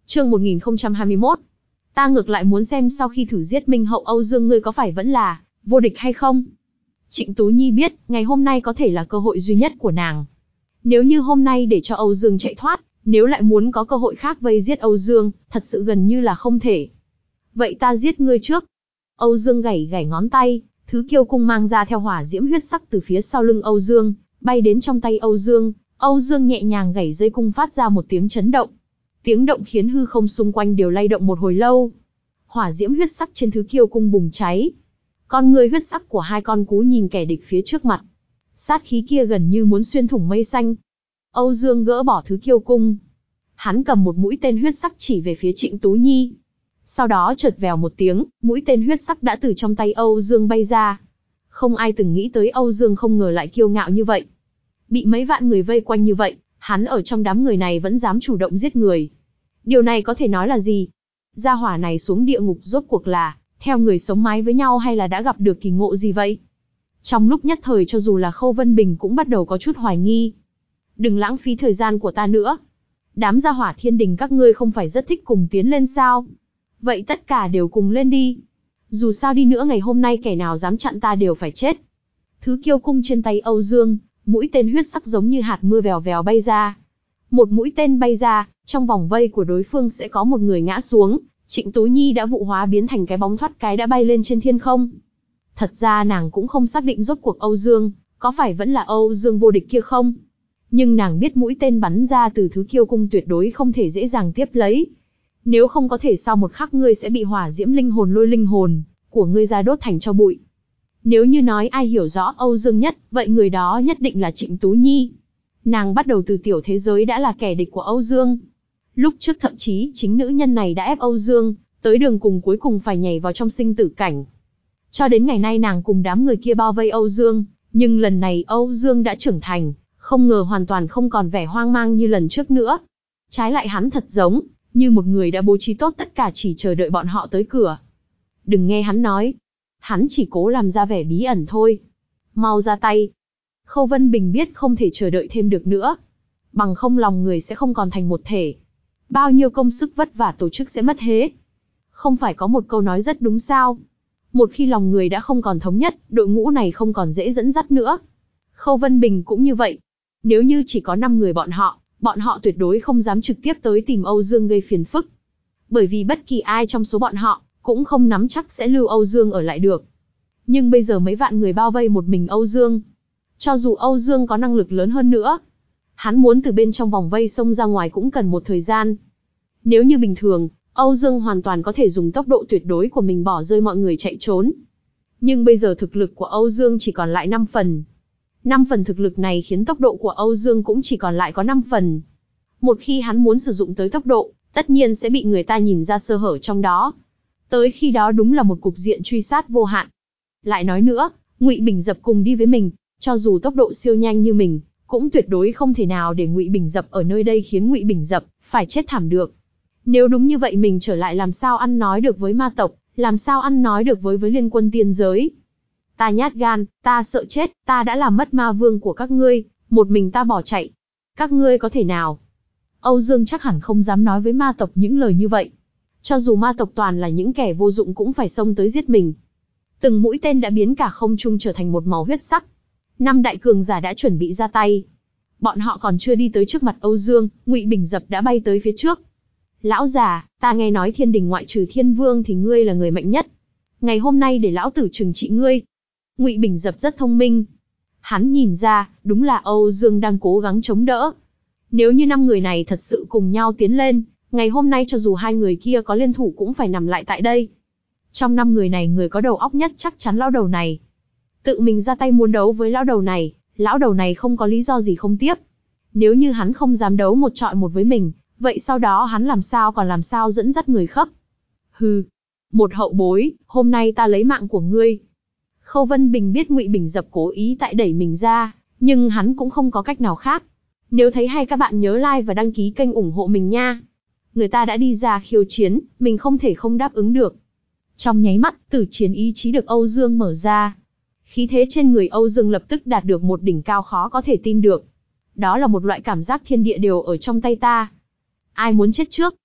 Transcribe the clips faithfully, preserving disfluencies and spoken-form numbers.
Chương một nghìn không trăm hai mươi mốt. Ta ngược lại muốn xem sau khi thử giết Minh Hậu Âu Dương ngươi có phải vẫn là vô địch hay không? Trịnh Tú Nhi biết, ngày hôm nay có thể là cơ hội duy nhất của nàng. Nếu như hôm nay để cho Âu Dương chạy thoát, nếu lại muốn có cơ hội khác vây giết Âu Dương, thật sự gần như là không thể. Vậy ta giết ngươi trước. Âu Dương gảy gảy ngón tay, thứ kiêu cung mang ra theo hỏa diễm huyết sắc từ phía sau lưng Âu Dương, bay đến trong tay Âu Dương. Âu Dương nhẹ nhàng gảy dây cung phát ra một tiếng chấn động. Tiếng động khiến hư không xung quanh đều lay động một hồi lâu. Hỏa diễm huyết sắc trên thứ kiêu cung bùng cháy. Con người huyết sắc của hai con cú nhìn kẻ địch phía trước mặt. Sát khí kia gần như muốn xuyên thủng mây xanh. Âu Dương gỡ bỏ thứ kiêu cung. Hắn cầm một mũi tên huyết sắc chỉ về phía Trịnh Tú Nhi. Sau đó chợt vèo một tiếng, mũi tên huyết sắc đã từ trong tay Âu Dương bay ra. Không ai từng nghĩ tới Âu Dương không ngờ lại kiêu ngạo như vậy. Bị mấy vạn người vây quanh như vậy, hắn ở trong đám người này vẫn dám chủ động giết người. Điều này có thể nói là gì? Gia hỏa này xuống địa ngục rốt cuộc là theo người sống mái với nhau hay là đã gặp được kỳ ngộ gì vậy? Trong lúc nhất thời cho dù là Khâu Vân Bình cũng bắt đầu có chút hoài nghi. Đừng lãng phí thời gian của ta nữa. Đám gia hỏa thiên đình các ngươi không phải rất thích cùng tiến lên sao? Vậy tất cả đều cùng lên đi. Dù sao đi nữa ngày hôm nay kẻ nào dám chặn ta đều phải chết. Thứ kiêu cung trên tay Âu Dương, mũi tên huyết sắc giống như hạt mưa vèo vèo bay ra. Một mũi tên bay ra, trong vòng vây của đối phương sẽ có một người ngã xuống. Trịnh Tú Nhi đã vụ hóa biến thành cái bóng thoát cái đã bay lên trên thiên không. Thật ra nàng cũng không xác định rốt cuộc Âu Dương, có phải vẫn là Âu Dương vô địch kia không? Nhưng nàng biết mũi tên bắn ra từ thứ kiêu cung tuyệt đối không thể dễ dàng tiếp lấy. Nếu không có thể sau một khắc ngươi sẽ bị hỏa diễm linh hồn lôi linh hồn của ngươi ra đốt thành tro bụi. Nếu như nói ai hiểu rõ Âu Dương nhất, vậy người đó nhất định là Trịnh Tú Nhi. Nàng bắt đầu từ tiểu thế giới đã là kẻ địch của Âu Dương. Lúc trước thậm chí chính nữ nhân này đã ép Âu Dương tới đường cùng cuối cùng phải nhảy vào trong sinh tử cảnh. Cho đến ngày nay nàng cùng đám người kia bao vây Âu Dương, nhưng lần này Âu Dương đã trưởng thành, không ngờ hoàn toàn không còn vẻ hoang mang như lần trước nữa. Trái lại hắn thật giống như một người đã bố trí tốt tất cả chỉ chờ đợi bọn họ tới cửa. Đừng nghe hắn nói, hắn chỉ cố làm ra vẻ bí ẩn thôi. Mau ra tay. Khâu Vân Bình biết không thể chờ đợi thêm được nữa. Bằng không lòng người sẽ không còn thành một thể. Bao nhiêu công sức vất vả tổ chức sẽ mất hết. Không phải có một câu nói rất đúng sao? Một khi lòng người đã không còn thống nhất, đội ngũ này không còn dễ dẫn dắt nữa. Khâu Vân Bình cũng như vậy. Nếu như chỉ có năm người bọn họ, bọn họ tuyệt đối không dám trực tiếp tới tìm Âu Dương gây phiền phức. Bởi vì bất kỳ ai trong số bọn họ cũng không nắm chắc sẽ lưu Âu Dương ở lại được. Nhưng bây giờ mấy vạn người bao vây một mình Âu Dương. Cho dù Âu Dương có năng lực lớn hơn nữa, hắn muốn từ bên trong vòng vây xông ra ngoài cũng cần một thời gian. Nếu như bình thường, Âu Dương hoàn toàn có thể dùng tốc độ tuyệt đối của mình bỏ rơi mọi người chạy trốn. Nhưng bây giờ thực lực của Âu Dương chỉ còn lại năm phần. năm phần thực lực này khiến tốc độ của Âu Dương cũng chỉ còn lại có năm phần. Một khi hắn muốn sử dụng tới tốc độ, tất nhiên sẽ bị người ta nhìn ra sơ hở trong đó. Tới khi đó đúng là một cục diện truy sát vô hạn. Lại nói nữa, Ngụy Bình Dập cùng đi với mình, cho dù tốc độ siêu nhanh như mình, cũng tuyệt đối không thể nào để Ngụy Bình Dập ở nơi đây khiến Ngụy Bình Dập phải chết thảm được. Nếu đúng như vậy mình trở lại làm sao ăn nói được với ma tộc, làm sao ăn nói được với với liên quân tiên giới. Ta nhát gan, ta sợ chết, ta đã làm mất ma vương của các ngươi, một mình ta bỏ chạy. Các ngươi có thể nào? Âu Dương chắc hẳn không dám nói với ma tộc những lời như vậy. Cho dù ma tộc toàn là những kẻ vô dụng cũng phải xông tới giết mình. Từng mũi tên đã biến cả không trung trở thành một màu huyết sắc. Năm đại cường giả đã chuẩn bị ra tay. Bọn họ còn chưa đi tới trước mặt Âu Dương, Ngụy Bình Dập đã bay tới phía trước. Lão già, ta nghe nói thiên đình ngoại trừ thiên vương thì ngươi là người mạnh nhất. Ngày hôm nay để lão tử trừng trị ngươi. Ngụy Bình Dập rất thông minh. Hắn nhìn ra, đúng là Âu Dương đang cố gắng chống đỡ. Nếu như năm người này thật sự cùng nhau tiến lên, ngày hôm nay cho dù hai người kia có liên thủ cũng phải nằm lại tại đây. Trong năm người này người có đầu óc nhất chắc chắn lão đầu này. Tự mình ra tay muốn đấu với lão đầu này, lão đầu này không có lý do gì không tiếp. Nếu như hắn không dám đấu một trọi một với mình, vậy sau đó hắn làm sao còn làm sao dẫn dắt người khác? Hừ, một hậu bối, hôm nay ta lấy mạng của ngươi. Khâu Vân Bình biết Ngụy Bình Dập cố ý tại đẩy mình ra, nhưng hắn cũng không có cách nào khác. Nếu thấy hay các bạn nhớ like và đăng ký kênh ủng hộ mình nha. Người ta đã đi ra khiêu chiến, mình không thể không đáp ứng được. Trong nháy mắt, tử chiến ý chí được Âu Dương mở ra. Khí thế trên người Âu Dương lập tức đạt được một đỉnh cao khó có thể tin được. Đó là một loại cảm giác thiên địa đều ở trong tay ta. Ai muốn chết trước?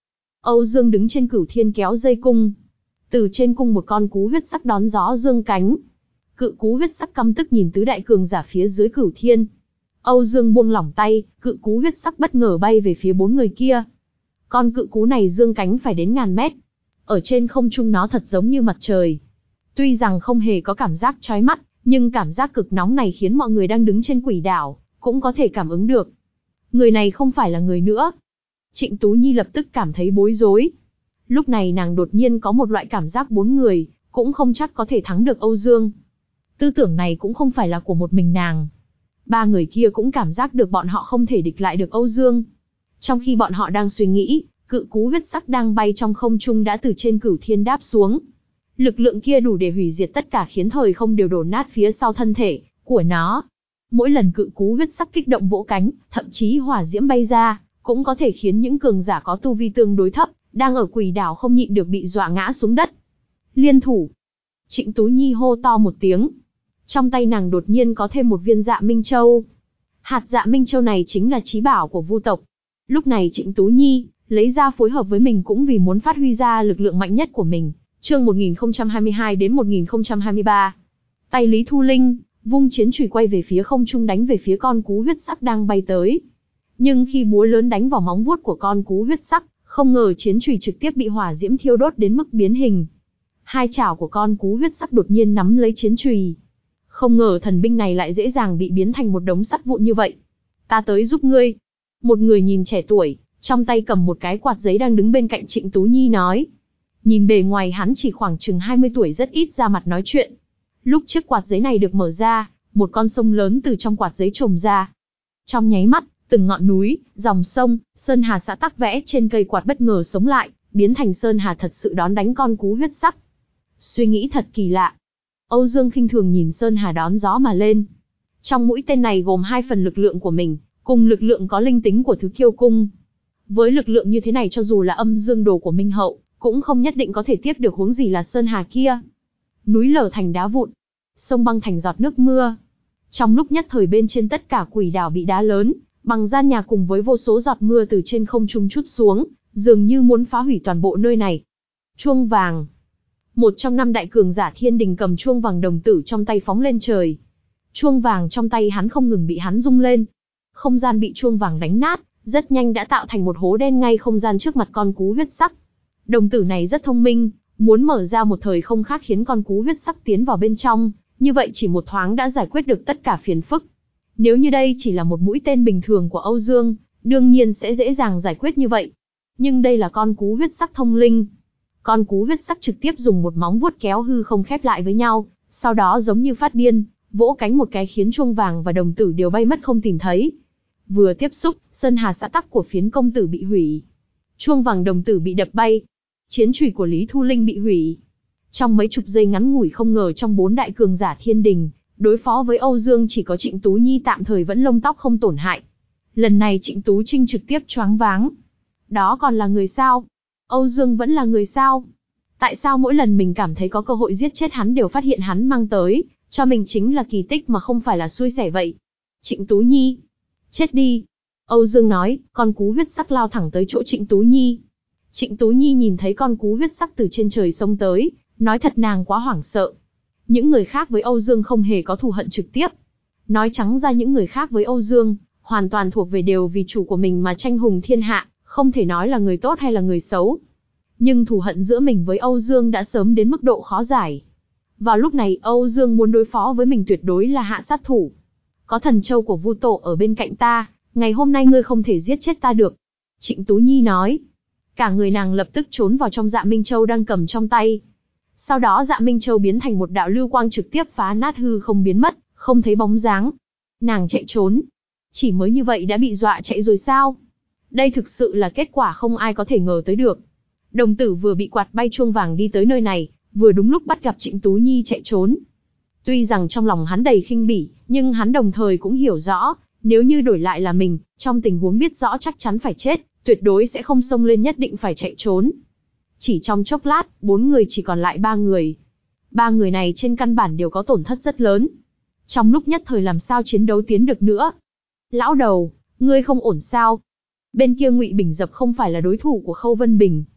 Âu Dương đứng trên cửu thiên kéo dây cung. Từ trên cung một con cú huyết sắc đón gió dương cánh. Cự cú huyết sắc căm tức nhìn tứ đại cường giả phía dưới cửu thiên. Âu Dương buông lỏng tay, cự cú huyết sắc bất ngờ bay về phía bốn người kia. Con cự cú này dương cánh phải đến ngàn mét. Ở trên không trung nó thật giống như mặt trời. Tuy rằng không hề có cảm giác chói mắt, nhưng cảm giác cực nóng này khiến mọi người đang đứng trên quỷ đảo cũng có thể cảm ứng được. Người này không phải là người nữa. Trịnh Tú Nhi lập tức cảm thấy bối rối. Lúc này nàng đột nhiên có một loại cảm giác bốn người cũng không chắc có thể thắng được Âu Dương. Tư tưởng này cũng không phải là của một mình nàng. Ba người kia cũng cảm giác được bọn họ không thể địch lại được Âu Dương. Trong khi bọn họ đang suy nghĩ, cự cú huyết sắc đang bay trong không trung đã từ trên cửu thiên đáp xuống. Lực lượng kia đủ để hủy diệt tất cả, khiến thời không đều đổ nát phía sau thân thể của nó. Mỗi lần cự cú huyết sắc kích động vỗ cánh, thậm chí hỏa diễm bay ra, cũng có thể khiến những cường giả có tu vi tương đối thấp, đang ở quỷ đảo không nhịn được bị dọa ngã xuống đất. Liên thủ! Trịnh Tú Nhi hô to một tiếng. Trong tay nàng đột nhiên có thêm một viên Dạ Minh Châu. Hạt Dạ Minh Châu này chính là chí bảo của Vu tộc. Lúc này Trịnh Tú Nhi lấy ra phối hợp với mình cũng vì muốn phát huy ra lực lượng mạnh nhất của mình. Chương một nghìn không trăm hai mươi hai đến một nghìn không trăm hai mươi ba. Tay Lý Thu Linh vung chiến chùy quay về phía không trung đánh về phía con cú huyết sắc đang bay tới. Nhưng khi búa lớn đánh vào móng vuốt của con cú huyết sắc, không ngờ chiến chùy trực tiếp bị hỏa diễm thiêu đốt đến mức biến hình. Hai chảo của con cú huyết sắc đột nhiên nắm lấy chiến chùy. Không ngờ thần binh này lại dễ dàng bị biến thành một đống sắt vụn như vậy. Ta tới giúp ngươi. Một người nhìn trẻ tuổi, trong tay cầm một cái quạt giấy đang đứng bên cạnh Trịnh Tú Nhi nói. Nhìn bề ngoài hắn chỉ khoảng chừng hai mươi tuổi, rất ít ra mặt nói chuyện. Lúc chiếc quạt giấy này được mở ra, một con sông lớn từ trong quạt giấy trồm ra. Trong nháy mắt, từng ngọn núi, dòng sông, sơn hà xã tắc vẽ trên cây quạt bất ngờ sống lại, biến thành sơn hà thật sự đón đánh con cú huyết sắc. Suy nghĩ thật kỳ lạ. Âu Dương khinh thường nhìn sơn hà đón gió mà lên. Trong mũi tên này gồm hai phần lực lượng của mình, cùng lực lượng có linh tính của thứ kiêu cung. Với lực lượng như thế này, cho dù là âm dương đồ của Minh Hậu, cũng không nhất định có thể tiếp được, huống gì là sơn hà kia. Núi lở thành đá vụn, sông băng thành giọt nước mưa. Trong lúc nhất thời bên trên tất cả quỷ đảo bị đá lớn, bằng gian nhà cùng với vô số giọt mưa từ trên không trung trút xuống, dường như muốn phá hủy toàn bộ nơi này. Chuông vàng. Một trong năm đại cường giả thiên đình cầm chuông vàng đồng tử trong tay phóng lên trời. Chuông vàng trong tay hắn không ngừng bị hắn rung lên. Không gian bị chuông vàng đánh nát, rất nhanh đã tạo thành một hố đen ngay không gian trước mặt con cú huyết sắc. Đồng tử này rất thông minh, muốn mở ra một thời không khác khiến con cú huyết sắc tiến vào bên trong, như vậy chỉ một thoáng đã giải quyết được tất cả phiền phức. Nếu như đây chỉ là một mũi tên bình thường của Âu Dương, đương nhiên sẽ dễ dàng giải quyết như vậy. Nhưng đây là con cú huyết sắc thông linh. Con cú huyết sắc trực tiếp dùng một móng vuốt kéo hư không khép lại với nhau, sau đó giống như phát điên, vỗ cánh một cái khiến chuông vàng và đồng tử đều bay mất không tìm thấy. Vừa tiếp xúc, sơn hà xã tắc của phiến công tử bị hủy. Chuông vàng đồng tử bị đập bay. Chiến chùy của Lý Thu Linh bị hủy. Trong mấy chục giây ngắn ngủi, không ngờ trong bốn đại cường giả thiên đình, đối phó với Âu Dương chỉ có Trịnh Tú Nhi tạm thời vẫn lông tóc không tổn hại. Lần này Trịnh Tú Trinh trực tiếp choáng váng. Đó còn là người sao? Âu Dương vẫn là người sao? Tại sao mỗi lần mình cảm thấy có cơ hội giết chết hắn đều phát hiện hắn mang tới cho mình chính là kỳ tích mà không phải là xui xẻo vậy? Trịnh Tú Nhi, chết đi! Âu Dương nói, con cú huyết sắc lao thẳng tới chỗ Trịnh Tú Nhi. Trịnh Tú Nhi nhìn thấy con cú huyết sắc từ trên trời xông tới, nói thật nàng quá hoảng sợ. Những người khác với Âu Dương không hề có thù hận trực tiếp. Nói trắng ra những người khác với Âu Dương, hoàn toàn thuộc về đều vì chủ của mình mà tranh hùng thiên hạ, không thể nói là người tốt hay là người xấu. Nhưng thù hận giữa mình với Âu Dương đã sớm đến mức độ khó giải. Vào lúc này Âu Dương muốn đối phó với mình tuyệt đối là hạ sát thủ. Có thần châu của Vu Tổ ở bên cạnh ta, ngày hôm nay ngươi không thể giết chết ta được. Trịnh Tú Nhi nói. Cả người nàng lập tức trốn vào trong Dạ Minh Châu đang cầm trong tay. Sau đó Dạ Minh Châu biến thành một đạo lưu quang trực tiếp phá nát hư không biến mất, không thấy bóng dáng. Nàng chạy trốn. Chỉ mới như vậy đã bị dọa chạy rồi sao? Đây thực sự là kết quả không ai có thể ngờ tới được. Đồng tử vừa bị quạt bay chuông vàng đi tới nơi này, vừa đúng lúc bắt gặp Trịnh Tú Nhi chạy trốn. Tuy rằng trong lòng hắn đầy khinh bỉ, nhưng hắn đồng thời cũng hiểu rõ, nếu như đổi lại là mình, trong tình huống biết rõ chắc chắn phải chết, tuyệt đối sẽ không xông lên, nhất định phải chạy trốn. Chỉ trong chốc lát, bốn người chỉ còn lại ba người. Ba người này trên căn bản đều có tổn thất rất lớn. Trong lúc nhất thời làm sao chiến đấu tiến được nữa? Lão đầu, ngươi không ổn sao? Bên kia Ngụy Bình Dập không phải là đối thủ của Khâu Vân Bình.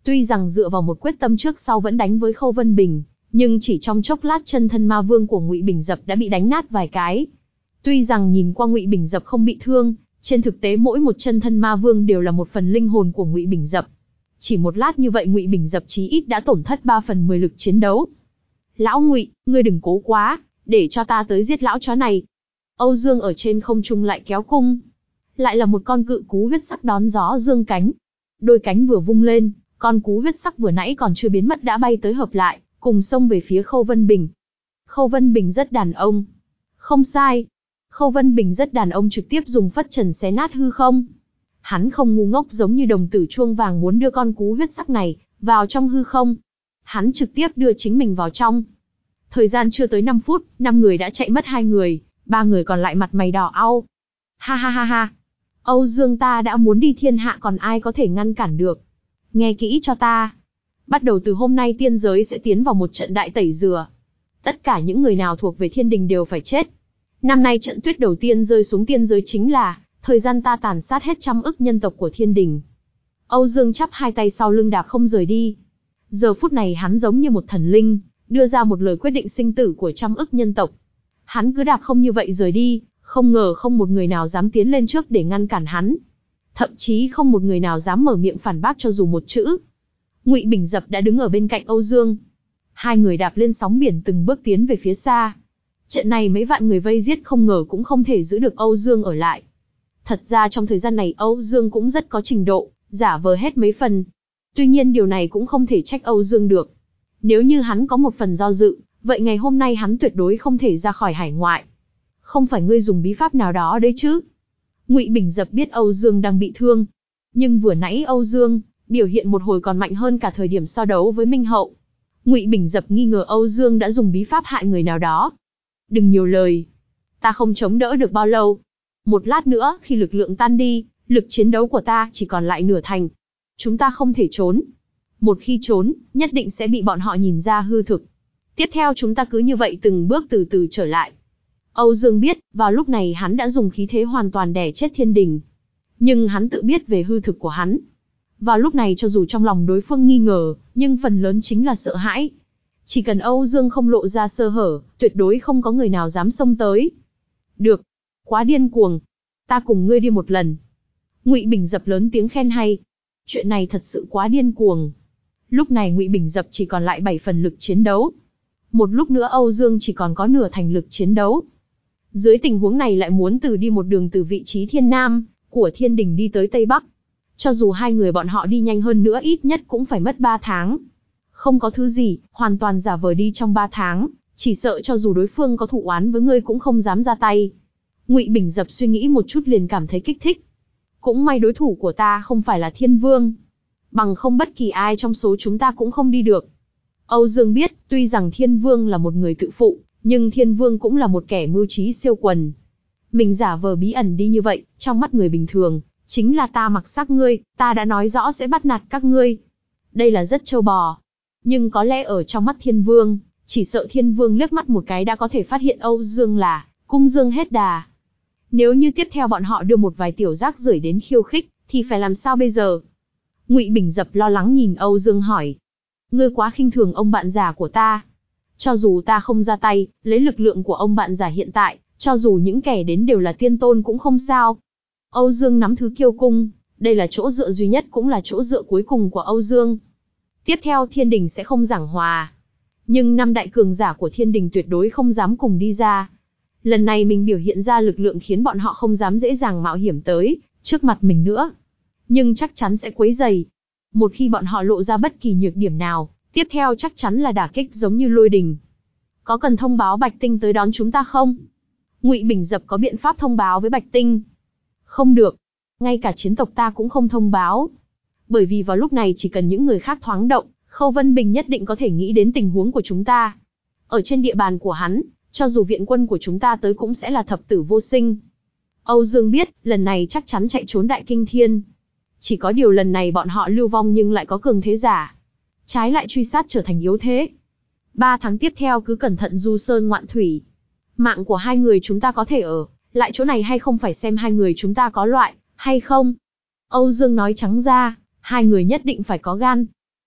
Tuy rằng dựa vào một quyết tâm trước sau vẫn đánh với Khâu Vân Bình, nhưng chỉ trong chốc lát chân thân ma vương của Ngụy Bình Dập đã bị đánh nát vài cái. Tuy rằng nhìn qua Ngụy Bình Dập không bị thương, trên thực tế mỗi một chân thân ma vương đều là một phần linh hồn của Ngụy Bình Dập. Chỉ một lát như vậy Ngụy Bình Dập chí ít đã tổn thất ba phần mười lực chiến đấu. Lão Ngụy, ngươi đừng cố quá, để cho ta tới giết lão chó này. Âu Dương ở trên không trung lại kéo cung. Lại là một con cự cú huyết sắc đón gió dương cánh. Đôi cánh vừa vung lên, con cú huyết sắc vừa nãy còn chưa biến mất đã bay tới hợp lại, cùng xông về phía Khâu Vân Bình. Khâu Vân Bình rất đàn ông. Không sai. Khâu Vân Bình rất đàn ông, trực tiếp dùng phất trần xé nát hư không. Hắn không ngu ngốc giống như đồng tử chuông vàng muốn đưa con cú huyết sắc này vào trong hư không. Hắn trực tiếp đưa chính mình vào trong. Thời gian chưa tới năm phút, năm người đã chạy mất hai người, ba người còn lại mặt mày đỏ au. Ha ha ha ha. Âu Dương, ta đã muốn đi thiên hạ còn ai có thể ngăn cản được. Nghe kỹ cho ta. Bắt đầu từ hôm nay tiên giới sẽ tiến vào một trận đại tẩy rửa. Tất cả những người nào thuộc về thiên đình đều phải chết. Năm nay trận tuyết đầu tiên rơi xuống tiên giới chính là thời gian ta tàn sát hết trăm ức nhân tộc của thiên đình. Âu Dương chắp hai tay sau lưng đạp không rời đi. Giờ phút này hắn giống như một thần linh, đưa ra một lời quyết định sinh tử của trăm ức nhân tộc. Hắn cứ đạp không như vậy rời đi, không ngờ không một người nào dám tiến lên trước để ngăn cản hắn. Thậm chí không một người nào dám mở miệng phản bác cho dù một chữ. Ngụy Bình Dập đã đứng ở bên cạnh Âu Dương. Hai người đạp lên sóng biển từng bước tiến về phía xa. Trận này mấy vạn người vây giết không ngờ cũng không thể giữ được Âu Dương ở lại. Thật ra trong thời gian này Âu Dương cũng rất có trình độ, giả vờ hết mấy phần. Tuy nhiên điều này cũng không thể trách Âu Dương được. Nếu như hắn có một phần do dự, vậy ngày hôm nay hắn tuyệt đối không thể ra khỏi hải ngoại. Không phải ngươi dùng bí pháp nào đó đấy chứ? Ngụy Bình Dập biết Âu Dương đang bị thương. Nhưng vừa nãy Âu Dương biểu hiện một hồi còn mạnh hơn cả thời điểm so đấu với Minh Hậu. Ngụy Bình Dập nghi ngờ Âu Dương đã dùng bí pháp hại người nào đó. Đừng nhiều lời. Ta không chống đỡ được bao lâu. Một lát nữa, khi lực lượng tan đi, lực chiến đấu của ta chỉ còn lại nửa thành. Chúng ta không thể trốn. Một khi trốn, nhất định sẽ bị bọn họ nhìn ra hư thực. Tiếp theo chúng ta cứ như vậy từng bước từ từ trở lại. Âu Dương biết, vào lúc này hắn đã dùng khí thế hoàn toàn đè chết thiên đình. Nhưng hắn tự biết về hư thực của hắn. Vào lúc này cho dù trong lòng đối phương nghi ngờ, nhưng phần lớn chính là sợ hãi. Chỉ cần Âu Dương không lộ ra sơ hở, tuyệt đối không có người nào dám xông tới. Được. Quá điên cuồng. Ta cùng ngươi đi một lần. Ngụy Bình Dập lớn tiếng khen hay. Chuyện này thật sự quá điên cuồng. Lúc này Ngụy Bình Dập chỉ còn lại bảy phần lực chiến đấu. Một lúc nữa Âu Dương chỉ còn có nửa thành lực chiến đấu. Dưới tình huống này lại muốn từ đi một đường từ vị trí thiên nam của thiên đình đi tới tây bắc. Cho dù hai người bọn họ đi nhanh hơn nữa ít nhất cũng phải mất ba tháng. Không có thứ gì, hoàn toàn giả vờ đi trong ba tháng, chỉ sợ cho dù đối phương có thù oán với ngươi cũng không dám ra tay. Ngụy Bình Dập suy nghĩ một chút liền cảm thấy kích thích. Cũng may đối thủ của ta không phải là Thiên Vương. Bằng không bất kỳ ai trong số chúng ta cũng không đi được. Âu Dương biết, tuy rằng Thiên Vương là một người tự phụ, nhưng Thiên Vương cũng là một kẻ mưu trí siêu quần. Mình giả vờ bí ẩn đi như vậy, trong mắt người bình thường, chính là ta mặc xác ngươi, ta đã nói rõ sẽ bắt nạt các ngươi. Đây là rất trâu bò. Nhưng có lẽ ở trong mắt Thiên Vương, chỉ sợ Thiên Vương liếc mắt một cái đã có thể phát hiện Âu Dương là cung dương hết đà. Nếu như tiếp theo bọn họ đưa một vài tiểu rác rưởi đến khiêu khích, thì phải làm sao bây giờ? Ngụy Bình Dập lo lắng nhìn Âu Dương hỏi. Ngươi quá khinh thường ông bạn già của ta. Cho dù ta không ra tay, lấy lực lượng của ông bạn già hiện tại, cho dù những kẻ đến đều là tiên tôn cũng không sao. Âu Dương nắm thứ kiêu cung, đây là chỗ dựa duy nhất cũng là chỗ dựa cuối cùng của Âu Dương. Tiếp theo thiên đình sẽ không giảng hòa. Nhưng năm đại cường giả của thiên đình tuyệt đối không dám cùng đi ra. Lần này mình biểu hiện ra lực lượng khiến bọn họ không dám dễ dàng mạo hiểm tới trước mặt mình nữa. Nhưng chắc chắn sẽ quấy rầy. Một khi bọn họ lộ ra bất kỳ nhược điểm nào, tiếp theo chắc chắn là đả kích giống như lôi đình. Có cần thông báo Bạch Tinh tới đón chúng ta không? Ngụy Bình Dập có biện pháp thông báo với Bạch Tinh. Không được. Ngay cả chiến tộc ta cũng không thông báo. Bởi vì vào lúc này chỉ cần những người khác thoáng động, Khâu Vân Bình nhất định có thể nghĩ đến tình huống của chúng ta. Ở trên địa bàn của hắn, cho dù viện quân của chúng ta tới cũng sẽ là thập tử vô sinh. Âu Dương biết, lần này chắc chắn chạy trốn Đại Kinh Thiên. Chỉ có điều lần này bọn họ lưu vong nhưng lại có cường thế giả. Trái lại truy sát trở thành yếu thế. Ba tháng tiếp theo cứ cẩn thận du sơn ngoạn thủy. Mạng của hai người chúng ta có thể ở lại chỗ này hay không phải xem hai người chúng ta có loại hay không. Âu Dương nói trắng ra, hai người nhất định phải có gan.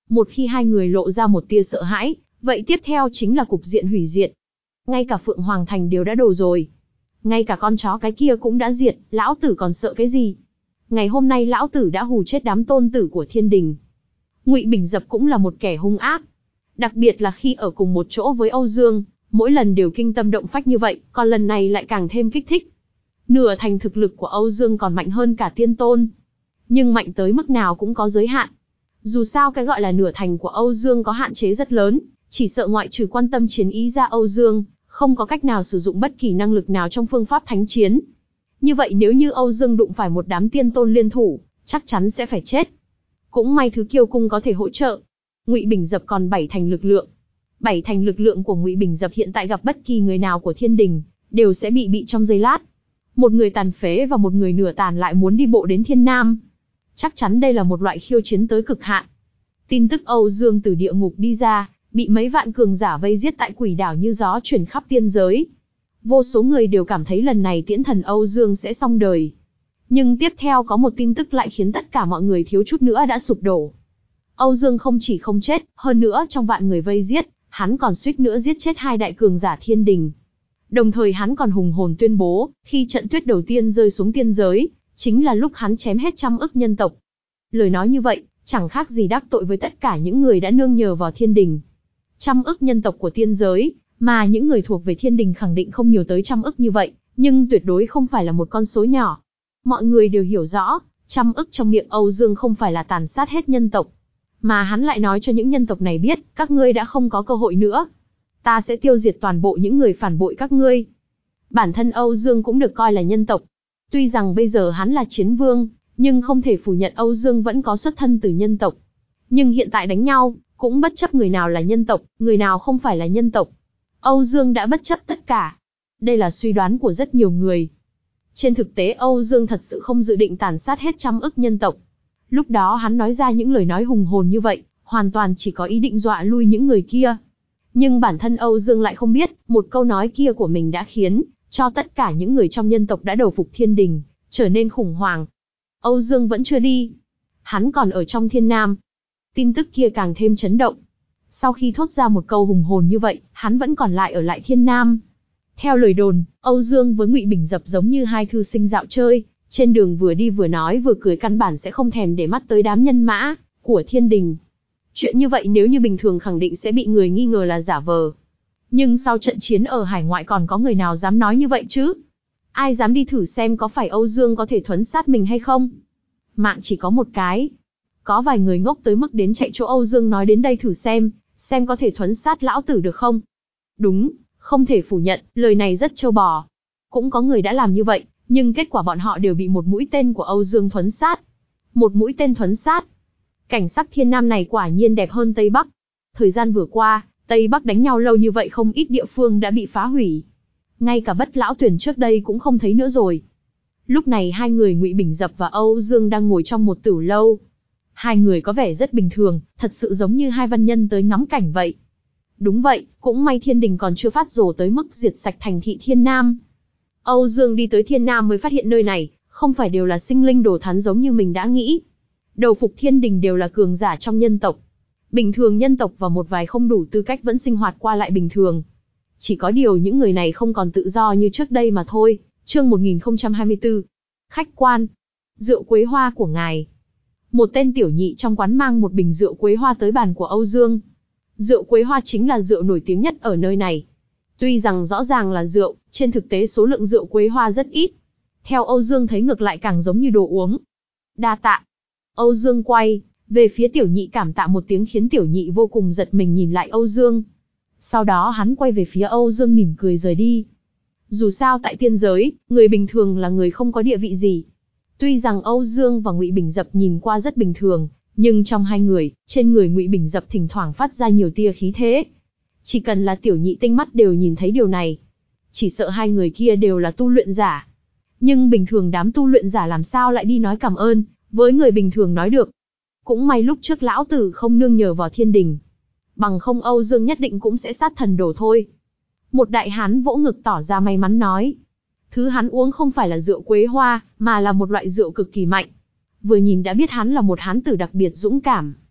Một khi hai người lộ ra một tia sợ hãi, vậy tiếp theo chính là cục diện hủy diệt. Ngay cả Phượng Hoàng Thành đều đã đổ rồi. Ngay cả con chó cái kia cũng đã diệt, lão tử còn sợ cái gì? Ngày hôm nay lão tử đã hù chết đám tôn tử của thiên đình. Ngụy Bình Dập cũng là một kẻ hung ác. Đặc biệt là khi ở cùng một chỗ với Âu Dương, mỗi lần đều kinh tâm động phách như vậy, còn lần này lại càng thêm kích thích. Nửa thành thực lực của Âu Dương còn mạnh hơn cả tiên tôn. Nhưng mạnh tới mức nào cũng có giới hạn. Dù sao cái gọi là nửa thành của Âu Dương có hạn chế rất lớn, chỉ sợ ngoại trừ quan tâm chiến ý ra Âu Dương, không có cách nào sử dụng bất kỳ năng lực nào trong phương pháp thánh chiến. Như vậy nếu như Âu Dương đụng phải một đám tiên tôn liên thủ, chắc chắn sẽ phải chết. Cũng may thứ Kiêu Cung có thể hỗ trợ. Ngụy Bình Dập còn bảy thành lực lượng. Bảy thành lực lượng của Ngụy Bình Dập hiện tại gặp bất kỳ người nào của thiên đình, đều sẽ bị bị trong giây lát. Một người tàn phế và một người nửa tàn lại muốn đi bộ đến Thiên Nam. Chắc chắn đây là một loại khiêu chiến tới cực hạn. Tin tức Âu Dương từ địa ngục đi ra, bị mấy vạn cường giả vây giết tại Quỷ Đảo như gió chuyển khắp tiên giới. Vô số người đều cảm thấy lần này Tiễn Thần Âu Dương sẽ xong đời. Nhưng tiếp theo có một tin tức lại khiến tất cả mọi người thiếu chút nữa đã sụp đổ. Âu Dương không chỉ không chết, hơn nữa trong vạn người vây giết, hắn còn suýt nữa giết chết hai đại cường giả thiên đình. Đồng thời hắn còn hùng hồn tuyên bố, khi trận tuyết đầu tiên rơi xuống tiên giới, chính là lúc hắn chém hết trăm ức nhân tộc. Lời nói như vậy, chẳng khác gì đắc tội với tất cả những người đã nương nhờ vào thiên đình. Trăm ức nhân tộc của tiên giới, mà những người thuộc về thiên đình khẳng định không nhiều tới trăm ức như vậy, nhưng tuyệt đối không phải là một con số nhỏ. Mọi người đều hiểu rõ, trăm ức trong miệng Âu Dương không phải là tàn sát hết nhân tộc, mà hắn lại nói cho những nhân tộc này biết, các ngươi đã không có cơ hội nữa. Ta sẽ tiêu diệt toàn bộ những người phản bội các ngươi. Bản thân Âu Dương cũng được coi là nhân tộc. Tuy rằng bây giờ hắn là chiến vương, nhưng không thể phủ nhận Âu Dương vẫn có xuất thân từ nhân tộc. Nhưng hiện tại đánh nhau, cũng bất chấp người nào là nhân tộc, người nào không phải là nhân tộc. Âu Dương đã bất chấp tất cả. Đây là suy đoán của rất nhiều người. Trên thực tế Âu Dương thật sự không dự định tàn sát hết trăm ức nhân tộc. Lúc đó hắn nói ra những lời nói hùng hồn như vậy, hoàn toàn chỉ có ý định dọa lui những người kia. Nhưng bản thân Âu Dương lại không biết, một câu nói kia của mình đã khiến cho tất cả những người trong nhân tộc đã đầu phục thiên đình, trở nên khủng hoảng. Âu Dương vẫn chưa đi. Hắn còn ở trong Thiên Nam. Tin tức kia càng thêm chấn động. Sau khi thốt ra một câu hùng hồn như vậy, hắn vẫn còn lại ở lại Thiên Nam. Theo lời đồn, Âu Dương với Ngụy Bình Dập giống như hai thư sinh dạo chơi, trên đường vừa đi vừa nói vừa cười, căn bản sẽ không thèm để mắt tới đám nhân mã của thiên đình. Chuyện như vậy nếu như bình thường khẳng định sẽ bị người nghi ngờ là giả vờ. Nhưng sau trận chiến ở hải ngoại còn có người nào dám nói như vậy chứ? Ai dám đi thử xem có phải Âu Dương có thể thuấn sát mình hay không? Mạng chỉ có một cái. Có vài người ngốc tới mức đến chạy chỗ Âu Dương nói đến đây thử xem, xem có thể thuấn sát lão tử được không? Đúng, không thể phủ nhận, lời này rất trâu bò. Cũng có người đã làm như vậy, nhưng kết quả bọn họ đều bị một mũi tên của Âu Dương thuấn sát. Một mũi tên thuấn sát. Cảnh sắc Thiên Nam này quả nhiên đẹp hơn Tây Bắc. Thời gian vừa qua, Tây Bắc đánh nhau lâu như vậy không ít địa phương đã bị phá hủy. Ngay cả Bất Lão Tuyển trước đây cũng không thấy nữa rồi. Lúc này hai người Ngụy Bình Dập và Âu Dương đang ngồi trong một tửu lâu. Hai người có vẻ rất bình thường, thật sự giống như hai văn nhân tới ngắm cảnh vậy. Đúng vậy, cũng may thiên đình còn chưa phát rồ tới mức diệt sạch thành thị Thiên Nam. Âu Dương đi tới Thiên Nam mới phát hiện nơi này, không phải đều là sinh linh đồ thán giống như mình đã nghĩ. Đầu phục thiên đình đều là cường giả trong nhân tộc. Bình thường nhân tộc và một vài không đủ tư cách vẫn sinh hoạt qua lại bình thường. Chỉ có điều những người này không còn tự do như trước đây mà thôi. Chương một nghìn không trăm hai mươi tư. Khách quan. Rượu quế hoa của ngài. Một tên tiểu nhị trong quán mang một bình rượu quế hoa tới bàn của Âu Dương. Rượu quế hoa chính là rượu nổi tiếng nhất ở nơi này. Tuy rằng rõ ràng là rượu, trên thực tế số lượng rượu quế hoa rất ít. Theo Âu Dương thấy ngược lại càng giống như đồ uống. Đa tạ. Âu Dương quay về phía tiểu nhị cảm tạ một tiếng khiến tiểu nhị vô cùng giật mình nhìn lại Âu Dương. Sau đó hắn quay về phía Âu Dương mỉm cười rời đi. Dù sao tại tiên giới, người bình thường là người không có địa vị gì. Tuy rằng Âu Dương và Ngụy Bình Dập nhìn qua rất bình thường, nhưng trong hai người, trên người Ngụy Bình Dập thỉnh thoảng phát ra nhiều tia khí thế. Chỉ cần là tiểu nhị tinh mắt đều nhìn thấy điều này. Chỉ sợ hai người kia đều là tu luyện giả. Nhưng bình thường đám tu luyện giả làm sao lại đi nói cảm ơn với người bình thường nói được. Cũng may lúc trước lão tử không nương nhờ vào thiên đình. Bằng không Âu Dương nhất định cũng sẽ sát thần đổ thôi. Một đại hán vỗ ngực tỏ ra may mắn nói. Thứ hắn uống không phải là rượu quế hoa, mà là một loại rượu cực kỳ mạnh. Vừa nhìn đã biết hắn là một hán tử đặc biệt dũng cảm.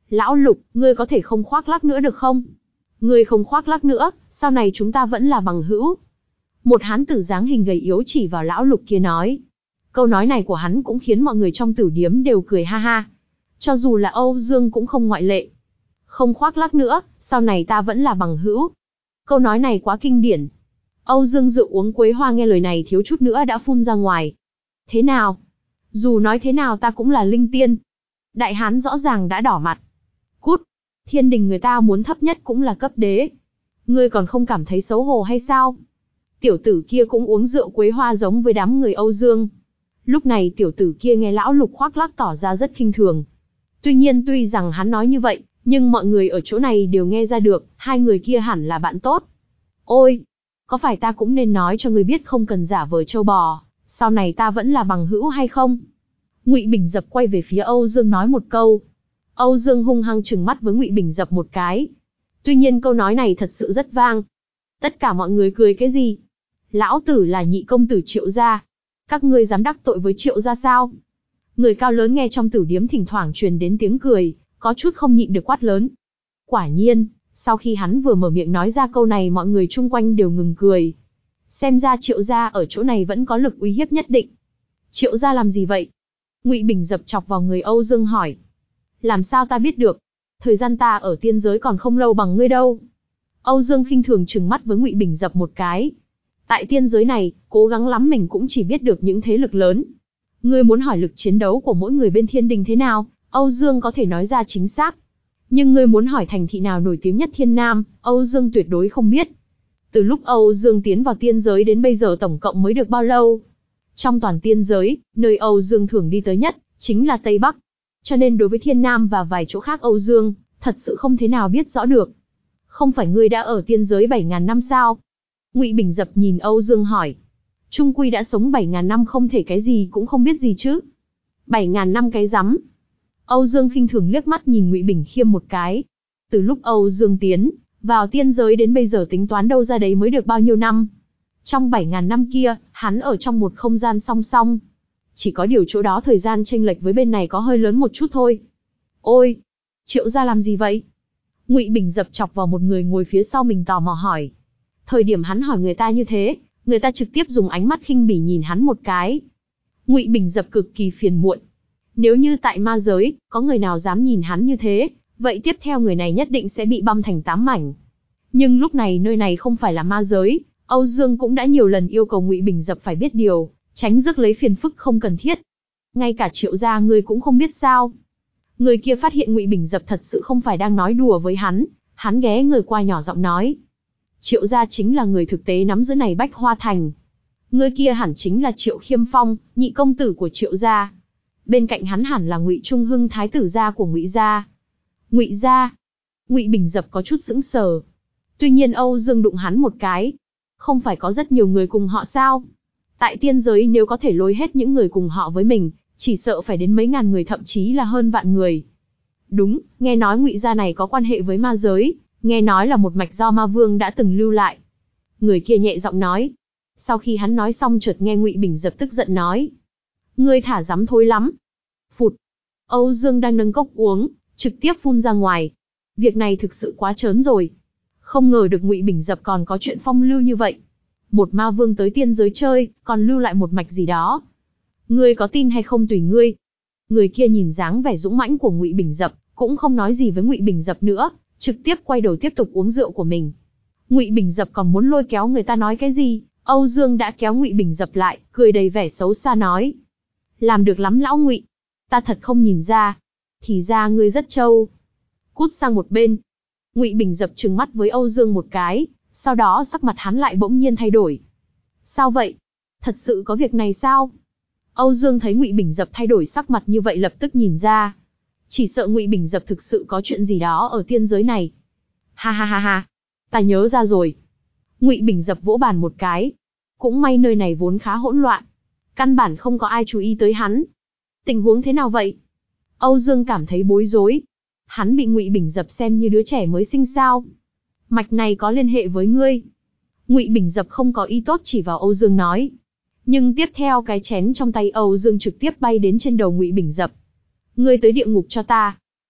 Lão Lục, ngươi có thể không khoác lác nữa được không? Ngươi không khoác lác nữa, sau này chúng ta vẫn là bằng hữu. Một hán tử dáng hình gầy yếu chỉ vào lão Lục kia nói. Câu nói này của hắn cũng khiến mọi người trong tử điếm đều cười ha ha. Cho dù là Âu Dương cũng không ngoại lệ. Không khoác lác nữa, sau này ta vẫn là bằng hữu. Câu nói này quá kinh điển. Âu Dương rượu uống quế hoa nghe lời này thiếu chút nữa đã phun ra ngoài. Thế nào? Dù nói thế nào ta cũng là linh tiên. Đại hán rõ ràng đã đỏ mặt. Cút, thiên đình người ta muốn thấp nhất cũng là cấp đế. Ngươi còn không cảm thấy xấu hổ hay sao? Tiểu tử kia cũng uống rượu quế hoa giống với đám người Âu Dương. Lúc này tiểu tử kia nghe lão Lục khoác lác tỏ ra rất khinh thường. Tuy nhiên tuy rằng hắn nói như vậy, nhưng mọi người ở chỗ này đều nghe ra được, hai người kia hẳn là bạn tốt. Ôi, có phải ta cũng nên nói cho ngươi biết không cần giả vờ trâu bò, sau này ta vẫn là bằng hữu hay không? Ngụy Bình Dập quay về phía Âu Dương nói một câu. Âu Dương hung hăng trừng mắt với Ngụy Bình Dập một cái. Tuy nhiên câu nói này thật sự rất vang. Tất cả mọi người cười cái gì? Lão tử là nhị công tử Triệu gia. Các ngươi dám đắc tội với Triệu gia sao? Người cao lớn nghe trong tử điếm thỉnh thoảng truyền đến tiếng cười, có chút không nhịn được quát lớn. Quả nhiên, sau khi hắn vừa mở miệng nói ra câu này mọi người chung quanh đều ngừng cười. Xem ra Triệu gia ở chỗ này vẫn có lực uy hiếp nhất định. Triệu gia làm gì vậy? Ngụy Bình Dập chọc vào người Âu Dương hỏi. Làm sao ta biết được? Thời gian ta ở tiên giới còn không lâu bằng ngươi đâu. Âu Dương khinh thường trừng mắt với Ngụy Bình Dập một cái. Tại tiên giới này, cố gắng lắm mình cũng chỉ biết được những thế lực lớn. Ngươi muốn hỏi lực chiến đấu của mỗi người bên thiên đình thế nào, Âu Dương có thể nói ra chính xác. Nhưng ngươi muốn hỏi thành thị nào nổi tiếng nhất thiên nam, Âu Dương tuyệt đối không biết. Từ lúc Âu Dương tiến vào tiên giới đến bây giờ tổng cộng mới được bao lâu? Trong toàn tiên giới, nơi Âu Dương thường đi tới nhất, chính là Tây Bắc. Cho nên đối với thiên nam và vài chỗ khác Âu Dương, thật sự không thế nào biết rõ được. Không phải ngươi đã ở tiên giới bảy ngàn năm sao? Ngụy Bình Dập nhìn Âu Dương hỏi. Trung quy đã sống bảy ngàn năm không thể cái gì cũng không biết gì chứ. bảy ngàn năm cái rắm. Âu Dương khinh thường liếc mắt nhìn Ngụy Bình Khiêm một cái. Từ lúc Âu Dương tiến vào tiên giới đến bây giờ tính toán đâu ra đấy mới được bao nhiêu năm. Trong bảy ngàn năm kia, hắn ở trong một không gian song song. Chỉ có điều chỗ đó thời gian chênh lệch với bên này có hơi lớn một chút thôi. Ôi, Triệu gia làm gì vậy? Ngụy Bình Dập chọc vào một người ngồi phía sau mình tò mò hỏi. Thời điểm hắn hỏi người ta như thế, người ta trực tiếp dùng ánh mắt khinh bỉ nhìn hắn một cái. Ngụy Bình Dập cực kỳ phiền muộn. Nếu như tại ma giới, có người nào dám nhìn hắn như thế, vậy tiếp theo người này nhất định sẽ bị băm thành tám mảnh. Nhưng lúc này nơi này không phải là ma giới, Âu Dương cũng đã nhiều lần yêu cầu Ngụy Bình Dập phải biết điều, tránh rước lấy phiền phức không cần thiết. Ngay cả Triệu gia ngươi cũng không biết sao? Người kia phát hiện Ngụy Bình Dập thật sự không phải đang nói đùa với hắn, hắn ghé người qua nhỏ giọng nói. Triệu gia chính là người thực tế nắm giữ này Bách Hoa Thành. Người kia hẳn chính là Triệu Khiêm Phong, nhị công tử của Triệu gia. Bên cạnh hắn hẳn là Ngụy Trung Hưng thái tử gia của Ngụy gia. Ngụy gia? Ngụy Bình Dập có chút sững sờ. Tuy nhiên Âu Dương đụng hắn một cái. Không phải có rất nhiều người cùng họ sao? Tại tiên giới nếu có thể lôi hết những người cùng họ với mình, chỉ sợ phải đến mấy ngàn người thậm chí là hơn vạn người. Đúng, nghe nói Ngụy gia này có quan hệ với ma giới, nghe nói là một mạch do ma vương đã từng lưu lại. Người kia nhẹ giọng nói. Sau khi hắn nói xong chợt nghe Ngụy Bình Dập tức giận nói. Ngươi thả dám thối lắm. Phụt. Âu Dương đang nâng cốc uống, trực tiếp phun ra ngoài. Việc này thực sự quá trớn rồi. Không ngờ được Ngụy Bình Dập còn có chuyện phong lưu như vậy. Một ma vương tới tiên giới chơi, còn lưu lại một mạch gì đó. Ngươi có tin hay không tùy ngươi. Người kia nhìn dáng vẻ dũng mãnh của Ngụy Bình Dập, cũng không nói gì với Ngụy Bình Dập nữa, trực tiếp quay đầu tiếp tục uống rượu của mình. Ngụy Bình Dập còn muốn lôi kéo người ta nói cái gì, Âu Dương đã kéo Ngụy Bình Dập lại, cười đầy vẻ xấu xa nói. Làm được lắm lão Ngụy, ta thật không nhìn ra. Thì ra ngươi rất trâu. Cút sang một bên. Ngụy Bình Dập trừng mắt với Âu Dương một cái, sau đó sắc mặt hắn lại bỗng nhiên thay đổi. Sao vậy? Thật sự có việc này sao? Âu Dương thấy Ngụy Bình Dập thay đổi sắc mặt như vậy lập tức nhìn ra. Chỉ sợ Ngụy Bình Dập thực sự có chuyện gì đó ở tiên giới này. Ha ha ha ha, ta nhớ ra rồi. Ngụy Bình Dập vỗ bàn một cái. Cũng may nơi này vốn khá hỗn loạn, căn bản không có ai chú ý tới hắn. Tình huống thế nào vậy? Âu Dương cảm thấy bối rối. Hắn bị Ngụy Bình Dập xem như đứa trẻ mới sinh sao? Mạch này có liên hệ với ngươi. Ngụy Bình Dập không có ý tốt chỉ vào Âu Dương nói. Nhưng tiếp theo cái chén trong tay Âu Dương trực tiếp bay đến trên đầu Ngụy Bình Dập. Ngươi tới địa ngục cho ta.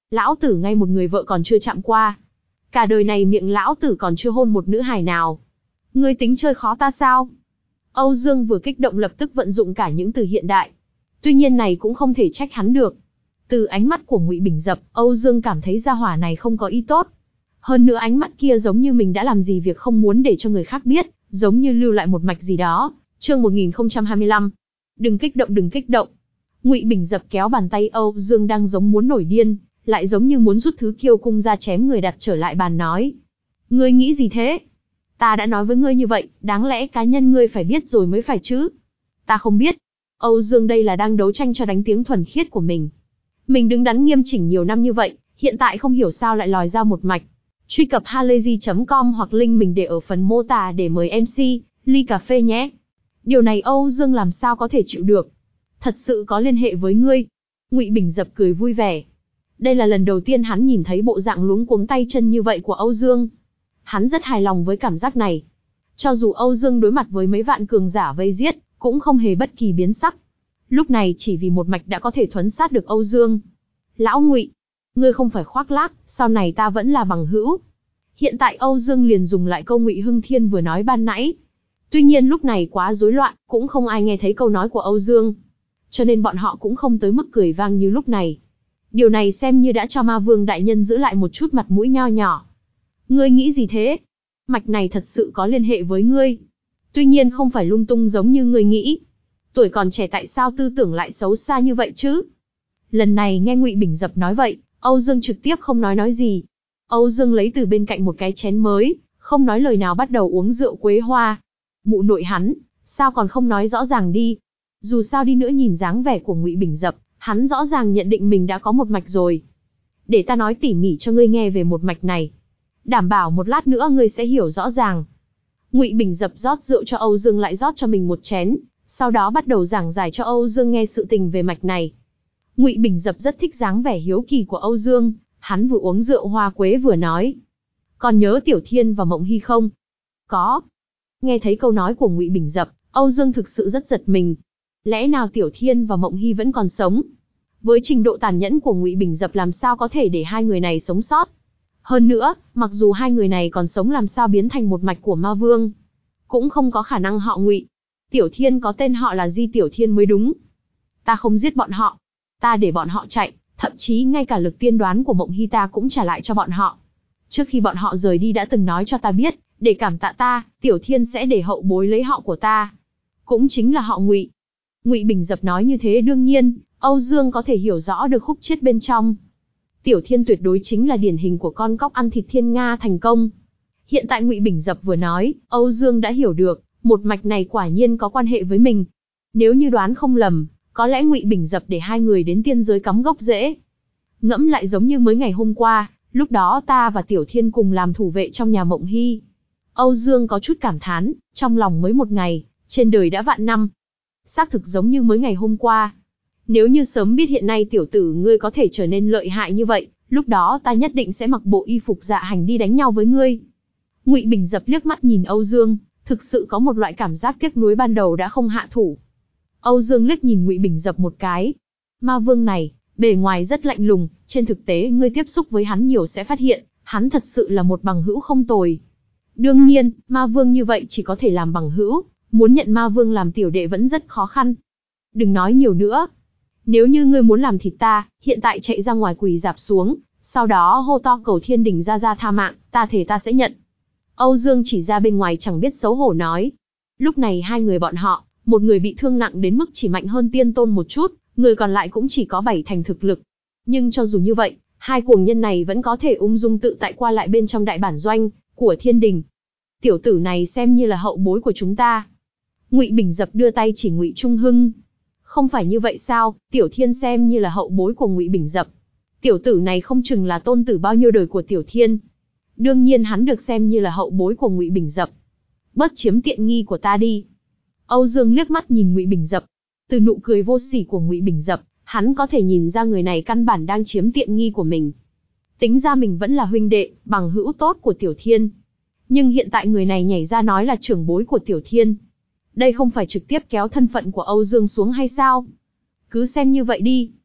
Lão tử ngay một người vợ còn chưa chạm qua. Cả đời này miệng lão tử còn chưa hôn một nữ hài nào. Ngươi tính chơi khó ta sao? Âu Dương vừa kích động lập tức vận dụng cả những từ hiện đại. Tuy nhiên này cũng không thể trách hắn được. Từ ánh mắt của Ngụy Bình Dập, Âu Dương cảm thấy gia hỏa này không có ý tốt. Hơn nữa ánh mắt kia giống như mình đã làm gì việc không muốn để cho người khác biết, giống như lưu lại một mạch gì đó. Chương một nghìn không trăm hai mươi lăm. Đừng kích động, đừng kích động. Ngụy Bình Dập kéo bàn tay Âu Dương đang giống muốn nổi điên, lại giống như muốn rút thứ kiêu cung ra chém người đặt trở lại bàn nói. Ngươi nghĩ gì thế? Ta đã nói với ngươi như vậy, đáng lẽ cá nhân ngươi phải biết rồi mới phải chứ. Ta không biết. Âu Dương đây là đang đấu tranh cho đánh tiếng thuần khiết của mình. Mình đứng đắn nghiêm chỉnh nhiều năm như vậy, hiện tại không hiểu sao lại lòi ra một mạch. Truy cập halayzi chấm com hoặc link mình để ở phần mô tả để mời em xê, ly cà phê nhé. Điều này Âu Dương làm sao có thể chịu được. Thật sự có liên hệ với ngươi. Ngụy Bình Dập cười vui vẻ. Đây là lần đầu tiên hắn nhìn thấy bộ dạng luống cuống tay chân như vậy của Âu Dương. Hắn rất hài lòng với cảm giác này. Cho dù Âu Dương đối mặt với mấy vạn cường giả vây giết, cũng không hề bất kỳ biến sắc. Lúc này chỉ vì một mạch đã có thể thuấn sát được Âu Dương. Lão Ngụy, ngươi không phải khoác lác, sau này ta vẫn là bằng hữu. Hiện tại Âu Dương liền dùng lại câu Ngụy Hưng Thiên vừa nói ban nãy. Tuy nhiên lúc này quá rối loạn, cũng không ai nghe thấy câu nói của Âu Dương. Cho nên bọn họ cũng không tới mức cười vang như lúc này. Điều này xem như đã cho Ma Vương đại nhân giữ lại một chút mặt mũi nho nhỏ. Ngươi nghĩ gì thế? Mạch này thật sự có liên hệ với ngươi. Tuy nhiên không phải lung tung giống như ngươi nghĩ. Tuổi còn trẻ tại sao tư tưởng lại xấu xa như vậy chứ? Lần này nghe Ngụy Bình Dập nói vậy, Âu Dương trực tiếp không nói nói gì. Âu Dương lấy từ bên cạnh một cái chén mới, không nói lời nào bắt đầu uống rượu quế hoa. Mụ nội hắn, sao còn không nói rõ ràng đi? Dù sao đi nữa nhìn dáng vẻ của Ngụy Bình Dập, hắn rõ ràng nhận định mình đã có một mạch rồi. Để ta nói tỉ mỉ cho ngươi nghe về một mạch này. Đảm bảo một lát nữa ngươi sẽ hiểu rõ ràng. Ngụy Bình Dập rót rượu cho Âu Dương lại rót cho mình một chén, sau đó bắt đầu giảng giải cho Âu Dương nghe sự tình về mạch này. Ngụy Bình Dập rất thích dáng vẻ hiếu kỳ của Âu Dương, hắn vừa uống rượu hoa quế vừa nói. Còn nhớ Tiểu Thiên và Mộng Hy không? Có. Nghe thấy câu nói của Ngụy Bình Dập, Âu Dương thực sự rất giật mình. Lẽ nào Tiểu Thiên và Mộng Hy vẫn còn sống? Với trình độ tàn nhẫn của Ngụy Bình Dập làm sao có thể để hai người này sống sót? Hơn nữa, mặc dù hai người này còn sống làm sao biến thành một mạch của Ma Vương? Cũng không có khả năng họ Ngụy. Tiểu Thiên có tên họ là Di Tiểu Thiên mới đúng. Ta không giết bọn họ. Ta để bọn họ chạy, thậm chí ngay cả lực tiên đoán của Mộng Hy ta cũng trả lại cho bọn họ. Trước khi bọn họ rời đi đã từng nói cho ta biết, để cảm tạ ta, Tiểu Thiên sẽ để hậu bối lấy họ của ta. Cũng chính là họ Ngụy. Ngụy Bình Dập nói như thế đương nhiên, Âu Dương có thể hiểu rõ được khúc chiết bên trong. Tiểu Thiên tuyệt đối chính là điển hình của con cóc ăn thịt thiên nga thành công. Hiện tại Ngụy Bình Dập vừa nói, Âu Dương đã hiểu được, một mạch này quả nhiên có quan hệ với mình. Nếu như đoán không lầm, có lẽ Ngụy Bình Dập để hai người đến tiên giới cắm gốc rễ. Ngẫm lại giống như mới ngày hôm qua, lúc đó ta và Tiểu Thiên cùng làm thủ vệ trong nhà Mộng Hy. Âu Dương có chút cảm thán, trong lòng mới một ngày, trên đời đã vạn năm. Xác thực giống như mới ngày hôm qua. Nếu như sớm biết hiện nay tiểu tử ngươi có thể trở nên lợi hại như vậy, lúc đó ta nhất định sẽ mặc bộ y phục dạ hành đi đánh nhau với ngươi. Ngụy Bình Dập liếc mắt nhìn Âu Dương, thực sự có một loại cảm giác tiếc nuối ban đầu đã không hạ thủ. Âu Dương liếc nhìn Ngụy Bình Dập một cái. Ma Vương này, bề ngoài rất lạnh lùng, trên thực tế ngươi tiếp xúc với hắn nhiều sẽ phát hiện, hắn thật sự là một bằng hữu không tồi. Đương nhiên, Ma Vương như vậy chỉ có thể làm bằng hữu, muốn nhận Ma Vương làm tiểu đệ vẫn rất khó khăn. Đừng nói nhiều nữa. Nếu như ngươi muốn làm thịt ta, hiện tại chạy ra ngoài quỳ rạp xuống, sau đó hô to cầu thiên đình ra ra tha mạng, ta thề ta sẽ nhận. Âu Dương chỉ ra bên ngoài chẳng biết xấu hổ nói. Lúc này hai người bọn họ, một người bị thương nặng đến mức chỉ mạnh hơn tiên tôn một chút, người còn lại cũng chỉ có bảy thành thực lực. Nhưng cho dù như vậy, hai cuồng nhân này vẫn có thể ung dung tự tại qua lại bên trong đại bản doanh của thiên đình. Tiểu tử này xem như là hậu bối của chúng ta. Ngụy Bình Dập đưa tay chỉ Ngụy Trung Hưng. Không phải như vậy sao, Tiểu Thiên xem như là hậu bối của Ngụy Bình Dập. Tiểu tử này không chừng là tôn tử bao nhiêu đời của Tiểu Thiên. Đương nhiên hắn được xem như là hậu bối của Ngụy Bình Dập. Bớt chiếm tiện nghi của ta đi. Âu Dương liếc mắt nhìn Ngụy Bình Dập. Từ nụ cười vô sỉ của Ngụy Bình Dập, hắn có thể nhìn ra người này căn bản đang chiếm tiện nghi của mình. Tính ra mình vẫn là huynh đệ, bằng hữu tốt của Tiểu Thiên. Nhưng hiện tại người này nhảy ra nói là trưởng bối của Tiểu Thiên. Đây không phải trực tiếp kéo thân phận của Âu Dương xuống hay sao? Cứ xem như vậy đi.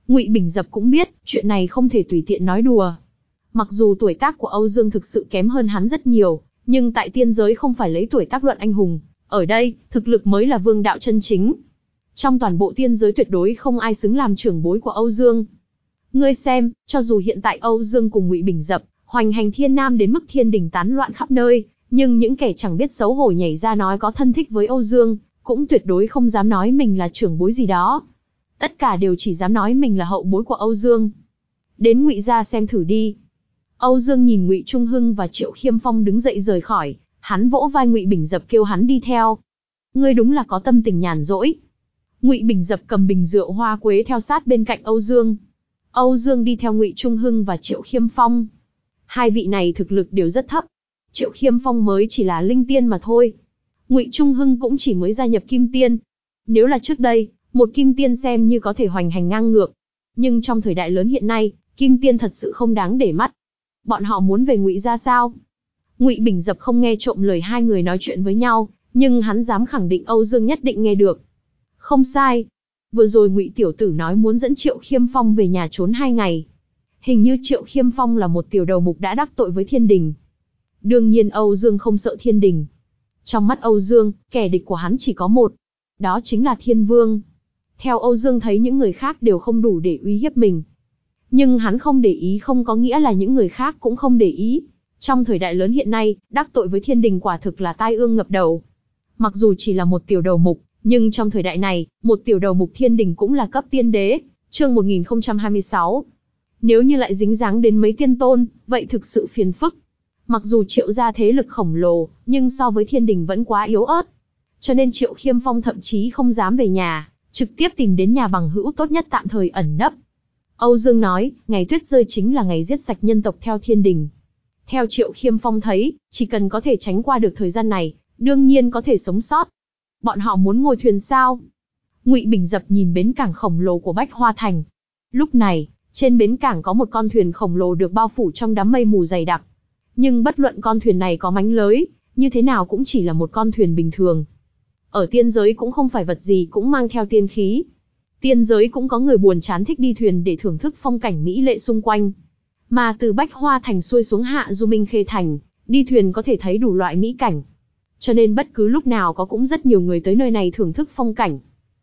Ngụy Bình Dập cũng biết, chuyện này không thể tùy tiện nói đùa. Mặc dù tuổi tác của Âu Dương thực sự kém hơn hắn rất nhiều, nhưng tại tiên giới không phải lấy tuổi tác luận anh hùng, ở đây, thực lực mới là vương đạo chân chính. Trong toàn bộ tiên giới tuyệt đối không ai xứng làm trưởng bối của Âu Dương. Ngươi xem, cho dù hiện tại Âu Dương cùng Ngụy Bình Dập hoành hành thiên nam đến mức thiên đình tán loạn khắp nơi, nhưng những kẻ chẳng biết xấu hổ nhảy ra nói có thân thích với Âu Dương, cũng tuyệt đối không dám nói mình là trưởng bối gì đó. Tất cả đều chỉ dám nói mình là hậu bối của Âu Dương. Đến Ngụy gia xem thử đi. Âu Dương nhìn Ngụy Trung Hưng và Triệu Khiêm Phong đứng dậy rời khỏi, hắn vỗ vai Ngụy Bình Dập kêu hắn đi theo. Ngươi đúng là có tâm tình nhàn rỗi. Ngụy Bình Dập cầm bình rượu hoa quế theo sát bên cạnh Âu Dương. Âu Dương đi theo Ngụy Trung Hưng và Triệu Khiêm Phong. Hai vị này thực lực đều rất thấp. Triệu Khiêm Phong mới chỉ là linh tiên mà thôi. Ngụy Trung Hưng cũng chỉ mới gia nhập kim tiên. Nếu là trước đây, một kim tiên xem như có thể hoành hành ngang ngược. Nhưng trong thời đại lớn hiện nay, kim tiên thật sự không đáng để mắt. Bọn họ muốn về Ngụy gia sao? Ngụy Bình Dập không nghe trộm lời hai người nói chuyện với nhau, nhưng hắn dám khẳng định Âu Dương nhất định nghe được. Không sai. Vừa rồi Ngụy tiểu tử nói muốn dẫn Triệu Khiêm Phong về nhà trốn hai ngày. Hình như Triệu Khiêm Phong là một tiểu đầu mục đã đắc tội với thiên đình. Đương nhiên Âu Dương không sợ thiên đình. Trong mắt Âu Dương, kẻ địch của hắn chỉ có một. Đó chính là Thiên Vương. Theo Âu Dương thấy những người khác đều không đủ để uy hiếp mình. Nhưng hắn không để ý không có nghĩa là những người khác cũng không để ý. Trong thời đại lớn hiện nay, đắc tội với thiên đình quả thực là tai ương ngập đầu. Mặc dù chỉ là một tiểu đầu mục, nhưng trong thời đại này, một tiểu đầu mục thiên đình cũng là cấp tiên đế. Chương một nghìn không trăm hai mươi sáu. Nếu như lại dính dáng đến mấy tiên tôn, vậy thực sự phiền phức. Mặc dù Triệu gia thế lực khổng lồ, nhưng so với thiên đình vẫn quá yếu ớt. Cho nên Triệu Khiêm Phong thậm chí không dám về nhà, trực tiếp tìm đến nhà bằng hữu tốt nhất tạm thời ẩn nấp. Âu Dương nói, ngày tuyết rơi chính là ngày giết sạch nhân tộc theo thiên đình. Theo Triệu Khiêm Phong thấy, chỉ cần có thể tránh qua được thời gian này, đương nhiên có thể sống sót. Bọn họ muốn ngồi thuyền sao? Ngụy Bình Dập nhìn bến cảng khổng lồ của Bách Hoa Thành. Lúc này, trên bến cảng có một con thuyền khổng lồ được bao phủ trong đám mây mù dày đặc. Nhưng bất luận con thuyền này có mánh lới, như thế nào cũng chỉ là một con thuyền bình thường. Ở tiên giới cũng không phải vật gì cũng mang theo tiên khí. Tiên giới cũng có người buồn chán thích đi thuyền để thưởng thức phong cảnh mỹ lệ xung quanh. Mà từ Bách Hoa Thành xuôi xuống Hạ Du Minh Khê Thành, đi thuyền có thể thấy đủ loại mỹ cảnh. Cho nên bất cứ lúc nào có cũng rất nhiều người tới nơi này thưởng thức phong cảnh.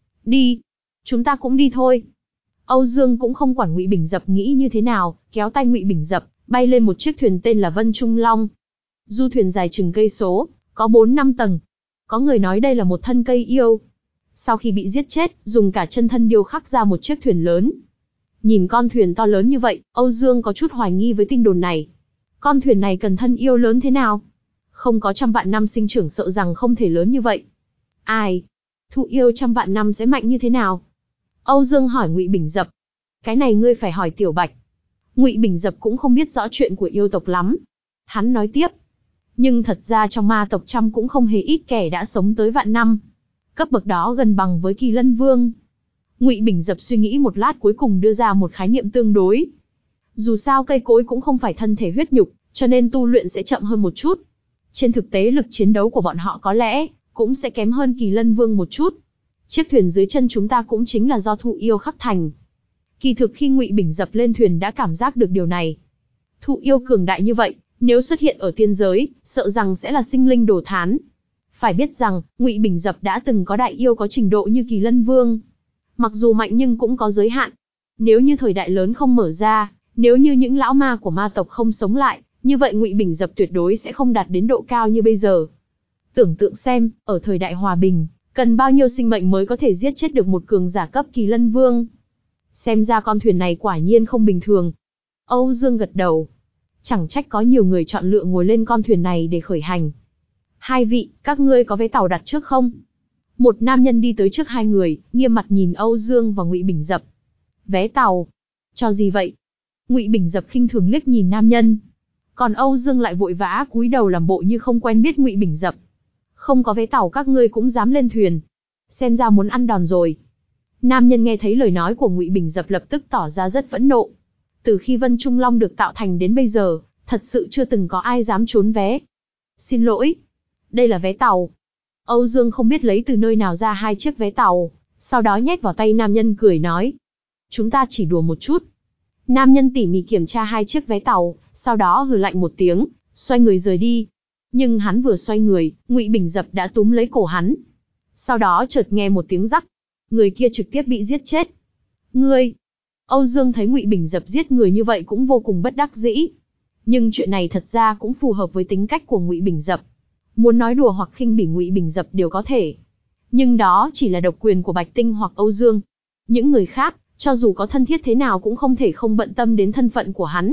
Đi, chúng ta cũng đi thôi. Âu Dương cũng không quản Ngụy Bình Dập nghĩ như thế nào, kéo tay Ngụy Bình Dập, bay lên một chiếc thuyền tên là Vân Trung Long. Du thuyền dài chừng cây số, có bốn năm tầng. Có người nói đây là một thân cây yêu. Sau khi bị giết chết, dùng cả chân thân điêu khắc ra một chiếc thuyền lớn. Nhìn con thuyền to lớn như vậy, Âu Dương có chút hoài nghi với tin đồn này. Con thuyền này cần thân yêu lớn thế nào? Không có trăm vạn năm sinh trưởng sợ rằng không thể lớn như vậy. Ai? Thụ yêu trăm vạn năm sẽ mạnh như thế nào? Âu Dương hỏi Ngụy Bình Dập. Cái này ngươi phải hỏi Tiểu Bạch. Ngụy Bình Dập cũng không biết rõ chuyện của yêu tộc lắm. Hắn nói tiếp. Nhưng thật ra trong ma tộc trăm cũng không hề ít kẻ đã sống tới vạn năm. Cấp bậc đó gần bằng với Kỳ Lân Vương. Ngụy Bình Dập suy nghĩ một lát cuối cùng đưa ra một khái niệm tương đối. Dù sao cây cối cũng không phải thân thể huyết nhục, cho nên tu luyện sẽ chậm hơn một chút. Trên thực tế lực chiến đấu của bọn họ có lẽ cũng sẽ kém hơn Kỳ Lân Vương một chút. Chiếc thuyền dưới chân chúng ta cũng chính là do thụ yêu khắc thành. Kỳ thực khi Ngụy Bình Dập lên thuyền đã cảm giác được điều này. Thụ yêu cường đại như vậy, nếu xuất hiện ở tiên giới, sợ rằng sẽ là sinh linh đồ thán. Phải biết rằng, Ngụy Bình Dập đã từng có đại yêu có trình độ như Kỳ Lân Vương. Mặc dù mạnh nhưng cũng có giới hạn. Nếu như thời đại lớn không mở ra, nếu như những lão ma của ma tộc không sống lại, như vậy Ngụy Bình Dập tuyệt đối sẽ không đạt đến độ cao như bây giờ. Tưởng tượng xem, ở thời đại hòa bình, cần bao nhiêu sinh mệnh mới có thể giết chết được một cường giả cấp Kỳ Lân Vương. Xem ra con thuyền này quả nhiên không bình thường. Âu Dương gật đầu. Chẳng trách có nhiều người chọn lựa ngồi lên con thuyền này để khởi hành. Hai vị, các ngươi có vé tàu đặt trước không? Một nam nhân đi tới trước hai người, nghiêm mặt nhìn Âu Dương và Ngụy Bình Dập. Vé tàu? Cho gì vậy? Ngụy Bình Dập khinh thường liếc nhìn nam nhân. Còn Âu Dương lại vội vã cúi đầu làm bộ như không quen biết Ngụy Bình Dập. Không có vé tàu các ngươi cũng dám lên thuyền. Xem ra muốn ăn đòn rồi. Nam nhân nghe thấy lời nói của Ngụy Bình Dập lập tức tỏ ra rất phẫn nộ. Từ khi Vân Trung Long được tạo thành đến bây giờ, thật sự chưa từng có ai dám trốn vé. Xin lỗi. Đây là vé tàu. Âu Dương không biết lấy từ nơi nào ra hai chiếc vé tàu, sau đó nhét vào tay nam nhân cười nói. Chúng ta chỉ đùa một chút. Nam nhân tỉ mỉ kiểm tra hai chiếc vé tàu, sau đó hừ lạnh một tiếng, xoay người rời đi. Nhưng hắn vừa xoay người, Ngụy Bình Dập đã túm lấy cổ hắn. Sau đó chợt nghe một tiếng rắc, người kia trực tiếp bị giết chết. Ngươi! Âu Dương thấy Ngụy Bình Dập giết người như vậy cũng vô cùng bất đắc dĩ. Nhưng chuyện này thật ra cũng phù hợp với tính cách của Ngụy Bình Dập. Muốn nói đùa hoặc khinh bỉ Ngụy Bình Dập đều có thể. Nhưng đó chỉ là độc quyền của Bạch Tinh hoặc Âu Dương. Những người khác, cho dù có thân thiết thế nào cũng không thể không bận tâm đến thân phận của hắn.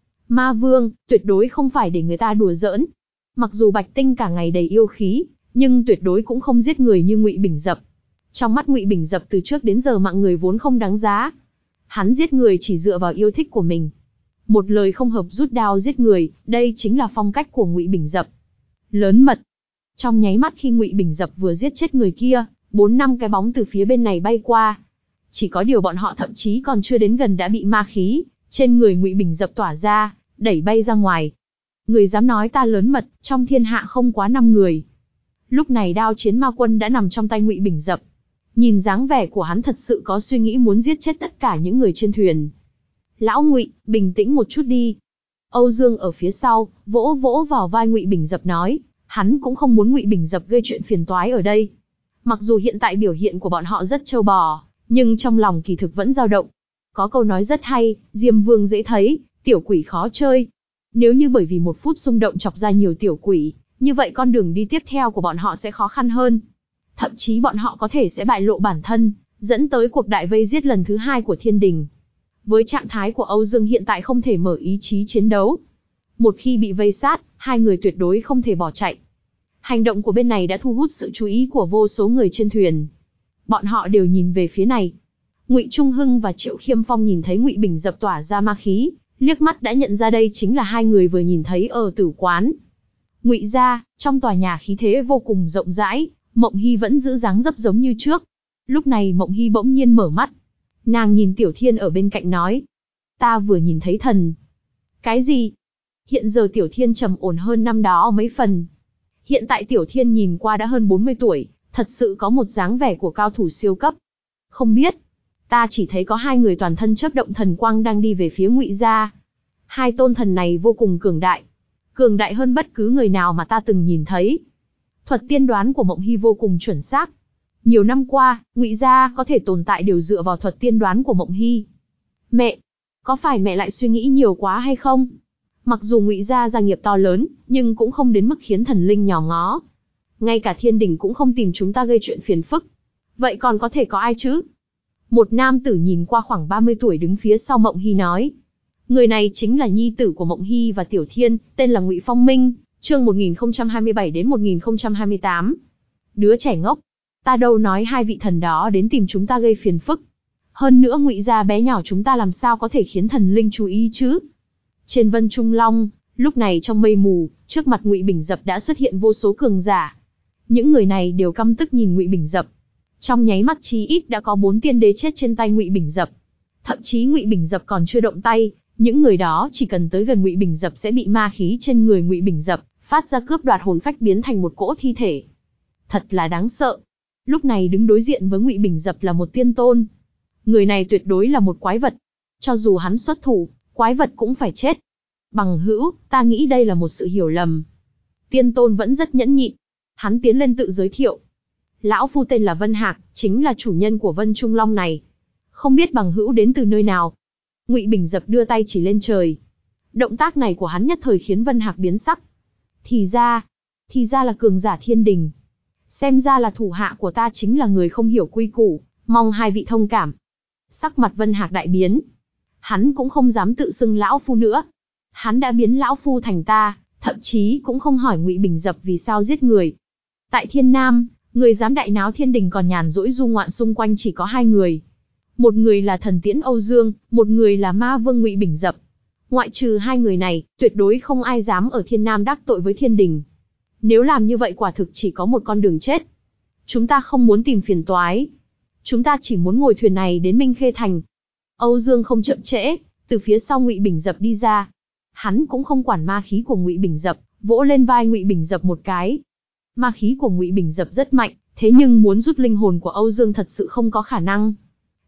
Ma Vương, tuyệt đối không phải để người ta đùa giỡn. Mặc dù Bạch Tinh cả ngày đầy yêu khí, nhưng tuyệt đối cũng không giết người như Ngụy Bình Dập. Trong mắt Ngụy Bình Dập từ trước đến giờ mạng người vốn không đáng giá. Hắn giết người chỉ dựa vào yêu thích của mình. Một lời không hợp rút đao giết người, đây chính là phong cách của Ngụy Bình Dập. Lớn mật. Trong nháy mắt khi Ngụy Bình Dập vừa giết chết người kia, bốn năm cái bóng từ phía bên này bay qua. Chỉ có điều bọn họ thậm chí còn chưa đến gần đã bị ma khí trên người Ngụy Bình Dập tỏa ra, đẩy bay ra ngoài. Người dám nói ta lớn mật, trong thiên hạ không quá năm người. Lúc này đao chiến ma quân đã nằm trong tay Ngụy Bình Dập. Nhìn dáng vẻ của hắn thật sự có suy nghĩ muốn giết chết tất cả những người trên thuyền. Lão Ngụy, bình tĩnh một chút đi. Âu Dương ở phía sau, vỗ vỗ vào vai Ngụy Bình Dập nói, hắn cũng không muốn Ngụy Bình Dập gây chuyện phiền toái ở đây. Mặc dù hiện tại biểu hiện của bọn họ rất trâu bò, nhưng trong lòng kỳ thực vẫn dao động. Có câu nói rất hay, Diêm Vương dễ thấy, tiểu quỷ khó chơi. Nếu như bởi vì một phút xung động chọc ra nhiều tiểu quỷ, như vậy con đường đi tiếp theo của bọn họ sẽ khó khăn hơn. Thậm chí bọn họ có thể sẽ bại lộ bản thân, dẫn tới cuộc đại vây giết lần thứ hai của thiên đình. Với trạng thái của Âu Dương hiện tại không thể mở ý chí chiến đấu. Một khi bị vây sát, hai người tuyệt đối không thể bỏ chạy. Hành động của bên này đã thu hút sự chú ý của vô số người trên thuyền. Bọn họ đều nhìn về phía này. Ngụy Trung Hưng và Triệu Khiêm Phong nhìn thấy Ngụy Bình Dập tỏa ra ma khí, liếc mắt đã nhận ra đây chính là hai người vừa nhìn thấy ở tử quán. Ngụy gia, trong tòa nhà khí thế vô cùng rộng rãi, Mộng Hy vẫn giữ dáng dấp giống như trước. Lúc này Mộng Hy bỗng nhiên mở mắt. Nàng nhìn Tiểu Thiên ở bên cạnh nói. Ta vừa nhìn thấy thần. Cái gì? Hiện giờ Tiểu Thiên trầm ổn hơn năm đó mấy phần. Hiện tại Tiểu Thiên nhìn qua đã hơn bốn mươi tuổi, thật sự có một dáng vẻ của cao thủ siêu cấp. Không biết. Ta chỉ thấy có hai người toàn thân chớp động thần quang đang đi về phía Ngụy gia. Hai tôn thần này vô cùng cường đại. Cường đại hơn bất cứ người nào mà ta từng nhìn thấy. Thuật tiên đoán của Mộng Hy vô cùng chuẩn xác. Nhiều năm qua, Ngụy gia có thể tồn tại đều dựa vào thuật tiên đoán của Mộng Hy. Mẹ, có phải mẹ lại suy nghĩ nhiều quá hay không? Mặc dù Ngụy gia gia nghiệp to lớn, nhưng cũng không đến mức khiến thần linh nhòm ngó. Ngay cả thiên đình cũng không tìm chúng ta gây chuyện phiền phức. Vậy còn có thể có ai chứ? Một nam tử nhìn qua khoảng ba mươi tuổi đứng phía sau Mộng Hy nói. Người này chính là nhi tử của Mộng Hy và Tiểu Thiên, tên là Ngụy Phong Minh, chương một nghìn không trăm hai mươi bảy đến một nghìn không trăm hai mươi tám. Đứa trẻ ngốc, ta đâu nói hai vị thần đó đến tìm chúng ta gây phiền phức. Hơn nữa Ngụy gia bé nhỏ chúng ta làm sao có thể khiến thần linh chú ý chứ? Trên Vân Trung Long, lúc này trong mây mù, trước mặt Ngụy Bình Dập đã xuất hiện vô số cường giả. Những người này đều căm tức nhìn Ngụy Bình Dập. Trong nháy mắt chí ít đã có bốn tiên đế chết trên tay Ngụy Bình Dập. Thậm chí Ngụy Bình Dập còn chưa động tay, những người đó chỉ cần tới gần Ngụy Bình Dập sẽ bị ma khí trên người Ngụy Bình Dập phát ra cướp đoạt hồn phách biến thành một cỗ thi thể. Thật là đáng sợ. Lúc này đứng đối diện với Ngụy Bình Dập là một tiên tôn. Người này tuyệt đối là một quái vật. Cho dù hắn xuất thủ, quái vật cũng phải chết. Bằng hữu, ta nghĩ đây là một sự hiểu lầm. Tiên tôn vẫn rất nhẫn nhịn. Hắn tiến lên tự giới thiệu. Lão phu tên là Vân Hạc, chính là chủ nhân của Vân Trung Long này. Không biết bằng hữu đến từ nơi nào. Ngụy Bình Dập đưa tay chỉ lên trời. Động tác này của hắn nhất thời khiến Vân Hạc biến sắc. Thì ra, thì ra là cường giả thiên đình. Xem ra là thủ hạ của ta chính là người không hiểu quy củ, mong hai vị thông cảm. Sắc mặt Vân Hạc đại biến. Hắn cũng không dám tự xưng lão phu nữa. Hắn đã biến lão phu thành ta, thậm chí cũng không hỏi Ngụy Bình Dập vì sao giết người. Tại Thiên Nam, người dám đại náo thiên đình còn nhàn rỗi du ngoạn xung quanh chỉ có hai người. Một người là thần tiễn Âu Dương, một người là ma vương Ngụy Bình Dập. Ngoại trừ hai người này, tuyệt đối không ai dám ở Thiên Nam đắc tội với thiên đình. Nếu làm như vậy quả thực chỉ có một con đường chết. Chúng ta không muốn tìm phiền toái. Chúng ta chỉ muốn ngồi thuyền này đến Minh Khê Thành. Âu Dương không chậm trễ, từ phía sau Ngụy Bình Dập đi ra. Hắn cũng không quản ma khí của Ngụy Bình Dập, vỗ lên vai Ngụy Bình Dập một cái. Ma khí của Ngụy Bình Dập rất mạnh, thế nhưng muốn rút linh hồn của Âu Dương thật sự không có khả năng.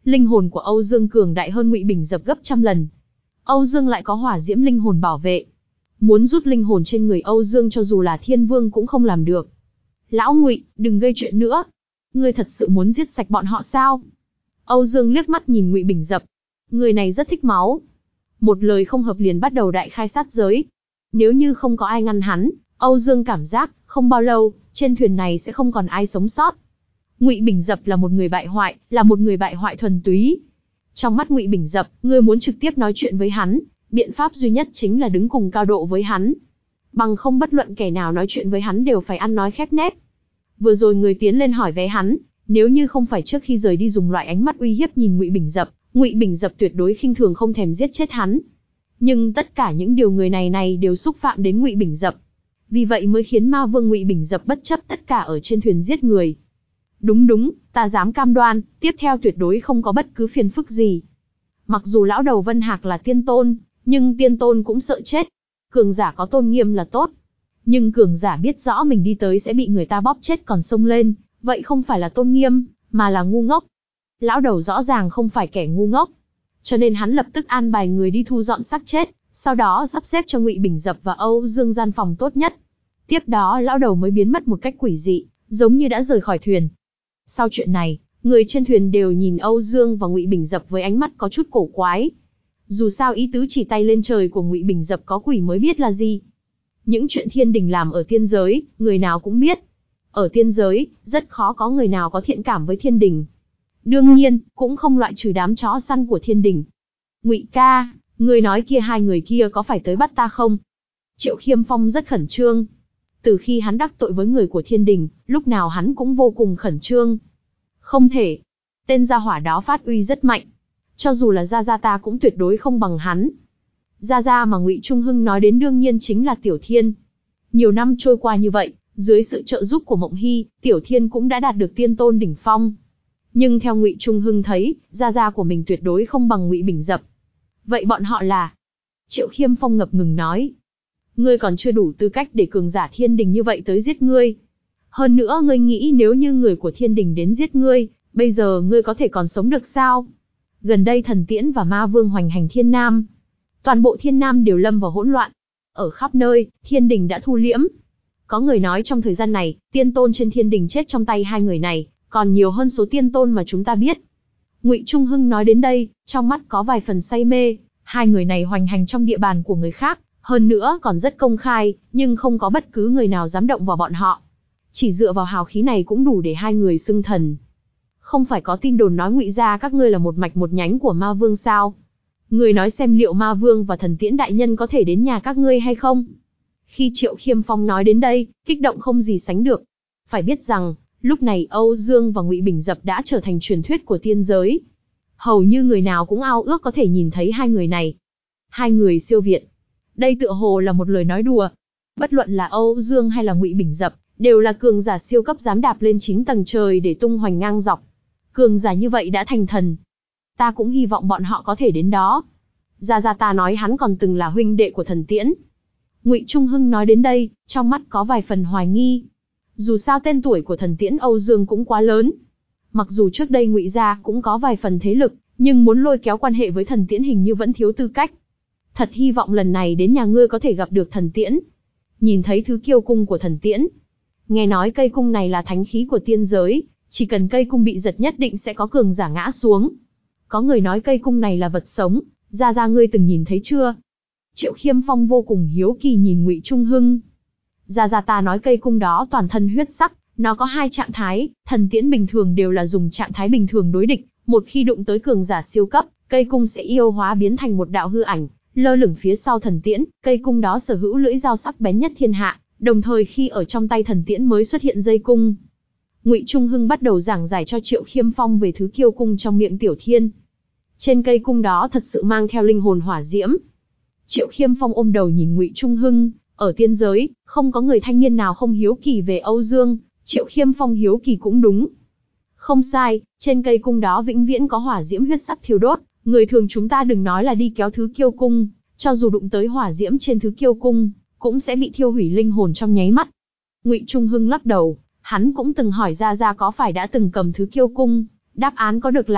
Linh hồn của Âu Dương cường đại hơn Ngụy Bình Dập gấp trăm lần. Âu Dương lại có hỏa diễm linh hồn bảo vệ. Muốn rút linh hồn trên người Âu Dương cho dù là thiên vương cũng không làm được. Lão Ngụy, đừng gây chuyện nữa. Ngươi thật sự muốn giết sạch bọn họ sao? Âu Dương liếc mắt nhìn Ngụy Bình Dập. Người này rất thích máu. Một lời không hợp liền bắt đầu đại khai sát giới. Nếu như không có ai ngăn hắn, Âu Dương cảm giác, không bao lâu, trên thuyền này sẽ không còn ai sống sót. Ngụy Bình Dập là một người bại hoại, là một người bại hoại thuần túy. Trong mắt Ngụy Bình Dập, ngươi muốn trực tiếp nói chuyện với hắn, biện pháp duy nhất chính là đứng cùng cao độ với hắn. Bằng không bất luận kẻ nào nói chuyện với hắn đều phải ăn nói khép nép. Vừa rồi người tiến lên hỏi vé hắn, nếu như không phải trước khi rời đi dùng loại ánh mắt uy hiếp nhìn Ngụy Bình Dập, Ngụy Bình Dập tuyệt đối khinh thường không thèm giết chết hắn. Nhưng tất cả những điều người này này đều xúc phạm đến Ngụy Bình Dập. Vì vậy mới khiến ma vương Ngụy Bình Dập bất chấp tất cả ở trên thuyền giết người. Đúng đúng, ta dám cam đoan, tiếp theo tuyệt đối không có bất cứ phiền phức gì. Mặc dù lão đầu Vân Hạc là tiên tôn, nhưng tiên tôn cũng sợ chết. Cường giả có tôn nghiêm là tốt. Nhưng cường giả biết rõ mình đi tới sẽ bị người ta bóp chết còn xông lên, vậy không phải là tôn nghiêm, mà là ngu ngốc. Lão đầu rõ ràng không phải kẻ ngu ngốc. Cho nên hắn lập tức an bài người đi thu dọn xác chết, sau đó sắp xếp cho Ngụy Bình Dập và Âu Dương gian phòng tốt nhất. Tiếp đó lão đầu mới biến mất một cách quỷ dị, giống như đã rời khỏi thuyền. Sau chuyện này, người trên thuyền đều nhìn Âu Dương và Ngụy Bình Dập với ánh mắt có chút cổ quái. Dù sao ý tứ chỉ tay lên trời của Ngụy Bình Dập có quỷ mới biết là gì. Những chuyện thiên đình làm ở tiên giới, người nào cũng biết. Ở tiên giới, rất khó có người nào có thiện cảm với thiên đình. Đương nhiên, cũng không loại trừ đám chó săn của thiên đình. Ngụy ca, người nói kia hai người kia có phải tới bắt ta không? Triệu Khiêm Phong rất khẩn trương. Từ khi hắn đắc tội với người của thiên đình, lúc nào hắn cũng vô cùng khẩn trương. Không thể. Tên gia hỏa đó phát uy rất mạnh. Cho dù là Gia Gia ta cũng tuyệt đối không bằng hắn. Gia Gia mà Ngụy Trung Hưng nói đến đương nhiên chính là Tiểu Thiên. Nhiều năm trôi qua như vậy, dưới sự trợ giúp của Mộng Hy, Tiểu Thiên cũng đã đạt được tiên tôn đỉnh phong. Nhưng theo Ngụy Trung Hưng thấy, Gia Gia của mình tuyệt đối không bằng Ngụy Bình Dập. Vậy bọn họ là? Triệu Khiêm Phong ngập ngừng nói. Ngươi còn chưa đủ tư cách để cường giả thiên đình như vậy tới giết ngươi. Hơn nữa ngươi nghĩ nếu như người của thiên đình đến giết ngươi, bây giờ ngươi có thể còn sống được sao? Gần đây Thần Tiễn và Ma Vương hoành hành thiên nam. Toàn bộ thiên nam đều lâm vào hỗn loạn. Ở khắp nơi, thiên đình đã thu liễm. Có người nói trong thời gian này, tiên tôn trên thiên đình chết trong tay hai người này, còn nhiều hơn số tiên tôn mà chúng ta biết. Ngụy Trung Hưng nói đến đây, trong mắt có vài phần say mê. Hai người này hoành hành trong địa bàn của người khác, hơn nữa còn rất công khai, nhưng không có bất cứ người nào dám động vào bọn họ. Chỉ dựa vào hào khí này cũng đủ để hai người xưng thần. Không phải có tin đồn nói Ngụy gia các ngươi là một mạch một nhánh của Ma Vương sao? Người nói xem liệu Ma Vương và Thần Tiễn đại nhân có thể đến nhà các ngươi hay không? Khi Triệu Khiêm Phong nói đến đây, kích động không gì sánh được. Phải biết rằng, lúc này Âu Dương và Ngụy Bình Dập đã trở thành truyền thuyết của tiên giới. Hầu như người nào cũng ao ước có thể nhìn thấy hai người này. Hai người siêu việt. Đây tựa hồ là một lời nói đùa. Bất luận là Âu Dương hay là Ngụy Bình Dập, đều là cường giả siêu cấp dám đạp lên chín tầng trời để tung hoành ngang dọc. Cường giả như vậy đã thành thần. Ta cũng hy vọng bọn họ có thể đến đó. Gia Gia ta nói hắn còn từng là huynh đệ của Thần Tiễn. Ngụy Trung Hưng nói đến đây, trong mắt có vài phần hoài nghi. Dù sao tên tuổi của Thần Tiễn Âu Dương cũng quá lớn. Mặc dù trước đây Ngụy gia cũng có vài phần thế lực, nhưng muốn lôi kéo quan hệ với Thần Tiễn hình như vẫn thiếu tư cách. Thật hy vọng lần này đến nhà ngươi có thể gặp được Thần Tiễn. Nhìn thấy thứ kiêu cung của Thần Tiễn. Nghe nói cây cung này là thánh khí của tiên giới, chỉ cần cây cung bị giật nhất định sẽ có cường giả ngã xuống. Có người nói cây cung này là vật sống, Gia Gia ngươi từng nhìn thấy chưa? Triệu Khiêm Phong vô cùng hiếu kỳ nhìn Ngụy Trung Hưng. Gia Gia ta nói cây cung đó toàn thân huyết sắc, nó có hai trạng thái, Thần Tiễn bình thường đều là dùng trạng thái bình thường đối địch, một khi đụng tới cường giả siêu cấp, cây cung sẽ yêu hóa biến thành một đạo hư ảnh, lơ lửng phía sau Thần Tiễn, cây cung đó sở hữu lưỡi dao sắc bén nhất thiên hạ, đồng thời khi ở trong tay Thần Tiễn mới xuất hiện dây cung. Ngụy Trung Hưng bắt đầu giảng giải cho Triệu Khiêm Phong về thứ kiêu cung trong miệng Tiểu Thiên. Trên cây cung đó thật sự mang theo linh hồn hỏa diễm. Triệu Khiêm Phong ôm đầu nhìn Ngụy Trung Hưng, ở tiên giới, không có người thanh niên nào không hiếu kỳ về Âu Dương, Triệu Khiêm Phong hiếu kỳ cũng đúng. Không sai, trên cây cung đó vĩnh viễn có hỏa diễm huyết sắc thiêu đốt, người thường chúng ta đừng nói là đi kéo thứ kiêu cung, cho dù đụng tới hỏa diễm trên thứ kiêu cung, cũng sẽ bị thiêu hủy linh hồn trong nháy mắt. Ngụy Trung Hưng lắc đầu, hắn cũng từng hỏi Gia Gia có phải đã từng cầm thứ kiêu cung, đáp án có được là,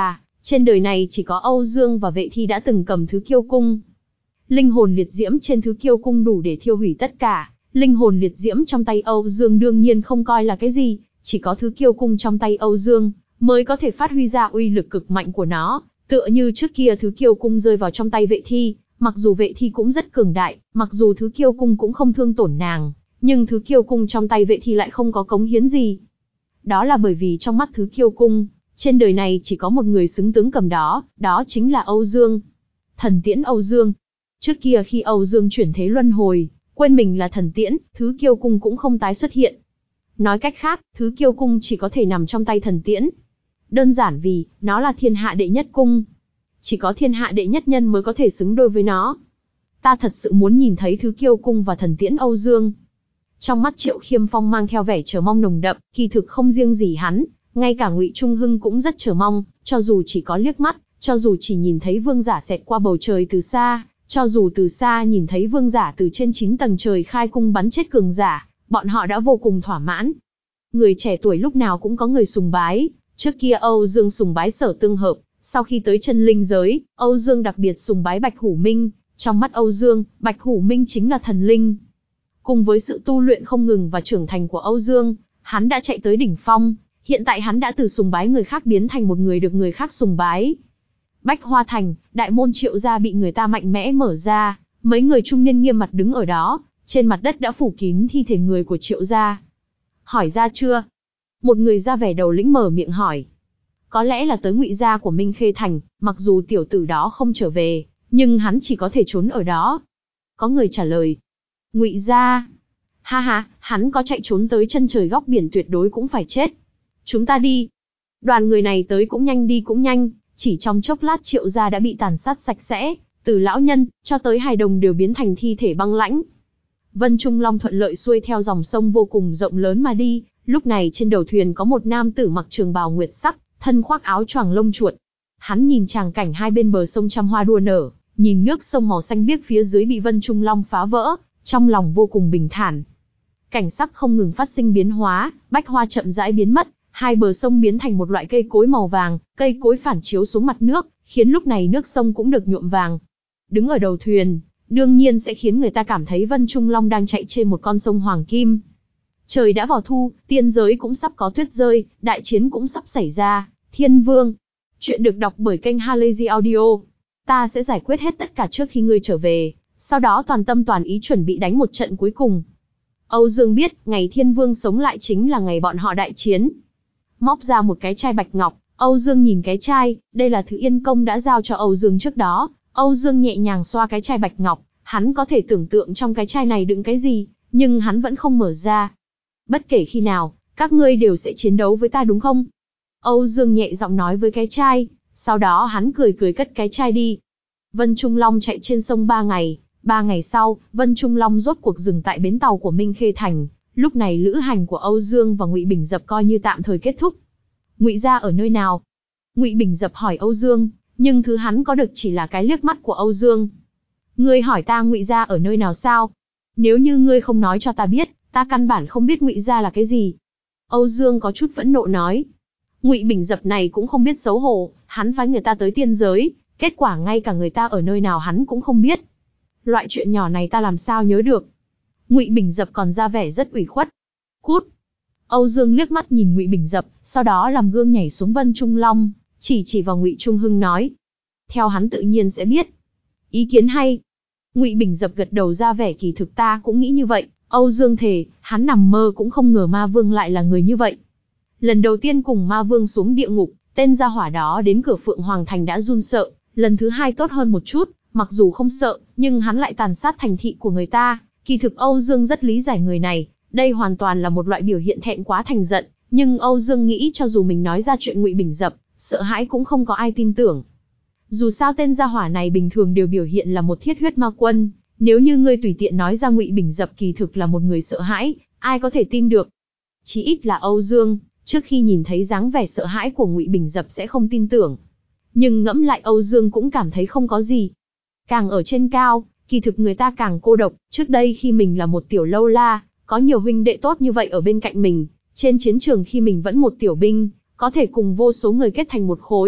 Trên đời này chỉ có Âu Dương và Vệ Thi đã từng cầm thứ kiêu cung. Linh hồn liệt diễm trên thứ kiêu cung đủ để thiêu hủy tất cả. Linh hồn liệt diễm trong tay Âu Dương đương nhiên không coi là cái gì, chỉ có thứ kiêu cung trong tay Âu Dương mới có thể phát huy ra uy lực cực mạnh của nó. Tựa như trước kia thứ kiêu cung rơi vào trong tay Vệ Thi, mặc dù Vệ Thi cũng rất cường đại, mặc dù thứ kiêu cung cũng không thương tổn nàng, nhưng thứ kiêu cung trong tay Vệ Thi lại không có cống hiến gì. Đó là bởi vì trong mắt thứ kiêu cung, trên đời này chỉ có một người xứng tướng cầm đó, đó chính là Âu Dương. Thần tiễn Âu Dương. Trước kia khi Âu Dương chuyển thế luân hồi, quên mình là thần tiễn, thứ kiêu cung cũng không tái xuất hiện. Nói cách khác, thứ kiêu cung chỉ có thể nằm trong tay thần tiễn. Đơn giản vì, nó là thiên hạ đệ nhất cung. Chỉ có thiên hạ đệ nhất nhân mới có thể xứng đôi với nó. Ta thật sự muốn nhìn thấy thứ kiêu cung và thần tiễn Âu Dương. Trong mắt Triệu Khiêm Phong mang theo vẻ chờ mong nồng đậm, kỳ thực không riêng gì hắn, ngay cả Ngụy Trung Hưng cũng rất chờ mong, cho dù chỉ có liếc mắt, cho dù chỉ nhìn thấy vương giả xẹt qua bầu trời từ xa, cho dù từ xa nhìn thấy vương giả từ trên chín tầng trời khai cung bắn chết cường giả, bọn họ đã vô cùng thỏa mãn. Người trẻ tuổi lúc nào cũng có người sùng bái, trước kia Âu Dương sùng bái Sở Tương Hợp, sau khi tới chân linh giới, Âu Dương đặc biệt sùng bái Bạch Hủ Minh, trong mắt Âu Dương, Bạch Hủ Minh chính là thần linh. Cùng với sự tu luyện không ngừng và trưởng thành của Âu Dương, hắn đã chạy tới đỉnh phong, hiện tại hắn đã từ sùng bái người khác biến thành một người được người khác sùng bái. Bách Hoa Thành, đại môn Triệu gia bị người ta mạnh mẽ mở ra, mấy người trung niên nghiêm mặt đứng ở đó, trên mặt đất đã phủ kín thi thể người của Triệu gia. Hỏi ra chưa? Một người da vẻ đầu lĩnh mở miệng hỏi. Có lẽ là tới Ngụy gia của Minh Khê Thành, mặc dù tiểu tử đó không trở về, nhưng hắn chỉ có thể trốn ở đó. Có người trả lời. Ngụy gia? Ha ha, hắn có chạy trốn tới chân trời góc biển tuyệt đối cũng phải chết. Chúng ta đi. Đoàn người này tới cũng nhanh đi cũng nhanh, chỉ trong chốc lát Triệu gia đã bị tàn sát sạch sẽ, từ lão nhân cho tới hài đồng đều biến thành thi thể băng lãnh. Vân Trung Long thuận lợi xuôi theo dòng sông vô cùng rộng lớn mà đi, lúc này trên đầu thuyền có một nam tử mặc trường bào nguyệt sắc, thân khoác áo choàng lông chuột. Hắn nhìn tràng cảnh hai bên bờ sông trăm hoa đua nở, nhìn nước sông màu xanh biếc phía dưới bị Vân Trung Long phá vỡ, trong lòng vô cùng bình thản. Cảnh sắc không ngừng phát sinh biến hóa, bách hoa chậm rãi biến mất, hai bờ sông biến thành một loại cây cối màu vàng, cây cối phản chiếu xuống mặt nước, khiến lúc này nước sông cũng được nhuộm vàng. Đứng ở đầu thuyền, đương nhiên sẽ khiến người ta cảm thấy Vân Trung Long đang chạy trên một con sông hoàng kim. Trời đã vào thu, tiên giới cũng sắp có tuyết rơi, đại chiến cũng sắp xảy ra. Thiên Vương. Chuyện được đọc bởi kênh Halazy Audio. Ta sẽ giải quyết hết tất cả trước khi ngươi trở về, sau đó toàn tâm toàn ý chuẩn bị đánh một trận cuối cùng. Âu Dương biết, ngày Thiên Vương sống lại chính là ngày bọn họ đại chiến. Móc ra một cái chai bạch ngọc, Âu Dương nhìn cái chai, đây là thứ Yên Công đã giao cho Âu Dương trước đó. Âu Dương nhẹ nhàng xoa cái chai bạch ngọc, hắn có thể tưởng tượng trong cái chai này đựng cái gì, nhưng hắn vẫn không mở ra. Bất kể khi nào, các ngươi đều sẽ chiến đấu với ta đúng không? Âu Dương nhẹ giọng nói với cái chai, sau đó hắn cười cười cất cái chai đi. Vân Trung Long chạy trên sông ba ngày, ba ngày sau, Vân Trung Long rốt cuộc dừng tại bến tàu của Minh Khê Thành. Lúc này lữ hành của Âu Dương và Ngụy Bình Dập coi như tạm thời kết thúc. Ngụy gia ở nơi nào? Ngụy Bình Dập hỏi Âu Dương, nhưng thứ hắn có được chỉ là cái liếc mắt của Âu Dương. Ngươi hỏi ta Ngụy gia ở nơi nào sao? Nếu như ngươi không nói cho ta biết, ta căn bản không biết Ngụy gia là cái gì. Âu Dương có chút phẫn nộ nói. Ngụy Bình Dập này cũng không biết xấu hổ, hắn phái người ta tới tiên giới, kết quả ngay cả người ta ở nơi nào hắn cũng không biết. Loại chuyện nhỏ này ta làm sao nhớ được. Ngụy Bình Dập còn ra vẻ rất ủy khuất. Cút. Âu Dương liếc mắt nhìn Ngụy Bình Dập, sau đó làm gương nhảy xuống Vân Trung Long, chỉ chỉ vào Ngụy Trung Hưng nói. Theo hắn tự nhiên sẽ biết. Ý kiến hay. Ngụy Bình Dập gật đầu ra vẻ kỳ thực ta cũng nghĩ như vậy. Âu Dương thề, hắn nằm mơ cũng không ngờ Ma Vương lại là người như vậy. Lần đầu tiên cùng Ma Vương xuống địa ngục, tên gia hỏa đó đến cửa Phượng Hoàng Thành đã run sợ, lần thứ hai tốt hơn một chút, mặc dù không sợ, nhưng hắn lại tàn sát thành thị của người ta. Kỳ thực Âu Dương rất lý giải người này, đây hoàn toàn là một loại biểu hiện thẹn quá thành giận, nhưng Âu Dương nghĩ cho dù mình nói ra chuyện Ngụy Bình Dập, sợ hãi cũng không có ai tin tưởng. Dù sao tên gia hỏa này bình thường đều biểu hiện là một thiết huyết ma quân, nếu như ngươi tùy tiện nói ra Ngụy Bình Dập kỳ thực là một người sợ hãi, ai có thể tin được? Chí ít là Âu Dương, trước khi nhìn thấy dáng vẻ sợ hãi của Ngụy Bình Dập sẽ không tin tưởng. Nhưng ngẫm lại Âu Dương cũng cảm thấy không có gì. Càng ở trên cao, kỳ thực người ta càng cô độc, trước đây khi mình là một tiểu lâu la, có nhiều huynh đệ tốt như vậy ở bên cạnh mình, trên chiến trường khi mình vẫn một tiểu binh, có thể cùng vô số người kết thành một khối,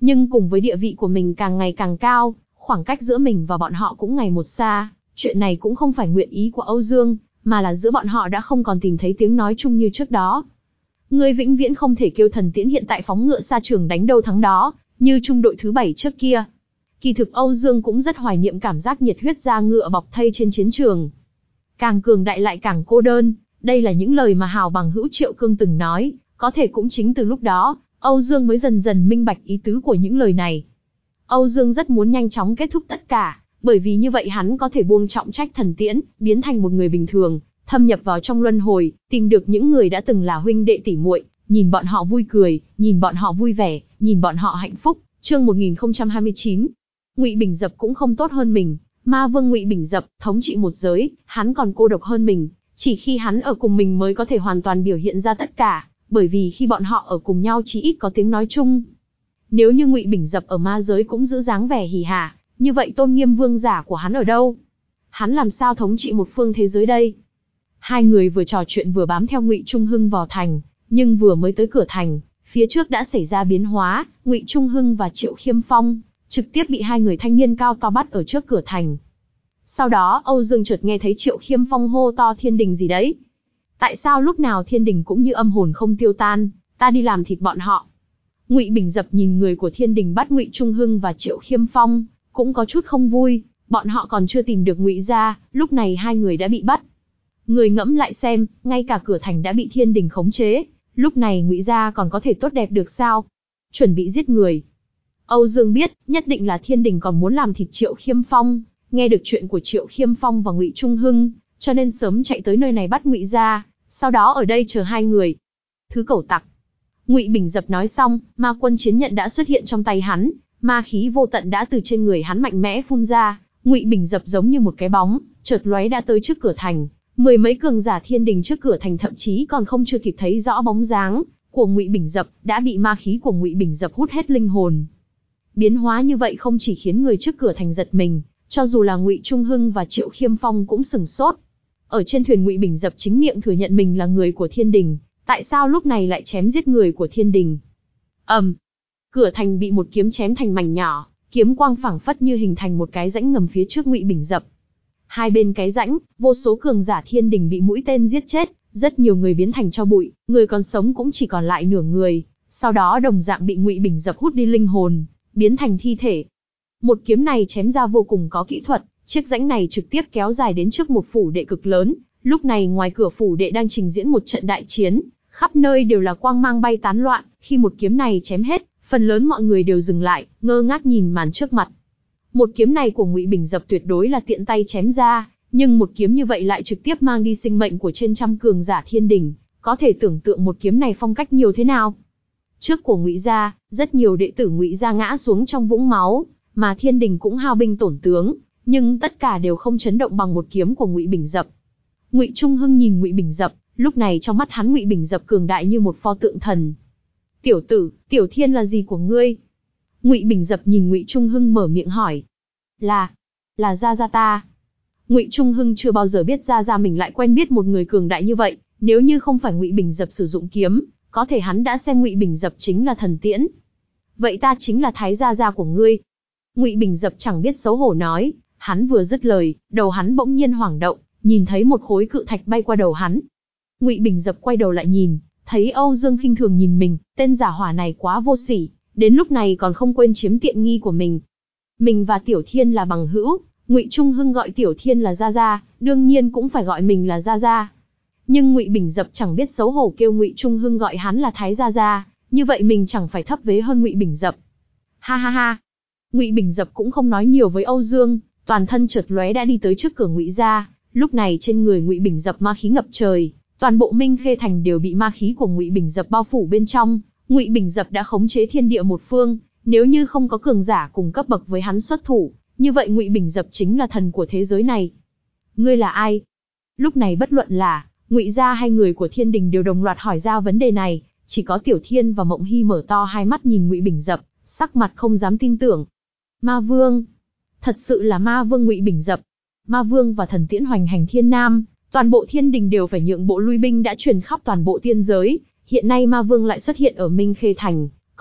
nhưng cùng với địa vị của mình càng ngày càng cao, khoảng cách giữa mình và bọn họ cũng ngày một xa. Chuyện này cũng không phải nguyện ý của Âu Dương, mà là giữa bọn họ đã không còn tìm thấy tiếng nói chung như trước đó. Ngươi vĩnh viễn không thể kêu Thần Tiễn hiện tại phóng ngựa xa trường đánh đâu thắng đó, như trung đội thứ bảy trước kia. Kỳ thực Âu Dương cũng rất hoài niệm cảm giác nhiệt huyết ra ngựa bọc thây trên chiến trường. Càng cường đại lại càng cô đơn, đây là những lời mà hào bằng hữu Triệu Cương từng nói, có thể cũng chính từ lúc đó, Âu Dương mới dần dần minh bạch ý tứ của những lời này. Âu Dương rất muốn nhanh chóng kết thúc tất cả, bởi vì như vậy hắn có thể buông trọng trách Thần Tiễn, biến thành một người bình thường, thâm nhập vào trong luân hồi, tìm được những người đã từng là huynh đệ tỷ muội, nhìn bọn họ vui cười, nhìn bọn họ vui vẻ, nhìn bọn họ hạnh phúc. Chương một nghìn không trăm hai mươi chín. Ngụy Bình Dập cũng không tốt hơn mình, Ma Vương Ngụy Bình Dập thống trị một giới, hắn còn cô độc hơn mình, chỉ khi hắn ở cùng mình mới có thể hoàn toàn biểu hiện ra tất cả, bởi vì khi bọn họ ở cùng nhau chí ít có tiếng nói chung. Nếu như Ngụy Bình Dập ở ma giới cũng giữ dáng vẻ hỉ hả, như vậy tôn nghiêm vương giả của hắn ở đâu? Hắn làm sao thống trị một phương thế giới đây? Hai người vừa trò chuyện vừa bám theo Ngụy Trung Hưng vào thành, nhưng vừa mới tới cửa thành, phía trước đã xảy ra biến hóa, Ngụy Trung Hưng và Triệu Khiêm Phong trực tiếp bị hai người thanh niên cao to bắt ở trước cửa thành. Sau đó Âu Dương chợt nghe thấy Triệu Khiêm Phong hô to thiên đình gì đấy. Tại sao lúc nào thiên đình cũng như âm hồn không tiêu tan, ta đi làm thịt bọn họ. Ngụy Bình Dập nhìn người của thiên đình bắt Ngụy Trung Hưng và Triệu Khiêm Phong, cũng có chút không vui, bọn họ còn chưa tìm được Ngụy gia, lúc này hai người đã bị bắt. Người ngẫm lại xem, ngay cả cửa thành đã bị thiên đình khống chế, lúc này Ngụy gia còn có thể tốt đẹp được sao? Chuẩn bị giết người. Âu Dương biết, nhất định là thiên đình còn muốn làm thịt Triệu Khiêm Phong, nghe được chuyện của Triệu Khiêm Phong và Ngụy Trung Hưng, cho nên sớm chạy tới nơi này bắt Ngụy gia, sau đó ở đây chờ hai người. Thứ cẩu tặc. Ngụy Bình Dập nói xong, ma quân chiến nhận đã xuất hiện trong tay hắn, ma khí vô tận đã từ trên người hắn mạnh mẽ phun ra, Ngụy Bình Dập giống như một cái bóng, chợt lóe đã tới trước cửa thành. Mười mấy cường giả thiên đình trước cửa thành thậm chí còn không chưa kịp thấy rõ bóng dáng của Ngụy Bình Dập, đã bị ma khí của Ngụy Bình Dập hút hết linh hồn. Biến hóa như vậy không chỉ khiến người trước cửa thành giật mình, cho dù là Ngụy Trung Hưng và Triệu Khiêm Phong cũng sửng sốt. Ở trên thuyền Ngụy Bình Dập chính miệng thừa nhận mình là người của thiên đình, tại sao lúc này lại chém giết người của thiên đình? Ầm, um, cửa thành bị một kiếm chém thành mảnh nhỏ, kiếm quang phảng phất như hình thành một cái rãnh ngầm phía trước Ngụy Bình Dập. Hai bên cái rãnh, vô số cường giả thiên đình bị mũi tên giết chết, rất nhiều người biến thành tro bụi, người còn sống cũng chỉ còn lại nửa người, sau đó đồng dạng bị Ngụy Bình Dập hút đi linh hồn, biến thành thi thể. Một kiếm này chém ra vô cùng có kỹ thuật, chiếc rãnh này trực tiếp kéo dài đến trước một phủ đệ cực lớn, lúc này ngoài cửa phủ đệ đang trình diễn một trận đại chiến, khắp nơi đều là quang mang bay tán loạn, khi một kiếm này chém hết, phần lớn mọi người đều dừng lại, ngơ ngác nhìn màn trước mặt. Một kiếm này của Ngụy Bình Dập tuyệt đối là tiện tay chém ra, nhưng một kiếm như vậy lại trực tiếp mang đi sinh mệnh của trên trăm cường giả thiên đình, có thể tưởng tượng một kiếm này phong cách nhiều thế nào. Trước của Ngụy gia, rất nhiều đệ tử Ngụy gia ngã xuống trong vũng máu, mà thiên đình cũng hao binh tổn tướng, nhưng tất cả đều không chấn động bằng một kiếm của Ngụy Bình Dập. Ngụy Trung Hưng nhìn Ngụy Bình Dập, lúc này trong mắt hắn Ngụy Bình Dập cường đại như một pho tượng thần. Tiểu tử, Tiểu Thiên là gì của ngươi? Ngụy Bình Dập nhìn Ngụy Trung Hưng mở miệng hỏi. Là, là gia gia ta. Ngụy Trung Hưng chưa bao giờ biết gia gia mình lại quen biết một người cường đại như vậy, nếu như không phải Ngụy Bình Dập sử dụng kiếm, có thể hắn đã xem Ngụy Bình Dập chính là thần tiễn. Vậy ta chính là Thái gia gia của ngươi. Ngụy Bình Dập chẳng biết xấu hổ nói, hắn vừa dứt lời, đầu hắn bỗng nhiên hoảng động, nhìn thấy một khối cự thạch bay qua đầu hắn. Ngụy Bình Dập quay đầu lại nhìn, thấy Âu Dương khinh thường nhìn mình, tên giả hỏa này quá vô sỉ, đến lúc này còn không quên chiếm tiện nghi của mình. Mình và Tiểu Thiên là bằng hữu, Ngụy Trung Hưng gọi Tiểu Thiên là gia gia, đương nhiên cũng phải gọi mình là gia gia. Nhưng Ngụy Bình Dập chẳng biết xấu hổ kêu Ngụy Trung Hưng gọi hắn là Thái gia gia, như vậy mình chẳng phải thấp vế hơn Ngụy Bình Dập. Ha ha ha. Ngụy Bình Dập cũng không nói nhiều với Âu Dương, toàn thân chợt lóe đã đi tới trước cửa Ngụy gia, lúc này trên người Ngụy Bình Dập ma khí ngập trời, toàn bộ Minh Khê thành đều bị ma khí của Ngụy Bình Dập bao phủ bên trong. Ngụy Bình Dập đã khống chế thiên địa một phương, nếu như không có cường giả cùng cấp bậc với hắn xuất thủ, như vậy Ngụy Bình Dập chính là thần của thế giới này. Ngươi là ai? Lúc này bất luận là Ngụy gia hay người của thiên đình đều đồng loạt hỏi ra vấn đề này, chỉ có Tiểu Thiên và Mộng Hy mở to hai mắt nhìn Ngụy Bình Dập, sắc mặt không dám tin tưởng. Ma Vương, thật sự là Ma Vương Ngụy Bình Dập. Ma Vương và thần tiễn hoành hành thiên nam, toàn bộ thiên đình đều phải nhượng bộ lui binh đã truyền khắp toàn bộ tiên giới, hiện nay Ma Vương lại xuất hiện ở Minh Khê thành,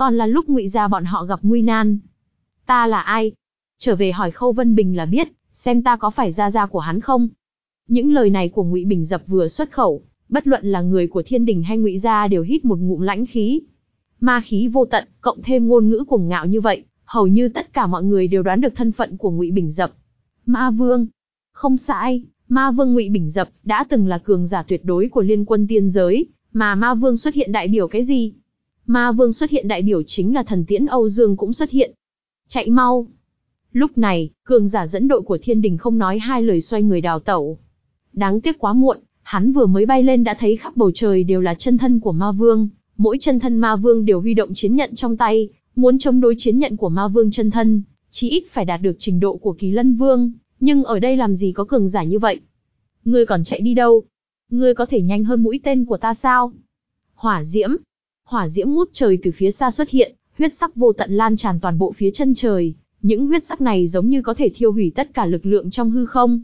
còn là lúc Ngụy gia bọn họ gặp nguy nan. Ta là ai? Trở về hỏi Khâu Vân Bình là biết, xem ta có phải gia gia của hắn không. Những lời này của Ngụy Bình Dập vừa xuất khẩu, bất luận là người của Thiên Đình hay Ngụy gia đều hít một ngụm lãnh khí. Ma khí vô tận, cộng thêm ngôn ngữ cuồng ngạo như vậy, hầu như tất cả mọi người đều đoán được thân phận của Ngụy Bình Dập. Ma Vương. Không sai, Ma Vương Ngụy Bình Dập đã từng là cường giả tuyệt đối của Liên Quân tiên giới, mà Ma Vương xuất hiện đại biểu cái gì? Ma Vương xuất hiện đại biểu chính là thần tiễn Âu Dương cũng xuất hiện. Chạy mau. Lúc này, cường giả dẫn đội của Thiên Đình không nói hai lời xoay người đào tẩu. Đáng tiếc quá muộn, hắn vừa mới bay lên đã thấy khắp bầu trời đều là chân thân của Ma Vương, mỗi chân thân Ma Vương đều huy động chiến nhận trong tay, muốn chống đối chiến nhận của Ma Vương chân thân, chí ít phải đạt được trình độ của Kỳ Lân Vương, nhưng ở đây làm gì có cường giả như vậy? Ngươi còn chạy đi đâu? Ngươi có thể nhanh hơn mũi tên của ta sao? Hỏa diễm. Hỏa diễm ngút trời từ phía xa xuất hiện, huyết sắc vô tận lan tràn toàn bộ phía chân trời, những huyết sắc này giống như có thể thiêu hủy tất cả lực lượng trong hư không.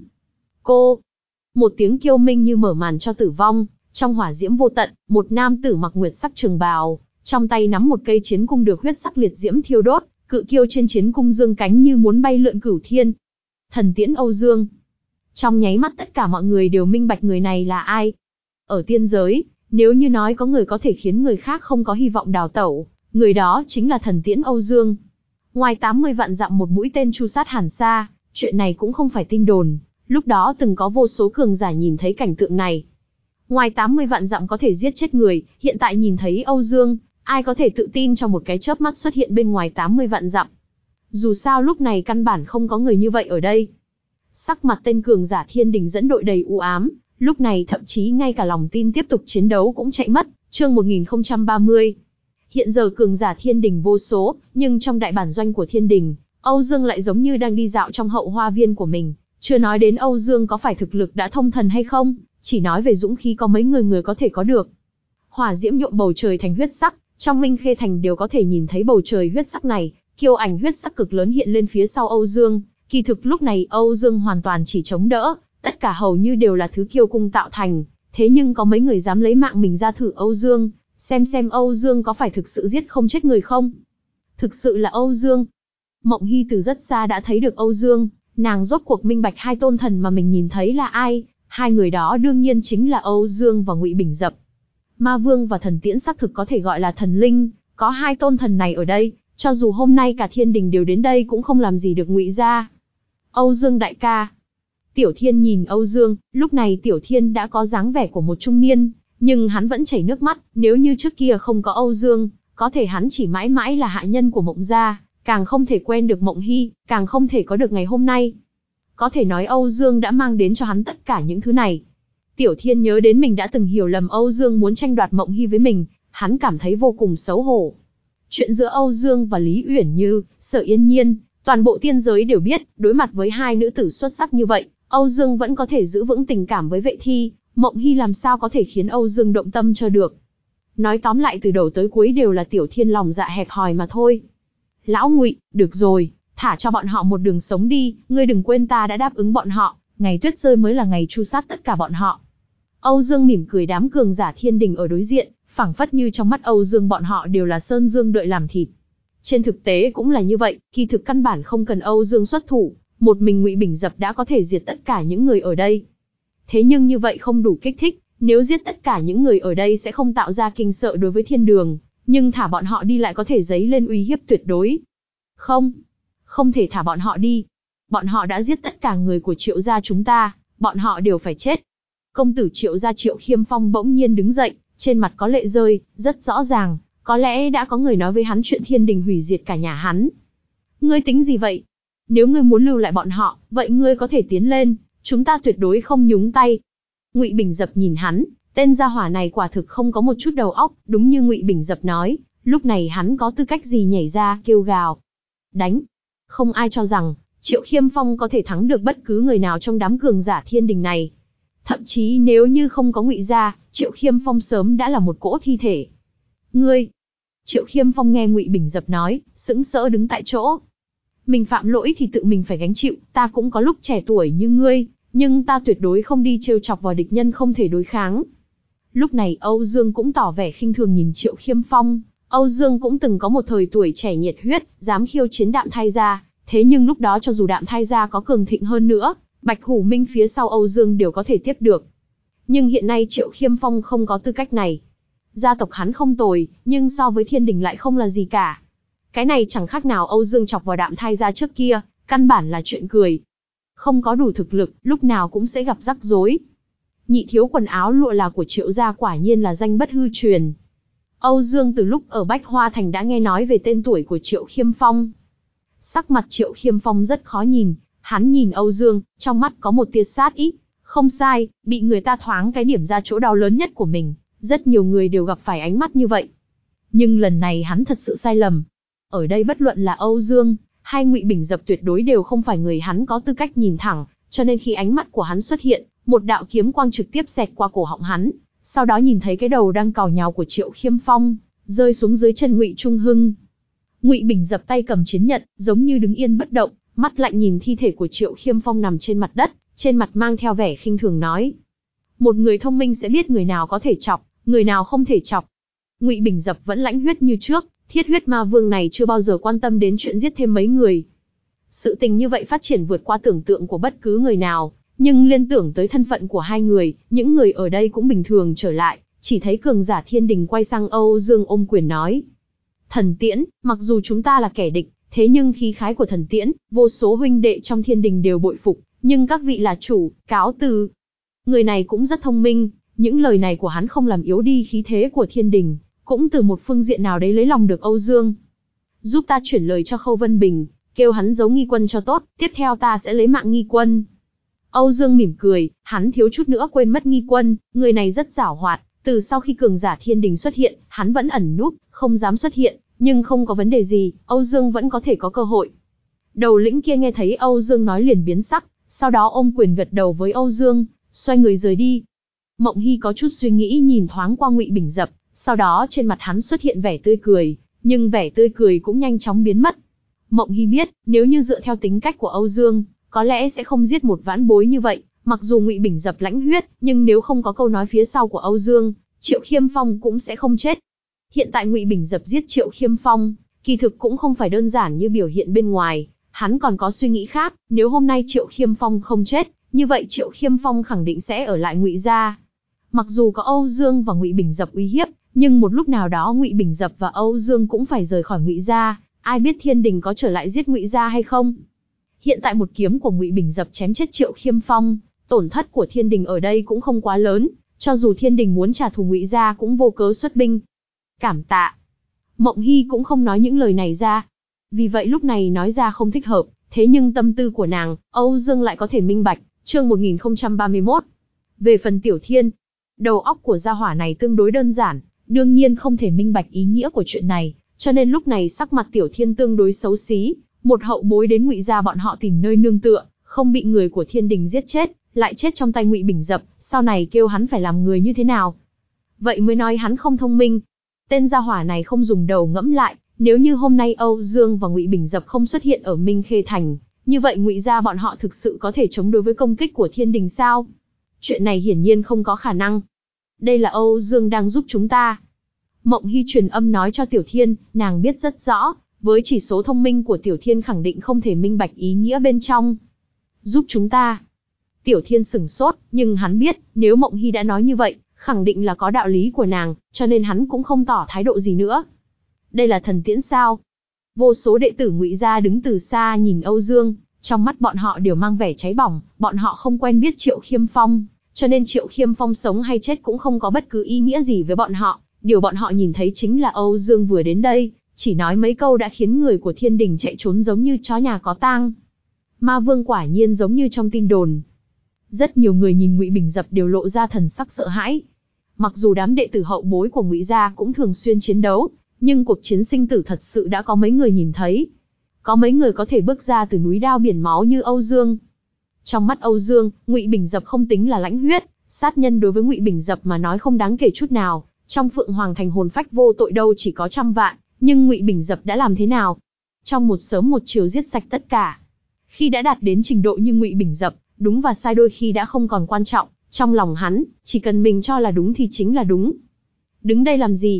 Cô. Một tiếng kêu minh như mở màn cho tử vong, trong hỏa diễm vô tận, một nam tử mặc nguyệt sắc trường bào, trong tay nắm một cây chiến cung được huyết sắc liệt diễm thiêu đốt, cự kiêu trên chiến cung dương cánh như muốn bay lượn cửu thiên. Thần tiễn Âu Dương. Trong nháy mắt tất cả mọi người đều minh bạch người này là ai. Ở tiên giới, nếu như nói có người có thể khiến người khác không có hy vọng đào tẩu, người đó chính là thần tiễn Âu Dương. Ngoài tám mươi vạn dặm một mũi tên chu sát Hàn Sa, chuyện này cũng không phải tin đồn, lúc đó từng có vô số cường giả nhìn thấy cảnh tượng này. Ngoài tám mươi vạn dặm có thể giết chết người, hiện tại nhìn thấy Âu Dương, ai có thể tự tin trong một cái chớp mắt xuất hiện bên ngoài tám mươi vạn dặm. Dù sao lúc này căn bản không có người như vậy ở đây. Sắc mặt tên cường giả Thiên Đình dẫn đội đầy u ám, lúc này thậm chí ngay cả lòng tin tiếp tục chiến đấu cũng chạy mất. Chương một nghìn không trăm ba mươi. Hiện giờ cường giả Thiên Đình vô số, nhưng trong đại bản doanh của Thiên Đình, Âu Dương lại giống như đang đi dạo trong hậu hoa viên của mình. Chưa nói đến Âu Dương có phải thực lực đã thông thần hay không, chỉ nói về dũng khí có mấy người người có thể có được. Hỏa diễm nhuộm bầu trời thành huyết sắc, trong Minh Khê Thành đều có thể nhìn thấy bầu trời huyết sắc này, kiêu ảnh huyết sắc cực lớn hiện lên phía sau Âu Dương. Kỳ thực lúc này Âu Dương hoàn toàn chỉ chống đỡ, tất cả hầu như đều là thứ kiêu cung tạo thành, thế nhưng có mấy người dám lấy mạng mình ra thử Âu Dương, xem xem Âu Dương có phải thực sự giết không chết người không. Thực sự là Âu Dương. Mộng Hy từ rất xa đã thấy được Âu Dương, nàng rốt cuộc minh bạch hai tôn thần mà mình nhìn thấy là ai, hai người đó đương nhiên chính là Âu Dương và Ngụy Bình Dập. Ma Vương và thần tiễn xác thực có thể gọi là thần linh, có hai tôn thần này ở đây, cho dù hôm nay cả Thiên Đình đều đến đây cũng không làm gì được Ngụy gia. Âu Dương đại ca. Tiểu Thiên nhìn Âu Dương, lúc này Tiểu Thiên đã có dáng vẻ của một trung niên, nhưng hắn vẫn chảy nước mắt, nếu như trước kia không có Âu Dương, có thể hắn chỉ mãi mãi là hạ nhân của Mộng gia, càng không thể quen được Mộng Hy, càng không thể có được ngày hôm nay. Có thể nói Âu Dương đã mang đến cho hắn tất cả những thứ này. Tiểu Thiên nhớ đến mình đã từng hiểu lầm Âu Dương muốn tranh đoạt Mộng Hy với mình, hắn cảm thấy vô cùng xấu hổ. Chuyện giữa Âu Dương và Lý Uyển Như, Sở Yên Nhiên, toàn bộ tiên giới đều biết, đối mặt với hai nữ tử xuất sắc như vậy, Âu Dương vẫn có thể giữ vững tình cảm với Vệ Thi, Mộng Hy làm sao có thể khiến Âu Dương động tâm cho được. Nói tóm lại từ đầu tới cuối đều là Tiểu Thiên lòng dạ hẹp hòi mà thôi. Lão Ngụy, được rồi, thả cho bọn họ một đường sống đi, ngươi đừng quên ta đã đáp ứng bọn họ, ngày tuyết rơi mới là ngày tru sát tất cả bọn họ. Âu Dương mỉm cười đám cường giả Thiên Đình ở đối diện, phảng phất như trong mắt Âu Dương bọn họ đều là sơn dương đợi làm thịt. Trên thực tế cũng là như vậy, kỳ thực căn bản không cần Âu Dương xuất thủ, một mình Ngụy Bình Dập đã có thể diệt tất cả những người ở đây. Thế nhưng như vậy không đủ kích thích, nếu giết tất cả những người ở đây sẽ không tạo ra kinh sợ đối với thiên đường, nhưng thả bọn họ đi lại có thể dấy lên uy hiếp tuyệt đối. Không, không thể thả bọn họ đi. Bọn họ đã giết tất cả người của Triệu gia chúng ta, bọn họ đều phải chết. Công tử Triệu gia Triệu Khiêm Phong bỗng nhiên đứng dậy, trên mặt có lệ rơi, rất rõ ràng, có lẽ đã có người nói với hắn chuyện Thiên Đình hủy diệt cả nhà hắn. Ngươi tính gì vậy? Nếu ngươi muốn lưu lại bọn họ, vậy ngươi có thể tiến lên, chúng ta tuyệt đối không nhúng tay. Ngụy Bình Dập nhìn hắn, tên gia hỏa này quả thực không có một chút đầu óc, đúng như Ngụy Bình Dập nói, lúc này hắn có tư cách gì nhảy ra kêu gào. Đánh! Không ai cho rằng, Triệu Khiêm Phong có thể thắng được bất cứ người nào trong đám cường giả Thiên Đình này. Thậm chí nếu như không có Ngụy gia, Triệu Khiêm Phong sớm đã là một cỗ thi thể. Ngươi! Triệu Khiêm Phong nghe Ngụy Bình Dập nói, sững sỡ đứng tại chỗ. Mình phạm lỗi thì tự mình phải gánh chịu, ta cũng có lúc trẻ tuổi như ngươi, nhưng ta tuyệt đối không đi trêu chọc vào địch nhân không thể đối kháng. Lúc này Âu Dương cũng tỏ vẻ khinh thường nhìn Triệu Khiêm Phong, Âu Dương cũng từng có một thời tuổi trẻ nhiệt huyết, dám khiêu chiến Đạm Thai gia, thế nhưng lúc đó cho dù Đạm Thai gia có cường thịnh hơn nữa, Bạch Hủ Minh phía sau Âu Dương đều có thể tiếp được. Nhưng hiện nay Triệu Khiêm Phong không có tư cách này. Gia tộc hắn không tồi, nhưng so với Thiên Đình lại không là gì cả. Cái này chẳng khác nào Âu Dương chọc vào Đạm Thai gia trước kia, căn bản là chuyện cười. Không có đủ thực lực, lúc nào cũng sẽ gặp rắc rối. Nhị thiếu quần áo lụa là của Triệu gia quả nhiên là danh bất hư truyền. Âu Dương từ lúc ở Bách Hoa Thành đã nghe nói về tên tuổi của Triệu Khiêm Phong. Sắc mặt Triệu Khiêm Phong rất khó nhìn, hắn nhìn Âu Dương, trong mắt có một tia sát ý. Không sai, bị người ta thoáng cái điểm ra chỗ đau lớn nhất của mình, rất nhiều người đều gặp phải ánh mắt như vậy. Nhưng lần này hắn thật sự sai lầm. Ở đây bất luận là Âu Dương, hay Ngụy Bình Dập tuyệt đối đều không phải người hắn có tư cách nhìn thẳng, cho nên khi ánh mắt của hắn xuất hiện, một đạo kiếm quang trực tiếp xẹt qua cổ họng hắn, sau đó nhìn thấy cái đầu đang cào nhào của Triệu Khiêm Phong, rơi xuống dưới chân Ngụy Trung Hưng. Ngụy Bình Dập tay cầm chiến nhận, giống như đứng yên bất động, mắt lạnh nhìn thi thể của Triệu Khiêm Phong nằm trên mặt đất, trên mặt mang theo vẻ khinh thường nói: một người thông minh sẽ biết người nào có thể chọc, người nào không thể chọc. Ngụy Bình Dập vẫn lãnh huyết như trước, Thiết Huyết Ma Vương này chưa bao giờ quan tâm đến chuyện giết thêm mấy người. Sự tình như vậy phát triển vượt qua tưởng tượng của bất cứ người nào, nhưng liên tưởng tới thân phận của hai người, những người ở đây cũng bình thường trở lại, chỉ thấy cường giả Thiên Đình quay sang Âu Dương ôm quyền nói: Thần Tiễn, mặc dù chúng ta là kẻ địch, thế nhưng khí khái của Thần Tiễn, vô số huynh đệ trong Thiên Đình đều bội phục, nhưng các vị là chủ, cáo từ. Người này cũng rất thông minh, những lời này của hắn không làm yếu đi khí thế của Thiên Đình, cũng từ một phương diện nào đấy lấy lòng được Âu Dương. Giúp ta chuyển lời cho Khâu Vân Bình, kêu hắn giấu Nghi Quân cho tốt, tiếp theo ta sẽ lấy mạng Nghi Quân. Âu Dương mỉm cười, hắn thiếu chút nữa quên mất Nghi Quân, người này rất giảo hoạt, từ sau khi cường giả Thiên Đình xuất hiện, hắn vẫn ẩn núp, không dám xuất hiện, nhưng không có vấn đề gì, Âu Dương vẫn có thể có cơ hội. Đầu lĩnh kia nghe thấy Âu Dương nói liền biến sắc, sau đó ôm quyền gật đầu với Âu Dương, xoay người rời đi. Mộng Hy có chút suy nghĩ nhìn thoáng qua Ngụy Bình Dập, sau đó trên mặt hắn xuất hiện vẻ tươi cười, nhưng vẻ tươi cười cũng nhanh chóng biến mất. Mộng Hy biết, nếu như dựa theo tính cách của Âu Dương, có lẽ sẽ không giết một vãn bối như vậy, mặc dù Ngụy Bình Dập lãnh huyết, nhưng nếu không có câu nói phía sau của Âu Dương, Triệu Khiêm Phong cũng sẽ không chết. Hiện tại Ngụy Bình Dập giết Triệu Khiêm Phong, kỳ thực cũng không phải đơn giản như biểu hiện bên ngoài, hắn còn có suy nghĩ khác, nếu hôm nay Triệu Khiêm Phong không chết, như vậy Triệu Khiêm Phong khẳng định sẽ ở lại Ngụy gia. Mặc dù có Âu Dương và Ngụy Bình Dập uy hiếp, nhưng một lúc nào đó Ngụy Bình Dập và Âu Dương cũng phải rời khỏi Ngụy gia, ai biết Thiên Đình có trở lại giết Ngụy gia hay không. Hiện tại một kiếm của Ngụy Bình Dập chém chết Triệu Khiêm Phong, tổn thất của Thiên Đình ở đây cũng không quá lớn, cho dù Thiên Đình muốn trả thù Ngụy gia cũng vô cớ xuất binh. Cảm tạ. Mộng Hy cũng không nói những lời này ra, vì vậy lúc này nói ra không thích hợp, thế nhưng tâm tư của nàng, Âu Dương lại có thể minh bạch. Chương một nghìn không trăm ba mươi mốt. Về phần Tiểu Thiên, đầu óc của gia hỏa này tương đối đơn giản, đương nhiên không thể minh bạch ý nghĩa của chuyện này, cho nên lúc này sắc mặt Tiểu Thiên tương đối xấu xí, một hậu bối đến Ngụy gia bọn họ tìm nơi nương tựa, không bị người của Thiên Đình giết chết, lại chết trong tay Ngụy Bình Dập, sau này kêu hắn phải làm người như thế nào? Vậy mới nói hắn không thông minh. Tên gia hỏa này không dùng đầu ngẫm lại, nếu như hôm nay Âu Dương và Ngụy Bình Dập không xuất hiện ở Minh Khê Thành, như vậy Ngụy gia bọn họ thực sự có thể chống đối với công kích của Thiên Đình sao? Chuyện này hiển nhiên không có khả năng. Đây là Âu Dương đang giúp chúng ta. Mộng Hy truyền âm nói cho Tiểu Thiên, nàng biết rất rõ, với chỉ số thông minh của Tiểu Thiên khẳng định không thể minh bạch ý nghĩa bên trong. Giúp chúng ta. Tiểu Thiên sửng sốt, nhưng hắn biết, nếu Mộng Hy đã nói như vậy, khẳng định là có đạo lý của nàng, cho nên hắn cũng không tỏ thái độ gì nữa. Đây là thần tiễn sao? Vô số đệ tử Ngụy gia đứng từ xa nhìn Âu Dương, trong mắt bọn họ đều mang vẻ cháy bỏng, bọn họ không quen biết Triệu Khiêm Phong, cho nên Triệu Khiêm Phong sống hay chết cũng không có bất cứ ý nghĩa gì với bọn họ, điều bọn họ nhìn thấy chính là Âu Dương vừa đến đây, chỉ nói mấy câu đã khiến người của Thiên Đình chạy trốn giống như chó nhà có tang. Ma Vương quả nhiên giống như trong tin đồn. Rất nhiều người nhìn Ngụy Bình Dập đều lộ ra thần sắc sợ hãi. Mặc dù đám đệ tử hậu bối của Ngụy gia cũng thường xuyên chiến đấu, nhưng cuộc chiến sinh tử thật sự đã có mấy người nhìn thấy. Có mấy người có thể bước ra từ núi đao biển máu như Âu Dương. Trong mắt Âu Dương, Ngụy Bình Dập không tính là lãnh huyết, sát nhân đối với Ngụy Bình Dập mà nói không đáng kể chút nào. Trong Phượng Hoàng Thành hồn phách vô tội đâu chỉ có trăm vạn, nhưng Ngụy Bình Dập đã làm thế nào? Trong một sớm một chiều giết sạch tất cả. Khi đã đạt đến trình độ như Ngụy Bình Dập, đúng và sai đôi khi đã không còn quan trọng, trong lòng hắn, chỉ cần mình cho là đúng thì chính là đúng. Đứng đây làm gì?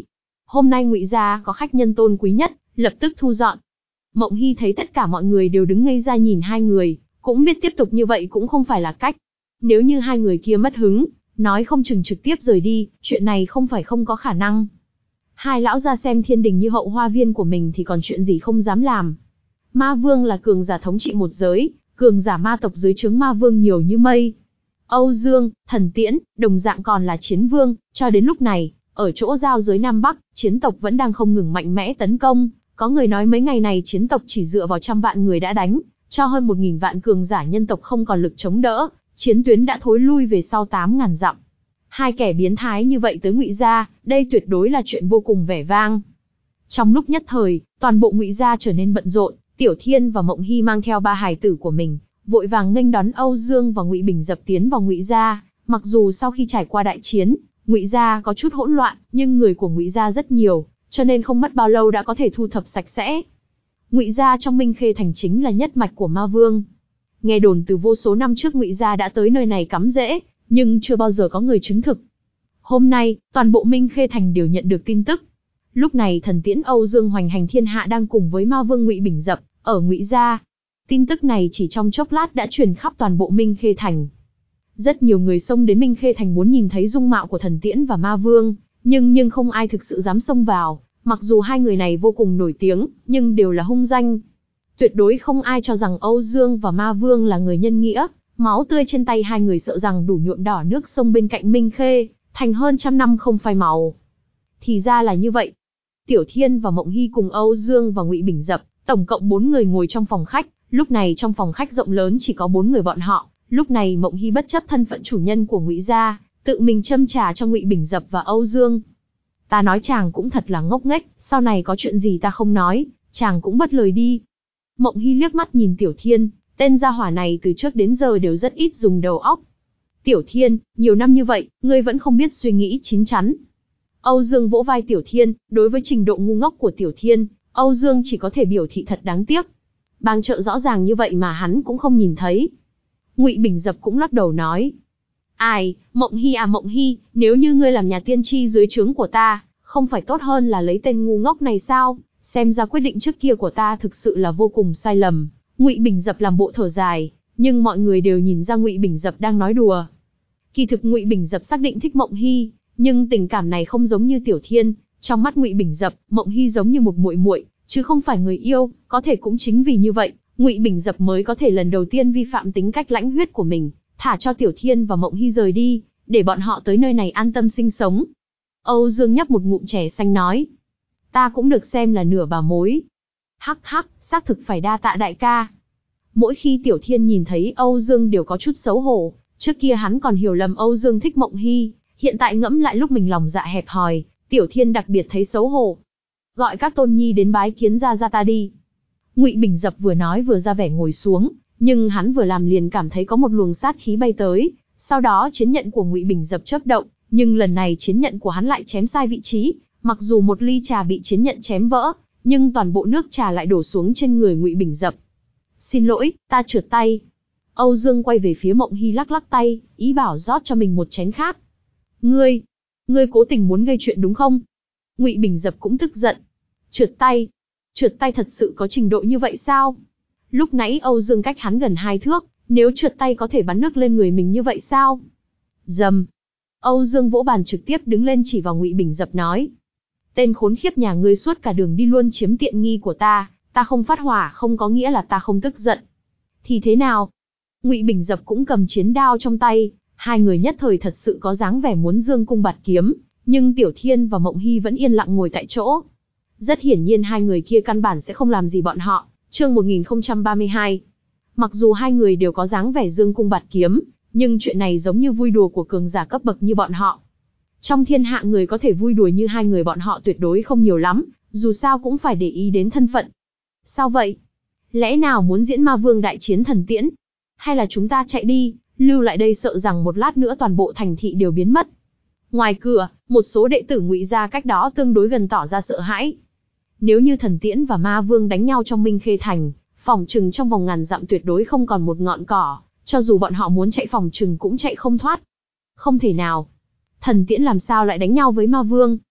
Hôm nay Ngụy gia có khách nhân tôn quý nhất, lập tức thu dọn. Mộng Hy thấy tất cả mọi người đều đứng ngây ra nhìn hai người, cũng biết tiếp tục như vậy cũng không phải là cách. Nếu như hai người kia mất hứng, nói không chừng trực tiếp rời đi, chuyện này không phải không có khả năng. Hai lão ra xem thiên đình như hậu hoa viên của mình thì còn chuyện gì không dám làm. Ma Vương là cường giả thống trị một giới, cường giả ma tộc dưới trướng Ma Vương nhiều như mây. Âu Dương, Thần Tiễn, đồng dạng còn là chiến vương, cho đến lúc này, ở chỗ giao giới Nam Bắc, chiến tộc vẫn đang không ngừng mạnh mẽ tấn công. Có người nói mấy ngày này chiến tộc chỉ dựa vào trăm vạn người đã đánh, cho hơn một nghìn vạn cường giả nhân tộc không còn lực chống đỡ, chiến tuyến đã thối lui về sau tám ngàn dặm. Hai kẻ biến thái như vậy tới Ngụy gia, đây tuyệt đối là chuyện vô cùng vẻ vang. Trong lúc nhất thời, toàn bộ Ngụy gia trở nên bận rộn, Tiểu Thiên và Mộng Hy mang theo ba hài tử của mình, vội vàng nghênh đón Âu Dương và Ngụy Bình Dập tiến vào Ngụy gia. Mặc dù sau khi trải qua đại chiến, Ngụy gia có chút hỗn loạn, nhưng người của Ngụy gia rất nhiều, cho nên không mất bao lâu đã có thể thu thập sạch sẽ. Ngụy gia trong Minh Khê thành chính là nhất mạch của Ma Vương. Nghe đồn từ vô số năm trước Ngụy gia đã tới nơi này cắm rễ, nhưng chưa bao giờ có người chứng thực. Hôm nay, toàn bộ Minh Khê thành đều nhận được tin tức. Lúc này Thần Tiễn Âu Dương hoành hành thiên hạ đang cùng với Ma Vương Ngụy Bình Dập ở Ngụy gia. Tin tức này chỉ trong chốc lát đã truyền khắp toàn bộ Minh Khê thành. Rất nhiều người xông đến Minh Khê thành muốn nhìn thấy dung mạo của Thần Tiễn và Ma Vương, nhưng nhưng không ai thực sự dám xông vào. Mặc dù hai người này vô cùng nổi tiếng, nhưng đều là hung danh. Tuyệt đối không ai cho rằng Âu Dương và Ma Vương là người nhân nghĩa, máu tươi trên tay hai người sợ rằng đủ nhuộm đỏ nước sông bên cạnh Minh Khê, thành hơn trăm năm không phai màu. Thì ra là như vậy. Tiểu Thiên và Mộng Hy cùng Âu Dương và Ngụy Bình Dập, tổng cộng bốn người ngồi trong phòng khách, lúc này trong phòng khách rộng lớn chỉ có bốn người bọn họ, lúc này Mộng Hy bất chấp thân phận chủ nhân của Ngụy gia, tự mình châm trà cho Ngụy Bình Dập và Âu Dương. Ta nói chàng cũng thật là ngốc nghếch, sau này có chuyện gì ta không nói, chàng cũng bất lời đi. Mộng Hy liếc mắt nhìn Tiểu Thiên, tên gia hỏa này từ trước đến giờ đều rất ít dùng đầu óc. Tiểu Thiên, nhiều năm như vậy, ngươi vẫn không biết suy nghĩ chín chắn. Âu Dương vỗ vai Tiểu Thiên, đối với trình độ ngu ngốc của Tiểu Thiên, Âu Dương chỉ có thể biểu thị thật đáng tiếc. Bang trợ rõ ràng như vậy mà hắn cũng không nhìn thấy. Ngụy Bình Dập cũng lắc đầu nói. Ai, Mộng Hy à Mộng Hy, nếu như ngươi làm nhà tiên tri dưới trướng của ta, không phải tốt hơn là lấy tên ngu ngốc này sao? Xem ra quyết định trước kia của ta thực sự là vô cùng sai lầm. Ngụy Bình Dập làm bộ thở dài, nhưng mọi người đều nhìn ra Ngụy Bình Dập đang nói đùa. Kỳ thực Ngụy Bình Dập xác định thích Mộng Hy, nhưng tình cảm này không giống như Tiểu Thiên, trong mắt Ngụy Bình Dập, Mộng Hy giống như một muội muội, chứ không phải người yêu, có thể cũng chính vì như vậy, Ngụy Bình Dập mới có thể lần đầu tiên vi phạm tính cách lãnh huyết của mình, thả cho Tiểu Thiên và Mộng Hy rời đi, để bọn họ tới nơi này an tâm sinh sống. Âu Dương nhấp một ngụm chè xanh nói, ta cũng được xem là nửa bà mối. Hắc hắc, xác thực phải đa tạ đại ca. Mỗi khi Tiểu Thiên nhìn thấy Âu Dương đều có chút xấu hổ, trước kia hắn còn hiểu lầm Âu Dương thích Mộng Hy, hiện tại ngẫm lại lúc mình lòng dạ hẹp hòi, Tiểu Thiên đặc biệt thấy xấu hổ. Gọi các tôn nhi đến bái kiến gia gia ta đi. Ngụy Bình Dập vừa nói vừa ra vẻ ngồi xuống, nhưng hắn vừa làm liền cảm thấy có một luồng sát khí bay tới, sau đó chiến nhận của Ngụy Bình Dập chớp động, nhưng lần này chiến nhận của hắn lại chém sai vị trí, mặc dù một ly trà bị chiến nhận chém vỡ, nhưng toàn bộ nước trà lại đổ xuống trên người Ngụy Bình Dập. Xin lỗi, ta trượt tay. Âu Dương quay về phía Mộng Hy lắc lắc tay, ý bảo rót cho mình một chén khác. Ngươi, ngươi cố tình muốn gây chuyện đúng không? Ngụy Bình Dập cũng tức giận. Trượt tay? Trượt tay thật sự có trình độ như vậy sao? Lúc nãy Âu Dương cách hắn gần hai thước, nếu trượt tay có thể bắn nước lên người mình như vậy sao? Dầm. Âu Dương vỗ bàn trực tiếp đứng lên chỉ vào Ngụy Bình Dập nói. Tên khốn khiếp nhà ngươi suốt cả đường đi luôn chiếm tiện nghi của ta, ta không phát hỏa không có nghĩa là ta không tức giận. Thì thế nào? Ngụy Bình Dập cũng cầm chiến đao trong tay, hai người nhất thời thật sự có dáng vẻ muốn dương cung bạt kiếm, nhưng Tiểu Thiên và Mộng Hy vẫn yên lặng ngồi tại chỗ. Rất hiển nhiên hai người kia căn bản sẽ không làm gì bọn họ. Chương một nghìn không trăm ba mươi hai. Mặc dù hai người đều có dáng vẻ dương cung bạt kiếm, nhưng chuyện này giống như vui đùa của cường giả cấp bậc như bọn họ. Trong thiên hạ người có thể vui đùa như hai người bọn họ tuyệt đối không nhiều lắm, dù sao cũng phải để ý đến thân phận. Sao vậy? Lẽ nào muốn diễn Ma Vương đại chiến Thần Tiễn? Hay là chúng ta chạy đi, lưu lại đây sợ rằng một lát nữa toàn bộ thành thị đều biến mất? Ngoài cửa, một số đệ tử Ngụy gia cách đó tương đối gần tỏ ra sợ hãi. Nếu như Thần Tiễn và Ma Vương đánh nhau trong Minh Khê thành, phòng trừng trong vòng ngàn dặm tuyệt đối không còn một ngọn cỏ, cho dù bọn họ muốn chạy phòng trừng cũng chạy không thoát. Không thể nào. Thần Tiễn làm sao lại đánh nhau với Ma Vương?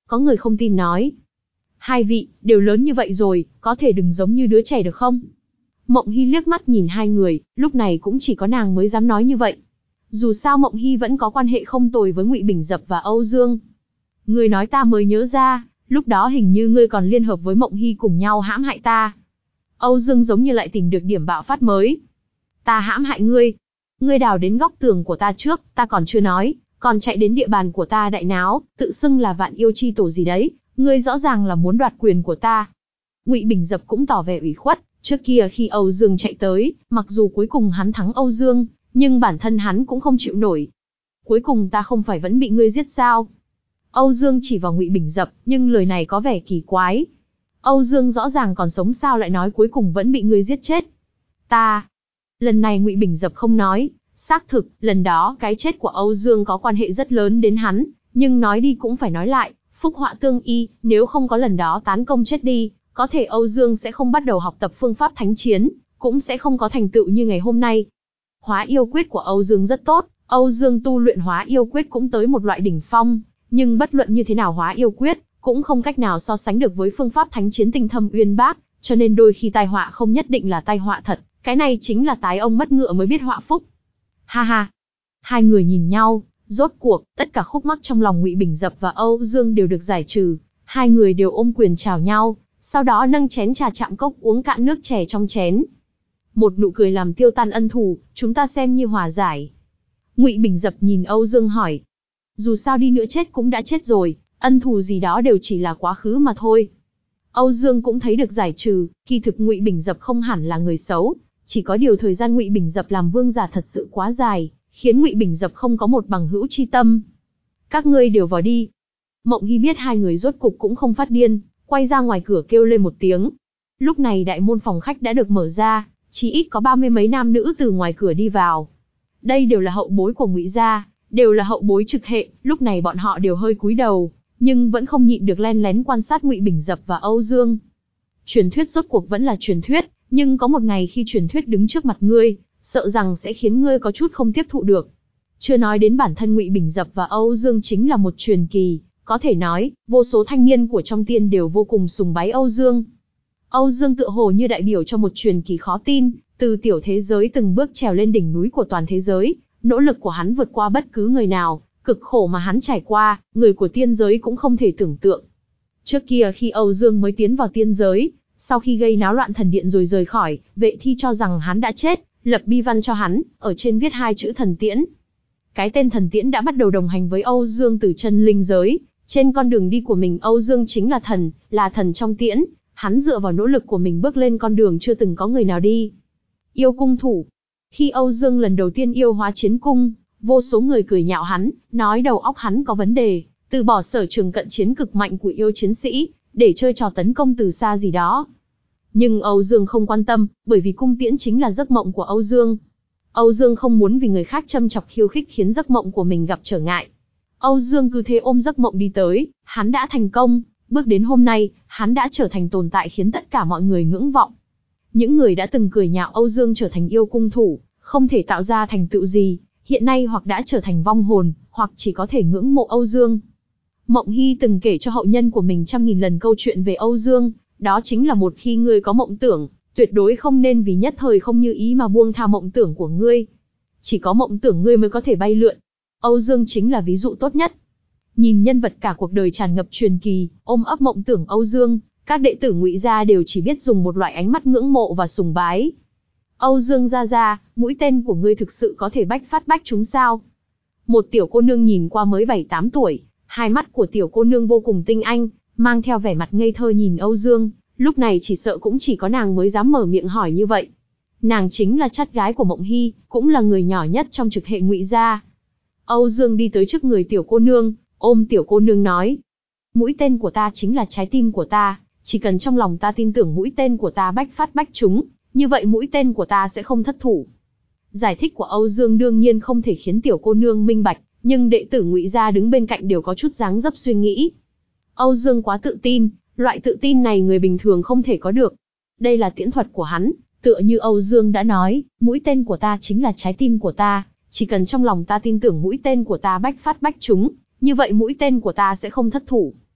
Có người không tin nói. Hai vị, đều lớn như vậy rồi, có thể đừng giống như đứa trẻ được không? Mộng Hy liếc mắt nhìn hai người, lúc này cũng chỉ có nàng mới dám nói như vậy. Dù sao Mộng Hy vẫn có quan hệ không tồi với Ngụy Bình Dập và Âu Dương. Ngươi nói ta mới nhớ ra, lúc đó hình như ngươi còn liên hợp với Mộng Hy cùng nhau hãm hại ta. Âu Dương giống như lại tìm được điểm bạo phát mới. Ta hãm hại ngươi. Ngươi đào đến góc tường của ta trước, ta còn chưa nói, còn chạy đến địa bàn của ta đại náo, tự xưng là Vạn Yêu Chi Tổ gì đấy, ngươi rõ ràng là muốn đoạt quyền của ta. Ngụy Bình Dập cũng tỏ vẻ ủy khuất, trước kia khi Âu Dương chạy tới, mặc dù cuối cùng hắn thắng Âu Dương, nhưng bản thân hắn cũng không chịu nổi. Cuối cùng ta không phải vẫn bị ngươi giết sao? Âu Dương chỉ vào Ngụy Bình Dập, nhưng lời này có vẻ kỳ quái. Âu Dương rõ ràng còn sống sao lại nói cuối cùng vẫn bị ngươi giết chết? Ta. Lần này Ngụy Bình Dập không nói, xác thực, lần đó cái chết của Âu Dương có quan hệ rất lớn đến hắn, nhưng nói đi cũng phải nói lại, phúc họa tương y, nếu không có lần đó tán công chết đi, có thể Âu Dương sẽ không bắt đầu học tập phương pháp thánh chiến, cũng sẽ không có thành tựu như ngày hôm nay. Hóa yêu quyết của Âu Dương rất tốt, Âu Dương tu luyện hóa yêu quyết cũng tới một loại đỉnh phong, nhưng bất luận như thế nào hóa yêu quyết, cũng không cách nào so sánh được với phương pháp thánh chiến tinh thâm uyên bác, cho nên đôi khi tai họa không nhất định là tai họa thật, cái này chính là tái ông mất ngựa mới biết họa phúc. Ha ha. Hai người nhìn nhau, rốt cuộc, tất cả khúc mắc trong lòng Ngụy Bình Dập và Âu Dương đều được giải trừ, hai người đều ôm quyền chào nhau, sau đó nâng chén trà chạm cốc uống cạn nước chè trong chén. Một nụ cười làm tiêu tan ân thù, chúng ta xem như hòa giải. Ngụy Bình Dập nhìn Âu Dương hỏi. Dù sao đi nữa chết cũng đã chết rồi, ân thù gì đó đều chỉ là quá khứ mà thôi. Âu Dương cũng thấy được giải trừ, kỳ thực Ngụy Bình Dập không hẳn là người xấu, chỉ có điều thời gian Ngụy Bình Dập làm vương giả thật sự quá dài, khiến Ngụy Bình Dập không có một bằng hữu chi tâm. Các ngươi đều vào đi. Mộng Hy biết hai người rốt cục cũng không phát điên, quay ra ngoài cửa kêu lên một tiếng. Lúc này đại môn phòng khách đã được mở ra, chỉ ít có ba mươi mấy nam nữ từ ngoài cửa đi vào. Đây đều là hậu bối của Ngụy gia, đều là hậu bối trực hệ, lúc này bọn họ đều hơi cúi đầu, nhưng vẫn không nhịn được len lén quan sát Ngụy Bình Dập và Âu Dương. Truyền thuyết rốt cuộc vẫn là truyền thuyết, nhưng có một ngày khi truyền thuyết đứng trước mặt ngươi, sợ rằng sẽ khiến ngươi có chút không tiếp thụ được. Chưa nói đến bản thân Ngụy Bình Dập và Âu Dương chính là một truyền kỳ, có thể nói, vô số thanh niên của trong tiên đều vô cùng sùng bái Âu Dương. Âu Dương tựa hồ như đại biểu cho một truyền kỳ khó tin, từ tiểu thế giới từng bước trèo lên đỉnh núi của toàn thế giới, nỗ lực của hắn vượt qua bất cứ người nào, cực khổ mà hắn trải qua, người của tiên giới cũng không thể tưởng tượng. Trước kia khi Âu Dương mới tiến vào tiên giới, sau khi gây náo loạn thần điện rồi rời khỏi, vệ thi cho rằng hắn đã chết, lập bi văn cho hắn, ở trên viết hai chữ thần tiễn. Cái tên thần tiễn đã bắt đầu đồng hành với Âu Dương từ chân linh giới, trên con đường đi của mình Âu Dương chính là thần, là thần trong tiễn, hắn dựa vào nỗ lực của mình bước lên con đường chưa từng có người nào đi. Yêu cung thủ. Khi Âu Dương lần đầu tiên yêu hóa chiến cung, vô số người cười nhạo hắn, nói đầu óc hắn có vấn đề, từ bỏ sở trường cận chiến cực mạnh của yêu chiến sĩ, để chơi trò tấn công từ xa gì đó. Nhưng Âu Dương không quan tâm, bởi vì cung tiễn chính là giấc mộng của Âu Dương. Âu Dương không muốn vì người khác châm chọc khiêu khích khiến giấc mộng của mình gặp trở ngại. Âu Dương cứ thế ôm giấc mộng đi tới, hắn đã thành công, bước đến hôm nay, hắn đã trở thành tồn tại khiến tất cả mọi người ngưỡng vọng. Những người đã từng cười nhạo Âu Dương trở thành yêu cung thủ, không thể tạo ra thành tựu gì, hiện nay hoặc đã trở thành vong hồn, hoặc chỉ có thể ngưỡng mộ Âu Dương. Mộng Hy từng kể cho hậu nhân của mình trăm nghìn lần câu chuyện về Âu Dương, đó chính là một khi ngươi có mộng tưởng, tuyệt đối không nên vì nhất thời không như ý mà buông tha mộng tưởng của ngươi. Chỉ có mộng tưởng ngươi mới có thể bay lượn. Âu Dương chính là ví dụ tốt nhất. Nhìn nhân vật cả cuộc đời tràn ngập truyền kỳ, ôm ấp mộng tưởng Âu Dương, các đệ tử Ngụy gia đều chỉ biết dùng một loại ánh mắt ngưỡng mộ và sùng bái. Âu Dương gia gia, mũi tên của ngươi thực sự có thể bách phát bách trúng sao? Một tiểu cô nương nhìn qua mới bảy tám tuổi, hai mắt của tiểu cô nương vô cùng tinh anh, mang theo vẻ mặt ngây thơ nhìn Âu Dương, lúc này chỉ sợ cũng chỉ có nàng mới dám mở miệng hỏi như vậy. Nàng chính là chắt gái của Mộng Hy, cũng là người nhỏ nhất trong trực hệ Ngụy gia. Âu Dương đi tới trước người tiểu cô nương, ôm tiểu cô nương nói: mũi tên của ta chính là trái tim của ta, chỉ cần trong lòng ta tin tưởng mũi tên của ta bách phát bách trúng, như vậy mũi tên của ta sẽ không thất thủ. Giải thích của Âu Dương đương nhiên không thể khiến tiểu cô nương minh bạch, nhưng đệ tử Ngụy gia đứng bên cạnh đều có chút dáng dấp suy nghĩ. Âu Dương quá tự tin, loại tự tin này người bình thường không thể có được. Đây là tiễn thuật của hắn, tựa như Âu Dương đã nói, mũi tên của ta chính là trái tim của ta, chỉ cần trong lòng ta tin tưởng mũi tên của ta bách phát bách trúng, như vậy mũi tên của ta sẽ không thất thủ.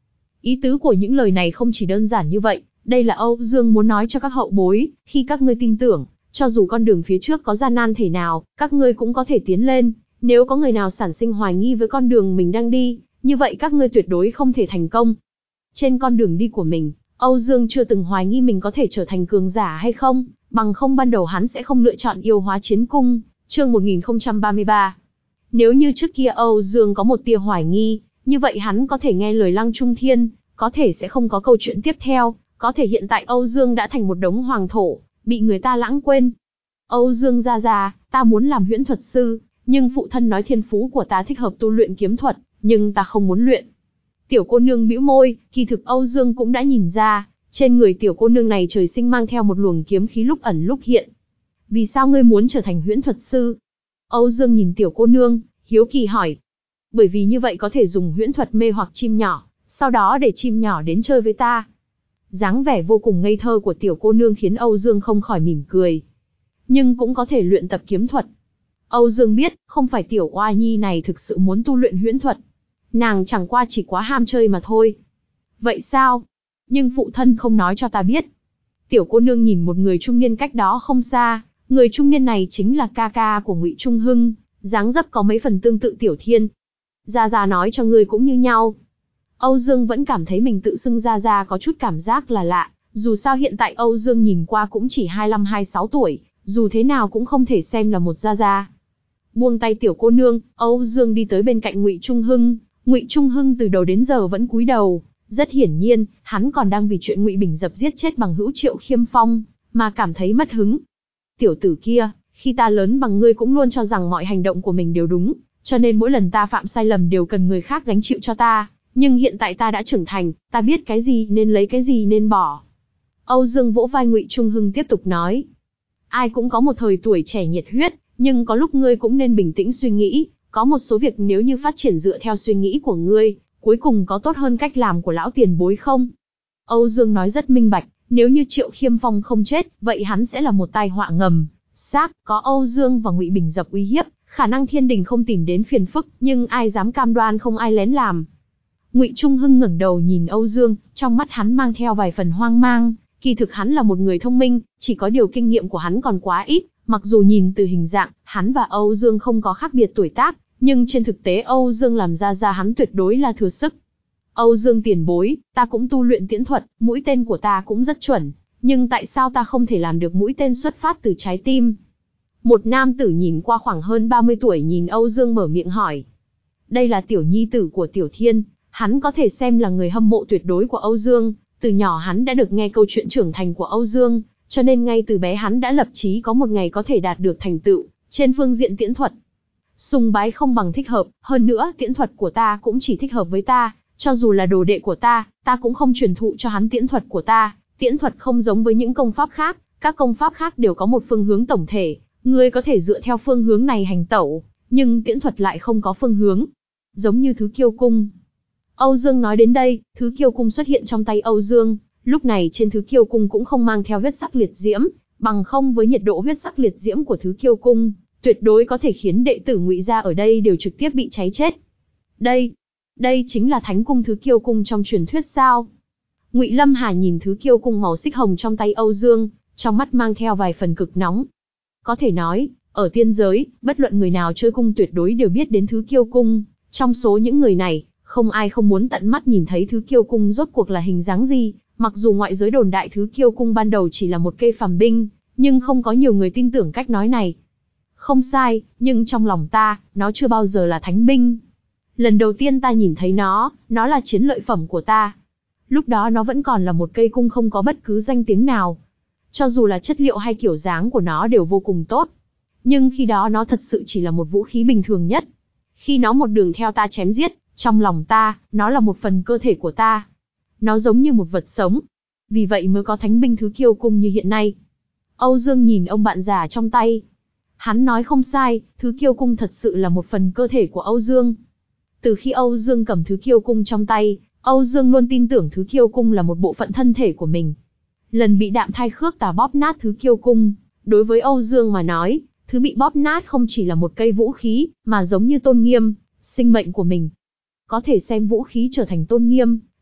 Ý tứ của những lời này không chỉ đơn giản như vậy, đây là Âu Dương muốn nói cho các hậu bối, khi các ngươi tin tưởng, cho dù con đường phía trước có gian nan thể nào, các ngươi cũng có thể tiến lên. Nếu có người nào sản sinh hoài nghi với con đường mình đang đi, như vậy các ngươi tuyệt đối không thể thành công. Trên con đường đi của mình, Âu Dương chưa từng hoài nghi mình có thể trở thành cường giả hay không, bằng không ban đầu hắn sẽ không lựa chọn yêu hóa chiến cung. Chương một nghìn không trăm ba mươi ba. Nếu như trước kia Âu Dương có một tia hoài nghi, như vậy hắn có thể nghe lời Lăng Trung Thiên, có thể sẽ không có câu chuyện tiếp theo, có thể hiện tại Âu Dương đã thành một đống hoàng thổ, bị người ta lãng quên. Âu Dương gia gia, ta muốn làm huyễn thuật sư, nhưng phụ thân nói thiên phú của ta thích hợp tu luyện kiếm thuật, nhưng ta không muốn luyện. Tiểu cô nương bĩu môi, kỳ thực Âu Dương cũng đã nhìn ra, trên người tiểu cô nương này trời sinh mang theo một luồng kiếm khí lúc ẩn lúc hiện. Vì sao ngươi muốn trở thành huyễn thuật sư? Âu Dương nhìn tiểu cô nương, hiếu kỳ hỏi. Bởi vì như vậy có thể dùng huyễn thuật mê hoặc chim nhỏ, sau đó để chim nhỏ đến chơi với ta. Dáng vẻ vô cùng ngây thơ của tiểu cô nương khiến Âu Dương không khỏi mỉm cười. Nhưng cũng có thể luyện tập kiếm thuật. Âu Dương biết, không phải tiểu oa nhi này thực sự muốn tu luyện huyễn thuật. Nàng chẳng qua chỉ quá ham chơi mà thôi. Vậy sao? Nhưng phụ thân không nói cho ta biết. Tiểu cô nương nhìn một người trung niên cách đó không xa, người trung niên này chính là ca ca của Ngụy Trung Hưng, dáng dấp có mấy phần tương tự Tiểu Thiên. Gia Gia nói cho ngươi cũng như nhau. Âu Dương vẫn cảm thấy mình tự xưng Gia Gia có chút cảm giác là lạ, dù sao hiện tại Âu Dương nhìn qua cũng chỉ hai mươi lăm hai mươi sáu tuổi, dù thế nào cũng không thể xem là một Gia Gia. Buông tay tiểu cô nương, Âu Dương đi tới bên cạnh Ngụy Trung Hưng. Ngụy Trung Hưng từ đầu đến giờ vẫn cúi đầu, rất hiển nhiên, hắn còn đang vì chuyện Ngụy Bình Dập giết chết bằng hữu Triệu Khiêm Phong mà cảm thấy mất hứng. Tiểu tử kia, khi ta lớn bằng ngươi cũng luôn cho rằng mọi hành động của mình đều đúng, cho nên mỗi lần ta phạm sai lầm đều cần người khác gánh chịu cho ta, nhưng hiện tại ta đã trưởng thành, ta biết cái gì nên lấy cái gì nên bỏ. Âu Dương vỗ vai Ngụy Trung Hưng tiếp tục nói. Ai cũng có một thời tuổi trẻ nhiệt huyết, nhưng có lúc ngươi cũng nên bình tĩnh suy nghĩ, có một số việc nếu như phát triển dựa theo suy nghĩ của ngươi, cuối cùng có tốt hơn cách làm của lão tiền bối không? Âu Dương nói rất minh bạch, nếu như Triệu Khiêm Phong không chết, vậy hắn sẽ là một tai họa ngầm. Xác, có Âu Dương và Ngụy Bình Dập uy hiếp, khả năng thiên đình không tìm đến phiền phức, nhưng ai dám cam đoan không ai lén làm. Ngụy Trung Hưng ngẩng đầu nhìn Âu Dương, trong mắt hắn mang theo vài phần hoang mang, kỳ thực hắn là một người thông minh, chỉ có điều kinh nghiệm của hắn còn quá ít, mặc dù nhìn từ hình dạng, hắn và Âu Dương không có khác biệt tuổi tác, nhưng trên thực tế Âu Dương làm ra ra hắn tuyệt đối là thừa sức. Âu Dương tiền bối, ta cũng tu luyện tiễn thuật, mũi tên của ta cũng rất chuẩn, nhưng tại sao ta không thể làm được mũi tên xuất phát từ trái tim? Một nam tử nhìn qua khoảng hơn ba mươi tuổi nhìn Âu Dương mở miệng hỏi. Đây là tiểu nhi tử của Tiểu Thiên, hắn có thể xem là người hâm mộ tuyệt đối của Âu Dương, từ nhỏ hắn đã được nghe câu chuyện trưởng thành của Âu Dương, cho nên ngay từ bé hắn đã lập chí có một ngày có thể đạt được thành tựu trên phương diện tiễn thuật. Sùng bái không bằng thích hợp, hơn nữa tiễn thuật của ta cũng chỉ thích hợp với ta, cho dù là đồ đệ của ta, ta cũng không truyền thụ cho hắn tiễn thuật của ta. Tiễn thuật không giống với những công pháp khác, các công pháp khác đều có một phương hướng tổng thể, ngươi có thể dựa theo phương hướng này hành tẩu, nhưng tiễn thuật lại không có phương hướng. Giống như thứ kiêu cung. Âu Dương nói đến đây, thứ kiêu cung xuất hiện trong tay Âu Dương, lúc này trên thứ kiêu cung cũng không mang theo huyết sắc liệt diễm, bằng không với nhiệt độ huyết sắc liệt diễm của thứ kiêu cung, tuyệt đối có thể khiến đệ tử Ngụy gia ở đây đều trực tiếp bị cháy chết. Đây, đây chính là thánh cung thứ kiêu cung trong truyền thuyết sao? Ngụy Lâm Hà nhìn thứ kiêu cung màu xích hồng trong tay Âu Dương, trong mắt mang theo vài phần cực nóng. Có thể nói, ở tiên giới, bất luận người nào chơi cung tuyệt đối đều biết đến thứ kiêu cung, trong số những người này, không ai không muốn tận mắt nhìn thấy thứ kiêu cung rốt cuộc là hình dáng gì. Mặc dù ngoại giới đồn đại thứ kiêu cung ban đầu chỉ là một cây phàm binh, nhưng không có nhiều người tin tưởng cách nói này. Không sai, nhưng trong lòng ta, nó chưa bao giờ là thánh binh. Lần đầu tiên ta nhìn thấy nó, nó là chiến lợi phẩm của ta. Lúc đó nó vẫn còn là một cây cung không có bất cứ danh tiếng nào. Cho dù là chất liệu hay kiểu dáng của nó đều vô cùng tốt. Nhưng khi đó nó thật sự chỉ là một vũ khí bình thường nhất. Khi nó một đường theo ta chém giết, trong lòng ta, nó là một phần cơ thể của ta. Nó giống như một vật sống. Vì vậy mới có thánh binh thứ kiêu cung như hiện nay. Âu Dương nhìn ông bạn già trong tay. Hắn nói không sai, thứ kiêu cung thật sự là một phần cơ thể của Âu Dương. Từ khi Âu Dương cầm thứ kiêu cung trong tay, Âu Dương luôn tin tưởng thứ kiêu cung là một bộ phận thân thể của mình. Lần bị Đạm Thai Khước Tà bóp nát thứ kiêu cung, đối với Âu Dương mà nói, thứ bị bóp nát không chỉ là một cây vũ khí, mà giống như tôn nghiêm, sinh mệnh của mình. Có thể xem vũ khí trở thành tôn nghiêm,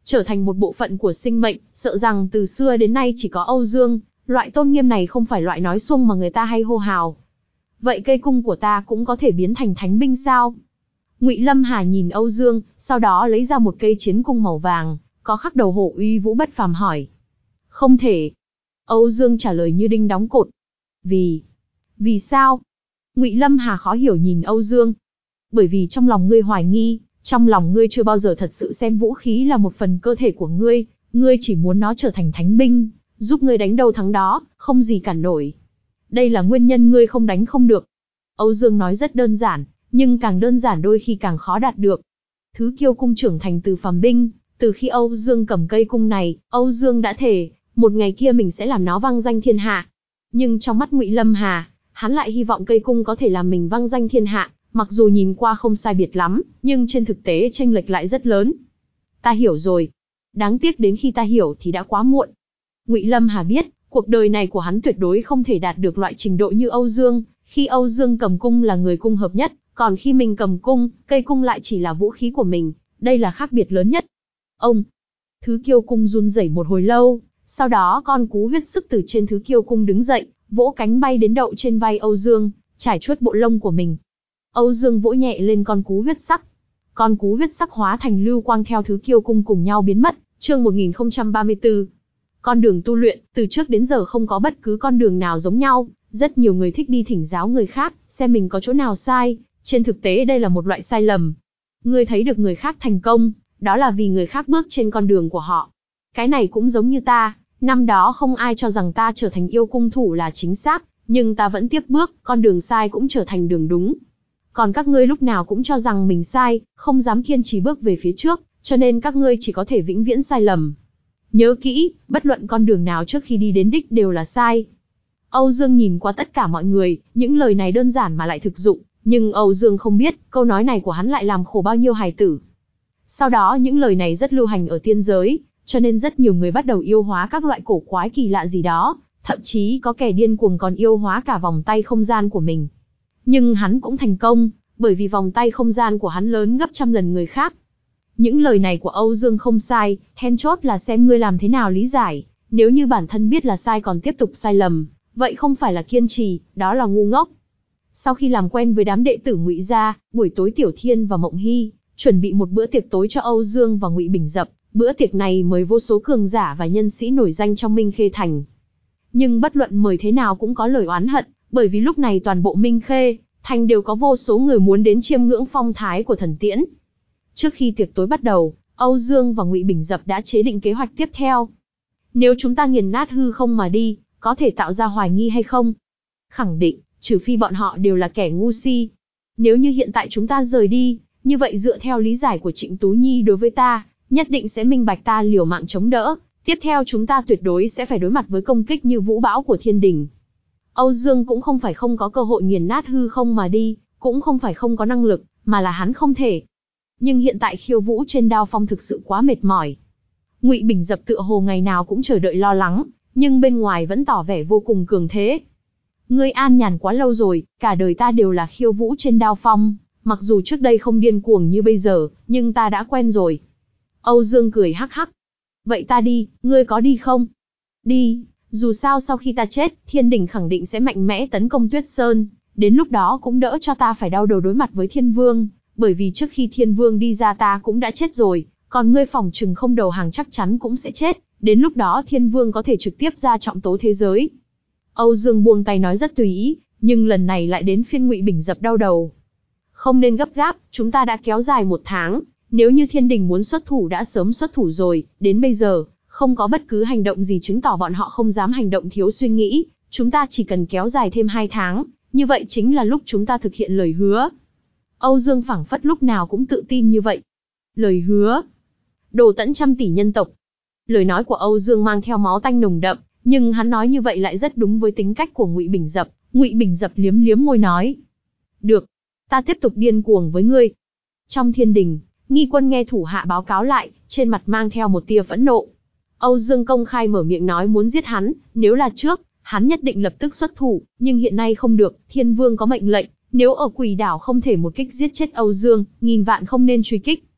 trở thành một bộ phận của sinh mệnh, sợ rằng từ xưa đến nay chỉ có Âu Dương, loại tôn nghiêm này không phải loại nói suông mà người ta hay hô hào. Vậy cây cung của ta cũng có thể biến thành thánh binh sao? Ngụy Lâm Hà nhìn Âu Dương, sau đó lấy ra một cây chiến cung màu vàng, có khắc đầu hổ uy vũ bất phàm hỏi. Không thể. Âu Dương trả lời như đinh đóng cột. Vì... Vì sao? Ngụy Lâm Hà khó hiểu nhìn Âu Dương. Bởi vì trong lòng ngươi hoài nghi, trong lòng ngươi chưa bao giờ thật sự xem vũ khí là một phần cơ thể của ngươi, ngươi chỉ muốn nó trở thành thánh binh, giúp ngươi đánh đâu thắng đó, không gì cản nổi. Đây là nguyên nhân ngươi không đánh không được. Âu Dương nói rất đơn giản, nhưng càng đơn giản đôi khi càng khó đạt được. Thứ Kiêu cung trưởng thành từ phàm binh, từ khi Âu Dương cầm cây cung này, Âu Dương đã thề, một ngày kia mình sẽ làm nó vang danh thiên hạ. Nhưng trong mắt Ngụy Lâm Hà, hắn lại hy vọng cây cung có thể làm mình vang danh thiên hạ, mặc dù nhìn qua không sai biệt lắm, nhưng trên thực tế chênh lệch lại rất lớn. Ta hiểu rồi. Đáng tiếc đến khi ta hiểu thì đã quá muộn. Ngụy Lâm Hà biết, cuộc đời này của hắn tuyệt đối không thể đạt được loại trình độ như Âu Dương, khi Âu Dương cầm cung là người cung hợp nhất, còn khi mình cầm cung, cây cung lại chỉ là vũ khí của mình, đây là khác biệt lớn nhất. Ông, Thứ Kiêu cung run rẩy một hồi lâu, sau đó con cú huyết sức từ trên Thứ Kiêu cung đứng dậy, vỗ cánh bay đến đậu trên vai Âu Dương, trải chuốt bộ lông của mình. Âu Dương vỗ nhẹ lên con cú huyết sắc. Con cú huyết sắc hóa thành lưu quang theo Thứ Kiêu cung cùng nhau biến mất. Chương một nghìn không trăm ba mươi tư. Con đường tu luyện, từ trước đến giờ không có bất cứ con đường nào giống nhau, rất nhiều người thích đi thỉnh giáo người khác, xem mình có chỗ nào sai, trên thực tế đây là một loại sai lầm. Ngươi thấy được người khác thành công, đó là vì người khác bước trên con đường của họ. Cái này cũng giống như ta, năm đó không ai cho rằng ta trở thành yêu cung thủ là chính xác, nhưng ta vẫn tiếp bước, con đường sai cũng trở thành đường đúng. Còn các ngươi lúc nào cũng cho rằng mình sai, không dám kiên trì bước về phía trước, cho nên các ngươi chỉ có thể vĩnh viễn sai lầm. Nhớ kỹ, bất luận con đường nào trước khi đi đến đích đều là sai. Âu Dương nhìn qua tất cả mọi người, những lời này đơn giản mà lại thực dụng, nhưng Âu Dương không biết, câu nói này của hắn lại làm khổ bao nhiêu hài tử. Sau đó những lời này rất lưu hành ở tiên giới, cho nên rất nhiều người bắt đầu yêu hóa các loại cổ quái kỳ lạ gì đó, thậm chí có kẻ điên cuồng còn yêu hóa cả vòng tay không gian của mình. Nhưng hắn cũng thành công, bởi vì vòng tay không gian của hắn lớn gấp trăm lần người khác. Những lời này của Âu Dương không sai, then chốt là xem ngươi làm thế nào lý giải, nếu như bản thân biết là sai còn tiếp tục sai lầm, vậy không phải là kiên trì, đó là ngu ngốc. Sau khi làm quen với đám đệ tử Ngụy gia, buổi tối Tiểu Thiên và Mộng Hy chuẩn bị một bữa tiệc tối cho Âu Dương và Ngụy Bình Dập, bữa tiệc này mời vô số cường giả và nhân sĩ nổi danh trong Minh Khê thành. Nhưng bất luận mời thế nào cũng có lời oán hận, bởi vì lúc này toàn bộ Minh Khê thành đều có vô số người muốn đến chiêm ngưỡng phong thái của thần tiễn. Trước khi tiệc tối bắt đầu, Âu Dương và Ngụy Bình Dập đã chế định kế hoạch tiếp theo. Nếu chúng ta nghiền nát hư không mà đi, có thể tạo ra hoài nghi hay không? Khẳng định, trừ phi bọn họ đều là kẻ ngu si. Nếu như hiện tại chúng ta rời đi, như vậy dựa theo lý giải của Trịnh Tú Nhi đối với ta, nhất định sẽ minh bạch ta liều mạng chống đỡ. Tiếp theo chúng ta tuyệt đối sẽ phải đối mặt với công kích như vũ bão của thiên đình. Âu Dương cũng không phải không có cơ hội nghiền nát hư không mà đi, cũng không phải không có năng lực, mà là hắn không thể. Nhưng hiện tại khiêu vũ trên đao phong thực sự quá mệt mỏi. Ngụy Bình Dập tựa hồ ngày nào cũng chờ đợi lo lắng, nhưng bên ngoài vẫn tỏ vẻ vô cùng cường thế. Ngươi an nhàn quá lâu rồi, cả đời ta đều là khiêu vũ trên đao phong, mặc dù trước đây không điên cuồng như bây giờ, nhưng ta đã quen rồi. Âu Dương cười hắc hắc. Vậy ta đi, ngươi có đi không? Đi, dù sao sau khi ta chết, thiên đình khẳng định sẽ mạnh mẽ tấn công Tuyết Sơn, đến lúc đó cũng đỡ cho ta phải đau đầu đối mặt với thiên vương, bởi vì trước khi thiên vương đi ra ta cũng đã chết rồi, còn ngươi phòng trừng không đầu hàng chắc chắn cũng sẽ chết, đến lúc đó thiên vương có thể trực tiếp ra trọng tố thế giới. Âu Dương buông tay nói rất tùy ý, nhưng lần này lại đến phiên Ngụy Bình Dập đau đầu. Không nên gấp gáp, chúng ta đã kéo dài một tháng, nếu như thiên đình muốn xuất thủ đã sớm xuất thủ rồi, đến bây giờ, không có bất cứ hành động gì chứng tỏ bọn họ không dám hành động thiếu suy nghĩ, chúng ta chỉ cần kéo dài thêm hai tháng, như vậy chính là lúc chúng ta thực hiện lời hứa. Âu Dương phảng phất lúc nào cũng tự tin như vậy. Lời hứa. Đồ tẫn trăm tỷ nhân tộc. Lời nói của Âu Dương mang theo máu tanh nồng đậm, nhưng hắn nói như vậy lại rất đúng với tính cách của Ngụy Bình Dập. Ngụy Bình Dập liếm liếm môi nói. Được, ta tiếp tục điên cuồng với ngươi. Trong thiên đình, Nghi Quân nghe thủ hạ báo cáo lại, trên mặt mang theo một tia phẫn nộ. Âu Dương công khai mở miệng nói muốn giết hắn, nếu là trước, hắn nhất định lập tức xuất thủ, nhưng hiện nay không được, thiên vương có mệnh lệnh, nếu ở Quỷ Đảo không thể một kích giết chết Âu Dương, nghìn vạn không nên truy kích.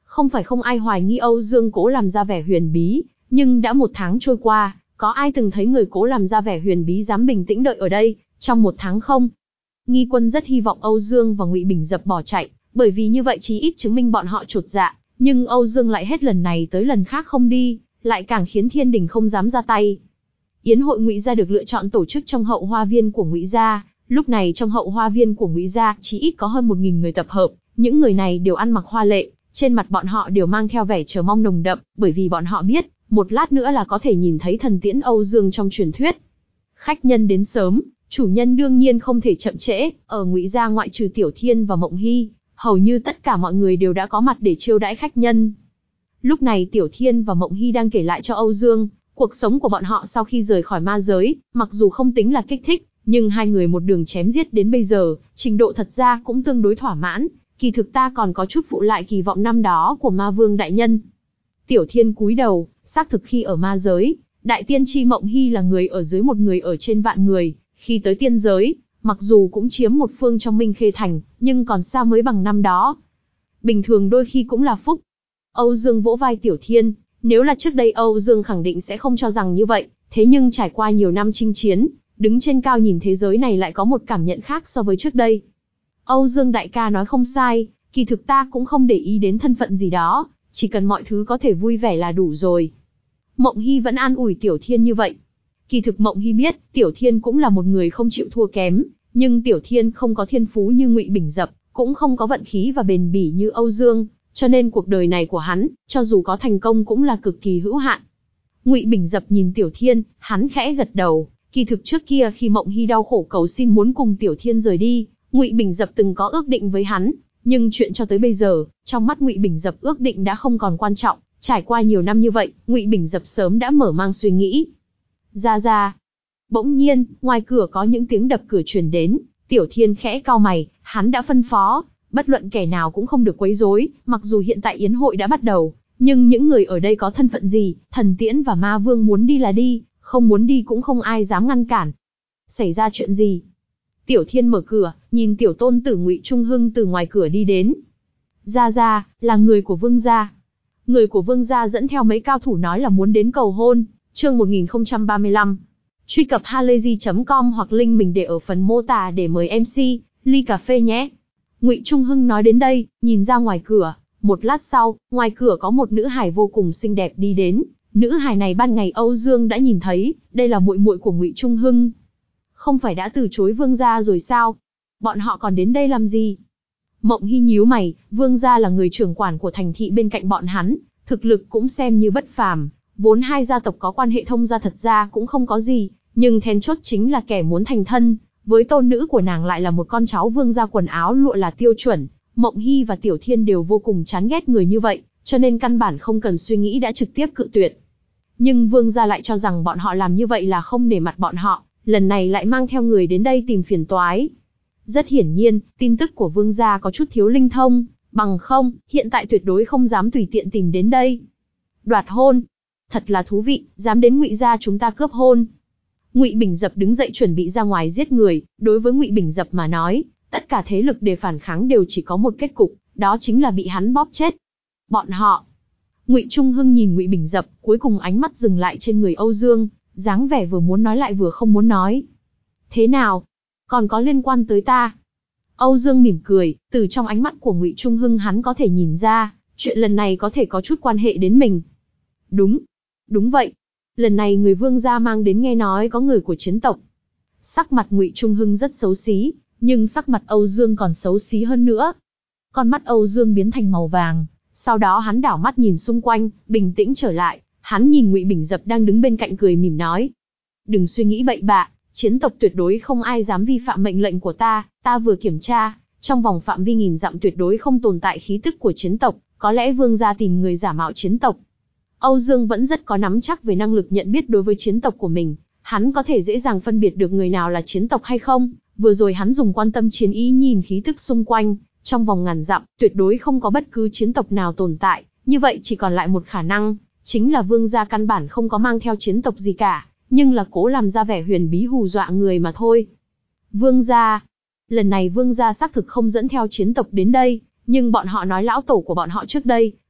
Không phải không ai hoài nghi Âu Dương cố làm ra vẻ huyền bí, nhưng đã một tháng trôi qua, có ai từng thấy người cố làm ra vẻ huyền bí dám bình tĩnh đợi ở đây, trong một tháng không? Nghi Quân rất hy vọng Âu Dương và Ngụy Bình Dập bỏ chạy, bởi vì như vậy chí ít chứng minh bọn họ chột dạ, nhưng Âu Dương lại hết lần này tới lần khác không đi, lại càng khiến Thiên Đình không dám ra tay. Yến hội Ngụy gia được lựa chọn tổ chức trong hậu hoa viên của Ngụy gia, lúc này trong hậu hoa viên của Ngụy gia chí ít có hơn một nghìn người tập hợp, những người này đều ăn mặc hoa lệ, trên mặt bọn họ đều mang theo vẻ chờ mong nồng đậm, bởi vì bọn họ biết, một lát nữa là có thể nhìn thấy thần tiễn Âu Dương trong truyền thuyết. Khách nhân đến sớm, chủ nhân đương nhiên không thể chậm trễ, ở Ngụy gia ngoại trừ Tiểu Thiên và Mộng Hy, hầu như tất cả mọi người đều đã có mặt để chiêu đãi khách nhân. Lúc này Tiểu Thiên và Mộng Hy đang kể lại cho Âu Dương, cuộc sống của bọn họ sau khi rời khỏi ma giới, mặc dù không tính là kích thích, nhưng hai người một đường chém giết đến bây giờ, trình độ thật ra cũng tương đối thỏa mãn, kỳ thực ta còn có chút phụ lại kỳ vọng năm đó của ma vương đại nhân. Tiểu Thiên cúi đầu, xác thực khi ở ma giới, đại tiên tri Mộng Hy là người ở dưới một người ở trên vạn người, khi tới tiên giới, mặc dù cũng chiếm một phương trong Minh Khê Thành, nhưng còn xa mới bằng năm đó. Bình thường đôi khi cũng là phúc. Âu Dương vỗ vai Tiểu Thiên, nếu là trước đây Âu Dương khẳng định sẽ không cho rằng như vậy, thế nhưng trải qua nhiều năm chinh chiến, đứng trên cao nhìn thế giới này lại có một cảm nhận khác so với trước đây. Âu Dương đại ca nói không sai, kỳ thực ta cũng không để ý đến thân phận gì đó, chỉ cần mọi thứ có thể vui vẻ là đủ rồi. Mộng Hy vẫn an ủi Tiểu Thiên như vậy. Kỳ thực Mộng Hy biết, Tiểu Thiên cũng là một người không chịu thua kém, nhưng Tiểu Thiên không có thiên phú như Ngụy Bình Dập, cũng không có vận khí và bền bỉ như Âu Dương, cho nên cuộc đời này của hắn, cho dù có thành công cũng là cực kỳ hữu hạn. Ngụy Bình Dập nhìn Tiểu Thiên, hắn khẽ gật đầu, kỳ thực trước kia khi Mộng Hy đau khổ cầu xin muốn cùng Tiểu Thiên rời đi, Ngụy Bình Dập từng có ước định với hắn, nhưng chuyện cho tới bây giờ, trong mắt Ngụy Bình Dập ước định đã không còn quan trọng, trải qua nhiều năm như vậy, Ngụy Bình Dập sớm đã mở mang suy nghĩ. Ra ra. Bỗng nhiên, ngoài cửa có những tiếng đập cửa truyền đến, Tiểu Thiên khẽ cau mày, hắn đã phân phó, bất luận kẻ nào cũng không được quấy rối, mặc dù hiện tại yến hội đã bắt đầu, nhưng những người ở đây có thân phận gì, thần tiễn và ma vương muốn đi là đi, không muốn đi cũng không ai dám ngăn cản. Xảy ra chuyện gì? Tiểu Thiên mở cửa, nhìn tiểu tôn tử Ngụy Trung Hưng từ ngoài cửa đi đến. Ra ra, là người của Vương gia. Người của Vương gia dẫn theo mấy cao thủ nói là muốn đến cầu hôn, chương một nghìn không trăm ba mươi lăm. Truy cập halayzi chấm com hoặc link mình để ở phần mô tả để mời em xê, ly cà phê nhé. Ngụy Trung Hưng nói đến đây, nhìn ra ngoài cửa, một lát sau, ngoài cửa có một nữ hài vô cùng xinh đẹp đi đến. Nữ hài này ban ngày Âu Dương đã nhìn thấy, đây là muội muội của Ngụy Trung Hưng. Không phải đã từ chối Vương gia rồi sao? Bọn họ còn đến đây làm gì? Mộng Hy nhíu mày, Vương gia là người trưởng quản của thành thị bên cạnh bọn hắn, thực lực cũng xem như bất phàm, vốn hai gia tộc có quan hệ thông gia thật ra cũng không có gì, nhưng then chốt chính là kẻ muốn thành thân, với tôn nữ của nàng lại là một con cháu Vương gia, quần áo lụa là tiêu chuẩn. Mộng Hy và Tiểu Thiên đều vô cùng chán ghét người như vậy, cho nên căn bản không cần suy nghĩ đã trực tiếp cự tuyệt. Nhưng Vương gia lại cho rằng bọn họ làm như vậy là không nể mặt bọn họ, lần này lại mang theo người đến đây tìm phiền toái. Rất hiển nhiên, tin tức của Vương gia có chút thiếu linh thông, bằng không, hiện tại tuyệt đối không dám tùy tiện tìm đến đây. Đoạt hôn, thật là thú vị, dám đến Ngụy gia chúng ta cướp hôn. Ngụy Bình Dập đứng dậy chuẩn bị ra ngoài giết người, đối với Ngụy Bình Dập mà nói, tất cả thế lực để phản kháng đều chỉ có một kết cục, đó chính là bị hắn bóp chết. Bọn họ. Ngụy Trung Hưng nhìn Ngụy Bình Dập, cuối cùng ánh mắt dừng lại trên người Âu Dương, dáng vẻ vừa muốn nói lại vừa không muốn nói. Thế nào? Còn có liên quan tới ta? Âu Dương mỉm cười, từ trong ánh mắt của Ngụy Trung Hưng hắn có thể nhìn ra, chuyện lần này có thể có chút quan hệ đến mình. Đúng. Đúng vậy. Lần này người Vương gia mang đến nghe nói có người của chiến tộc. Sắc mặt Ngụy Trung Hưng rất xấu xí, nhưng sắc mặt Âu Dương còn xấu xí hơn nữa. Con mắt Âu Dương biến thành màu vàng, sau đó hắn đảo mắt nhìn xung quanh, bình tĩnh trở lại, hắn nhìn Ngụy Bình Dập đang đứng bên cạnh cười mỉm nói. Đừng suy nghĩ bậy bạ, chiến tộc tuyệt đối không ai dám vi phạm mệnh lệnh của ta, ta vừa kiểm tra, trong vòng phạm vi nghìn dặm tuyệt đối không tồn tại khí tức của chiến tộc, có lẽ Vương gia tìm người giả mạo chiến tộc. Âu Dương vẫn rất có nắm chắc về năng lực nhận biết đối với chiến tộc của mình, hắn có thể dễ dàng phân biệt được người nào là chiến tộc hay không. Vừa rồi hắn dùng quan tâm chiến ý nhìn khí tức xung quanh, trong vòng ngàn dặm, tuyệt đối không có bất cứ chiến tộc nào tồn tại, như vậy chỉ còn lại một khả năng, chính là Vương gia căn bản không có mang theo chiến tộc gì cả, nhưng là cố làm ra vẻ huyền bí hù dọa người mà thôi. Vương gia, lần này Vương gia xác thực không dẫn theo chiến tộc đến đây, nhưng bọn họ nói lão tổ của bọn họ trước đây,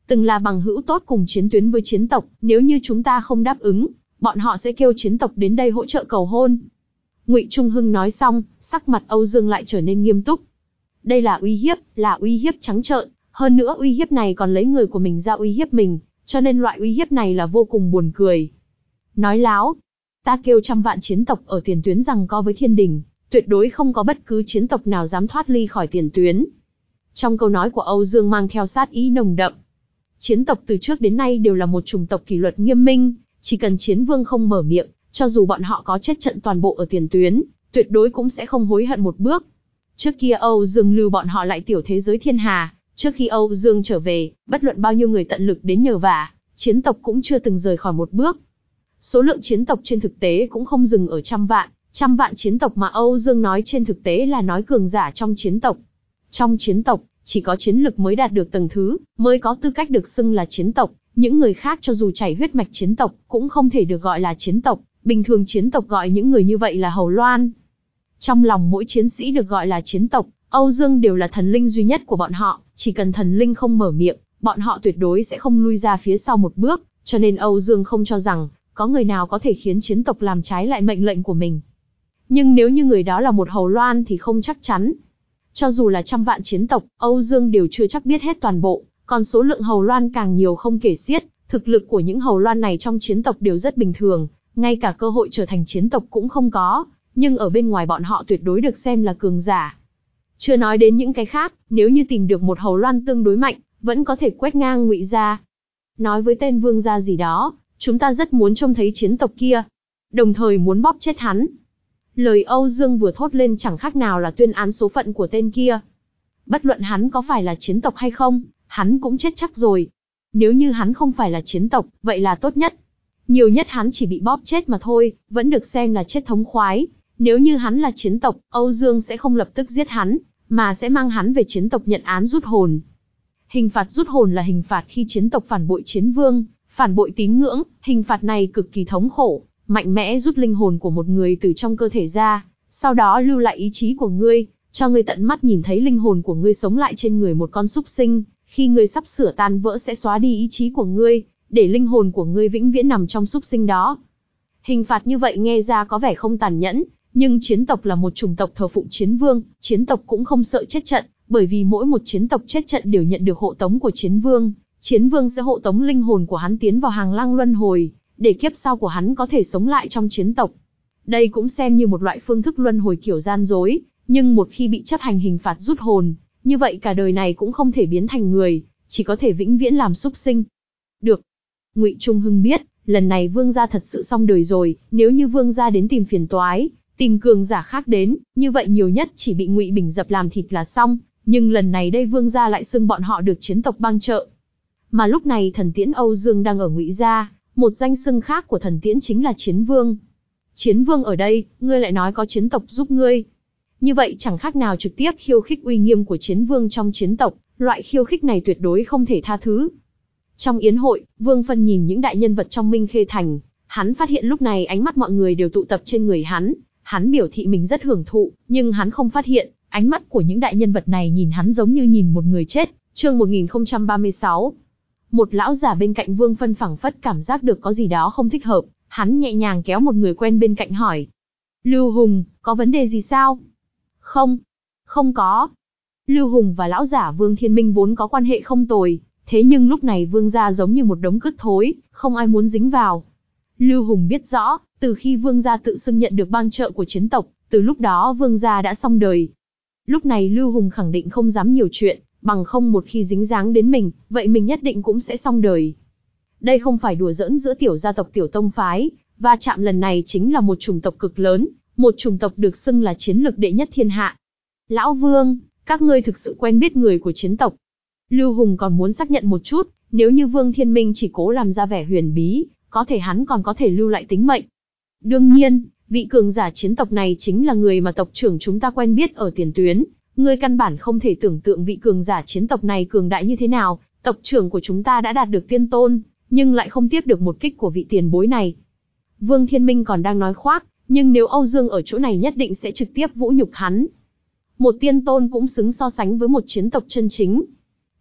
từng là bằng hữu tốt cùng chiến tuyến với chiến tộc, nếu như chúng ta không đáp ứng, bọn họ sẽ kêu chiến tộc đến đây hỗ trợ cầu hôn. Ngụy Trung Hưng nói xong, sắc mặt Âu Dương lại trở nên nghiêm túc. Đây là uy hiếp, là uy hiếp trắng trợn, hơn nữa uy hiếp này còn lấy người của mình ra uy hiếp mình, cho nên loại uy hiếp này là vô cùng buồn cười. Nói láo, ta kêu trăm vạn chiến tộc ở tiền tuyến giằng co với thiên đình, tuyệt đối không có bất cứ chiến tộc nào dám thoát ly khỏi tiền tuyến. Trong câu nói của Âu Dương mang theo sát ý nồng đậm. Chiến tộc từ trước đến nay đều là một chủng tộc kỷ luật nghiêm minh, chỉ cần chiến vương không mở miệng, cho dù bọn họ có chết trận toàn bộ ở tiền tuyến, tuyệt đối cũng sẽ không hối hận một bước. Trước kia Âu Dương lưu bọn họ lại tiểu thế giới thiên hà, trước khi Âu Dương trở về, bất luận bao nhiêu người tận lực đến nhờ vả, chiến tộc cũng chưa từng rời khỏi một bước. Số lượng chiến tộc trên thực tế cũng không dừng ở trăm vạn, trăm vạn chiến tộc mà Âu Dương nói trên thực tế là nói cường giả trong chiến tộc. Trong chiến tộc, chỉ có chiến lực mới đạt được tầng thứ, mới có tư cách được xưng là chiến tộc, những người khác cho dù chảy huyết mạch chiến tộc, cũng không thể được gọi là chiến tộc, bình thường chiến tộc gọi những người như vậy là hầu loan. Trong lòng mỗi chiến sĩ được gọi là chiến tộc, Âu Dương đều là thần linh duy nhất của bọn họ, chỉ cần thần linh không mở miệng, bọn họ tuyệt đối sẽ không lui ra phía sau một bước, cho nên Âu Dương không cho rằng, có người nào có thể khiến chiến tộc làm trái lại mệnh lệnh của mình. Nhưng nếu như người đó là một hầu loan thì không chắc chắn. Cho dù là trăm vạn chiến tộc, Âu Dương đều chưa chắc biết hết toàn bộ, còn số lượng hầu loan càng nhiều không kể xiết, thực lực của những hầu loan này trong chiến tộc đều rất bình thường, ngay cả cơ hội trở thành chiến tộc cũng không có, nhưng ở bên ngoài bọn họ tuyệt đối được xem là cường giả. Chưa nói đến những cái khác, nếu như tìm được một hầu loan tương đối mạnh, vẫn có thể quét ngang Ngụy gia. Nói với tên vương gia gì đó, chúng ta rất muốn trông thấy chiến tộc kia, đồng thời muốn bóp chết hắn. Lời Âu Dương vừa thốt lên chẳng khác nào là tuyên án số phận của tên kia. Bất luận hắn có phải là chiến tộc hay không, hắn cũng chết chắc rồi. Nếu như hắn không phải là chiến tộc, vậy là tốt nhất. Nhiều nhất hắn chỉ bị bóp chết mà thôi, vẫn được xem là chết thống khoái. Nếu như hắn là chiến tộc, Âu Dương sẽ không lập tức giết hắn, mà sẽ mang hắn về chiến tộc nhận án rút hồn. Hình phạt rút hồn là hình phạt khi chiến tộc phản bội chiến vương, phản bội tín ngưỡng, hình phạt này cực kỳ thống khổ, mạnh mẽ rút linh hồn của một người từ trong cơ thể ra, sau đó lưu lại ý chí của ngươi, cho ngươi tận mắt nhìn thấy linh hồn của ngươi sống lại trên người một con súc sinh, khi ngươi sắp sửa tan vỡ sẽ xóa đi ý chí của ngươi, để linh hồn của ngươi vĩnh viễn nằm trong súc sinh đó. Hình phạt như vậy nghe ra có vẻ không tàn nhẫn, nhưng chiến tộc là một chủng tộc thờ phụng chiến vương, chiến tộc cũng không sợ chết trận, bởi vì mỗi một chiến tộc chết trận đều nhận được hộ tống của chiến vương, chiến vương sẽ hộ tống linh hồn của hắn tiến vào hàng lăng luân hồi, để kiếp sau của hắn có thể sống lại trong chiến tộc. Đây cũng xem như một loại phương thức luân hồi kiểu gian dối, nhưng một khi bị chấp hành hình phạt rút hồn, như vậy cả đời này cũng không thể biến thành người, chỉ có thể vĩnh viễn làm súc sinh. Được. Ngụy Trung Hưng biết, lần này vương gia thật sự xong đời rồi, nếu như vương gia đến tìm phiền toái, tìm cường giả khác đến, như vậy nhiều nhất chỉ bị Ngụy Bình dập làm thịt là xong, nhưng lần này đây vương gia lại xưng bọn họ được chiến tộc bang trợ. Mà lúc này thần tiễn Âu Dương đang ở Ngụy gia, một danh xưng khác của thần tiễn chính là chiến vương. Chiến vương ở đây, ngươi lại nói có chiến tộc giúp ngươi. Như vậy chẳng khác nào trực tiếp khiêu khích uy nghiêm của chiến vương trong chiến tộc, loại khiêu khích này tuyệt đối không thể tha thứ. Trong yến hội, Vương Phân nhìn những đại nhân vật trong Minh Khê Thành, hắn phát hiện lúc này ánh mắt mọi người đều tụ tập trên người hắn, hắn biểu thị mình rất hưởng thụ, nhưng hắn không phát hiện, ánh mắt của những đại nhân vật này nhìn hắn giống như nhìn một người chết. Chương một nghìn không trăm ba mươi sáu. Một lão giả bên cạnh Vương Phân phảng phất cảm giác được có gì đó không thích hợp, hắn nhẹ nhàng kéo một người quen bên cạnh hỏi. Lưu Hùng, có vấn đề gì sao? Không, không có. Lưu Hùng và lão giả Vương Thiên Minh vốn có quan hệ không tồi, thế nhưng lúc này Vương gia giống như một đống cứt thối, không ai muốn dính vào. Lưu Hùng biết rõ, từ khi Vương gia tự xưng nhận được bang trợ của chiến tộc, từ lúc đó Vương gia đã xong đời. Lúc này Lưu Hùng khẳng định không dám nhiều chuyện, bằng không một khi dính dáng đến mình, vậy mình nhất định cũng sẽ xong đời. Đây không phải đùa giỡn giữa tiểu gia tộc tiểu tông phái, va chạm lần này chính là một chủng tộc cực lớn, một chủng tộc được xưng là chiến lực đệ nhất thiên hạ. Lão Vương, các ngươi thực sự quen biết người của chiến tộc. Lưu Hùng còn muốn xác nhận một chút, nếu như Vương Thiên Minh chỉ cố làm ra vẻ huyền bí, có thể hắn còn có thể lưu lại tính mệnh. Đương nhiên, vị cường giả chiến tộc này chính là người mà tộc trưởng chúng ta quen biết ở tiền tuyến. Ngươi căn bản không thể tưởng tượng vị cường giả chiến tộc này cường đại như thế nào, tộc trưởng của chúng ta đã đạt được tiên tôn, nhưng lại không tiếp được một kích của vị tiền bối này. Vương Thiên Minh còn đang nói khoác, nhưng nếu Âu Dương ở chỗ này nhất định sẽ trực tiếp vũ nhục hắn. Một tiên tôn cũng xứng so sánh với một chiến tộc chân chính.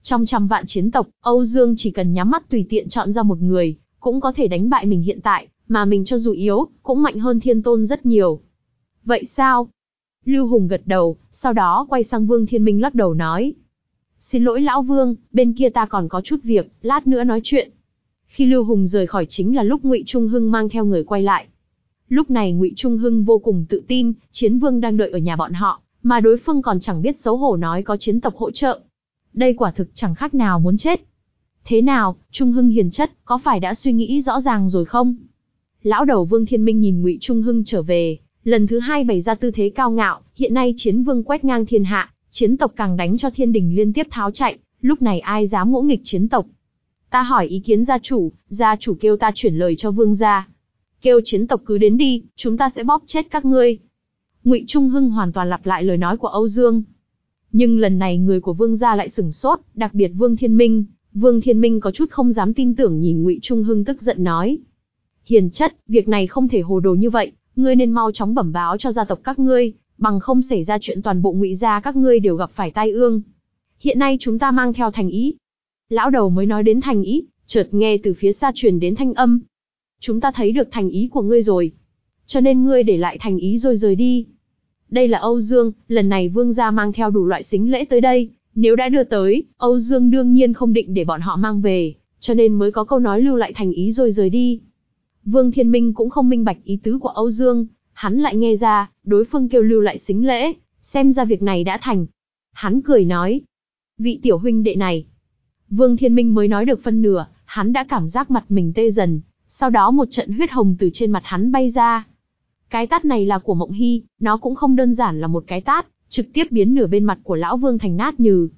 Trong trăm vạn chiến tộc, Âu Dương chỉ cần nhắm mắt tùy tiện chọn ra một người, cũng có thể đánh bại mình hiện tại, mà mình cho dù yếu, cũng mạnh hơn Thiên Tôn rất nhiều. Vậy sao? Lưu Hùng gật đầu, sau đó quay sang Vương Thiên Minh lắc đầu nói. Xin lỗi lão Vương, bên kia ta còn có chút việc, lát nữa nói chuyện. Khi Lưu Hùng rời khỏi chính là lúc Ngụy Trung Hưng mang theo người quay lại. Lúc này Ngụy Trung Hưng vô cùng tự tin, Chiến Vương đang đợi ở nhà bọn họ, mà đối phương còn chẳng biết xấu hổ nói có chiến tộc hỗ trợ. Đây quả thực chẳng khác nào muốn chết. Thế nào, Trung Hưng hiền chất, có phải đã suy nghĩ rõ ràng rồi không? Lão đầu Vương Thiên Minh nhìn Ngụy Trung Hưng trở về, lần thứ hai bày ra tư thế cao ngạo, hiện nay Chiến Vương quét ngang thiên hạ, chiến tộc càng đánh cho thiên đình liên tiếp tháo chạy, lúc này ai dám ngỗ nghịch chiến tộc. Ta hỏi ý kiến gia chủ, gia chủ kêu ta chuyển lời cho Vương gia. Kêu chiến tộc cứ đến đi, chúng ta sẽ bóp chết các ngươi. Ngụy Trung Hưng hoàn toàn lặp lại lời nói của Âu Dương. Nhưng lần này người của Vương gia lại sửng sốt, đặc biệt Vương Thiên Minh. Vương Thiên Minh có chút không dám tin tưởng nhìn Ngụy Trung Hưng tức giận nói. Hiền chất, việc này không thể hồ đồ như vậy, ngươi nên mau chóng bẩm báo cho gia tộc các ngươi, bằng không xảy ra chuyện toàn bộ Ngụy gia các ngươi đều gặp phải tai ương. Hiện nay chúng ta mang theo thành ý. Lão đầu mới nói đến thành ý, chợt nghe từ phía xa truyền đến thanh âm. Chúng ta thấy được thành ý của ngươi rồi. Cho nên ngươi để lại thành ý rồi rời đi. Đây là Âu Dương, lần này Vương gia mang theo đủ loại sính lễ tới đây. Nếu đã đưa tới, Âu Dương đương nhiên không định để bọn họ mang về, cho nên mới có câu nói lưu lại thành ý rồi rời đi. Vương Thiên Minh cũng không minh bạch ý tứ của Âu Dương, hắn lại nghe ra, đối phương kêu lưu lại sính lễ, xem ra việc này đã thành. Hắn cười nói, vị tiểu huynh đệ này. Vương Thiên Minh mới nói được phân nửa, hắn đã cảm giác mặt mình tê dần, sau đó một trận huyết hồng từ trên mặt hắn bay ra. Cái tát này là của Mộng Hy, nó cũng không đơn giản là một cái tát, trực tiếp biến nửa bên mặt của Lão Vương thành nát nhừ.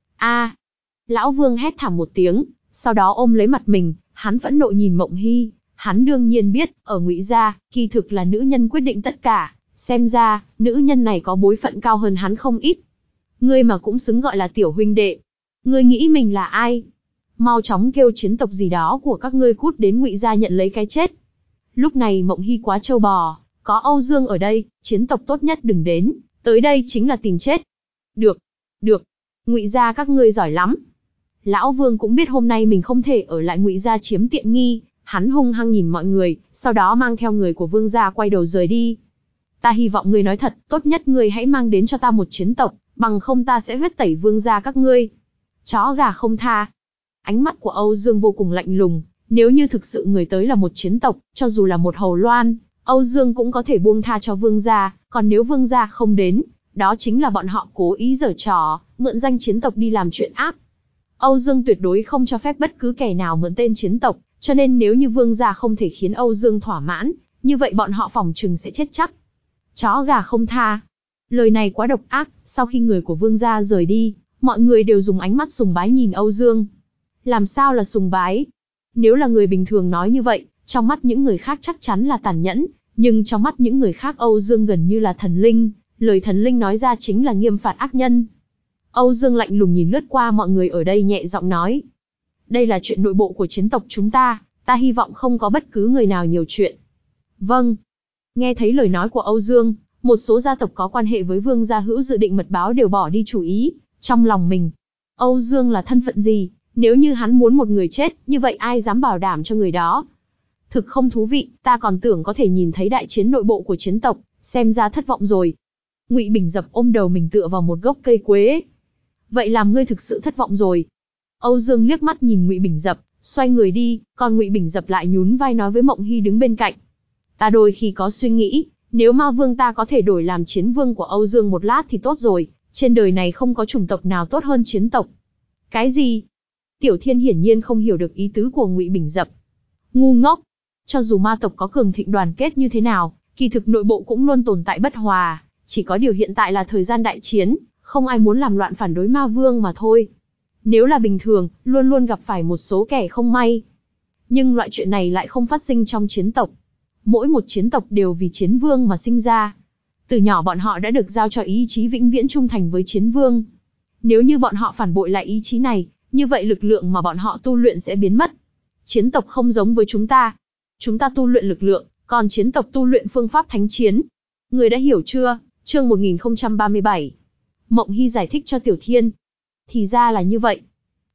A! Lão Vương hét thảm một tiếng, sau đó ôm lấy mặt mình, hắn phẫn nộ nhìn Mộng Hy. Hắn đương nhiên biết, ở Ngụy gia, kỳ thực là nữ nhân quyết định tất cả, xem ra, nữ nhân này có bối phận cao hơn hắn không ít. Ngươi mà cũng xứng gọi là tiểu huynh đệ. Ngươi nghĩ mình là ai? Mau chóng kêu chiến tộc gì đó của các ngươi cút đến Ngụy gia nhận lấy cái chết. Lúc này Mộng Hy quá trâu bò, có Âu Dương ở đây, chiến tộc tốt nhất đừng đến, tới đây chính là tìm chết. Được, được, Ngụy gia các ngươi giỏi lắm. Lão Vương cũng biết hôm nay mình không thể ở lại Ngụy gia chiếm tiện nghi. Hắn hung hăng nhìn mọi người, sau đó mang theo người của Vương gia quay đầu rời đi. Ta hy vọng ngươi nói thật, tốt nhất ngươi hãy mang đến cho ta một chiến tộc, bằng không ta sẽ huyết tẩy Vương gia các ngươi. Chó gà không tha. Ánh mắt của Âu Dương vô cùng lạnh lùng, nếu như thực sự người tới là một chiến tộc, cho dù là một hầu loan, Âu Dương cũng có thể buông tha cho Vương gia, còn nếu Vương gia không đến, đó chính là bọn họ cố ý giở trò, mượn danh chiến tộc đi làm chuyện ác. Âu Dương tuyệt đối không cho phép bất cứ kẻ nào mượn tên chiến tộc. Cho nên nếu như Vương gia không thể khiến Âu Dương thỏa mãn, như vậy bọn họ phỏng chừng sẽ chết chắc. Chó gà không tha. Lời này quá độc ác, sau khi người của Vương gia rời đi, mọi người đều dùng ánh mắt sùng bái nhìn Âu Dương. Làm sao là sùng bái? Nếu là người bình thường nói như vậy, trong mắt những người khác chắc chắn là tàn nhẫn, nhưng trong mắt những người khác Âu Dương gần như là thần linh, lời thần linh nói ra chính là nghiêm phạt ác nhân. Âu Dương lạnh lùng nhìn lướt qua mọi người ở đây nhẹ giọng nói. Đây là chuyện nội bộ của chiến tộc chúng ta, ta hy vọng không có bất cứ người nào nhiều chuyện. Vâng. Nghe thấy lời nói của Âu Dương, một số gia tộc có quan hệ với Vương gia hữu dự định mật báo đều bỏ đi chủ ý, trong lòng mình. Âu Dương là thân phận gì, nếu như hắn muốn một người chết, như vậy ai dám bảo đảm cho người đó. Thực không thú vị, ta còn tưởng có thể nhìn thấy đại chiến nội bộ của chiến tộc, xem ra thất vọng rồi. Ngụy Bình Dập ôm đầu mình tựa vào một gốc cây quế. Vậy làm ngươi thực sự thất vọng rồi. Âu Dương liếc mắt nhìn Ngụy Bình Dập, xoay người đi, còn Ngụy Bình Dập lại nhún vai nói với Mộng Hy đứng bên cạnh. Ta đôi khi có suy nghĩ, nếu Ma Vương ta có thể đổi làm chiến vương của Âu Dương một lát thì tốt rồi, trên đời này không có chủng tộc nào tốt hơn chiến tộc. Cái gì? Tiểu Thiên hiển nhiên không hiểu được ý tứ của Ngụy Bình Dập. Ngu ngốc, cho dù ma tộc có cường thịnh đoàn kết như thế nào, kỳ thực nội bộ cũng luôn tồn tại bất hòa, chỉ có điều hiện tại là thời gian đại chiến, không ai muốn làm loạn phản đối Ma Vương mà thôi. Nếu là bình thường, luôn luôn gặp phải một số kẻ không may. Nhưng loại chuyện này lại không phát sinh trong chiến tộc. Mỗi một chiến tộc đều vì chiến vương mà sinh ra. Từ nhỏ bọn họ đã được giao cho ý chí vĩnh viễn trung thành với chiến vương. Nếu như bọn họ phản bội lại ý chí này, như vậy lực lượng mà bọn họ tu luyện sẽ biến mất. Chiến tộc không giống với chúng ta. Chúng ta tu luyện lực lượng, còn chiến tộc tu luyện phương pháp thánh chiến. Người đã hiểu chưa? Chương một nghìn không trăm ba mươi bảy. Mộng Hy giải thích cho Tiểu Thiên. Thì ra là như vậy.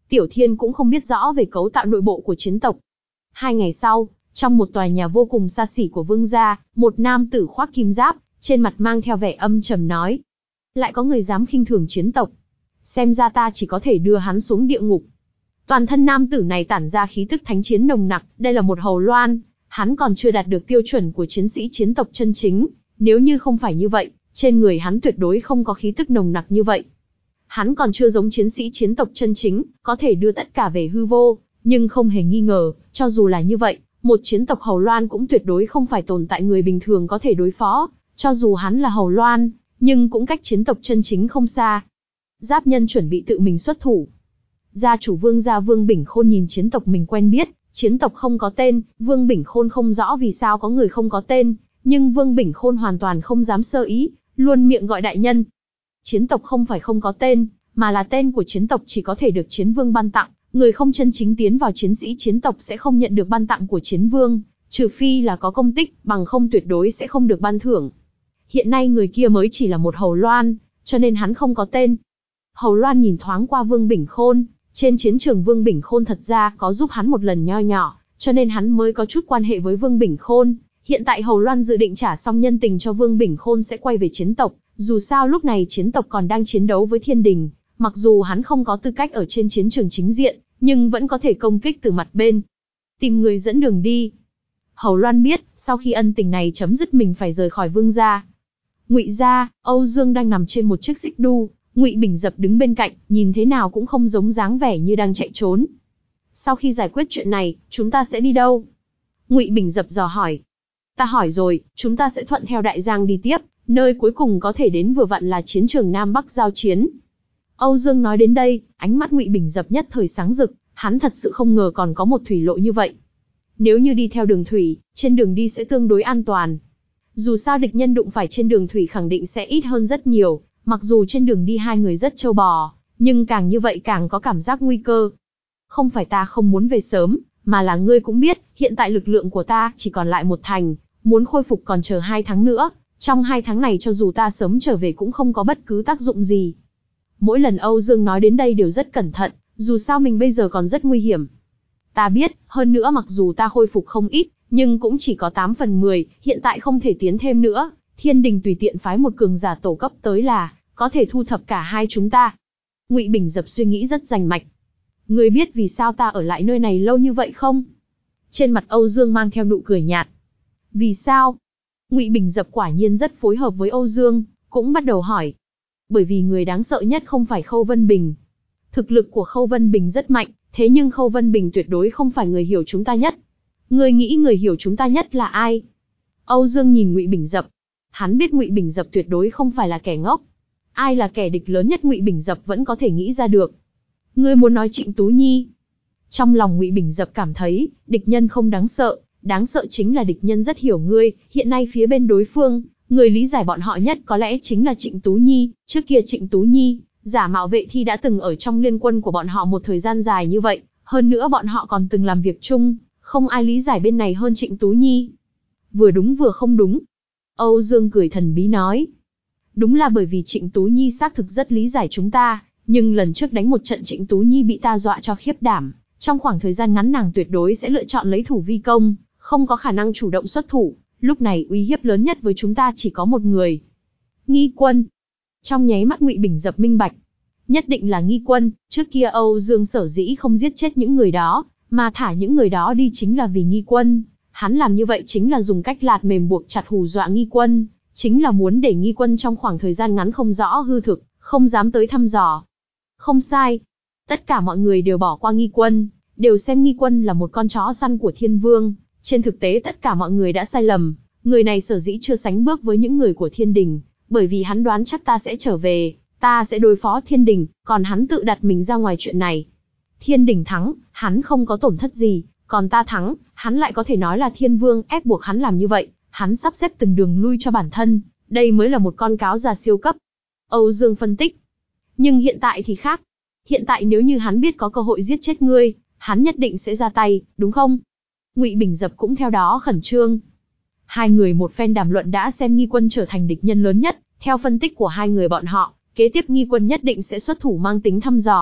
Tiểu Thiên cũng không biết rõ về cấu tạo nội bộ của chiến tộc. Hai ngày sau, trong một tòa nhà vô cùng xa xỉ của vương gia, một nam tử khoác kim giáp, trên mặt mang theo vẻ âm trầm nói. Lại có người dám khinh thường chiến tộc. Xem ra ta chỉ có thể đưa hắn xuống địa ngục. Toàn thân nam tử này tản ra khí tức thánh chiến nồng nặc, đây là một hầu loan, hắn còn chưa đạt được tiêu chuẩn của chiến sĩ chiến tộc chân chính, nếu như không phải như vậy, trên người hắn tuyệt đối không có khí tức nồng nặc như vậy. Hắn còn chưa giống chiến sĩ chiến tộc chân chính, có thể đưa tất cả về hư vô, nhưng không hề nghi ngờ, cho dù là như vậy, một chiến tộc hầu loan cũng tuyệt đối không phải tồn tại người bình thường có thể đối phó, cho dù hắn là hầu loan, nhưng cũng cách chiến tộc chân chính không xa. Giáp nhân chuẩn bị tự mình xuất thủ. Gia chủ Vương gia Vương Bỉnh Khôn nhìn chiến tộc mình quen biết, chiến tộc không có tên, Vương Bỉnh Khôn không rõ vì sao có người không có tên, nhưng Vương Bỉnh Khôn hoàn toàn không dám sơ ý, luôn miệng gọi đại nhân. Chiến tộc không phải không có tên, mà là tên của chiến tộc chỉ có thể được chiến vương ban tặng, người không chân chính tiến vào chiến sĩ chiến tộc sẽ không nhận được ban tặng của chiến vương, trừ phi là có công tích, bằng không tuyệt đối sẽ không được ban thưởng. Hiện nay người kia mới chỉ là một hầu loan, cho nên hắn không có tên. Hầu loan nhìn thoáng qua Vương Bỉnh Khôn, trên chiến trường Vương Bỉnh Khôn thật ra có giúp hắn một lần nho nhỏ, cho nên hắn mới có chút quan hệ với Vương Bỉnh Khôn. Hiện tại hầu loan dự định trả xong nhân tình cho Vương Bỉnh Khôn sẽ quay về chiến tộc, dù sao lúc này chiến tộc còn đang chiến đấu với thiên đình, mặc dù hắn không có tư cách ở trên chiến trường chính diện, nhưng vẫn có thể công kích từ mặt bên. Tìm người dẫn đường đi. Hầu loan biết, sau khi ân tình này chấm dứt mình phải rời khỏi Vương gia. Ngụy gia, Âu Dương đang nằm trên một chiếc xích đu, Ngụy Bình Dập đứng bên cạnh, nhìn thế nào cũng không giống dáng vẻ như đang chạy trốn. Sau khi giải quyết chuyện này, chúng ta sẽ đi đâu? Ngụy Bình Dập dò hỏi. Ta hỏi rồi, chúng ta sẽ thuận theo đại giang đi tiếp, nơi cuối cùng có thể đến vừa vặn là chiến trường Nam Bắc giao chiến. Âu Dương nói đến đây, ánh mắt Ngụy Bình Dập nhất thời sáng rực, hắn thật sự không ngờ còn có một thủy lộ như vậy. Nếu như đi theo đường thủy, trên đường đi sẽ tương đối an toàn. Dù sao địch nhân đụng phải trên đường thủy khẳng định sẽ ít hơn rất nhiều, mặc dù trên đường đi hai người rất trâu bò, nhưng càng như vậy càng có cảm giác nguy cơ. Không phải ta không muốn về sớm, mà là ngươi cũng biết, hiện tại lực lượng của ta chỉ còn lại một thành, muốn khôi phục còn chờ hai tháng nữa, trong hai tháng này cho dù ta sớm trở về cũng không có bất cứ tác dụng gì. Mỗi lần Âu Dương nói đến đây đều rất cẩn thận, dù sao mình bây giờ còn rất nguy hiểm. Ta biết, hơn nữa mặc dù ta khôi phục không ít, nhưng cũng chỉ có tám phần mười, hiện tại không thể tiến thêm nữa, thiên đình tùy tiện phái một cường giả tổ cấp tới là, có thể thu thập cả hai chúng ta. Ngụy Bình Dập suy nghĩ rất rành mạch. Ngươi biết vì sao ta ở lại nơi này lâu như vậy không? Trên mặt Âu Dương mang theo nụ cười nhạt. Vì sao? Ngụy Bình Dập quả nhiên rất phối hợp với Âu Dương, cũng bắt đầu hỏi. Bởi vì người đáng sợ nhất không phải Khâu Vân Bình. Thực lực của Khâu Vân Bình rất mạnh, thế nhưng Khâu Vân Bình tuyệt đối không phải người hiểu chúng ta nhất. Ngươi nghĩ người hiểu chúng ta nhất là ai? Âu Dương nhìn Ngụy Bình Dập. Hắn biết Ngụy Bình Dập tuyệt đối không phải là kẻ ngốc. Ai là kẻ địch lớn nhất Ngụy Bình Dập vẫn có thể nghĩ ra được. Ngươi muốn nói Trịnh Tú Nhi? Trong lòng Ngụy Bình Dập cảm thấy, địch nhân không đáng sợ, đáng sợ chính là địch nhân rất hiểu ngươi, hiện nay phía bên đối phương, người lý giải bọn họ nhất có lẽ chính là Trịnh Tú Nhi, trước kia Trịnh Tú Nhi, giả mạo vệ thi đã từng ở trong liên quân của bọn họ một thời gian dài như vậy, hơn nữa bọn họ còn từng làm việc chung, không ai lý giải bên này hơn Trịnh Tú Nhi. Vừa đúng vừa không đúng. Âu Dương cười thần bí nói. Đúng là bởi vì Trịnh Tú Nhi xác thực rất lý giải chúng ta, nhưng lần trước đánh một trận Trịnh Tú Nhi bị ta dọa cho khiếp đảm, trong khoảng thời gian ngắn nàng tuyệt đối sẽ lựa chọn lấy thủ vi công, không có khả năng chủ động xuất thủ, lúc này uy hiếp lớn nhất với chúng ta chỉ có một người. Nghi Quân. Trong nháy mắt Ngụy Bình Dập minh bạch, nhất định là Nghi Quân, trước kia Âu Dương sở dĩ không giết chết những người đó, mà thả những người đó đi chính là vì Nghi Quân, hắn làm như vậy chính là dùng cách lạt mềm buộc chặt hù dọa Nghi Quân, chính là muốn để Nghi Quân trong khoảng thời gian ngắn không rõ hư thực, không dám tới thăm dò. Không sai, tất cả mọi người đều bỏ qua Nghi Quân, đều xem Nghi Quân là một con chó săn của Thiên Vương, trên thực tế tất cả mọi người đã sai lầm, người này sở dĩ chưa sánh bước với những người của Thiên Đình, bởi vì hắn đoán chắc ta sẽ trở về, ta sẽ đối phó Thiên Đình, còn hắn tự đặt mình ra ngoài chuyện này. Thiên Đình thắng, hắn không có tổn thất gì, còn ta thắng, hắn lại có thể nói là Thiên Vương ép buộc hắn làm như vậy, hắn sắp xếp từng đường lui cho bản thân, đây mới là một con cáo già siêu cấp. Âu Dương phân tích. Nhưng hiện tại thì khác. Hiện tại nếu như hắn biết có cơ hội giết chết ngươi, hắn nhất định sẽ ra tay, đúng không? Ngụy Bình Dập cũng theo đó khẩn trương. Hai người một phen đàm luận đã xem Nghi Quân trở thành địch nhân lớn nhất, theo phân tích của hai người bọn họ, kế tiếp Nghi Quân nhất định sẽ xuất thủ mang tính thăm dò,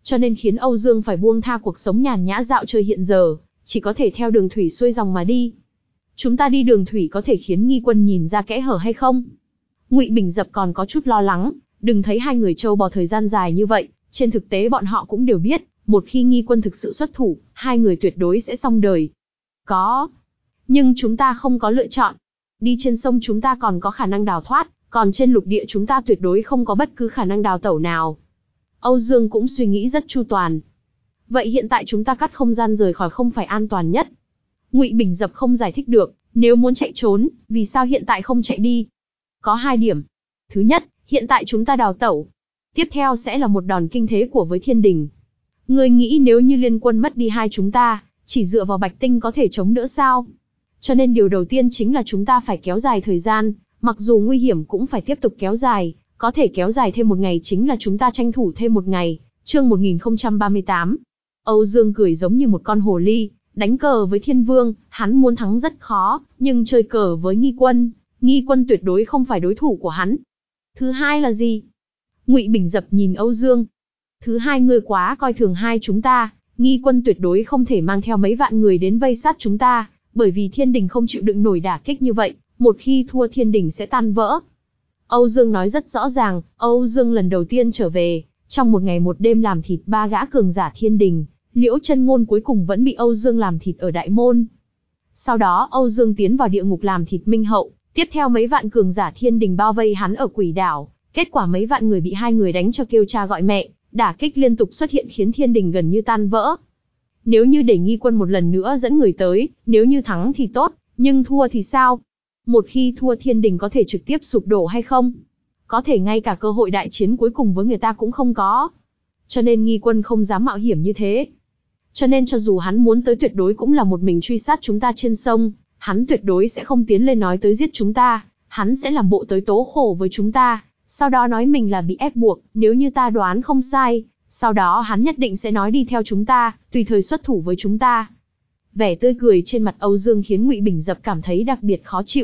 cho nên khiến Âu Dương phải buông tha cuộc sống nhàn nhã dạo chơi hiện giờ, chỉ có thể theo đường thủy xuôi dòng mà đi. Chúng ta đi đường thủy có thể khiến Nghi Quân nhìn ra kẽ hở hay không? Ngụy Bình Dập còn có chút lo lắng, đừng thấy hai người trâu bò thời gian dài như vậy, trên thực tế bọn họ cũng đều biết, một khi Nghi Quân thực sự xuất thủ, hai người tuyệt đối sẽ xong đời. Có. Nhưng chúng ta không có lựa chọn. Đi trên sông chúng ta còn có khả năng đào thoát, còn trên lục địa chúng ta tuyệt đối không có bất cứ khả năng đào tẩu nào. Âu Dương cũng suy nghĩ rất chu toàn. Vậy hiện tại chúng ta cắt không gian rời khỏi không phải an toàn nhất? Ngụy Bình Dập không giải thích được, nếu muốn chạy trốn, vì sao hiện tại không chạy đi? Có hai điểm. Thứ nhất, hiện tại chúng ta đào tẩu. Tiếp theo sẽ là một đòn kinh thế của với thiên đình. Ngươi nghĩ nếu như liên quân mất đi hai chúng ta, chỉ dựa vào Bạch Tinh có thể chống đỡ sao? Cho nên điều đầu tiên chính là chúng ta phải kéo dài thời gian, mặc dù nguy hiểm cũng phải tiếp tục kéo dài, có thể kéo dài thêm một ngày chính là chúng ta tranh thủ thêm một ngày. Chương một nghìn không trăm ba mươi tám. Âu Dương cười giống như một con hồ ly, đánh cờ với Thiên Vương, hắn muốn thắng rất khó, nhưng chơi cờ với Nghi Quân, Nghi Quân tuyệt đối không phải đối thủ của hắn. Thứ hai là gì? Ngụy Bình Dập nhìn Âu Dương. Thứ hai, ngươi quá coi thường hai chúng ta, Nghi Quân tuyệt đối không thể mang theo mấy vạn người đến vây sát chúng ta, bởi vì thiên đình không chịu đựng nổi đả kích như vậy, một khi thua thiên đình sẽ tan vỡ. Âu Dương nói rất rõ ràng, Âu Dương lần đầu tiên trở về, trong một ngày một đêm làm thịt ba gã cường giả thiên đình, Liễu Chân Ngôn cuối cùng vẫn bị Âu Dương làm thịt ở Đại Môn. Sau đó Âu Dương tiến vào địa ngục làm thịt Minh Hậu, tiếp theo mấy vạn cường giả thiên đình bao vây hắn ở Quỷ Đảo, kết quả mấy vạn người bị hai người đánh cho kêu cha gọi mẹ, đả kích liên tục xuất hiện khiến thiên đình gần như tan vỡ. Nếu như để Nghi Quân một lần nữa dẫn người tới, nếu như thắng thì tốt, nhưng thua thì sao? Một khi thua thiên đình có thể trực tiếp sụp đổ hay không? Có thể ngay cả cơ hội đại chiến cuối cùng với người ta cũng không có. Cho nên Nghi Quân không dám mạo hiểm như thế. Cho nên cho dù hắn muốn tới tuyệt đối cũng là một mình truy sát chúng ta trên sông, hắn tuyệt đối sẽ không tiến lên nói tới giết chúng ta, hắn sẽ làm bộ tới tố khổ với chúng ta, sau đó nói mình là bị ép buộc, nếu như ta đoán không sai, sau đó hắn nhất định sẽ nói đi theo chúng ta, tùy thời xuất thủ với chúng ta. Vẻ tươi cười trên mặt Âu Dương khiến Ngụy Bình Dập cảm thấy đặc biệt khó chịu.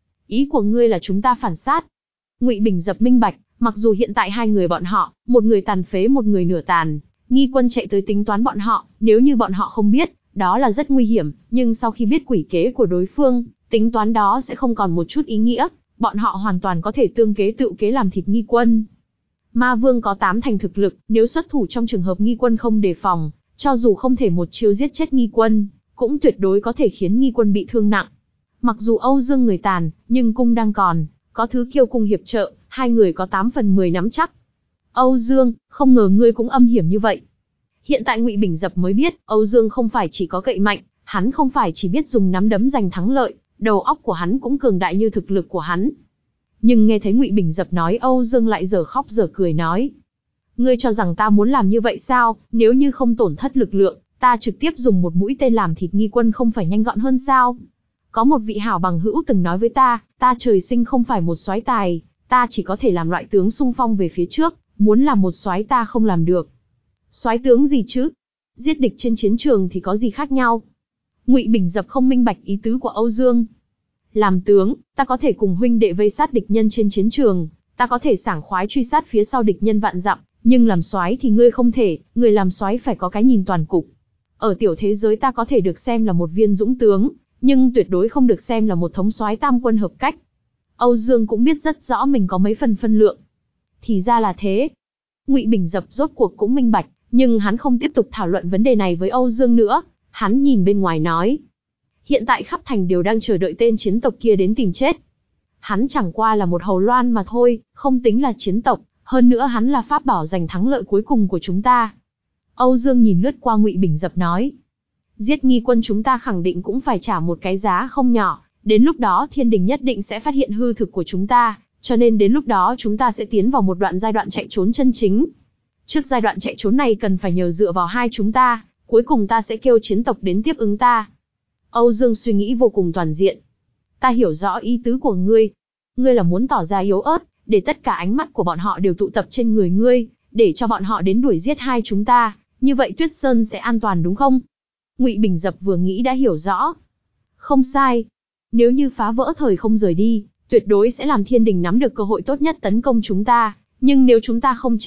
Ý của ngươi là chúng ta phản sát? Ngụy Bình Dập minh bạch, mặc dù hiện tại hai người bọn họ, một người tàn phế một người nửa tàn, Nghi Quân chạy tới tính toán bọn họ, nếu như bọn họ không biết, đó là rất nguy hiểm, nhưng sau khi biết quỷ kế của đối phương, tính toán đó sẽ không còn một chút ý nghĩa, bọn họ hoàn toàn có thể tương kế tự kế làm thịt Nghi Quân. Ma Vương có tám thành thực lực, nếu xuất thủ trong trường hợp Nghi Quân không đề phòng, cho dù không thể một chiêu giết chết Nghi Quân, cũng tuyệt đối có thể khiến Nghi Quân bị thương nặng. Mặc dù Âu Dương người tàn, nhưng cung đang còn, có thứ Kiêu cung hiệp trợ, hai người có tám phần mười nắm chắc. Âu Dương, không ngờ ngươi cũng âm hiểm như vậy. Hiện tại Ngụy Bình Dập mới biết, Âu Dương không phải chỉ có cậy mạnh, hắn không phải chỉ biết dùng nắm đấm giành thắng lợi, đầu óc của hắn cũng cường đại như thực lực của hắn. Nhưng nghe thấy Ngụy Bình Dập nói, Âu Dương lại giờ khóc giờ cười nói: ngươi cho rằng ta muốn làm như vậy sao? Nếu như không tổn thất lực lượng, ta trực tiếp dùng một mũi tên làm thịt Nghi Quân không phải nhanh gọn hơn sao? Có một vị hảo bằng hữu từng nói với ta, ta trời sinh không phải một soái tài, ta chỉ có thể làm loại tướng xung phong về phía trước, muốn làm một soái ta không làm được. Soái tướng gì chứ? Giết địch trên chiến trường thì có gì khác nhau? Ngụy Bình Dập không minh bạch ý tứ của Âu Dương. Làm tướng, ta có thể cùng huynh đệ vây sát địch nhân trên chiến trường, ta có thể sảng khoái truy sát phía sau địch nhân vạn dặm, nhưng làm soái thì ngươi không thể, người làm soái phải có cái nhìn toàn cục. Ở tiểu thế giới ta có thể được xem là một viên dũng tướng, nhưng tuyệt đối không được xem là một thống soái tam quân hợp cách. Âu Dương cũng biết rất rõ mình có mấy phần phân lượng. Thì ra là thế. Ngụy Bình Dập rốt cuộc cũng minh bạch, nhưng hắn không tiếp tục thảo luận vấn đề này với Âu Dương nữa, hắn nhìn bên ngoài nói: hiện tại khắp thành đều đang chờ đợi tên chiến tộc kia đến tìm chết. Hắn chẳng qua là một hầu loan mà thôi, không tính là chiến tộc, hơn nữa hắn là pháp bảo giành thắng lợi cuối cùng của chúng ta. Âu Dương nhìn lướt qua Ngụy Bình Dập nói: giết Nghi Quân chúng ta khẳng định cũng phải trả một cái giá không nhỏ, đến lúc đó thiên đình nhất định sẽ phát hiện hư thực của chúng ta, cho nên đến lúc đó chúng ta sẽ tiến vào một đoạn giai đoạn chạy trốn chân chính. Trước giai đoạn chạy trốn này cần phải nhờ dựa vào hai chúng ta, cuối cùng ta sẽ kêu chiến tộc đến tiếp ứng ta. Âu Dương suy nghĩ vô cùng toàn diện. Ta hiểu rõ ý tứ của ngươi. Ngươi là muốn tỏ ra yếu ớt, để tất cả ánh mắt của bọn họ đều tụ tập trên người ngươi, để cho bọn họ đến đuổi giết hai chúng ta, như vậy Tuyết Sơn sẽ an toàn đúng không? Ngụy Bình Dập vừa nghĩ đã hiểu rõ. Không sai. Nếu như phá vỡ thời không rời đi, tuyệt đối sẽ làm thiên đình nắm được cơ hội tốt nhất tấn công chúng ta, nhưng nếu chúng ta không chết,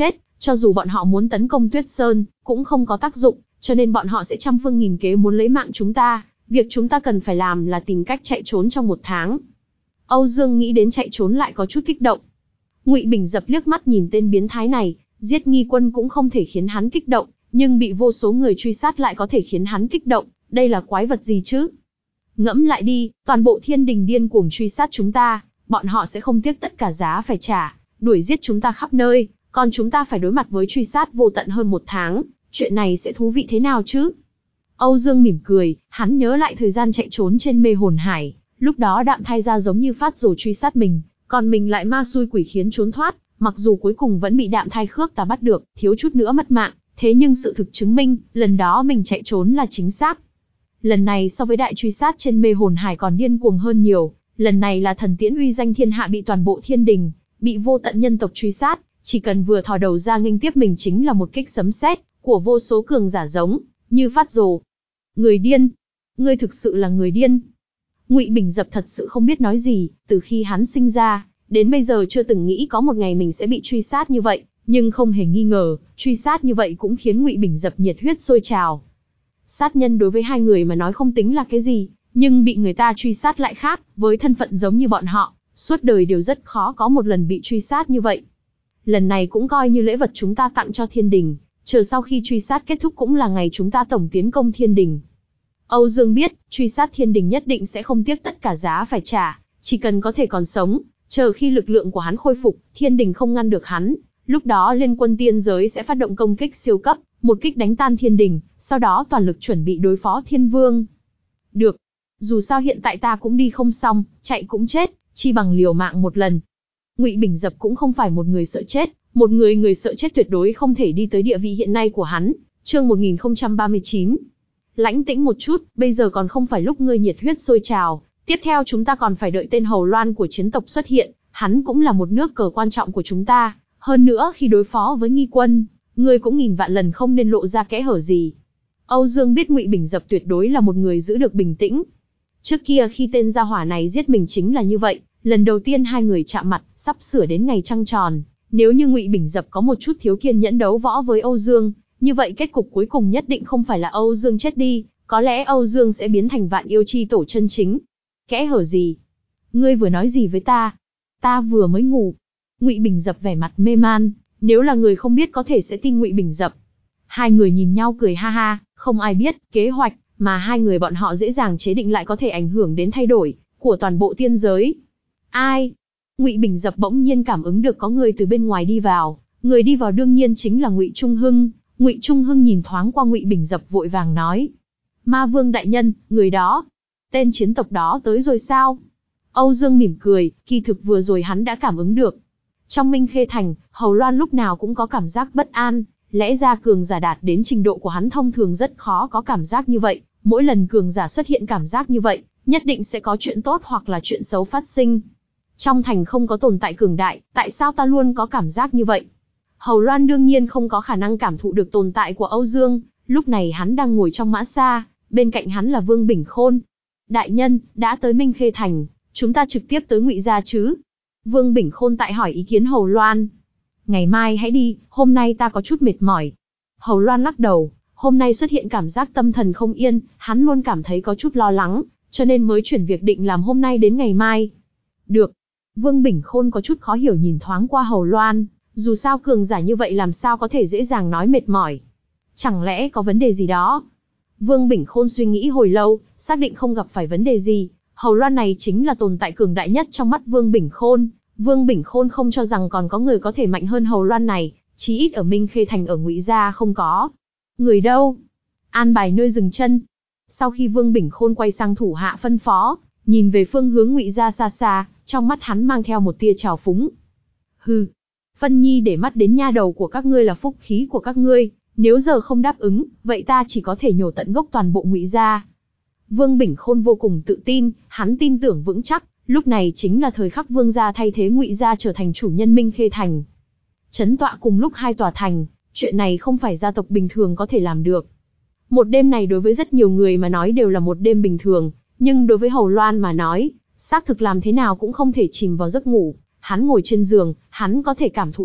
cho dù bọn họ muốn tấn công Tuyết Sơn, cũng không có tác dụng, cho nên bọn họ sẽ trăm phương nghìn kế muốn lấy mạng chúng ta, việc chúng ta cần phải làm là tìm cách chạy trốn trong một tháng. Âu Dương nghĩ đến chạy trốn lại có chút kích động. Ngụy Bình Dập liếc mắt nhìn tên biến thái này, giết Nghi Quân cũng không thể khiến hắn kích động, nhưng bị vô số người truy sát lại có thể khiến hắn kích động, đây là quái vật gì chứ? Ngẫm lại đi, toàn bộ thiên đình điên cuồng truy sát chúng ta, bọn họ sẽ không tiếc tất cả giá phải trả, đuổi giết chúng ta khắp nơi, còn chúng ta phải đối mặt với truy sát vô tận hơn một tháng, chuyện này sẽ thú vị thế nào chứ? Âu Dương mỉm cười, hắn nhớ lại thời gian chạy trốn trên mê hồn hải, lúc đó Đạm Thai Gia giống như phát rồ truy sát mình, còn mình lại ma xui quỷ khiến trốn thoát, mặc dù cuối cùng vẫn bị Đạm Thai Khước ta bắt được, thiếu chút nữa mất mạng, thế nhưng sự thực chứng minh, lần đó mình chạy trốn là chính xác. Lần này so với đại truy sát trên mê hồn hải còn điên cuồng hơn nhiều, lần này là thần tiễn uy danh thiên hạ bị toàn bộ thiên đình, bị vô tận nhân tộc truy sát, chỉ cần vừa thò đầu ra nghênh tiếp mình chính là một kích sấm sét của vô số cường giả giống như phát rồ. Người điên, ngươi thực sự là người điên. Ngụy Bình Dập thật sự không biết nói gì, từ khi hắn sinh ra, đến bây giờ chưa từng nghĩ có một ngày mình sẽ bị truy sát như vậy, nhưng không hề nghi ngờ, truy sát như vậy cũng khiến Ngụy Bình Dập nhiệt huyết sôi trào. Sát nhân đối với hai người mà nói không tính là cái gì, nhưng bị người ta truy sát lại khác, với thân phận giống như bọn họ, suốt đời đều rất khó có một lần bị truy sát như vậy. Lần này cũng coi như lễ vật chúng ta tặng cho thiên đình, chờ sau khi truy sát kết thúc cũng là ngày chúng ta tổng tiến công thiên đình. Âu Dương biết, truy sát thiên đình nhất định sẽ không tiếc tất cả giá phải trả, chỉ cần có thể còn sống, chờ khi lực lượng của hắn khôi phục, thiên đình không ngăn được hắn, lúc đó liên quân tiên giới sẽ phát động công kích siêu cấp, một kích đánh tan thiên đình, sau đó toàn lực chuẩn bị đối phó thiên vương. Được, dù sao hiện tại ta cũng đi không xong, chạy cũng chết, chi bằng liều mạng một lần. Ngụy Bình Dập cũng không phải một người sợ chết, một người người sợ chết tuyệt đối không thể đi tới địa vị hiện nay của hắn. Chương một nghìn không trăm ba mươi chín. Lãnh tĩnh một chút, bây giờ còn không phải lúc ngươi nhiệt huyết sôi trào, tiếp theo chúng ta còn phải đợi tên Hầu Loan của chiến tộc xuất hiện, hắn cũng là một nước cờ quan trọng của chúng ta, hơn nữa khi đối phó với Nghi Quân, ngươi cũng nghìn vạn lần không nên lộ ra kẽ hở gì. Âu Dương biết Ngụy Bình Dập tuyệt đối là một người giữ được bình tĩnh. Trước kia khi tên gia hỏa này giết mình chính là như vậy, lần đầu tiên hai người chạm mặt, sắp sửa đến ngày trăng tròn, nếu như Ngụy Bình Dập có một chút thiếu kiên nhẫn đấu võ với Âu Dương, như vậy kết cục cuối cùng nhất định không phải là Âu Dương chết đi, có lẽ Âu Dương sẽ biến thành Vạn Yêu Chi Tổ chân chính. Kẽ hở gì? Ngươi vừa nói gì với ta? Ta vừa mới ngủ. Ngụy Bình Dập vẻ mặt mê man, nếu là người không biết có thể sẽ tin Ngụy Bình Dập. Hai người nhìn nhau cười ha ha, không ai biết, kế hoạch mà hai người bọn họ dễ dàng chế định lại có thể ảnh hưởng đến thay đổi của toàn bộ tiên giới. Ai? Ngụy Bình Dập bỗng nhiên cảm ứng được có người từ bên ngoài đi vào, người đi vào đương nhiên chính là Ngụy Trung Hưng. Ngụy Trung Hưng nhìn thoáng qua Ngụy Bình Dập vội vàng nói: Ma Vương đại nhân, người đó, tên chiến tộc đó tới rồi sao? Âu Dương mỉm cười, kỳ thực vừa rồi hắn đã cảm ứng được. Trong Minh Khê Thành, Hầu Loan lúc nào cũng có cảm giác bất an, lẽ ra cường giả đạt đến trình độ của hắn thông thường rất khó có cảm giác như vậy, mỗi lần cường giả xuất hiện cảm giác như vậy, nhất định sẽ có chuyện tốt hoặc là chuyện xấu phát sinh. Trong thành không có tồn tại cường đại, tại sao ta luôn có cảm giác như vậy? Hầu Loan đương nhiên không có khả năng cảm thụ được tồn tại của Âu Dương, lúc này hắn đang ngồi trong mã xa, bên cạnh hắn là Vương Bình Khôn. Đại nhân, đã tới Minh Khê Thành, chúng ta trực tiếp tới Ngụy gia chứ? Vương Bình Khôn tại hỏi ý kiến Hầu Loan. Ngày mai hãy đi, hôm nay ta có chút mệt mỏi. Hầu Loan lắc đầu, hôm nay xuất hiện cảm giác tâm thần không yên, hắn luôn cảm thấy có chút lo lắng, cho nên mới chuyển việc định làm hôm nay đến ngày mai. Được. Vương Bình Khôn có chút khó hiểu nhìn thoáng qua Hầu Loan, dù sao cường giả như vậy làm sao có thể dễ dàng nói mệt mỏi. Chẳng lẽ có vấn đề gì đó? Vương Bình Khôn suy nghĩ hồi lâu, xác định không gặp phải vấn đề gì. Hầu Loan này chính là tồn tại cường đại nhất trong mắt Vương Bình Khôn. Vương Bình Khôn không cho rằng còn có người có thể mạnh hơn Hầu Loan này, chí ít ở Minh Khê Thành ở Ngụy gia không có. Người đâu? An bài nơi dừng chân. Sau khi Vương Bình Khôn quay sang thủ hạ phân phó, nhìn về phương hướng Ngụy gia xa xa, trong mắt hắn mang theo một tia trào phúng. Hừ, Phân Nhi để mắt đến nha đầu của các ngươi là phúc khí của các ngươi, nếu giờ không đáp ứng, vậy ta chỉ có thể nhổ tận gốc toàn bộ Ngụy gia. Vương Bình Khôn vô cùng tự tin, hắn tin tưởng vững chắc, lúc này chính là thời khắc Vương gia thay thế Ngụy gia trở thành chủ nhân Minh Khê Thành. Chấn tọa cùng lúc hai tòa thành, chuyện này không phải gia tộc bình thường có thể làm được. Một đêm này đối với rất nhiều người mà nói đều là một đêm bình thường, nhưng đối với Hầu Loan mà nói, xác thực làm thế nào cũng không thể chìm vào giấc ngủ. Hắn ngồi trên giường, hắn có thể cảm thụ được,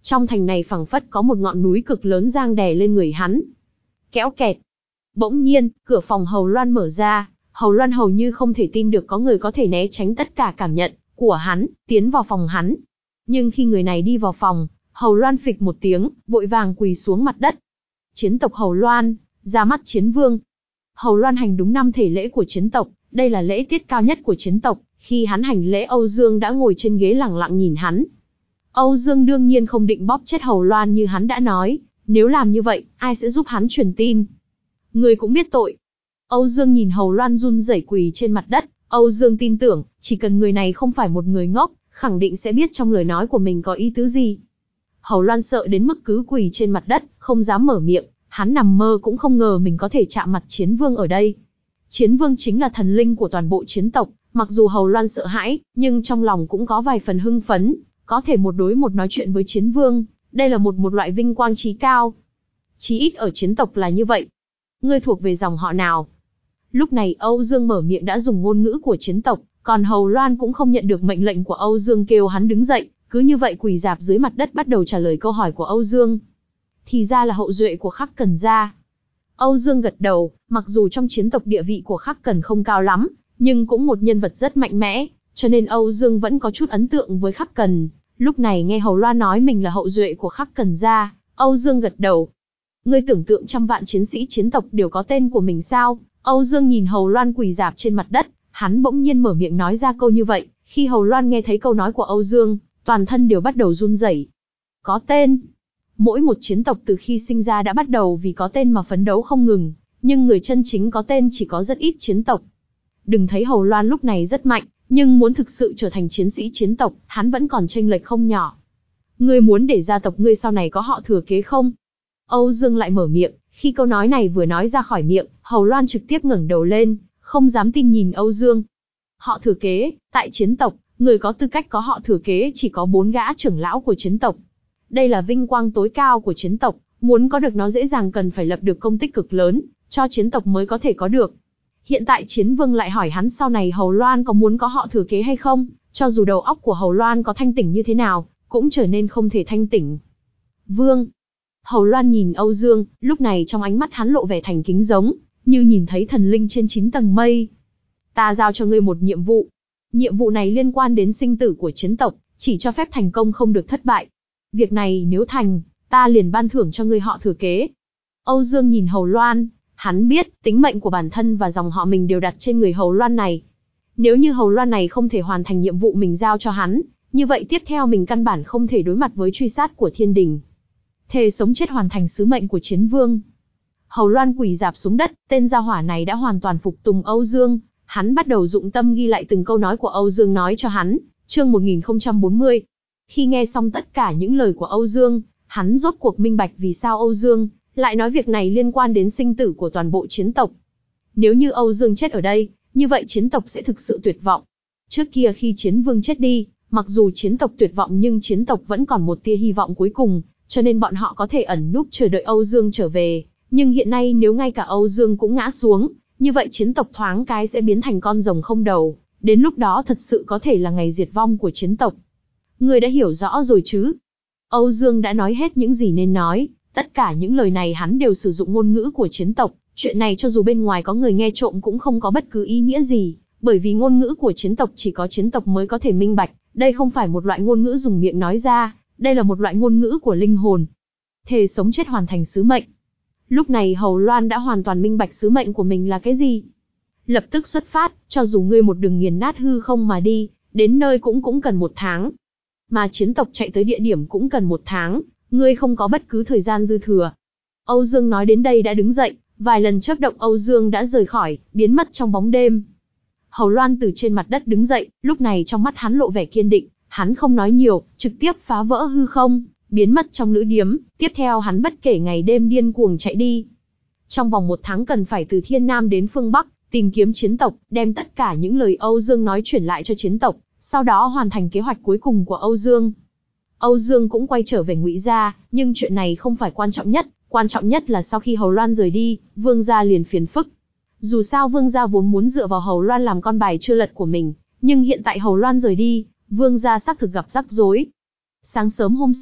Trong thành này phảng phất có một ngọn núi cực lớn giang đè lên người hắn. Kéo kẹt. Bỗng nhiên, cửa phòng Hầu Loan mở ra, Hầu Loan hầu như không thể tin được có người có thể né tránh tất cả cảm nhận của hắn, tiến vào phòng hắn. Nhưng khi người này đi vào phòng, Hầu Loan phịch một tiếng, vội vàng quỳ xuống mặt đất. Chiến tộc Hầu Loan, ra mắt chiến vương. Hầu Loan hành đúng năm thể lễ của chiến tộc, đây là lễ tiết cao nhất của chiến tộc. Khi hắn hành lễ, Âu Dương đã ngồi trên ghế lặng lặng nhìn hắn. Âu Dương đương nhiên không định bóp chết Hầu Loan như hắn đã nói, nếu làm như vậy, ai sẽ giúp hắn truyền tin? Người cũng biết tội. Âu Dương nhìn Hầu Loan run rẩy quỳ trên mặt đất, Âu Dương tin tưởng, chỉ cần người này không phải một người ngốc, khẳng định sẽ biết trong lời nói của mình có ý tứ gì. Hầu Loan sợ đến mức cứ quỳ trên mặt đất, không dám mở miệng, hắn nằm mơ cũng không ngờ mình có thể chạm mặt chiến vương ở đây. Chiến vương chính là thần linh của toàn bộ chiến tộc, mặc dù Hầu Loan sợ hãi, nhưng trong lòng cũng có vài phần hưng phấn, có thể một đối một nói chuyện với chiến vương, đây là một một loại vinh quang chí cao. Chí ít ở chiến tộc là như vậy. Ngươi thuộc về dòng họ nào? Lúc này Âu Dương mở miệng đã dùng ngôn ngữ của chiến tộc, còn Hầu Loan cũng không nhận được mệnh lệnh của Âu Dương kêu hắn đứng dậy, cứ như vậy quỳ rạp dưới mặt đất bắt đầu trả lời câu hỏi của Âu Dương. Thì ra là hậu duệ của Khắc Cần gia. Âu Dương gật đầu, mặc dù trong chiến tộc địa vị của Khắc Cần không cao lắm, nhưng cũng một nhân vật rất mạnh mẽ, cho nên Âu Dương vẫn có chút ấn tượng với Khắc Cần. Lúc này nghe Hầu Loan nói mình là hậu duệ của Khắc Cần gia, Âu Dương gật đầu. Ngươi tưởng tượng trăm vạn chiến sĩ chiến tộc đều có tên của mình sao? Âu Dương nhìn Hầu Loan quỳ rạp trên mặt đất, hắn bỗng nhiên mở miệng nói ra câu như vậy. Khi Hầu Loan nghe thấy câu nói của Âu Dương, toàn thân đều bắt đầu run rẩy. Có tên. Mỗi một chiến tộc từ khi sinh ra đã bắt đầu vì có tên mà phấn đấu không ngừng, nhưng người chân chính có tên chỉ có rất ít chiến tộc. Đừng thấy Hầu Loan lúc này rất mạnh, nhưng muốn thực sự trở thành chiến sĩ chiến tộc, hắn vẫn còn chênh lệch không nhỏ. Ngươi muốn để gia tộc ngươi sau này có họ thừa kế không? Âu Dương lại mở miệng, khi câu nói này vừa nói ra khỏi miệng, Hầu Loan trực tiếp ngẩng đầu lên, không dám tin nhìn Âu Dương. Họ thừa kế, tại chiến tộc, người có tư cách có họ thừa kế chỉ có bốn gã trưởng lão của chiến tộc. Đây là vinh quang tối cao của chiến tộc, muốn có được nó dễ dàng cần phải lập được công tích cực lớn, cho chiến tộc mới có thể có được. Hiện tại chiến vương lại hỏi hắn sau này Hầu Loan có muốn có họ thừa kế hay không, cho dù đầu óc của Hầu Loan có thanh tỉnh như thế nào, cũng trở nên không thể thanh tỉnh. Vương. Hầu Loan nhìn Âu Dương, lúc này trong ánh mắt hắn lộ vẻ thành kính giống, như nhìn thấy thần linh trên chín tầng mây. Ta giao cho ngươi một nhiệm vụ. Nhiệm vụ này liên quan đến sinh tử của chiến tộc, chỉ cho phép thành công không được thất bại. Việc này nếu thành, ta liền ban thưởng cho ngươi họ thừa kế. Âu Dương nhìn Hầu Loan, hắn biết tính mệnh của bản thân và dòng họ mình đều đặt trên người Hầu Loan này. Nếu như Hầu Loan này không thể hoàn thành nhiệm vụ mình giao cho hắn, như vậy tiếp theo mình căn bản không thể đối mặt với truy sát của thiên đình. Thề sống chết hoàn thành sứ mệnh của chiến vương. Hầu Loan quỳ rạp xuống đất, tên gia hỏa này đã hoàn toàn phục tùng Âu Dương, hắn bắt đầu dụng tâm ghi lại từng câu nói của Âu Dương nói cho hắn. Chương một nghìn không trăm bốn mươi. Khi nghe xong tất cả những lời của Âu Dương, hắn rốt cuộc minh bạch vì sao Âu Dương lại nói việc này liên quan đến sinh tử của toàn bộ chiến tộc. Nếu như Âu Dương chết ở đây, như vậy chiến tộc sẽ thực sự tuyệt vọng. Trước kia khi chiến vương chết đi, mặc dù chiến tộc tuyệt vọng nhưng chiến tộc vẫn còn một tia hy vọng cuối cùng, cho nên bọn họ có thể ẩn núp chờ đợi Âu Dương trở về. Nhưng hiện nay nếu ngay cả Âu Dương cũng ngã xuống, như vậy chiến tộc thoáng cái sẽ biến thành con rồng không đầu, đến lúc đó thật sự có thể là ngày diệt vong của chiến tộc. Ngươi đã hiểu rõ rồi chứ? Âu Dương đã nói hết những gì nên nói, tất cả những lời này hắn đều sử dụng ngôn ngữ của chiến tộc, chuyện này cho dù bên ngoài có người nghe trộm cũng không có bất cứ ý nghĩa gì, bởi vì ngôn ngữ của chiến tộc chỉ có chiến tộc mới có thể minh bạch, đây không phải một loại ngôn ngữ dùng miệng nói ra, đây là một loại ngôn ngữ của linh hồn. Thề sống chết hoàn thành sứ mệnh. Lúc này Hầu Loan đã hoàn toàn minh bạch sứ mệnh của mình là cái gì. Lập tức xuất phát, cho dù ngươi một đường nghiền nát hư không mà đi, đến nơi cũng cũng cần một tháng. Mà chiến tộc chạy tới địa điểm cũng cần một tháng, ngươi không có bất cứ thời gian dư thừa. Âu Dương nói đến đây đã đứng dậy, vài lần chớp động Âu Dương đã rời khỏi, biến mất trong bóng đêm. Hầu Loan từ trên mặt đất đứng dậy, lúc này trong mắt hắn lộ vẻ kiên định, hắn không nói nhiều, trực tiếp phá vỡ hư không, biến mất trong lữ điếm, tiếp theo hắn bất kể ngày đêm điên cuồng chạy đi. Trong vòng một tháng cần phải từ Thiên Nam đến Phương Bắc, tìm kiếm chiến tộc, đem tất cả những lời Âu Dương nói chuyển lại cho chiến tộc, sau đó hoàn thành kế hoạch cuối cùng của Âu Dương. Âu Dương cũng quay trở về Ngụy gia, nhưng chuyện này không phải quan trọng nhất, quan trọng nhất là sau khi Hầu Loan rời đi, Vương gia liền phiền phức. Dù sao Vương gia vốn muốn dựa vào Hầu Loan làm con bài chưa lật của mình, nhưng hiện tại Hầu Loan rời đi, Vương gia xác thực gặp rắc rối. Sáng sớm hôm sau,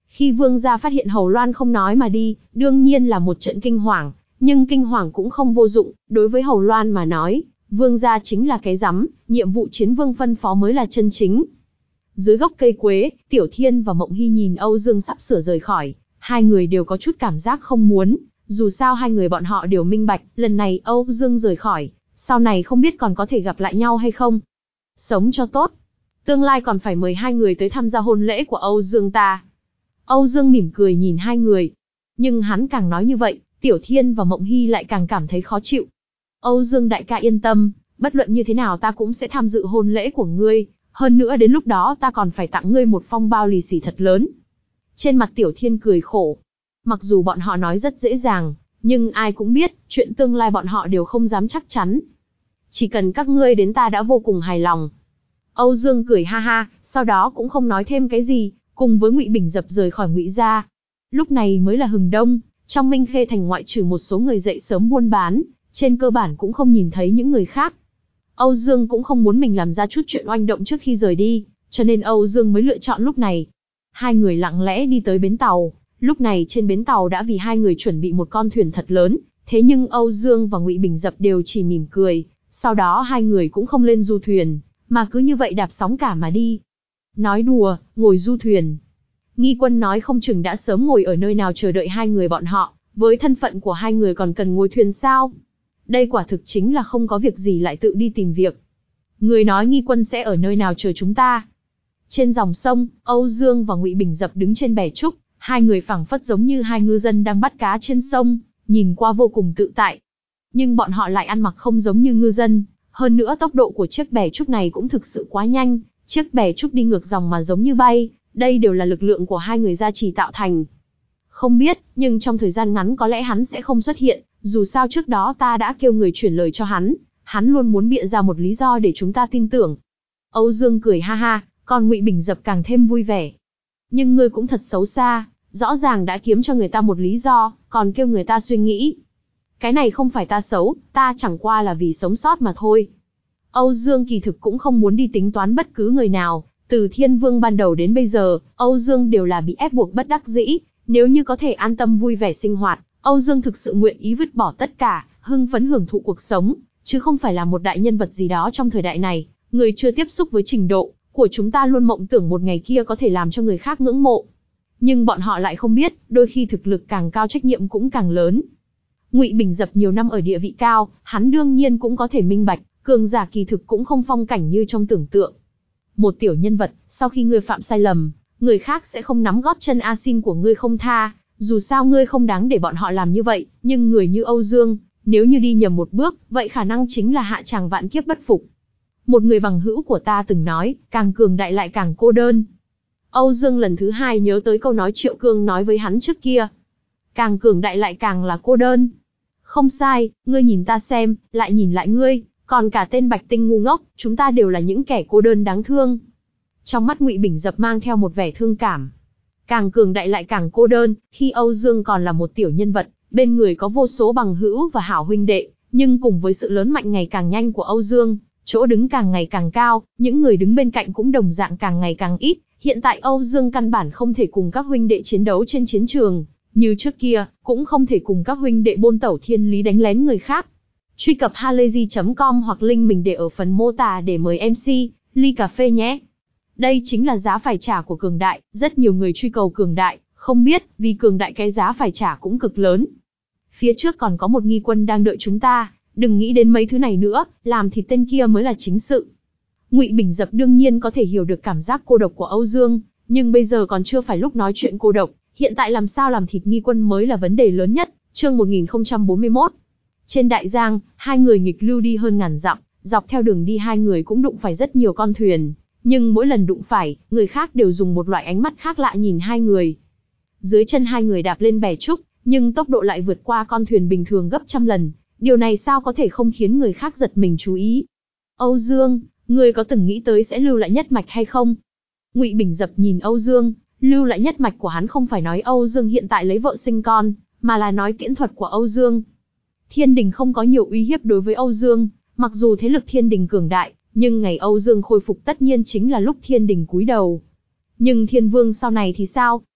Khi vương gia phát hiện Hầu Loan không nói mà đi, đương nhiên là một trận kinh hoàng, nhưng kinh hoàng cũng không vô dụng, đối với Hầu Loan mà nói, vương gia chính là cái rắm, nhiệm vụ chiến vương phân phó mới là chân chính. Dưới gốc cây quế, Tiểu Thiên và Mộng Hy nhìn Âu Dương sắp sửa rời khỏi, hai người đều có chút cảm giác không muốn, dù sao hai người bọn họ đều minh bạch, lần này Âu Dương rời khỏi, sau này không biết còn có thể gặp lại nhau hay không. Sống cho tốt, tương lai còn phải mời hai người tới tham gia hôn lễ của Âu Dương ta. Âu Dương mỉm cười nhìn hai người, nhưng hắn càng nói như vậy, Tiểu Thiên và Mộng Hy lại càng cảm thấy khó chịu. Âu Dương đại ca yên tâm, bất luận như thế nào ta cũng sẽ tham dự hôn lễ của ngươi, hơn nữa đến lúc đó ta còn phải tặng ngươi một phong bao lì xì thật lớn. Trên mặt Tiểu Thiên cười khổ. Mặc dù bọn họ nói rất dễ dàng, nhưng ai cũng biết, chuyện tương lai bọn họ đều không dám chắc chắn. Chỉ cần các ngươi đến ta đã vô cùng hài lòng. Âu Dương cười ha ha, sau đó cũng không nói thêm cái gì, cùng với Ngụy Bình Dập rời khỏi Ngụy gia. Lúc này mới là hừng đông, trong Minh Khê thành ngoại trừ một số người dậy sớm buôn bán, trên cơ bản cũng không nhìn thấy những người khác. Âu Dương cũng không muốn mình làm ra chút chuyện oanh động trước khi rời đi, cho nên Âu Dương mới lựa chọn lúc này. Hai người lặng lẽ đi tới bến tàu, lúc này trên bến tàu đã vì hai người chuẩn bị một con thuyền thật lớn, thế nhưng Âu Dương và Ngụy Bình Dập đều chỉ mỉm cười, sau đó hai người cũng không lên du thuyền, mà cứ như vậy đạp sóng cả mà đi. Nói đùa, ngồi du thuyền. Nghi Quân nói không chừng đã sớm ngồi ở nơi nào chờ đợi hai người bọn họ, với thân phận của hai người còn cần ngồi thuyền sao? Đây quả thực chính là không có việc gì lại tự đi tìm việc. Người nói Nghi Quân sẽ ở nơi nào chờ chúng ta? Trên dòng sông, Âu Dương và Ngụy Bình Dập đứng trên bè trúc, hai người phảng phất giống như hai ngư dân đang bắt cá trên sông, nhìn qua vô cùng tự tại. Nhưng bọn họ lại ăn mặc không giống như ngư dân, hơn nữa tốc độ của chiếc bè trúc này cũng thực sự quá nhanh, chiếc bè trúc đi ngược dòng mà giống như bay, đây đều là lực lượng của hai người gia trì tạo thành. Không biết, nhưng trong thời gian ngắn có lẽ hắn sẽ không xuất hiện, dù sao trước đó ta đã kêu người chuyển lời cho hắn, hắn luôn muốn bịa ra một lý do để chúng ta tin tưởng. Âu Dương cười ha ha, còn Ngụy Bình Dập càng thêm vui vẻ. Nhưng ngươi cũng thật xấu xa, rõ ràng đã kiếm cho người ta một lý do, còn kêu người ta suy nghĩ. Cái này không phải ta xấu, ta chẳng qua là vì sống sót mà thôi. Âu Dương kỳ thực cũng không muốn đi tính toán bất cứ người nào, từ Thiên Vương ban đầu đến bây giờ, Âu Dương đều là bị ép buộc bất đắc dĩ, nếu như có thể an tâm vui vẻ sinh hoạt, Âu Dương thực sự nguyện ý vứt bỏ tất cả, hưng phấn hưởng thụ cuộc sống, chứ không phải là một đại nhân vật gì đó trong thời đại này, người chưa tiếp xúc với trình độ của chúng ta luôn mộng tưởng một ngày kia có thể làm cho người khác ngưỡng mộ. Nhưng bọn họ lại không biết, đôi khi thực lực càng cao trách nhiệm cũng càng lớn. Ngụy Bình Dập nhiều năm ở địa vị cao, hắn đương nhiên cũng có thể minh bạch, cường giả kỳ thực cũng không phong cảnh như trong tưởng tượng. Một tiểu nhân vật, sau khi ngươi phạm sai lầm, người khác sẽ không nắm gót chân a xin của ngươi không tha, dù sao ngươi không đáng để bọn họ làm như vậy, nhưng người như Âu Dương, nếu như đi nhầm một bước, vậy khả năng chính là hạ tràng vạn kiếp bất phục. Một người bằng hữu của ta từng nói, càng cường đại lại càng cô đơn. Âu Dương lần thứ hai nhớ tới câu nói Triệu Cương nói với hắn trước kia. Càng cường đại lại càng là cô đơn. Không sai, ngươi nhìn ta xem, lại nhìn lại ngươi, còn cả tên Bạch Tinh ngu ngốc, chúng ta đều là những kẻ cô đơn đáng thương. Trong mắt Ngụy Bình Dập mang theo một vẻ thương cảm. Càng cường đại lại càng cô đơn, khi Âu Dương còn là một tiểu nhân vật, bên người có vô số bằng hữu và hảo huynh đệ, nhưng cùng với sự lớn mạnh ngày càng nhanh của Âu Dương, chỗ đứng càng ngày càng cao, những người đứng bên cạnh cũng đồng dạng càng ngày càng ít. Hiện tại Âu Dương căn bản không thể cùng các huynh đệ chiến đấu trên chiến trường, như trước kia, cũng không thể cùng các huynh đệ bôn tẩu thiên lý đánh lén người khác. Truy cập halayzi chấm com hoặc link mình để ở phần mô tả để mời em xê, ly cà phê nhé. Đây chính là giá phải trả của cường đại, rất nhiều người truy cầu cường đại, không biết, vì cường đại cái giá phải trả cũng cực lớn. Phía trước còn có một Nghi Quân đang đợi chúng ta, đừng nghĩ đến mấy thứ này nữa, làm thịt tên kia mới là chính sự. Ngụy Bình Dập đương nhiên có thể hiểu được cảm giác cô độc của Âu Dương, nhưng bây giờ còn chưa phải lúc nói chuyện cô độc, hiện tại làm sao làm thịt Nghi Quân mới là vấn đề lớn nhất. Chương một nghìn không trăm bốn mươi mốt. Trên đại giang, hai người nghịch lưu đi hơn ngàn dặm, dọc theo đường đi hai người cũng đụng phải rất nhiều con thuyền, nhưng mỗi lần đụng phải, người khác đều dùng một loại ánh mắt khác lạ nhìn hai người. Dưới chân hai người đạp lên bè trúc, nhưng tốc độ lại vượt qua con thuyền bình thường gấp trăm lần, điều này sao có thể không khiến người khác giật mình chú ý. Âu Dương, ngươi có từng nghĩ tới sẽ lưu lại nhất mạch hay không? Ngụy Bình Dập nhìn Âu Dương, lưu lại nhất mạch của hắn không phải nói Âu Dương hiện tại lấy vợ sinh con, mà là nói tiễn thuật của Âu Dương. Thiên đình không có nhiều uy hiếp đối với Âu Dương, mặc dù thế lực thiên đình cường đại, nhưng ngày Âu Dương khôi phục tất nhiên chính là lúc thiên đình cúi đầu. Nhưng thiên vương sau này thì sao?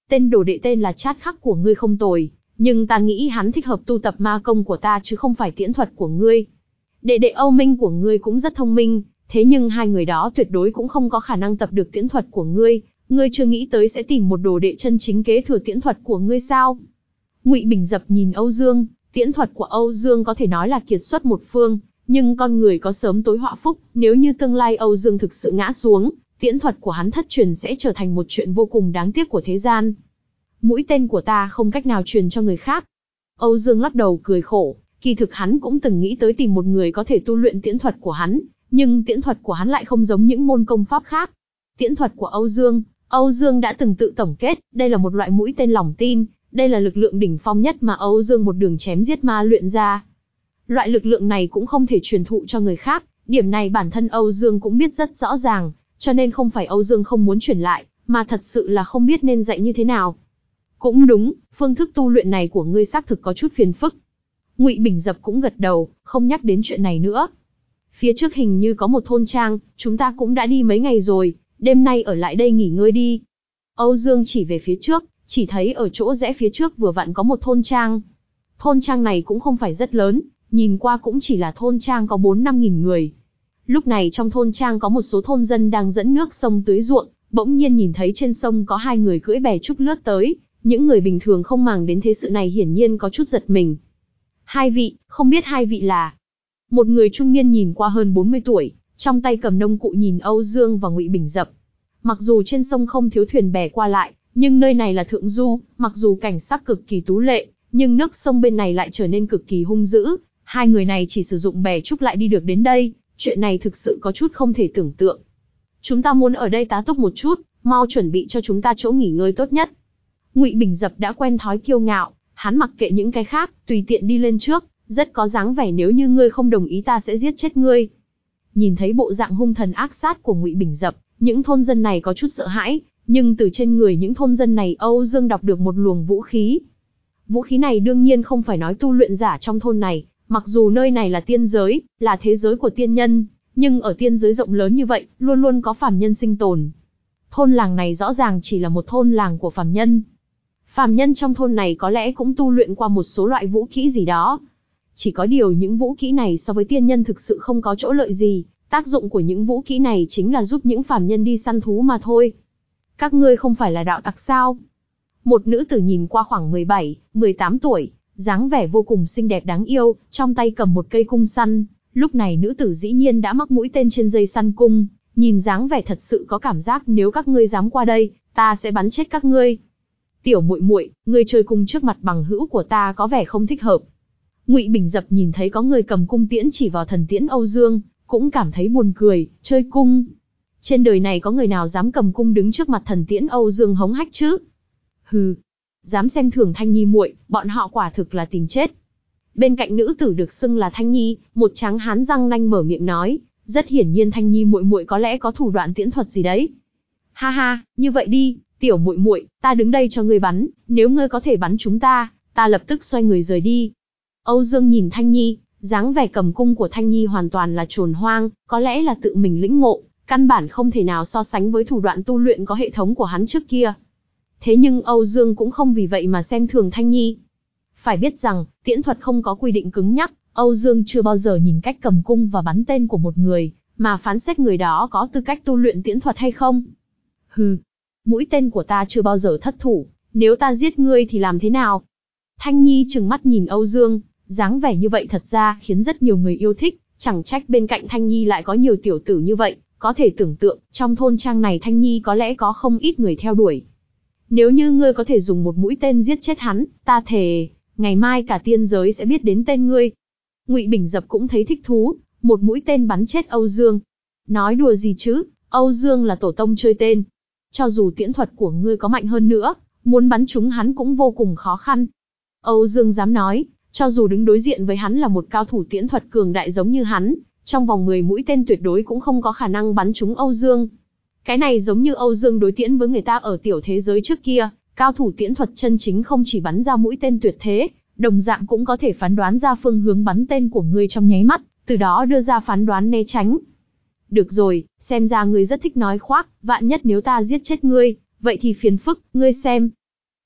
Tên đồ đệ tên là Chát Khắc của ngươi không tồi, nhưng ta nghĩ hắn thích hợp tu tập ma công của ta chứ không phải tiễn thuật của ngươi. Đệ đệ Âu Minh của ngươi cũng rất thông minh, thế nhưng hai người đó tuyệt đối cũng không có khả năng tập được tiễn thuật của ngươi, ngươi chưa nghĩ tới sẽ tìm một đồ đệ chân chính kế thừa tiễn thuật của ngươi sao? Ngụy Bình Dập nhìn Âu Dương, tiễn thuật của Âu Dương có thể nói là kiệt xuất một phương, nhưng con người có sớm tối họa phúc, nếu như tương lai Âu Dương thực sự ngã xuống, tiễn thuật của hắn thất truyền sẽ trở thành một chuyện vô cùng đáng tiếc của thế gian. Mũi tên của ta không cách nào truyền cho người khác. Âu Dương lắc đầu cười khổ, kỳ thực hắn cũng từng nghĩ tới tìm một người có thể tu luyện tiễn thuật của hắn, nhưng tiễn thuật của hắn lại không giống những môn công pháp khác. Tiễn thuật của Âu Dương, Âu Dương đã từng tự tổng kết, đây là một loại mũi tên lòng tin, đây là lực lượng đỉnh phong nhất mà Âu Dương một đường chém giết ma luyện ra. Loại lực lượng này cũng không thể truyền thụ cho người khác, điểm này bản thân Âu Dương cũng biết rất rõ ràng, cho nên không phải Âu Dương không muốn truyền lại, mà thật sự là không biết nên dạy như thế nào. Cũng đúng, phương thức tu luyện này của ngươi xác thực có chút phiền phức. Ngụy Bình Dập cũng gật đầu, không nhắc đến chuyện này nữa. Phía trước hình như có một thôn trang, chúng ta cũng đã đi mấy ngày rồi, đêm nay ở lại đây nghỉ ngơi đi. Âu Dương chỉ về phía trước, chỉ thấy ở chỗ rẽ phía trước vừa vặn có một thôn trang. Thôn trang này cũng không phải rất lớn, nhìn qua cũng chỉ là thôn trang có bốn năm nghìn người. Lúc này trong thôn trang có một số thôn dân đang dẫn nước sông tưới ruộng, bỗng nhiên nhìn thấy trên sông có hai người cưỡi bè trúc lướt tới, những người bình thường không màng đến thế sự này hiển nhiên có chút giật mình. Hai vị, không biết hai vị là... Một người trung niên nhìn qua hơn bốn mươi tuổi, trong tay cầm nông cụ nhìn Âu Dương và Ngụy Bình Dập. Mặc dù trên sông không thiếu thuyền bè qua lại, nhưng nơi này là thượng du, mặc dù cảnh sắc cực kỳ tú lệ, nhưng nước sông bên này lại trở nên cực kỳ hung dữ. Hai người này chỉ sử dụng bè trúc lại đi được đến đây, chuyện này thực sự có chút không thể tưởng tượng. Chúng ta muốn ở đây tá túc một chút, mau chuẩn bị cho chúng ta chỗ nghỉ ngơi tốt nhất. Ngụy Bình Dập đã quen thói kiêu ngạo, hắn mặc kệ những cái khác, tùy tiện đi lên trước, rất có dáng vẻ nếu như ngươi không đồng ý ta sẽ giết chết ngươi. Nhìn thấy bộ dạng hung thần ác sát của Ngụy Bình Dập, những thôn dân này có chút sợ hãi, nhưng từ trên người những thôn dân này Âu Dương đọc được một luồng vũ khí. Vũ khí này đương nhiên không phải nói tu luyện giả trong thôn này, mặc dù nơi này là tiên giới, là thế giới của tiên nhân, nhưng ở tiên giới rộng lớn như vậy, luôn luôn có phàm nhân sinh tồn. Thôn làng này rõ ràng chỉ là một thôn làng của phàm nhân. Phàm nhân trong thôn này có lẽ cũng tu luyện qua một số loại vũ kỹ gì đó. Chỉ có điều những vũ kỹ này so với tiên nhân thực sự không có chỗ lợi gì, tác dụng của những vũ kỹ này chính là giúp những phàm nhân đi săn thú mà thôi. Các ngươi không phải là đạo tặc sao? Một nữ tử nhìn qua khoảng mười bảy, mười tám tuổi, dáng vẻ vô cùng xinh đẹp đáng yêu, trong tay cầm một cây cung săn. Lúc này nữ tử dĩ nhiên đã mắc mũi tên trên dây săn cung, nhìn dáng vẻ thật sự có cảm giác nếu các ngươi dám qua đây, ta sẽ bắn chết các ngươi. Tiểu muội muội, ngươi chơi cung trước mặt bằng hữu của ta có vẻ không thích hợp. Ngụy Bình Dập nhìn thấy có người cầm cung tiễn chỉ vào thần tiễn Âu Dương, cũng cảm thấy buồn cười, chơi cung. Trên đời này có người nào dám cầm cung đứng trước mặt thần tiễn Âu Dương hống hách chứ? Hừ, dám xem thường Thanh Nhi muội, bọn họ quả thực là tìm chết. Bên cạnh nữ tử được xưng là Thanh Nhi, một tráng hán răng nanh mở miệng nói, rất hiển nhiên Thanh Nhi muội muội có lẽ có thủ đoạn tiễn thuật gì đấy. Ha ha, như vậy đi, tiểu muội muội, ta đứng đây cho ngươi bắn, nếu ngươi có thể bắn chúng ta, ta lập tức xoay người rời đi. Âu Dương nhìn Thanh Nhi, dáng vẻ cầm cung của Thanh Nhi hoàn toàn là trồn hoang, có lẽ là tự mình lĩnh ngộ, căn bản không thể nào so sánh với thủ đoạn tu luyện có hệ thống của hắn trước kia. Thế nhưng Âu Dương cũng không vì vậy mà xem thường Thanh Nhi. Phải biết rằng, tiễn thuật không có quy định cứng nhắc, Âu Dương chưa bao giờ nhìn cách cầm cung và bắn tên của một người, mà phán xét người đó có tư cách tu luyện tiễn thuật hay không. Hừ, mũi tên của ta chưa bao giờ thất thủ, nếu ta giết ngươi thì làm thế nào? Thanh Nhi trừng mắt nhìn Âu Dương, dáng vẻ như vậy thật ra khiến rất nhiều người yêu thích, chẳng trách bên cạnh Thanh Nhi lại có nhiều tiểu tử như vậy, có thể tưởng tượng, trong thôn trang này Thanh Nhi có lẽ có không ít người theo đuổi. Nếu như ngươi có thể dùng một mũi tên giết chết hắn, ta thề, ngày mai cả tiên giới sẽ biết đến tên ngươi. Ngụy Bình Dập cũng thấy thích thú, một mũi tên bắn chết Âu Dương. Nói đùa gì chứ, Âu Dương là tổ tông chơi tên. Cho dù tiễn thuật của ngươi có mạnh hơn nữa, muốn bắn trúng hắn cũng vô cùng khó khăn. Âu Dương dám nói, cho dù đứng đối diện với hắn là một cao thủ tiễn thuật cường đại giống như hắn, trong vòng mười mũi tên tuyệt đối cũng không có khả năng bắn trúng Âu Dương. Cái này giống như Âu Dương đối tiễn với người ta ở tiểu thế giới trước kia, cao thủ tiễn thuật chân chính không chỉ bắn ra mũi tên tuyệt thế, đồng dạng cũng có thể phán đoán ra phương hướng bắn tên của ngươi trong nháy mắt, từ đó đưa ra phán đoán né tránh. Được rồi, xem ra ngươi rất thích nói khoác, vạn nhất nếu ta giết chết ngươi, vậy thì phiền phức, ngươi xem.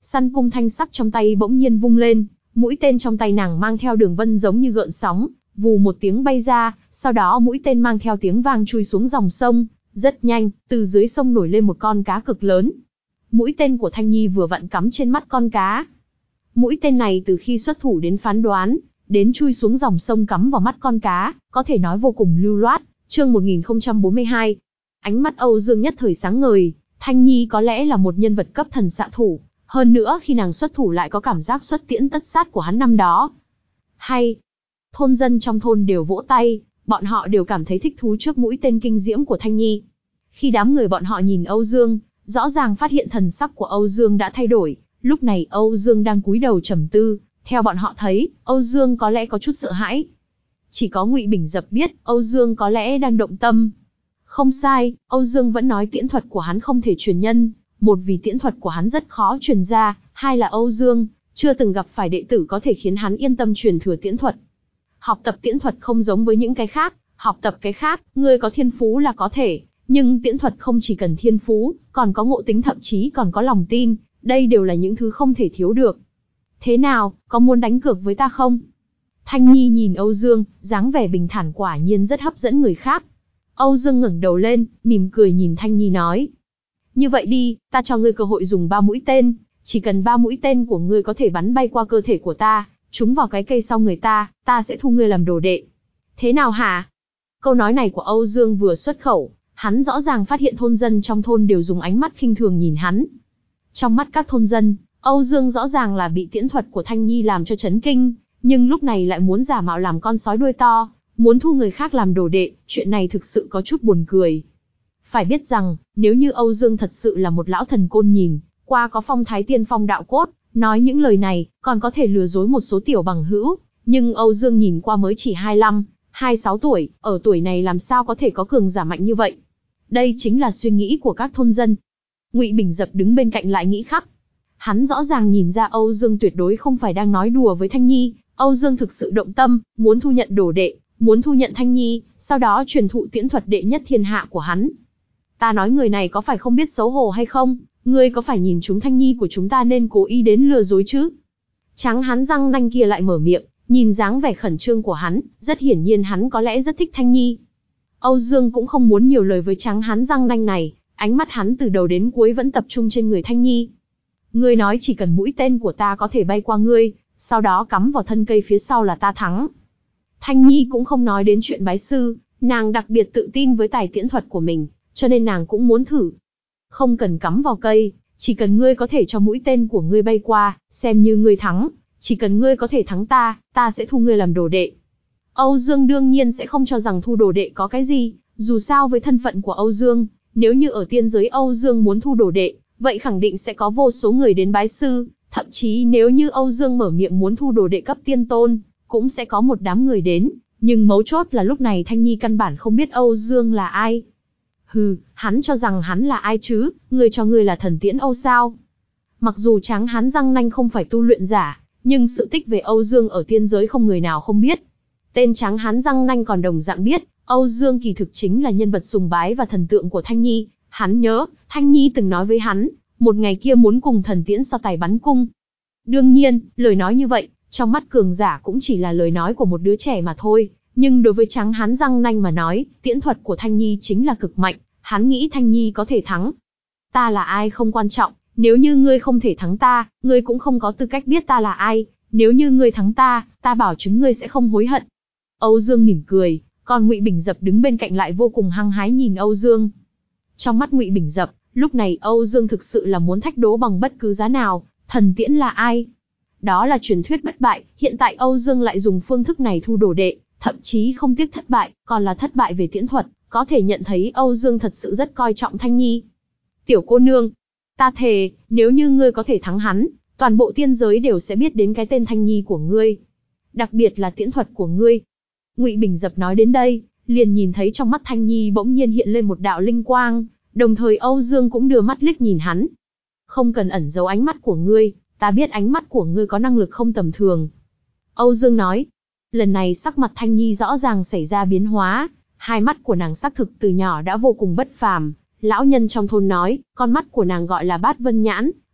Săn cung thanh sắc trong tay bỗng nhiên vung lên, mũi tên trong tay nàng mang theo đường vân giống như gợn sóng, vù một tiếng bay ra, sau đó mũi tên mang theo tiếng vang chui xuống dòng sông. Rất nhanh, từ dưới sông nổi lên một con cá cực lớn. Mũi tên của Thanh Nhi vừa vặn cắm trên mắt con cá. Mũi tên này từ khi xuất thủ đến phán đoán, đến chui xuống dòng sông cắm vào mắt con cá, có thể nói vô cùng lưu loát. Chương một nghìn không trăm bốn mươi hai. Ánh mắt Âu Dương nhất thời sáng ngời, Thanh Nhi có lẽ là một nhân vật cấp thần xạ thủ, hơn nữa khi nàng xuất thủ lại có cảm giác xuất tiễn tất sát của hắn năm đó. Hay. Thôn dân trong thôn đều vỗ tay, bọn họ đều cảm thấy thích thú trước mũi tên kinh diễm của Thanh Nhi. Khi đám người bọn họ nhìn Âu Dương, rõ ràng phát hiện thần sắc của Âu Dương đã thay đổi, lúc này Âu Dương đang cúi đầu trầm tư, theo bọn họ thấy, Âu Dương có lẽ có chút sợ hãi. Chỉ có Ngụy Bình Dập biết, Âu Dương có lẽ đang động tâm. Không sai, Âu Dương vẫn nói tiễn thuật của hắn không thể truyền nhân, một vì tiễn thuật của hắn rất khó truyền ra, hai là Âu Dương chưa từng gặp phải đệ tử có thể khiến hắn yên tâm truyền thừa tiễn thuật. Học tập tiễn thuật không giống với những cái khác, học tập cái khác, ngươi có thiên phú là có thể, nhưng tiễn thuật không chỉ cần thiên phú, còn có ngộ tính thậm chí còn có lòng tin, đây đều là những thứ không thể thiếu được. Thế nào, có muốn đánh cược với ta không? Thanh Nhi nhìn Âu Dương, dáng vẻ bình thản quả nhiên rất hấp dẫn người khác. Âu Dương ngẩng đầu lên, mỉm cười nhìn Thanh Nhi nói. Như vậy đi, ta cho ngươi cơ hội dùng ba mũi tên, chỉ cần ba mũi tên của ngươi có thể bắn bay qua cơ thể của ta, trúng vào cái cây sau người ta, ta sẽ thu ngươi làm đồ đệ. Thế nào hả? Câu nói này của Âu Dương vừa xuất khẩu, hắn rõ ràng phát hiện thôn dân trong thôn đều dùng ánh mắt khinh thường nhìn hắn. Trong mắt các thôn dân, Âu Dương rõ ràng là bị tiễn thuật của Thanh Nhi làm cho chấn kinh, nhưng lúc này lại muốn giả mạo làm con sói đuôi to, muốn thu người khác làm đồ đệ, chuyện này thực sự có chút buồn cười. Phải biết rằng, nếu như Âu Dương thật sự là một lão thần côn nhìn, qua có phong thái tiên phong đạo cốt, nói những lời này, còn có thể lừa dối một số tiểu bằng hữu, nhưng Âu Dương nhìn qua mới chỉ hai mươi lăm, hai mươi sáu tuổi, ở tuổi này làm sao có thể có cường giả mạnh như vậy. Đây chính là suy nghĩ của các thôn dân. Ngụy Bình Dập đứng bên cạnh lại nghĩ khắc. Hắn rõ ràng nhìn ra Âu Dương tuyệt đối không phải đang nói đùa với Thanh Nhi, Âu Dương thực sự động tâm, muốn thu nhận đồ đệ, muốn thu nhận Thanh Nhi, sau đó truyền thụ tiễn thuật đệ nhất thiên hạ của hắn. Ta nói người này có phải không biết xấu hổ hay không, ngươi có phải nhìn chúng Thanh Nhi của chúng ta nên cố ý đến lừa dối chứ? Trắng hắn răng nanh kia lại mở miệng, nhìn dáng vẻ khẩn trương của hắn, rất hiển nhiên hắn có lẽ rất thích Thanh Nhi. Âu Dương cũng không muốn nhiều lời với trắng hắn răng nanh này, ánh mắt hắn từ đầu đến cuối vẫn tập trung trên người Thanh Nhi. Ngươi nói chỉ cần mũi tên của ta có thể bay qua ngươi, sau đó cắm vào thân cây phía sau là ta thắng. Thanh Nhi cũng không nói đến chuyện bái sư, nàng đặc biệt tự tin với tài tiễn thuật của mình, cho nên nàng cũng muốn thử. Không cần cắm vào cây, chỉ cần ngươi có thể cho mũi tên của ngươi bay qua, xem như ngươi thắng, chỉ cần ngươi có thể thắng ta, ta sẽ thu ngươi làm đồ đệ. Âu Dương đương nhiên sẽ không cho rằng thu đồ đệ có cái gì, dù sao với thân phận của Âu Dương, nếu như ở tiên giới Âu Dương muốn thu đồ đệ, vậy khẳng định sẽ có vô số người đến bái sư, thậm chí nếu như Âu Dương mở miệng muốn thu đồ đệ cấp tiên tôn, cũng sẽ có một đám người đến, nhưng mấu chốt là lúc này Thanh Nhi căn bản không biết Âu Dương là ai. Hừ, hắn cho rằng hắn là ai chứ, người cho người là thần tiễn Âu sao? Mặc dù trắng hắn răng nanh không phải tu luyện giả, nhưng sự tích về Âu Dương ở tiên giới không người nào không biết. Tên trắng hắn răng nanh còn đồng dạng biết, Âu Dương kỳ thực chính là nhân vật sùng bái và thần tượng của Thanh Nhi. Hắn nhớ, Thanh Nhi từng nói với hắn, một ngày kia muốn cùng thần tiễn so tài bắn cung. Đương nhiên, lời nói như vậy, trong mắt cường giả cũng chỉ là lời nói của một đứa trẻ mà thôi, nhưng đối với trắng hắn răng nanh mà nói, tiễn thuật của Thanh Nhi chính là cực mạnh, hắn nghĩ Thanh Nhi có thể thắng. Ta là ai không quan trọng, nếu như ngươi không thể thắng ta, ngươi cũng không có tư cách biết ta là ai, nếu như ngươi thắng ta, ta bảo chứng ngươi sẽ không hối hận. Âu Dương mỉm cười, còn Ngụy Bình Dập đứng bên cạnh lại vô cùng hăng hái nhìn Âu Dương. Trong mắt Ngụy Bình Dập, lúc này Âu Dương thực sự là muốn thách đố bằng bất cứ giá nào, thần tiễn là ai? Đó là truyền thuyết bất bại, hiện tại Âu Dương lại dùng phương thức này thu đồ đệ, thậm chí không tiếc thất bại, còn là thất bại về tiễn thuật, có thể nhận thấy Âu Dương thật sự rất coi trọng Thanh Nhi. Tiểu cô nương, ta thề, nếu như ngươi có thể thắng hắn, toàn bộ tiên giới đều sẽ biết đến cái tên Thanh Nhi của ngươi. Đặc biệt là tiễn thuật của ngươi. Ngụy Bình Dập nói đến đây, liền nhìn thấy trong mắt Thanh Nhi bỗng nhiên hiện lên một đạo linh quang, đồng thời Âu Dương cũng đưa mắt liếc nhìn hắn. Không cần ẩn giấu ánh mắt của ngươi, ta biết ánh mắt của ngươi có năng lực không tầm thường. Âu Dương nói, lần này sắc mặt Thanh Nhi rõ ràng xảy ra biến hóa, hai mắt của nàng xác thực từ nhỏ đã vô cùng bất phàm. Lão nhân trong thôn nói, con mắt của nàng gọi là bát vân nhãn,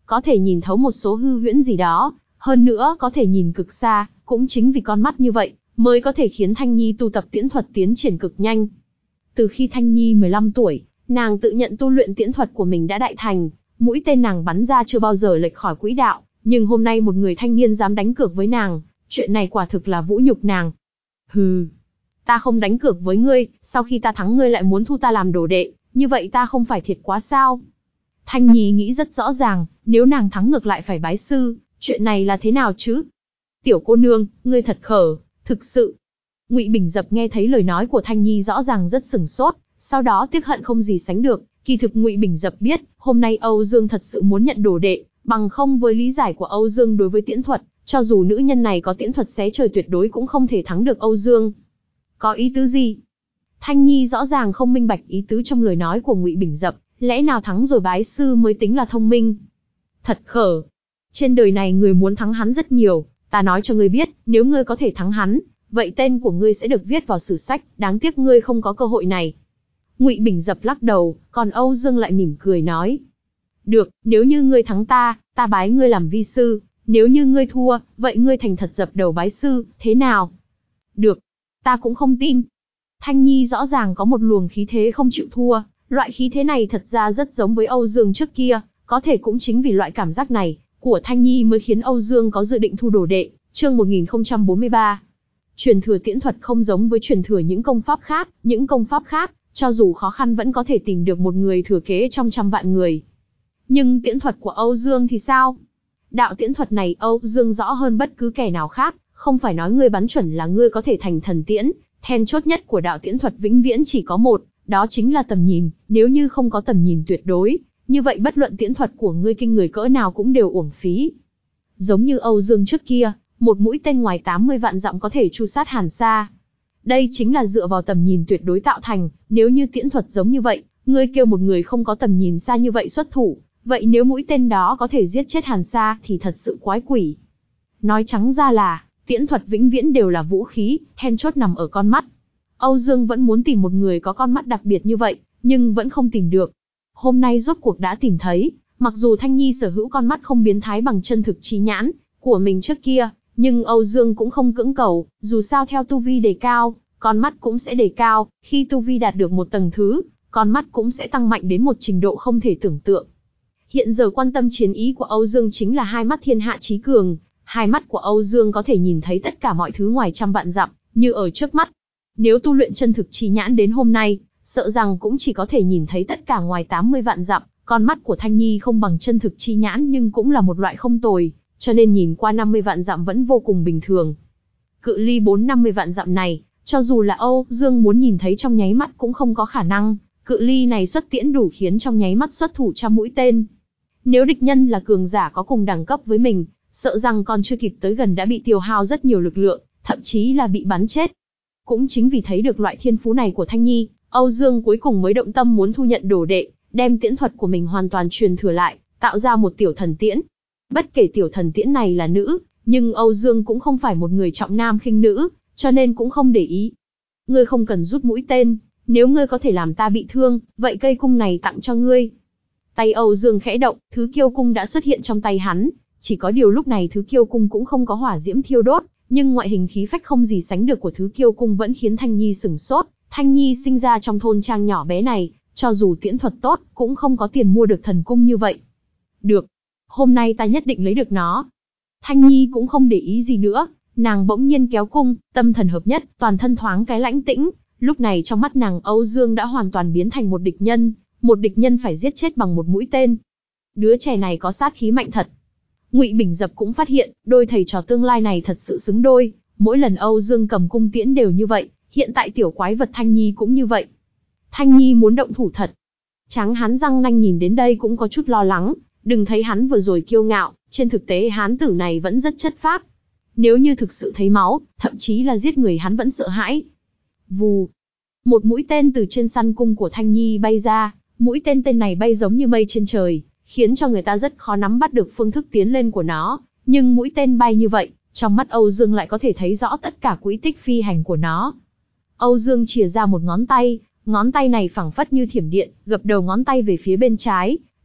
có thể nhìn thấu một số hư huyễn gì đó, hơn nữa có thể nhìn cực xa, cũng chính vì con mắt như vậy, mới có thể khiến Thanh Nhi tu tập tiễn thuật tiến triển cực nhanh. Từ khi Thanh Nhi mười lăm tuổi, nàng tự nhận tu luyện tiễn thuật của mình đã đại thành, mũi tên nàng bắn ra chưa bao giờ lệch khỏi quỹ đạo, nhưng hôm nay một người thanh niên dám đánh cược với nàng, chuyện này quả thực là vũ nhục nàng. Hừ, ta không đánh cược với ngươi, sau khi ta thắng ngươi lại muốn thu ta làm đồ đệ, như vậy ta không phải thiệt quá sao? Thanh Nhi nghĩ rất rõ ràng, nếu nàng thắng ngược lại phải bái sư, chuyện này là thế nào chứ? Tiểu cô nương, ngươi thật khờ, thực sự. Ngụy Bình Dập nghe thấy lời nói của Thanh Nhi rõ ràng rất sửng sốt, sau đó tiếc hận không gì sánh được. Kỳ thực Ngụy Bình Dập biết, hôm nay Âu Dương thật sự muốn nhận đồ đệ, bằng không với lý giải của Âu Dương đối với tiễn thuật, cho dù nữ nhân này có tiễn thuật xé trời tuyệt đối cũng không thể thắng được Âu Dương. Có ý tứ gì? Thanh Nhi rõ ràng không minh bạch ý tứ trong lời nói của Ngụy Bình Dập, lẽ nào thắng rồi bái sư mới tính là thông minh? Thật khờ. Trên đời này người muốn thắng hắn rất nhiều, ta nói cho ngươi biết, nếu ngươi có thể thắng hắn, vậy tên của ngươi sẽ được viết vào sử sách, đáng tiếc ngươi không có cơ hội này. Ngụy Bình Dập lắc đầu, còn Âu Dương lại mỉm cười nói. Được, nếu như ngươi thắng ta, ta bái ngươi làm vi sư, nếu như ngươi thua, vậy ngươi thành thật dập đầu bái sư, thế nào? Được, ta cũng không tin. Thanh Nhi rõ ràng có một luồng khí thế không chịu thua, loại khí thế này thật ra rất giống với Âu Dương trước kia, có thể cũng chính vì loại cảm giác này của Thanh Nhi mới khiến Âu Dương có dự định thu đồ đệ. Chương một nghìn không trăm bốn mươi ba. Truyền thừa tiễn thuật không giống với truyền thừa những công pháp khác, những công pháp khác, cho dù khó khăn vẫn có thể tìm được một người thừa kế trong trăm vạn người. Nhưng tiễn thuật của Âu Dương thì sao? Đạo tiễn thuật này Âu Dương rõ hơn bất cứ kẻ nào khác, không phải nói ngươi bắn chuẩn là ngươi có thể thành thần tiễn, then chốt nhất của đạo tiễn thuật vĩnh viễn chỉ có một, đó chính là tầm nhìn, nếu như không có tầm nhìn tuyệt đối, như vậy bất luận tiễn thuật của ngươi kinh người cỡ nào cũng đều uổng phí. Giống như Âu Dương trước kia, một mũi tên ngoài tám mươi vạn dặm có thể tru sát Hàn Sa. Đây chính là dựa vào tầm nhìn tuyệt đối tạo thành, nếu như tiễn thuật giống như vậy, ngươi kêu một người không có tầm nhìn xa như vậy xuất thủ, vậy nếu mũi tên đó có thể giết chết Hàn Sa thì thật sự quái quỷ. Nói trắng ra là, tiễn thuật vĩnh viễn đều là vũ khí, then chốt nằm ở con mắt. Âu Dương vẫn muốn tìm một người có con mắt đặc biệt như vậy, nhưng vẫn không tìm được. Hôm nay rốt cuộc đã tìm thấy, mặc dù Thanh Nhi sở hữu con mắt không biến thái bằng chân thực chi nhãn của mình trước kia, nhưng Âu Dương cũng không cưỡng cầu, dù sao theo tu vi đề cao, con mắt cũng sẽ đề cao, khi tu vi đạt được một tầng thứ, con mắt cũng sẽ tăng mạnh đến một trình độ không thể tưởng tượng. Hiện giờ quan tâm chiến ý của Âu Dương chính là hai mắt thiên hạ chí cường, hai mắt của Âu Dương có thể nhìn thấy tất cả mọi thứ ngoài trăm vạn dặm, như ở trước mắt. Nếu tu luyện chân thực chi nhãn đến hôm nay, sợ rằng cũng chỉ có thể nhìn thấy tất cả ngoài tám mươi vạn dặm, con mắt của Thanh Nhi không bằng chân thực chi nhãn nhưng cũng là một loại không tồi, cho nên nhìn qua năm mươi vạn dặm vẫn vô cùng bình thường. Cự ly bốn năm mươi vạn dặm này, cho dù là Âu Dương muốn nhìn thấy trong nháy mắt cũng không có khả năng, cự ly này xuất tiễn đủ khiến trong nháy mắt xuất thủ trăm mũi tên. Nếu địch nhân là cường giả có cùng đẳng cấp với mình, sợ rằng còn chưa kịp tới gần đã bị tiêu hao rất nhiều lực lượng, thậm chí là bị bắn chết. Cũng chính vì thấy được loại thiên phú này của Thanh Nhi, Âu Dương cuối cùng mới động tâm muốn thu nhận đồ đệ, đem tiễn thuật của mình hoàn toàn truyền thừa lại, tạo ra một tiểu thần tiễn. Bất kể tiểu thần tiễn này là nữ, nhưng Âu Dương cũng không phải một người trọng nam khinh nữ, cho nên cũng không để ý. Ngươi không cần rút mũi tên, nếu ngươi có thể làm ta bị thương, vậy cây cung này tặng cho ngươi. Tay Âu Dương khẽ động, thứ kiêu cung đã xuất hiện trong tay hắn, chỉ có điều lúc này thứ kiêu cung cũng không có hỏa diễm thiêu đốt, nhưng ngoại hình khí phách không gì sánh được của thứ kiêu cung vẫn khiến Thanh Nhi sửng sốt. Thanh Nhi sinh ra trong thôn trang nhỏ bé này, cho dù tiễn thuật tốt, cũng không có tiền mua được thần cung như vậy. Được, hôm nay ta nhất định lấy được nó. Thanh Nhi cũng không để ý gì nữa, nàng bỗng nhiên kéo cung, tâm thần hợp nhất, toàn thân thoáng cái lãnh tĩnh. Lúc này trong mắt nàng Âu Dương đã hoàn toàn biến thành một địch nhân, một địch nhân phải giết chết bằng một mũi tên. Đứa trẻ này có sát khí mạnh thật. Ngụy Bình Dập cũng phát hiện, đôi thầy trò tương lai này thật sự xứng đôi, mỗi lần Âu Dương cầm cung tiễn đều như vậy, hiện tại tiểu quái vật Thanh Nhi cũng như vậy. Thanh Nhi muốn động thủ thật. Tráng hán răng nanh nhìn đến đây cũng có chút lo lắng, đừng thấy hắn vừa rồi kiêu ngạo, trên thực tế hán tử này vẫn rất chất phác. Nếu như thực sự thấy máu, thậm chí là giết người hắn vẫn sợ hãi. Vù. Một mũi tên từ trên săn cung của Thanh Nhi bay ra, mũi tên tên này bay giống như mây trên trời, khiến cho người ta rất khó nắm bắt được phương thức tiến lên của nó, nhưng mũi tên bay như vậy, trong mắt Âu Dương lại có thể thấy rõ tất cả quỹ tích phi hành của nó. Âu Dương chìa ra một ngón tay, ngón tay này phẳng phất như thiểm điện, gập đầu ngón tay về phía bên trái,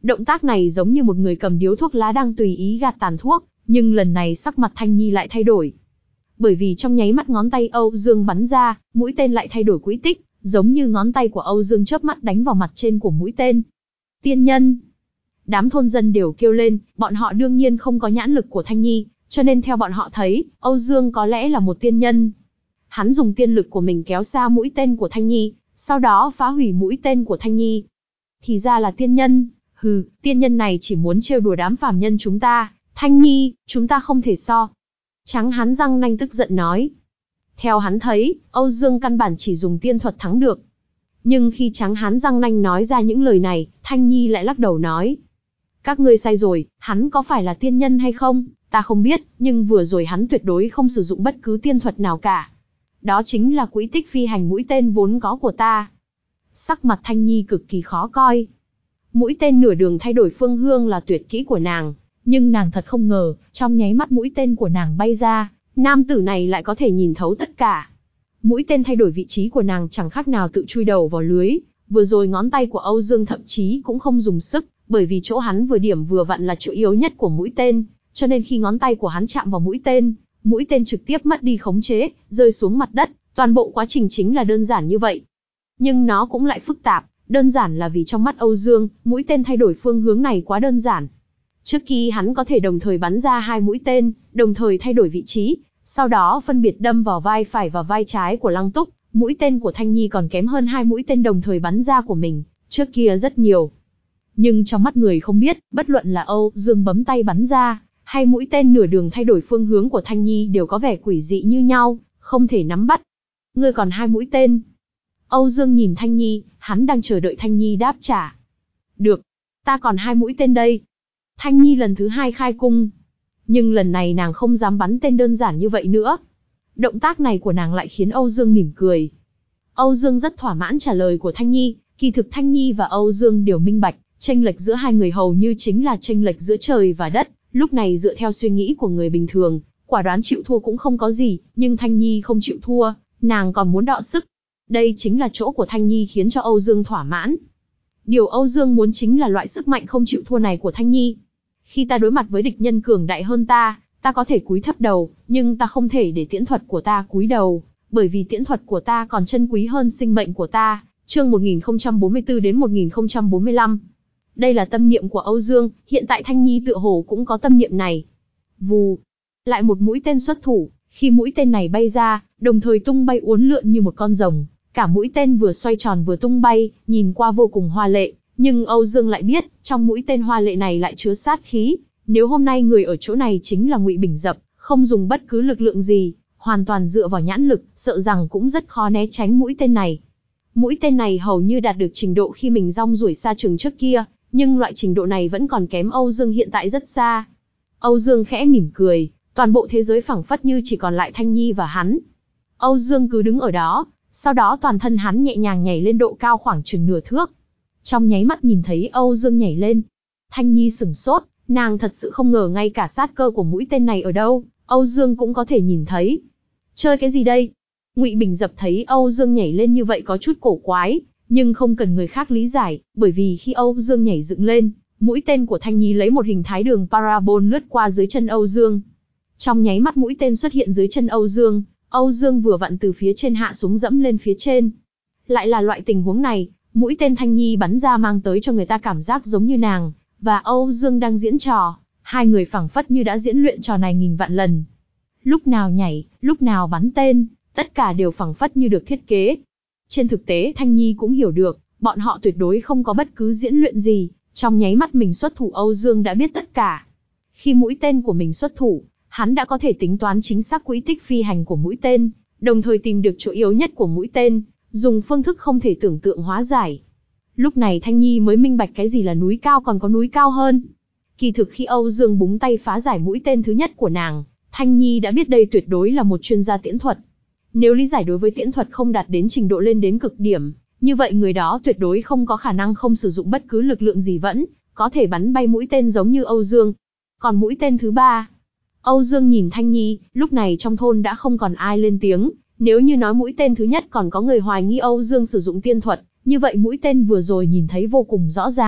Động tác này giống như một người cầm điếu thuốc lá đang tùy ý gạt tàn thuốc, nhưng lần này sắc mặt Thanh Nhi lại thay đổi. Bởi vì trong nháy mắt ngón tay Âu Dương bắn ra, mũi tên lại thay đổi quỹ tích, giống như ngón tay của Âu Dương chớp mắt đánh vào mặt trên của mũi tên. Tiên nhân! Đám thôn dân đều kêu lên, bọn họ đương nhiên không có nhãn lực của Thanh Nhi, cho nên theo bọn họ thấy, Âu Dương có lẽ là một tiên nhân. Hắn dùng tiên lực của mình kéo xa mũi tên của Thanh Nhi, sau đó phá hủy mũi tên của Thanh Nhi. Thì ra là tiên nhân, hừ, tiên nhân này chỉ muốn trêu đùa đám phàm nhân chúng ta, Thanh Nhi, chúng ta không thể so. Trắng hắn răng nanh tức giận nói. Theo hắn thấy, Âu Dương căn bản chỉ dùng tiên thuật thắng được. Nhưng khi Trắng hắn răng nanh nói ra những lời này, Thanh Nhi lại lắc đầu nói. Các ngươi sai rồi, hắn có phải là tiên nhân hay không, ta không biết, nhưng vừa rồi hắn tuyệt đối không sử dụng bất cứ tiên thuật nào cả. Đó chính là quỹ tích phi hành mũi tên vốn có của ta. Sắc mặt Thanh Nhi cực kỳ khó coi. Mũi tên nửa đường thay đổi phương hướng là tuyệt kỹ của nàng, nhưng nàng thật không ngờ, trong nháy mắt mũi tên của nàng bay ra, nam tử này lại có thể nhìn thấu tất cả. Mũi tên thay đổi vị trí của nàng chẳng khác nào tự chui đầu vào lưới, vừa rồi ngón tay của Âu Dương thậm chí cũng không dùng sức, bởi vì chỗ hắn vừa điểm vừa vặn là chỗ yếu nhất của mũi tên, cho nên khi ngón tay của hắn chạm vào mũi tên, mũi tên trực tiếp mất đi khống chế, rơi xuống mặt đất, toàn bộ quá trình chính là đơn giản như vậy. Nhưng nó cũng lại phức tạp, đơn giản là vì trong mắt Âu Dương, mũi tên thay đổi phương hướng này quá đơn giản. Trước khi hắn có thể đồng thời bắn ra hai mũi tên, đồng thời thay đổi vị trí, sau đó phân biệt đâm vào vai phải và vai trái của Lăng Túc, mũi tên của Thanh Nhi còn kém hơn hai mũi tên đồng thời bắn ra của mình, trước kia rất nhiều. Nhưng trong mắt người không biết, bất luận là Âu Dương bấm tay bắn ra, hay mũi tên nửa đường thay đổi phương hướng của Thanh Nhi đều có vẻ quỷ dị như nhau, không thể nắm bắt. Ngươi còn hai mũi tên. Âu Dương nhìn Thanh Nhi, hắn đang chờ đợi Thanh Nhi đáp trả. Được, ta còn hai mũi tên đây. Thanh Nhi lần thứ hai khai cung. Nhưng lần này nàng không dám bắn tên đơn giản như vậy nữa. Động tác này của nàng lại khiến Âu Dương mỉm cười. Âu Dương rất thỏa mãn trả lời của Thanh Nhi, kỳ thực Thanh Nhi và Âu Dương đều minh bạch, chênh lệch giữa hai người hầu như chính là chênh lệch giữa trời và đất. Lúc này dựa theo suy nghĩ của người bình thường, quả đoán chịu thua cũng không có gì, nhưng Thanh Nhi không chịu thua, nàng còn muốn đọ sức. Đây chính là chỗ của Thanh Nhi khiến cho Âu Dương thỏa mãn. Điều Âu Dương muốn chính là loại sức mạnh không chịu thua này của Thanh Nhi. Khi ta đối mặt với địch nhân cường đại hơn ta, ta có thể cúi thấp đầu, nhưng ta không thể để tiễn thuật của ta cúi đầu, bởi vì tiễn thuật của ta còn chân quý hơn sinh mệnh của ta. Chương một nghìn không trăm bốn mươi tư đến một nghìn không trăm bốn mươi lăm. Đây là tâm niệm của Âu Dương, hiện tại Thanh Nhi tựa hồ cũng có tâm niệm này. Vù, lại một mũi tên xuất thủ, khi mũi tên này bay ra, đồng thời tung bay uốn lượn như một con rồng, cả mũi tên vừa xoay tròn vừa tung bay, nhìn qua vô cùng hoa lệ, nhưng Âu Dương lại biết, trong mũi tên hoa lệ này lại chứa sát khí, nếu hôm nay người ở chỗ này chính là Ngụy Bình Dập, không dùng bất cứ lực lượng gì, hoàn toàn dựa vào nhãn lực, sợ rằng cũng rất khó né tránh mũi tên này. Mũi tên này hầu như đạt được trình độ khi mình rong ruổi xa trường trước kia, nhưng loại trình độ này vẫn còn kém Âu Dương hiện tại rất xa. Âu Dương khẽ mỉm cười, toàn bộ thế giới phảng phất như chỉ còn lại Thanh Nhi và hắn. Âu Dương cứ đứng ở đó, sau đó toàn thân hắn nhẹ nhàng nhảy lên độ cao khoảng chừng nửa thước. Trong nháy mắt nhìn thấy Âu Dương nhảy lên, Thanh Nhi sửng sốt, nàng thật sự không ngờ ngay cả sát cơ của mũi tên này ở đâu, Âu Dương cũng có thể nhìn thấy. Chơi cái gì đây? Ngụy Bình Dập thấy Âu Dương nhảy lên như vậy có chút cổ quái, nhưng không cần người khác lý giải, bởi vì khi Âu Dương nhảy dựng lên, mũi tên của Thanh Nhi lấy một hình thái đường parabol lướt qua dưới chân Âu Dương. Trong nháy mắt mũi tên xuất hiện dưới chân Âu Dương, Âu Dương vừa vặn từ phía trên hạ xuống dẫm lên phía trên. Lại là loại tình huống này, mũi tên Thanh Nhi bắn ra mang tới cho người ta cảm giác giống như nàng và Âu Dương đang diễn trò, hai người phảng phất như đã diễn luyện trò này nghìn vạn lần. Lúc nào nhảy, lúc nào bắn tên, tất cả đều phảng phất như được thiết kế. Trên thực tế Thanh Nhi cũng hiểu được, bọn họ tuyệt đối không có bất cứ diễn luyện gì, trong nháy mắt mình xuất thủ Âu Dương đã biết tất cả. Khi mũi tên của mình xuất thủ, hắn đã có thể tính toán chính xác quỹ tích phi hành của mũi tên, đồng thời tìm được chỗ yếu nhất của mũi tên, dùng phương thức không thể tưởng tượng hóa giải. Lúc này Thanh Nhi mới minh bạch cái gì là núi cao còn có núi cao hơn. Kỳ thực khi Âu Dương búng tay phá giải mũi tên thứ nhất của nàng, Thanh Nhi đã biết đây tuyệt đối là một chuyên gia tiễn thuật. Nếu lý giải đối với tiễn thuật không đạt đến trình độ lên đến cực điểm, như vậy người đó tuyệt đối không có khả năng không sử dụng bất cứ lực lượng gì vẫn có thể bắn bay mũi tên giống như Âu Dương. Còn mũi tên thứ ba, Âu Dương nhìn Thanh Nhi, lúc này trong thôn đã không còn ai lên tiếng, nếu như nói mũi tên thứ nhất còn có người hoài nghi Âu Dương sử dụng tiên thuật, như vậy mũi tên vừa rồi nhìn thấy vô cùng rõ ràng,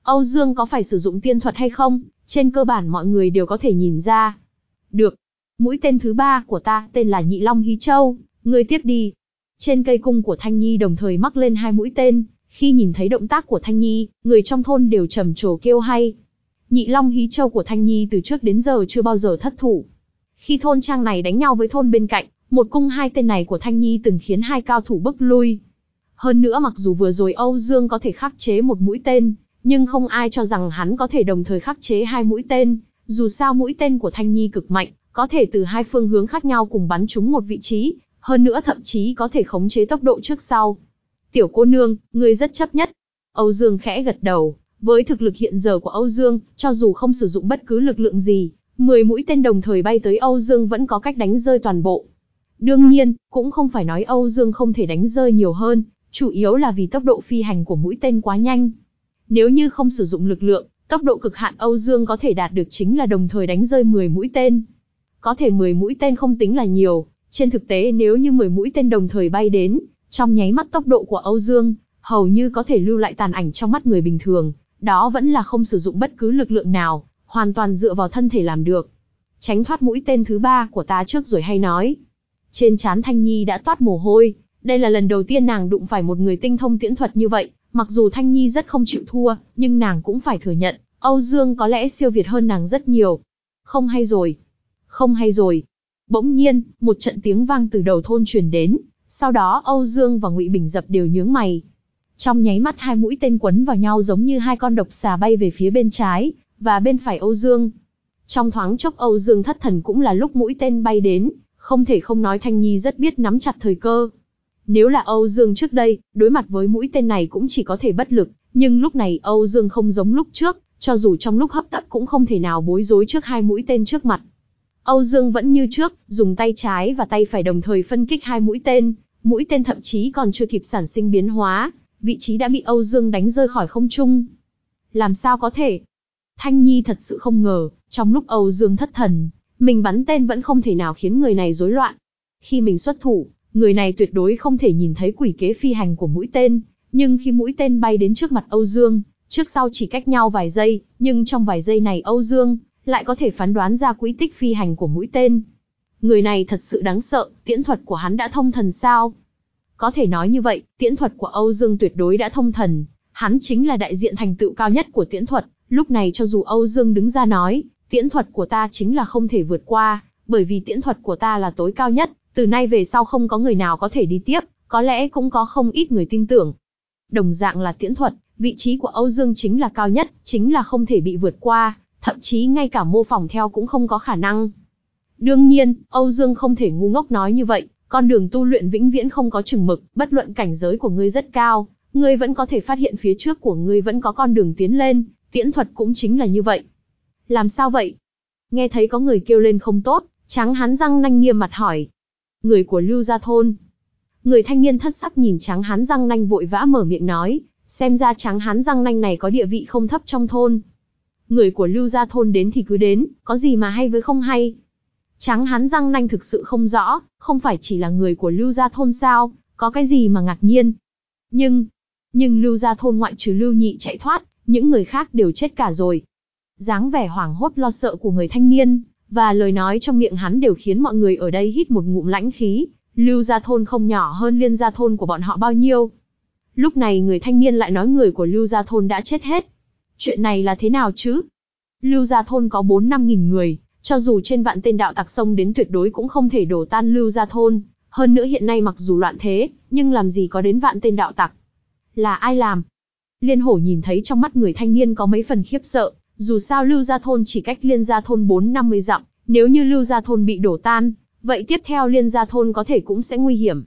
Âu Dương có phải sử dụng tiên thuật hay không, trên cơ bản mọi người đều có thể nhìn ra. Được. Mũi tên thứ ba của ta tên là Nhị Long Hí Châu, ngươi tiếp đi. Trên cây cung của Thanh Nhi đồng thời mắc lên hai mũi tên, khi nhìn thấy động tác của Thanh Nhi, người trong thôn đều trầm trồ kêu hay. Nhị Long Hí Châu của Thanh Nhi từ trước đến giờ chưa bao giờ thất thủ. Khi thôn trang này đánh nhau với thôn bên cạnh, một cung hai tên này của Thanh Nhi từng khiến hai cao thủ bức lui. Hơn nữa mặc dù vừa rồi Âu Dương có thể khắc chế một mũi tên, nhưng không ai cho rằng hắn có thể đồng thời khắc chế hai mũi tên, dù sao mũi tên của Thanh Nhi cực mạnh, có thể từ hai phương hướng khác nhau cùng bắn trúng một vị trí, hơn nữa thậm chí có thể khống chế tốc độ trước sau. Tiểu cô nương, ngươi rất chấp nhất. Âu Dương khẽ gật đầu, với thực lực hiện giờ của Âu Dương, cho dù không sử dụng bất cứ lực lượng gì, mười mũi tên đồng thời bay tới Âu Dương vẫn có cách đánh rơi toàn bộ. Đương nhiên, cũng không phải nói Âu Dương không thể đánh rơi nhiều hơn, chủ yếu là vì tốc độ phi hành của mũi tên quá nhanh. Nếu như không sử dụng lực lượng, tốc độ cực hạn Âu Dương có thể đạt được chính là đồng thời đánh rơi mười mũi tên. Có thể mười mũi tên không tính là nhiều, trên thực tế nếu như mười mũi tên đồng thời bay đến, trong nháy mắt tốc độ của Âu Dương, hầu như có thể lưu lại tàn ảnh trong mắt người bình thường, đó vẫn là không sử dụng bất cứ lực lượng nào, hoàn toàn dựa vào thân thể làm được. Tránh thoát mũi tên thứ ba của ta trước rồi hay nói. Trên trán Thanh Nhi đã toát mồ hôi, đây là lần đầu tiên nàng đụng phải một người tinh thông tiễn thuật như vậy, mặc dù Thanh Nhi rất không chịu thua, nhưng nàng cũng phải thừa nhận, Âu Dương có lẽ siêu việt hơn nàng rất nhiều. Không hay rồi, không hay rồi. Bỗng nhiên, một trận tiếng vang từ đầu thôn truyền đến, sau đó Âu Dương và Ngụy Bình Dập đều nhướng mày. Trong nháy mắt hai mũi tên quấn vào nhau giống như hai con độc xà bay về phía bên trái và bên phải Âu Dương. Trong thoáng chốc Âu Dương thất thần cũng là lúc mũi tên bay đến, không thể không nói Thanh Nhi rất biết nắm chặt thời cơ. Nếu là Âu Dương trước đây, đối mặt với mũi tên này cũng chỉ có thể bất lực, nhưng lúc này Âu Dương không giống lúc trước, cho dù trong lúc hấp tấp cũng không thể nào bối rối trước hai mũi tên trước mặt. Âu Dương vẫn như trước, dùng tay trái và tay phải đồng thời phân kích hai mũi tên, mũi tên thậm chí còn chưa kịp sản sinh biến hóa, vị trí đã bị Âu Dương đánh rơi khỏi không trung. Làm sao có thể? Thanh Nhi thật sự không ngờ, trong lúc Âu Dương thất thần, mình bắn tên vẫn không thể nào khiến người này rối loạn. Khi mình xuất thủ, người này tuyệt đối không thể nhìn thấy quỷ kế phi hành của mũi tên, nhưng khi mũi tên bay đến trước mặt Âu Dương, trước sau chỉ cách nhau vài giây, nhưng trong vài giây này Âu Dương lại có thể phán đoán ra quỹ tích phi hành của mũi tên. Người này thật sự đáng sợ, tiễn thuật của hắn đã thông thần sao? Có thể nói như vậy, tiễn thuật của Âu Dương tuyệt đối đã thông thần, hắn chính là đại diện thành tựu cao nhất của tiễn thuật, lúc này cho dù Âu Dương đứng ra nói, tiễn thuật của ta chính là không thể vượt qua, bởi vì tiễn thuật của ta là tối cao nhất, từ nay về sau không có người nào có thể đi tiếp, có lẽ cũng có không ít người tin tưởng. Đồng dạng là tiễn thuật, vị trí của Âu Dương chính là cao nhất, chính là không thể bị vượt qua, thậm chí ngay cả mô phỏng theo cũng không có khả năng. Đương nhiên, Âu Dương không thể ngu ngốc nói như vậy, con đường tu luyện vĩnh viễn không có chừng mực, bất luận cảnh giới của ngươi rất cao, ngươi vẫn có thể phát hiện phía trước của ngươi vẫn có con đường tiến lên, tiễn thuật cũng chính là như vậy. Làm sao vậy? Nghe thấy có người kêu lên không tốt, Tráng Hán răng nanh nghiêm mặt hỏi. Người của Lưu Gia Thôn. Người thanh niên thất sắc nhìn Tráng Hán răng nanh vội vã mở miệng nói, xem ra Tráng Hán răng nanh này có địa vị không thấp trong thôn. Người của Lưu Gia Thôn đến thì cứ đến, có gì mà hay với không hay. Tráng Hán răng nanh thực sự không rõ, không phải chỉ là người của Lưu Gia Thôn sao, có cái gì mà ngạc nhiên. Nhưng, nhưng Lưu Gia Thôn ngoại trừ Lưu Nhị chạy thoát, những người khác đều chết cả rồi. Dáng vẻ hoảng hốt lo sợ của người thanh niên, và lời nói trong miệng hắn đều khiến mọi người ở đây hít một ngụm lãnh khí, Lưu Gia Thôn không nhỏ hơn Liên Gia Thôn của bọn họ bao nhiêu. Lúc này người thanh niên lại nói người của Lưu Gia Thôn đã chết hết. Chuyện này là thế nào chứ? Lưu Gia Thôn có bốn năm nghìn người, cho dù trên vạn tên đạo tặc xông đến tuyệt đối cũng không thể đổ tan Lưu Gia Thôn. Hơn nữa hiện nay mặc dù loạn thế, nhưng làm gì có đến vạn tên đạo tặc. Là ai làm? Liên Hổ nhìn thấy trong mắt người thanh niên có mấy phần khiếp sợ, dù sao Lưu Gia Thôn chỉ cách Liên Gia Thôn bốn năm mươi dặm, nếu như Lưu Gia Thôn bị đổ tan, vậy tiếp theo Liên Gia Thôn có thể cũng sẽ nguy hiểm.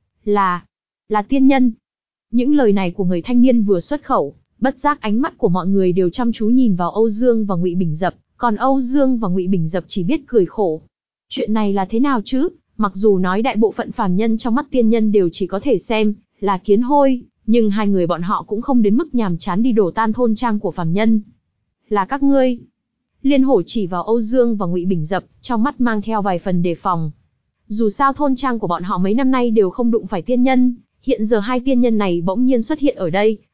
Là, là tiên nhân. Những lời này của người thanh niên vừa xuất khẩu, bất giác ánh mắt của mọi người đều chăm chú nhìn vào Âu Dương và Ngụy Bình Dập, còn Âu Dương và Ngụy Bình Dập chỉ biết cười khổ. Chuyện này là thế nào chứ? Mặc dù nói đại bộ phận phàm nhân trong mắt tiên nhân đều chỉ có thể xem là kiến hôi, nhưng hai người bọn họ cũng không đến mức nhàm chán đi đổ tan thôn trang của phàm nhân. Là các ngươi. Liên Hổ chỉ vào Âu Dương và Ngụy Bình Dập, trong mắt mang theo vài phần đề phòng. Dù sao thôn trang của bọn họ mấy năm nay đều không đụng phải tiên nhân, hiện giờ hai tiên nhân này bỗng nhiên xuất hiện ở đây,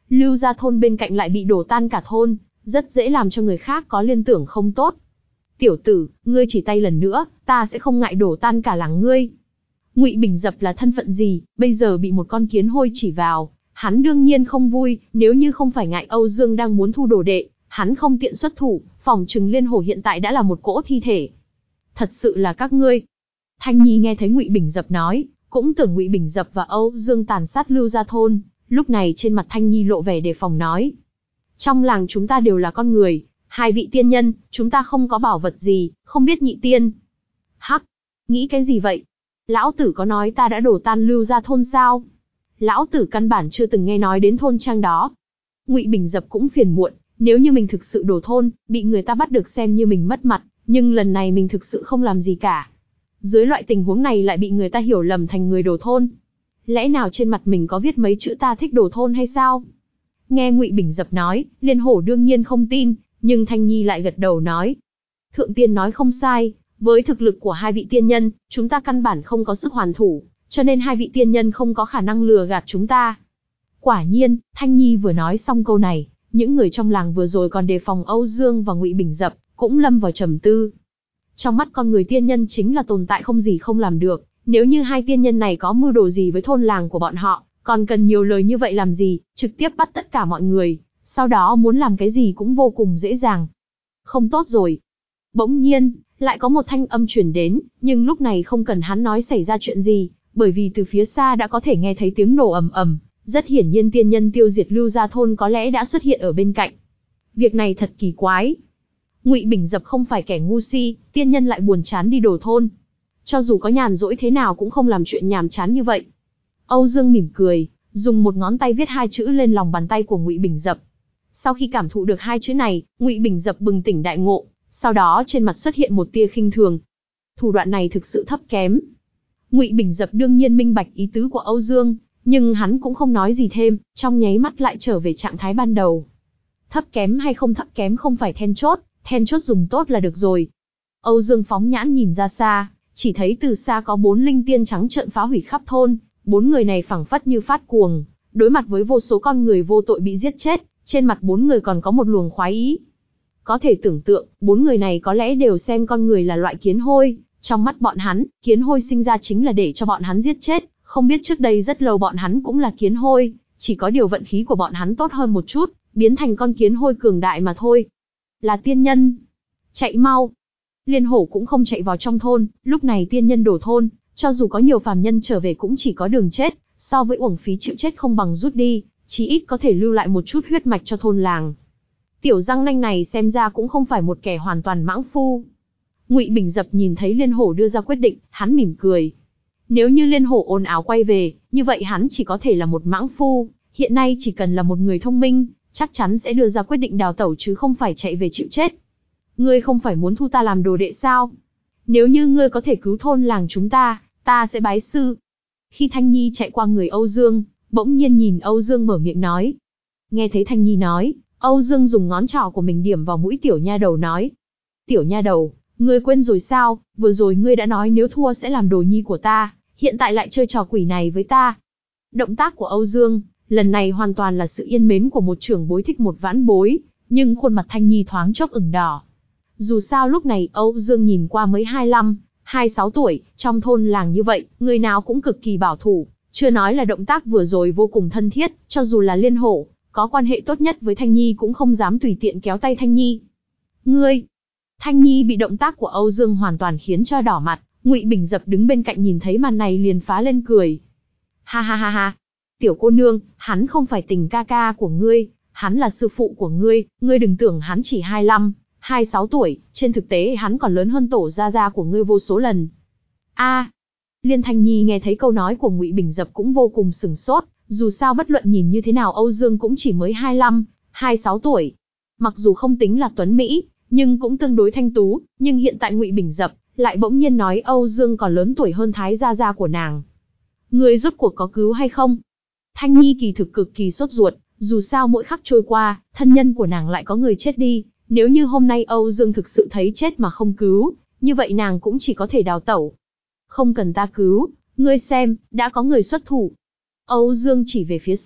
Lưu Gia thôn bên cạnh lại bị đổ tan cả thôn, rất dễ làm cho người khác có liên tưởng không tốt. Tiểu tử, ngươi chỉ tay lần nữa, ta sẽ không ngại đổ tan cả làng ngươi. Ngụy Bình Dập là thân phận gì, bây giờ bị một con kiến hôi chỉ vào, hắn đương nhiên không vui, nếu như không phải ngại Âu Dương đang muốn thu đồ đệ, hắn không tiện xuất thủ, phỏng chừng Liên Hổ hiện tại đã là một cỗ thi thể. Thật sự là các ngươi. Thanh Nhi nghe thấy Ngụy Bình Dập nói, cũng tưởng Ngụy Bình Dập và Âu Dương tàn sát Lưu Gia thôn, lúc này trên mặt Thanh Nhi lộ vẻ đề phòng nói. Trong làng chúng ta đều là con người, hai vị tiên nhân, chúng ta không có bảo vật gì, không biết nhị tiên. Hắc, nghĩ cái gì vậy? Lão tử có nói ta đã đổ tan Lưu Gia thôn sao? Lão tử căn bản chưa từng nghe nói đến thôn trang đó. Ngụy Bình Dập cũng phiền muộn, nếu như mình thực sự đổ thôn, bị người ta bắt được xem như mình mất mặt, nhưng lần này mình thực sự không làm gì cả. Dưới loại tình huống này lại bị người ta hiểu lầm thành người đổ thôn. Lẽ nào trên mặt mình có viết mấy chữ ta thích đổ thôn hay sao? Nghe Ngụy Bình Dập nói, Liên Hổ đương nhiên không tin, nhưng Thanh Nhi lại gật đầu nói. Thượng tiên nói không sai, với thực lực của hai vị tiên nhân, chúng ta căn bản không có sức hoàn thủ, cho nên hai vị tiên nhân không có khả năng lừa gạt chúng ta. Quả nhiên, Thanh Nhi vừa nói xong câu này, những người trong làng vừa rồi còn đề phòng Âu Dương và Ngụy Bình Dập, cũng lâm vào trầm tư. Trong mắt con người tiên nhân chính là tồn tại không gì không làm được, nếu như hai tiên nhân này có mưu đồ gì với thôn làng của bọn họ, còn cần nhiều lời như vậy làm gì, trực tiếp bắt tất cả mọi người, sau đó muốn làm cái gì cũng vô cùng dễ dàng. Không tốt rồi. Bỗng nhiên, lại có một thanh âm truyền đến, nhưng lúc này không cần hắn nói xảy ra chuyện gì, bởi vì từ phía xa đã có thể nghe thấy tiếng nổ ầm ầm, rất hiển nhiên tiên nhân tiêu diệt Lưu Gia thôn có lẽ đã xuất hiện ở bên cạnh. Việc này thật kỳ quái. Ngụy Bình Dập không phải kẻ ngu si, tiên nhân lại buồn chán đi đổ thôn. Cho dù có nhàn rỗi thế nào cũng không làm chuyện nhàm chán như vậy. Âu Dương mỉm cười, dùng một ngón tay viết hai chữ lên lòng bàn tay của Ngụy Bình Dập. Sau khi cảm thụ được hai chữ này, Ngụy Bình Dập bừng tỉnh đại ngộ, sau đó trên mặt xuất hiện một tia khinh thường. Thủ đoạn này thực sự thấp kém. Ngụy Bình Dập đương nhiên minh bạch ý tứ của Âu Dương, nhưng hắn cũng không nói gì thêm, trong nháy mắt lại trở về trạng thái ban đầu. Thấp kém hay không thấp kém không phải then chốt, then chốt dùng tốt là được rồi. Âu Dương phóng nhãn nhìn ra xa, chỉ thấy từ xa có bốn linh tiên trắng trợn phá hủy khắp thôn, bốn người này phảng phất như phát cuồng, đối mặt với vô số con người vô tội bị giết chết, trên mặt bốn người còn có một luồng khoái ý. Có thể tưởng tượng, bốn người này có lẽ đều xem con người là loại kiến hôi, trong mắt bọn hắn, kiến hôi sinh ra chính là để cho bọn hắn giết chết, không biết trước đây rất lâu bọn hắn cũng là kiến hôi, chỉ có điều vận khí của bọn hắn tốt hơn một chút, biến thành con kiến hôi cường đại mà thôi. Là tiên nhân. Chạy mau. Liên Hổ cũng không chạy vào trong thôn, lúc này tiên nhân đổ thôn, cho dù có nhiều phàm nhân trở về cũng chỉ có đường chết, so với uổng phí chịu chết không bằng rút đi, chí ít có thể lưu lại một chút huyết mạch cho thôn làng. Tiểu răng nanh này xem ra cũng không phải một kẻ hoàn toàn mãng phu. Ngụy Bình Dập nhìn thấy Liên Hổ đưa ra quyết định, hắn mỉm cười. Nếu như Liên Hổ ồn ào quay về, như vậy hắn chỉ có thể là một mãng phu, hiện nay chỉ cần là một người thông minh, chắc chắn sẽ đưa ra quyết định đào tẩu chứ không phải chạy về chịu chết. Ngươi không phải muốn thu ta làm đồ đệ sao? Nếu như ngươi có thể cứu thôn làng chúng ta, ta sẽ bái sư. Khi Thanh Nhi chạy qua người Âu Dương, bỗng nhiên nhìn Âu Dương mở miệng nói. Nghe thấy Thanh Nhi nói, Âu Dương dùng ngón trỏ của mình điểm vào mũi tiểu nha đầu nói. Tiểu nha đầu, ngươi quên rồi sao, vừa rồi ngươi đã nói nếu thua sẽ làm đồ nhi của ta, hiện tại lại chơi trò quỷ này với ta. Động tác của Âu Dương, lần này hoàn toàn là sự yên mến của một trưởng bối thích một vãn bối, nhưng khuôn mặt Thanh Nhi thoáng chốc ửng đỏ. Dù sao lúc này Âu Dương nhìn qua mới hai mươi lăm, hai mươi sáu tuổi, trong thôn làng như vậy, người nào cũng cực kỳ bảo thủ, chưa nói là động tác vừa rồi vô cùng thân thiết, cho dù là Liên Hổ, có quan hệ tốt nhất với Thanh Nhi cũng không dám tùy tiện kéo tay Thanh Nhi. Ngươi! Thanh Nhi bị động tác của Âu Dương hoàn toàn khiến cho đỏ mặt, Ngụy Bình Dập đứng bên cạnh nhìn thấy màn này liền phá lên cười. Ha ha ha ha! Tiểu cô nương, hắn không phải tình ca ca của ngươi, hắn là sư phụ của ngươi, ngươi đừng tưởng hắn chỉ hai mươi lăm, hai mươi sáu tuổi, trên thực tế hắn còn lớn hơn tổ gia gia của ngươi vô số lần. A, à, Liên Thanh Nhi nghe thấy câu nói của Ngụy Bình Dập cũng vô cùng sửng sốt, dù sao bất luận nhìn như thế nào Âu Dương cũng chỉ mới hai mươi lăm, hai mươi sáu tuổi. Mặc dù không tính là tuấn Mỹ, nhưng cũng tương đối thanh tú, nhưng hiện tại Ngụy Bình Dập lại bỗng nhiên nói Âu Dương còn lớn tuổi hơn thái gia gia của nàng. Ngươi rốt cuộc có cứu hay không? Thanh Nhi kỳ thực cực kỳ sốt ruột, dù sao mỗi khắc trôi qua, thân nhân của nàng lại có người chết đi, nếu như hôm nay Âu Dương thực sự thấy chết mà không cứu, như vậy nàng cũng chỉ có thể đào tẩu. Không cần ta cứu, ngươi xem, đã có người xuất thủ. Âu Dương chỉ về phía xa,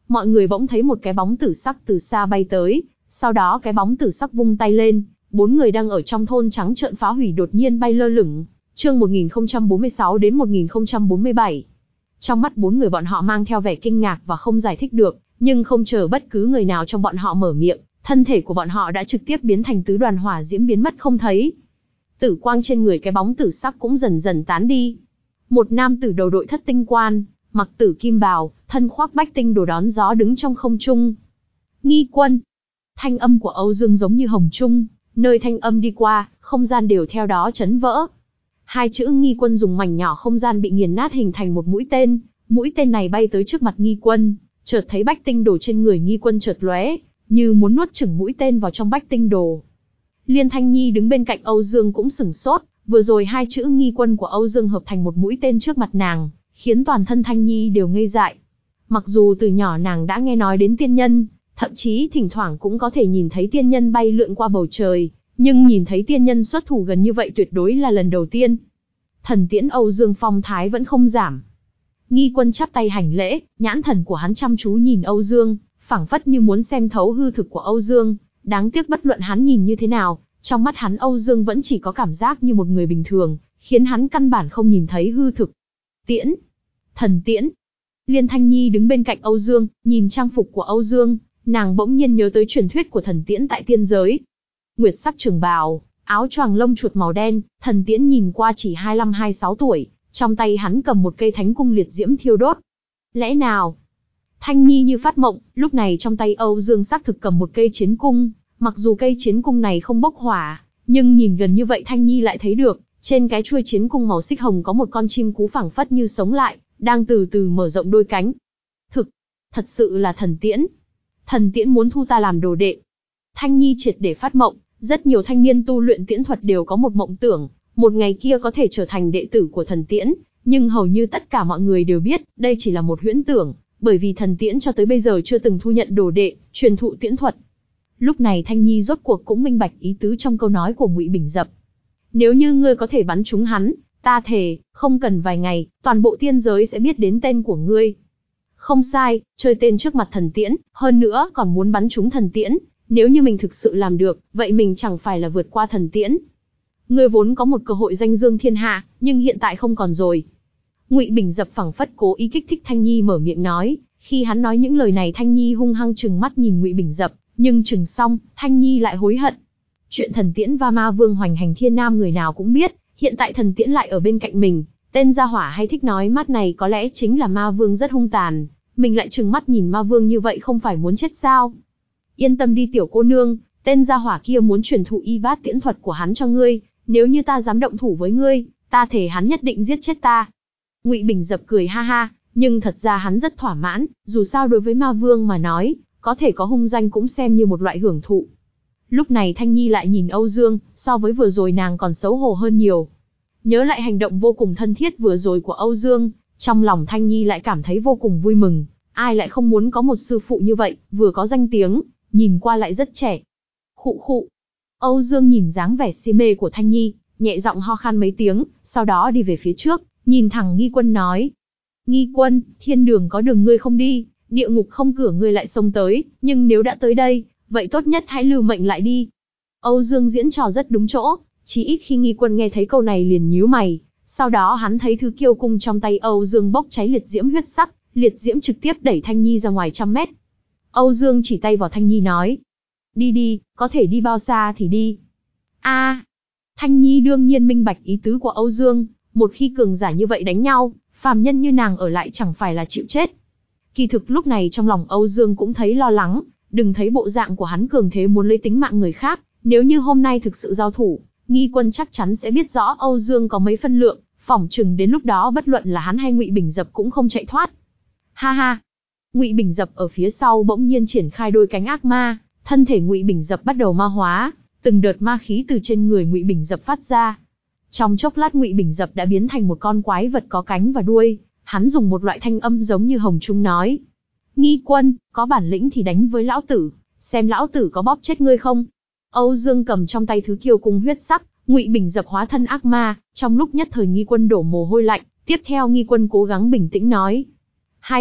mọi người bỗng thấy một cái bóng tử sắc từ xa bay tới, sau đó cái bóng tử sắc vung tay lên, bốn người đang ở trong thôn trắng trợn phá hủy đột nhiên bay lơ lửng. Chương một nghìn không trăm bốn mươi sáu đến một nghìn không trăm bốn mươi bảy. Trong mắt bốn người bọn họ mang theo vẻ kinh ngạc và không giải thích được, nhưng không chờ bất cứ người nào trong bọn họ mở miệng, thân thể của bọn họ đã trực tiếp biến thành tứ đoàn hỏa diễm biến mất không thấy. Tử quang trên người cái bóng tử sắc cũng dần dần tán đi. Một nam tử đầu đội thất tinh quan, mặc tử kim bào, thân khoác bách tinh đồ đón gió đứng trong không trung. Nghi Quân. Thanh âm của Âu Dương giống như hồng trung, nơi thanh âm đi qua, không gian đều theo đó chấn vỡ. Hai chữ Nghi Quân dùng mảnh nhỏ không gian bị nghiền nát hình thành một mũi tên, mũi tên này bay tới trước mặt Nghi Quân, chợt thấy bách tinh đồ trên người Nghi Quân chợt lóe, như muốn nuốt chửng mũi tên vào trong bách tinh đồ. Liên Thanh Nhi đứng bên cạnh Âu Dương cũng sửng sốt, vừa rồi hai chữ Nghi Quân của Âu Dương hợp thành một mũi tên trước mặt nàng, khiến toàn thân Thanh Nhi đều ngây dại. Mặc dù từ nhỏ nàng đã nghe nói đến tiên nhân, thậm chí thỉnh thoảng cũng có thể nhìn thấy tiên nhân bay lượn qua bầu trời, nhưng nhìn thấy tiên nhân xuất thủ gần như vậy tuyệt đối là lần đầu tiên. Thần tiễn Âu Dương phong thái vẫn không giảm. Nghi Quân chắp tay hành lễ, nhãn thần của hắn chăm chú nhìn Âu Dương, phảng phất như muốn xem thấu hư thực của Âu Dương. Đáng tiếc bất luận hắn nhìn như thế nào, trong mắt hắn Âu Dương vẫn chỉ có cảm giác như một người bình thường, khiến hắn căn bản không nhìn thấy hư thực. Tiễn. Thần tiễn. Liên Thanh Nhi đứng bên cạnh Âu Dương, nhìn trang phục của Âu Dương, nàng bỗng nhiên nhớ tới truyền thuyết của thần tiễn tại tiên giới. Nguyệt sắc trường bào, áo choàng lông chuột màu đen, thần tiễn nhìn qua chỉ hai mươi lăm hai mươi sáu tuổi, trong tay hắn cầm một cây thánh cung liệt diễm thiêu đốt. Lẽ nào? Thanh Nhi như phát mộng, lúc này trong tay Âu Dương xác thực cầm một cây chiến cung, mặc dù cây chiến cung này không bốc hỏa, nhưng nhìn gần như vậy Thanh Nhi lại thấy được, trên cái chuôi chiến cung màu xích hồng có một con chim cú phảng phất như sống lại, đang từ từ mở rộng đôi cánh. Thực, thật sự là thần tiễn. Thần tiễn muốn thu ta làm đồ đệ. Thanh Nhi triệt để phát mộng, rất nhiều thanh niên tu luyện tiễn thuật đều có một mộng tưởng, một ngày kia có thể trở thành đệ tử của thần tiễn, nhưng hầu như tất cả mọi người đều biết, đây chỉ là một huyễn tưởng, bởi vì thần tiễn cho tới bây giờ chưa từng thu nhận đồ đệ, truyền thụ tiễn thuật. Lúc này Thanh Nhi rốt cuộc cũng minh bạch ý tứ trong câu nói của Ngụy Bình Dập. Nếu như ngươi có thể bắn trúng hắn, ta thề, không cần vài ngày, toàn bộ tiên giới sẽ biết đến tên của ngươi. Không sai, chơi tên trước mặt thần tiễn, hơn nữa còn muốn bắn trúng thần tiễn, nếu như mình thực sự làm được, vậy mình chẳng phải là vượt qua thần tiễn. Ngươi vốn có một cơ hội danh dương thiên hạ, nhưng hiện tại không còn rồi. Ngụy Bình Dập phảng phất cố ý kích thích Thanh Nhi mở miệng nói, khi hắn nói những lời này Thanh Nhi hung hăng trừng mắt nhìn Ngụy Bình Dập, nhưng trừng xong, Thanh Nhi lại hối hận. Chuyện thần tiễn và ma vương hoành hành thiên nam người nào cũng biết, hiện tại thần tiễn lại ở bên cạnh mình, tên gia hỏa hay thích nói mắt này có lẽ chính là ma vương rất hung tàn, mình lại trừng mắt nhìn ma vương như vậy không phải muốn chết sao? Yên tâm đi tiểu cô nương, tên gia hỏa kia muốn truyền thụ y bát tiễn thuật của hắn cho ngươi, nếu như ta dám động thủ với ngươi, ta thề hắn nhất định giết chết ta. Ngụy Bình Dập cười ha ha, nhưng thật ra hắn rất thỏa mãn, dù sao đối với ma vương mà nói, có thể có hung danh cũng xem như một loại hưởng thụ. Lúc này Thanh Nhi lại nhìn Âu Dương, so với vừa rồi nàng còn xấu hổ hơn nhiều. Nhớ lại hành động vô cùng thân thiết vừa rồi của Âu Dương, trong lòng Thanh Nhi lại cảm thấy vô cùng vui mừng, ai lại không muốn có một sư phụ như vậy, vừa có danh tiếng, nhìn qua lại rất trẻ. Khụ khụ. Âu Dương nhìn dáng vẻ si mê của Thanh Nhi, nhẹ giọng ho khan mấy tiếng, sau đó đi về phía trước, nhìn thẳng Nghi Quân nói. Nghi Quân, thiên đường có đường ngươi không đi, địa ngục không cửa ngươi lại xông tới, nhưng nếu đã tới đây, vậy tốt nhất hãy lưu mệnh lại đi. Âu Dương diễn trò rất đúng chỗ, chỉ ít khi Nghi Quân nghe thấy câu này liền nhíu mày, sau đó hắn thấy thứ kiêu cung trong tay Âu Dương bốc cháy liệt diễm huyết sắc, liệt diễm trực tiếp đẩy Thanh Nhi ra ngoài trăm mét. Âu Dương chỉ tay vào Thanh Nhi nói, đi đi, có thể đi bao xa thì đi. A, à, Thanh Nhi đương nhiên minh bạch ý tứ của Âu Dương, một khi cường giả như vậy đánh nhau, phàm nhân như nàng ở lại chẳng phải là chịu chết. Kỳ thực lúc này trong lòng Âu Dương cũng thấy lo lắng, đừng thấy bộ dạng của hắn cường thế muốn lấy tính mạng người khác, nếu như hôm nay thực sự giao thủ, Nghi Quân chắc chắn sẽ biết rõ Âu Dương có mấy phân lượng, phỏng chừng đến lúc đó bất luận là hắn hay Ngụy Bình Dập cũng không chạy thoát. Ha ha. Ngụy Bình Dập ở phía sau bỗng nhiên triển khai đôi cánh ác ma, thân thể Ngụy Bình Dập bắt đầu ma hóa, từng đợt ma khí từ trên người Ngụy Bình Dập phát ra. Trong chốc lát Ngụy Bình Dập đã biến thành một con quái vật có cánh và đuôi, hắn dùng một loại thanh âm giống như hồng trung nói: "Nghi Quân, có bản lĩnh thì đánh với lão tử, xem lão tử có bóp chết ngươi không?" Âu Dương cầm trong tay thứ kiêu cung huyết sắc, Ngụy Bình Dập hóa thân ác ma, trong lúc nhất thời Nghi Quân đổ mồ hôi lạnh, tiếp theo Nghi Quân cố gắng bình tĩnh nói: "Hai vị,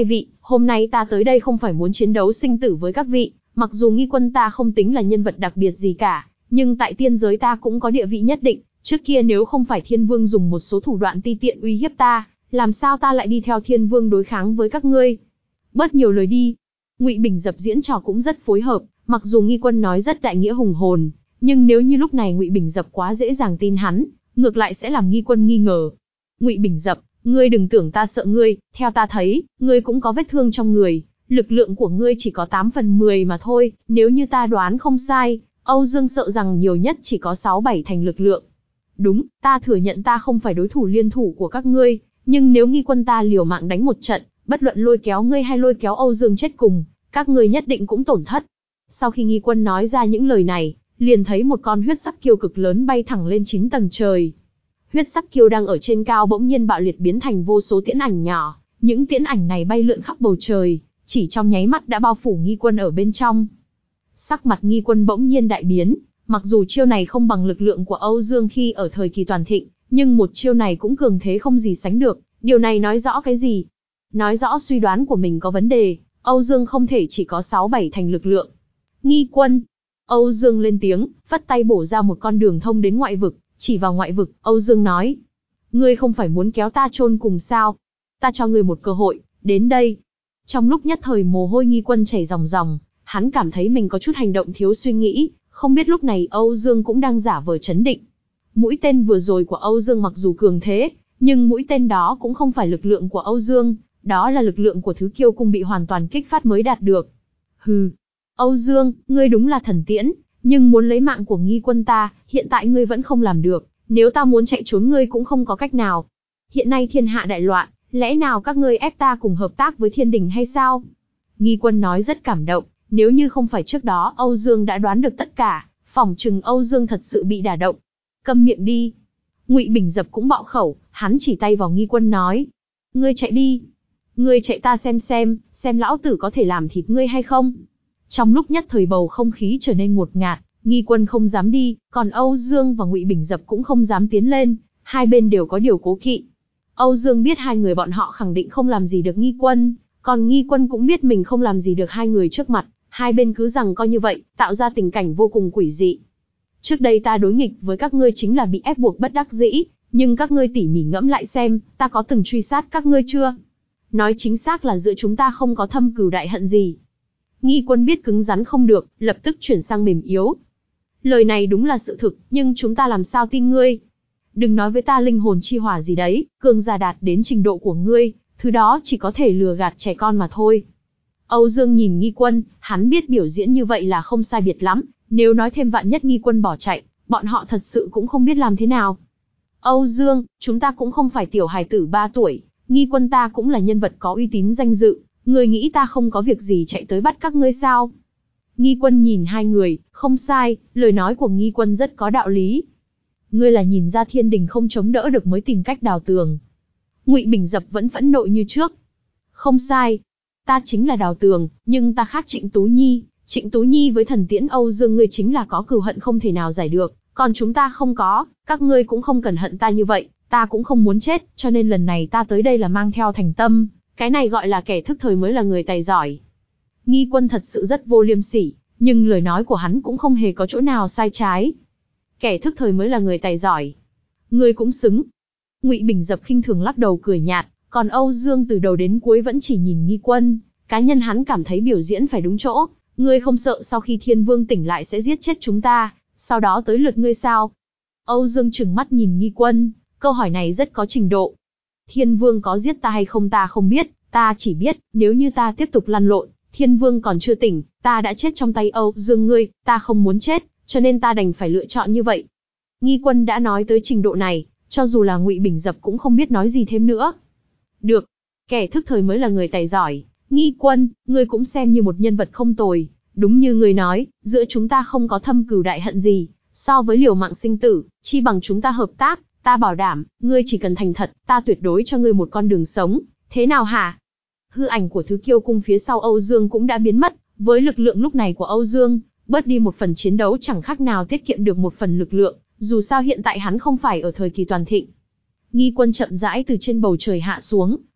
Hôm nay ta tới đây không phải muốn chiến đấu sinh tử với các vị, mặc dù Nghi Quân ta không tính là nhân vật đặc biệt gì cả, nhưng tại tiên giới ta cũng có địa vị nhất định, trước kia nếu không phải Thiên Vương dùng một số thủ đoạn ti tiện uy hiếp ta, làm sao ta lại đi theo Thiên Vương đối kháng với các ngươi? Bớt nhiều lời đi. Ngụy Bình Dập diễn trò cũng rất phối hợp, mặc dù Nghi Quân nói rất đại nghĩa hùng hồn, nhưng nếu như lúc này Ngụy Bình Dập quá dễ dàng tin hắn, ngược lại sẽ làm Nghi Quân nghi ngờ. Ngụy Bình Dập, ngươi đừng tưởng ta sợ ngươi, theo ta thấy, ngươi cũng có vết thương trong người, lực lượng của ngươi chỉ có tám phần mười mà thôi, nếu như ta đoán không sai, Âu Dương sợ rằng nhiều nhất chỉ có sáu bảy thành lực lượng. Đúng, ta thừa nhận ta không phải đối thủ liên thủ của các ngươi, nhưng nếu Nghi Quân ta liều mạng đánh một trận, bất luận lôi kéo ngươi hay lôi kéo Âu Dương chết cùng, các ngươi nhất định cũng tổn thất. Sau khi Nghi Quân nói ra những lời này, liền thấy một con huyết sắc kiêu cực lớn bay thẳng lên chín tầng trời. Huyết sắc kiêu đang ở trên cao bỗng nhiên bạo liệt biến thành vô số tiễn ảnh nhỏ, những tiễn ảnh này bay lượn khắp bầu trời, chỉ trong nháy mắt đã bao phủ Nghi Quân ở bên trong. Sắc mặt Nghi Quân bỗng nhiên đại biến, mặc dù chiêu này không bằng lực lượng của Âu Dương khi ở thời kỳ toàn thịnh, nhưng một chiêu này cũng cường thế không gì sánh được, điều này nói rõ cái gì? Nói rõ suy đoán của mình có vấn đề, Âu Dương không thể chỉ có sáu bảy thành lực lượng. Nghi Quân. Âu Dương lên tiếng, vắt tay bổ ra một con đường thông đến ngoại vực, chỉ vào ngoại vực, Âu Dương nói. Ngươi không phải muốn kéo ta chôn cùng sao? Ta cho ngươi một cơ hội, đến đây. Trong lúc nhất thời mồ hôi Nghi Quân chảy ròng ròng, hắn cảm thấy mình có chút hành động thiếu suy nghĩ, không biết lúc này Âu Dương cũng đang giả vờ trấn định. Mũi tên vừa rồi của Âu Dương mặc dù cường thế, nhưng mũi tên đó cũng không phải lực lượng của Âu Dương, đó là lực lượng của thứ kiêu cung bị hoàn toàn kích phát mới đạt được. Hừ, Âu Dương, ngươi đúng là thần tiễn, nhưng muốn lấy mạng của Nghi Quân ta, hiện tại ngươi vẫn không làm được, nếu ta muốn chạy trốn ngươi cũng không có cách nào. Hiện nay thiên hạ đại loạn, lẽ nào các ngươi ép ta cùng hợp tác với thiên đình hay sao? Nghi Quân nói rất cảm động, nếu như không phải trước đó Âu Dương đã đoán được tất cả, phỏng chừng Âu Dương thật sự bị đả động. Câm miệng đi. Ngụy Bình Dập cũng bạo khẩu, hắn chỉ tay vào Nghi Quân nói. Ngươi chạy đi. Ngươi chạy ta xem xem, xem lão tử có thể làm thịt ngươi hay không. Trong lúc nhất thời bầu không khí trở nên ngột ngạt, Nghi Quân không dám đi, còn Âu Dương và Ngụy Bình Dập cũng không dám tiến lên, hai bên đều có điều cố kỵ. Âu Dương biết hai người bọn họ khẳng định không làm gì được Nghi Quân, còn Nghi Quân cũng biết mình không làm gì được hai người trước mặt, hai bên cứ rằng coi như vậy, tạo ra tình cảnh vô cùng quỷ dị. Trước đây ta đối nghịch với các ngươi chính là bị ép buộc bất đắc dĩ, nhưng các ngươi tỉ mỉ ngẫm lại xem, ta có từng truy sát các ngươi chưa? Nói chính xác là giữa chúng ta không có thâm cừu đại hận gì. Nghi Quân biết cứng rắn không được, lập tức chuyển sang mềm yếu. Lời này đúng là sự thực, nhưng chúng ta làm sao tin ngươi? Đừng nói với ta linh hồn chi hỏa gì đấy, cường giả đạt đến trình độ của ngươi, thứ đó chỉ có thể lừa gạt trẻ con mà thôi. Âu Dương nhìn Nghi Quân, hắn biết biểu diễn như vậy là không sai biệt lắm, nếu nói thêm vạn nhất Nghi Quân bỏ chạy, bọn họ thật sự cũng không biết làm thế nào. Âu Dương, chúng ta cũng không phải tiểu hài tử ba tuổi, Nghi Quân ta cũng là nhân vật có uy tín danh dự, ngươi nghĩ ta không có việc gì chạy tới bắt các ngươi sao? Nghi Quân nhìn hai người, không sai, lời nói của Nghi Quân rất có đạo lý. Ngươi là nhìn ra thiên đình không chống đỡ được mới tìm cách đào tường. Ngụy Bình Dập vẫn phẫn nộ như trước. Không sai, ta chính là đào tường, nhưng ta khác Trịnh Tú Nhi, Trịnh Tú Nhi với thần tiễn Âu Dương ngươi chính là có cừu hận không thể nào giải được, còn chúng ta không có, các ngươi cũng không cần hận ta như vậy, ta cũng không muốn chết, cho nên lần này ta tới đây là mang theo thành tâm, cái này gọi là kẻ thức thời mới là người tài giỏi. Nghi Quân thật sự rất vô liêm sỉ, nhưng lời nói của hắn cũng không hề có chỗ nào sai trái. Kẻ thức thời mới là người tài giỏi. Ngươi cũng xứng. Ngụy Bình Dập khinh thường lắc đầu cười nhạt, còn Âu Dương từ đầu đến cuối vẫn chỉ nhìn Nghi Quân, cá nhân hắn cảm thấy biểu diễn phải đúng chỗ, ngươi không sợ sau khi Thiên Vương tỉnh lại sẽ giết chết chúng ta, sau đó tới lượt ngươi sao? Âu Dương trừng mắt nhìn Nghi Quân, câu hỏi này rất có trình độ. Thiên Vương có giết ta hay không ta không biết, ta chỉ biết, nếu như ta tiếp tục lăn lộn, Thiên Vương còn chưa tỉnh, ta đã chết trong tay Âu Dương ngươi, ta không muốn chết, cho nên ta đành phải lựa chọn như vậy. Nghi Quân đã nói tới trình độ này, cho dù là Ngụy Bình Dập cũng không biết nói gì thêm nữa. Được, kẻ thức thời mới là người tài giỏi, Nghi Quân, ngươi cũng xem như một nhân vật không tồi, đúng như ngươi nói, giữa chúng ta không có thâm cừu đại hận gì, so với liều mạng sinh tử, chi bằng chúng ta hợp tác, ta bảo đảm, ngươi chỉ cần thành thật, ta tuyệt đối cho ngươi một con đường sống, thế nào hả? Hư ảnh của thứ kiêu cung phía sau Âu Dương cũng đã biến mất, với lực lượng lúc này của Âu Dương, bớt đi một phần chiến đấu chẳng khác nào tiết kiệm được một phần lực lượng, dù sao hiện tại hắn không phải ở thời kỳ toàn thịnh. Nghi Quân chậm rãi từ trên bầu trời hạ xuống,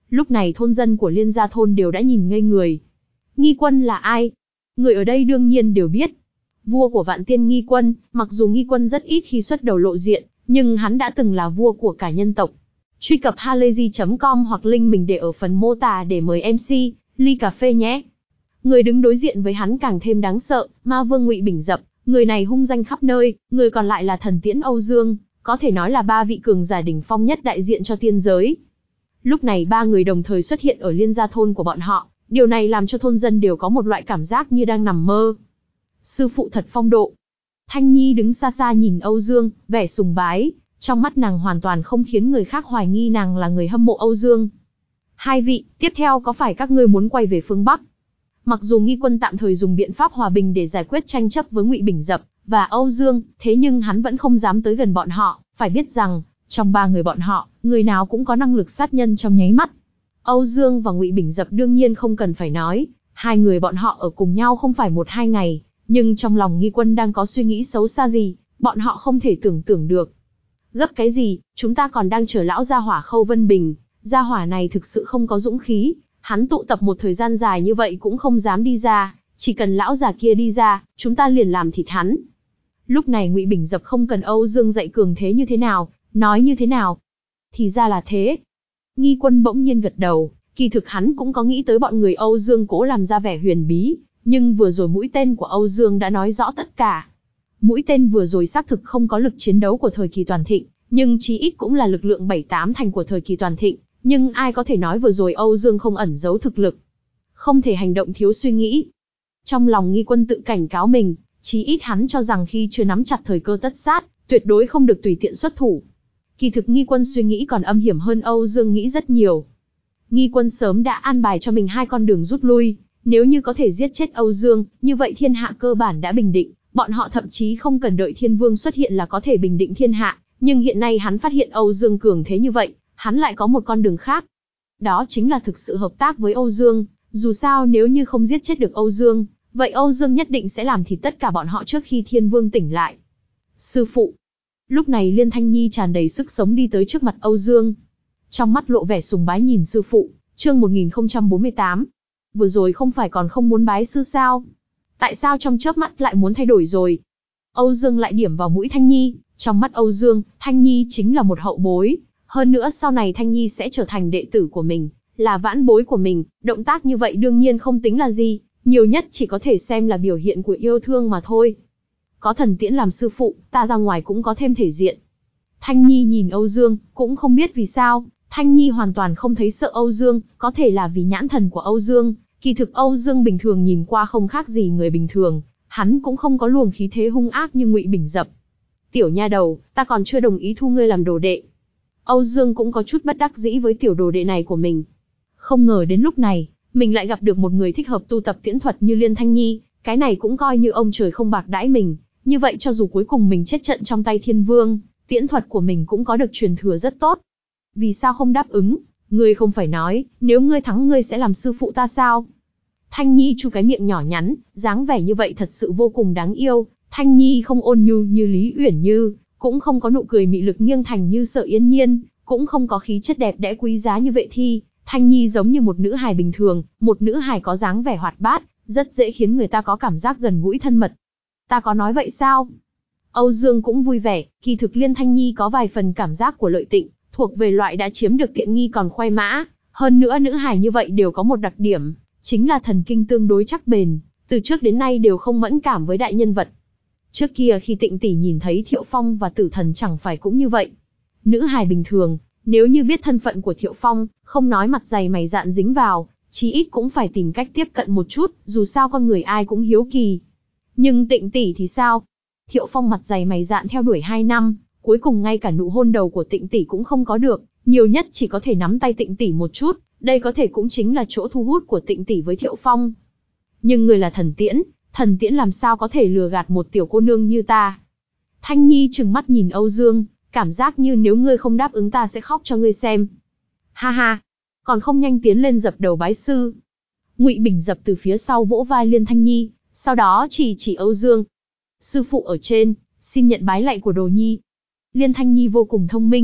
Lúc này thôn dân của Liên Gia thôn đều đã nhìn ngây người. Nghi Quân là ai? Người ở đây đương nhiên đều biết. Vua của Vạn Tiên Nghi Quân, mặc dù Nghi Quân rất ít khi xuất đầu lộ diện, nhưng hắn đã từng là vua của cả nhân tộc. Truy cập halayzi chấm com hoặc link mình để ở phần mô tả để mời em xê, ly cà phê nhé. Người đứng đối diện với hắn càng thêm đáng sợ, Ma Vương Ngụy Bình Dập, người này hung danh khắp nơi, người còn lại là Thần Tiễn Âu Dương, có thể nói là ba vị cường giả đỉnh phong nhất đại diện cho tiên giới. Lúc này ba người đồng thời xuất hiện ở Liên Gia thôn của bọn họ, điều này làm cho thôn dân đều có một loại cảm giác như đang nằm mơ. Sư phụ thật phong độ. Thanh Nhi đứng xa xa nhìn Âu Dương, vẻ sùng bái, trong mắt nàng hoàn toàn không khiến người khác hoài nghi nàng là người hâm mộ Âu Dương. Hai vị, tiếp theo có phải các ngươi muốn quay về phương Bắc? Mặc dù Nghi Quân tạm thời dùng biện pháp hòa bình để giải quyết tranh chấp với Ngụy Bình Dập và Âu Dương, thế nhưng hắn vẫn không dám tới gần bọn họ, phải biết rằng, trong ba người bọn họ, người nào cũng có năng lực sát nhân trong nháy mắt. Âu Dương và Ngụy Bình Dập đương nhiên không cần phải nói, hai người bọn họ ở cùng nhau không phải một hai ngày, nhưng trong lòng Nghi Quân đang có suy nghĩ xấu xa gì, bọn họ không thể tưởng tượng được. Gấp cái gì, chúng ta còn đang chờ lão gia hỏa Khâu Vân Bình, gia hỏa này thực sự không có dũng khí, hắn tụ tập một thời gian dài như vậy cũng không dám đi ra, chỉ cần lão già kia đi ra, chúng ta liền làm thịt hắn. Lúc này Ngụy Bình Dập không cần Âu Dương dạy cường thế như thế nào, nói như thế nào. Thì ra là thế. Nghi Quân bỗng nhiên gật đầu, kỳ thực hắn cũng có nghĩ tới bọn người Âu Dương cố làm ra vẻ huyền bí, nhưng vừa rồi mũi tên của Âu Dương đã nói rõ tất cả. Mũi tên vừa rồi xác thực không có lực chiến đấu của thời kỳ toàn thịnh, nhưng chí ít cũng là lực lượng bảy tám thành của thời kỳ toàn thịnh, nhưng ai có thể nói vừa rồi Âu Dương không ẩn giấu thực lực. Không thể hành động thiếu suy nghĩ. Trong lòng Nghi Quân tự cảnh cáo mình, chí ít hắn cho rằng khi chưa nắm chặt thời cơ tất sát, tuyệt đối không được tùy tiện xuất thủ. Kỳ thực Nghi Quân suy nghĩ còn âm hiểm hơn Âu Dương nghĩ rất nhiều. Nghi Quân sớm đã an bài cho mình hai con đường rút lui, nếu như có thể giết chết Âu Dương, như vậy thiên hạ cơ bản đã bình định, bọn họ thậm chí không cần đợi Thiên Vương xuất hiện là có thể bình định thiên hạ, nhưng hiện nay hắn phát hiện Âu Dương cường thế như vậy, hắn lại có một con đường khác. Đó chính là thực sự hợp tác với Âu Dương, dù sao nếu như không giết chết được Âu Dương, vậy Âu Dương nhất định sẽ làm thịt tất cả bọn họ trước khi Thiên Vương tỉnh lại. Sư phụ. Lúc này Liên Thanh Nhi tràn đầy sức sống đi tới trước mặt Âu Dương. Trong mắt lộ vẻ sùng bái nhìn sư phụ, chương một nghìn không trăm bốn mươi tám. Vừa rồi không phải còn không muốn bái sư sao? Tại sao trong chớp mắt lại muốn thay đổi rồi? Âu Dương lại điểm vào mũi Thanh Nhi, trong mắt Âu Dương, Thanh Nhi chính là một hậu bối. Hơn nữa sau này Thanh Nhi sẽ trở thành đệ tử của mình, là vãn bối của mình, động tác như vậy đương nhiên không tính là gì, nhiều nhất chỉ có thể xem là biểu hiện của yêu thương mà thôi. Có Thần Tiễn làm sư phụ, ta ra ngoài cũng có thêm thể diện. Thanh Nhi nhìn Âu Dương, cũng không biết vì sao, Thanh Nhi hoàn toàn không thấy sợ Âu Dương, có thể là vì nhãn thần của Âu Dương, kỳ thực Âu Dương bình thường nhìn qua không khác gì người bình thường, hắn cũng không có luồng khí thế hung ác như Ngụy Bình Dập. Tiểu nha đầu, ta còn chưa đồng ý thu ngươi làm đồ đệ. Âu Dương cũng có chút bất đắc dĩ với tiểu đồ đệ này của mình. Không ngờ đến lúc này, mình lại gặp được một người thích hợp tu tập tiễn thuật như Liên Thanh Nhi, cái này cũng coi như ông trời không bạc đãi mình, như vậy cho dù cuối cùng mình chết trận trong tay Thiên Vương, tiễn thuật của mình cũng có được truyền thừa rất tốt. Vì sao không đáp ứng, ngươi không phải nói, nếu ngươi thắng ngươi sẽ làm sư phụ ta sao? Thanh Nhi chu cái miệng nhỏ nhắn, dáng vẻ như vậy thật sự vô cùng đáng yêu, Thanh Nhi không ôn nhu như Lý Uyển Như, cũng không có nụ cười mị lực nghiêng thành như Sở Yên Nhiên, cũng không có khí chất đẹp đẽ quý giá như Vệ Thi. Thanh Nhi giống như một nữ hài bình thường, một nữ hài có dáng vẻ hoạt bát, rất dễ khiến người ta có cảm giác gần gũi thân mật. Ta có nói vậy sao? Âu Dương cũng vui vẻ, kỳ thực Liên Thanh Nhi có vài phần cảm giác của Lợi Tịnh, thuộc về loại đã chiếm được tiện nghi còn khoe mã, hơn nữa nữ hài như vậy đều có một đặc điểm, chính là thần kinh tương đối chắc bền, từ trước đến nay đều không mẫn cảm với đại nhân vật. Trước kia khi Tịnh tỷ nhìn thấy Thiệu Phong và Tử Thần chẳng phải cũng như vậy. Nữ hài bình thường, nếu như biết thân phận của Thiệu Phong, không nói mặt dày mày dạn dính vào, chí ít cũng phải tìm cách tiếp cận một chút, dù sao con người ai cũng hiếu kỳ. Nhưng Tịnh tỷ thì sao? Thiệu Phong mặt dày mày dạn theo đuổi hai năm, cuối cùng ngay cả nụ hôn đầu của Tịnh tỷ cũng không có được, nhiều nhất chỉ có thể nắm tay Tịnh tỷ một chút, đây có thể cũng chính là chỗ thu hút của Tịnh tỷ với Thiệu Phong. Nhưng người là Thần Tiễn, Thần Tiễn làm sao có thể lừa gạt một tiểu cô nương như ta? Thanh Nhi trừng mắt nhìn Âu Dương, cảm giác như nếu ngươi không đáp ứng ta sẽ khóc cho ngươi xem. Ha ha, còn không nhanh tiến lên dập đầu bái sư. Ngụy Bình Dập từ phía sau vỗ vai Liên Thanh Nhi, sau đó chỉ chỉ Âu Dương. Sư phụ ở trên, xin nhận bái lạy của đồ nhi. Liên Thanh Nhi vô cùng thông minh,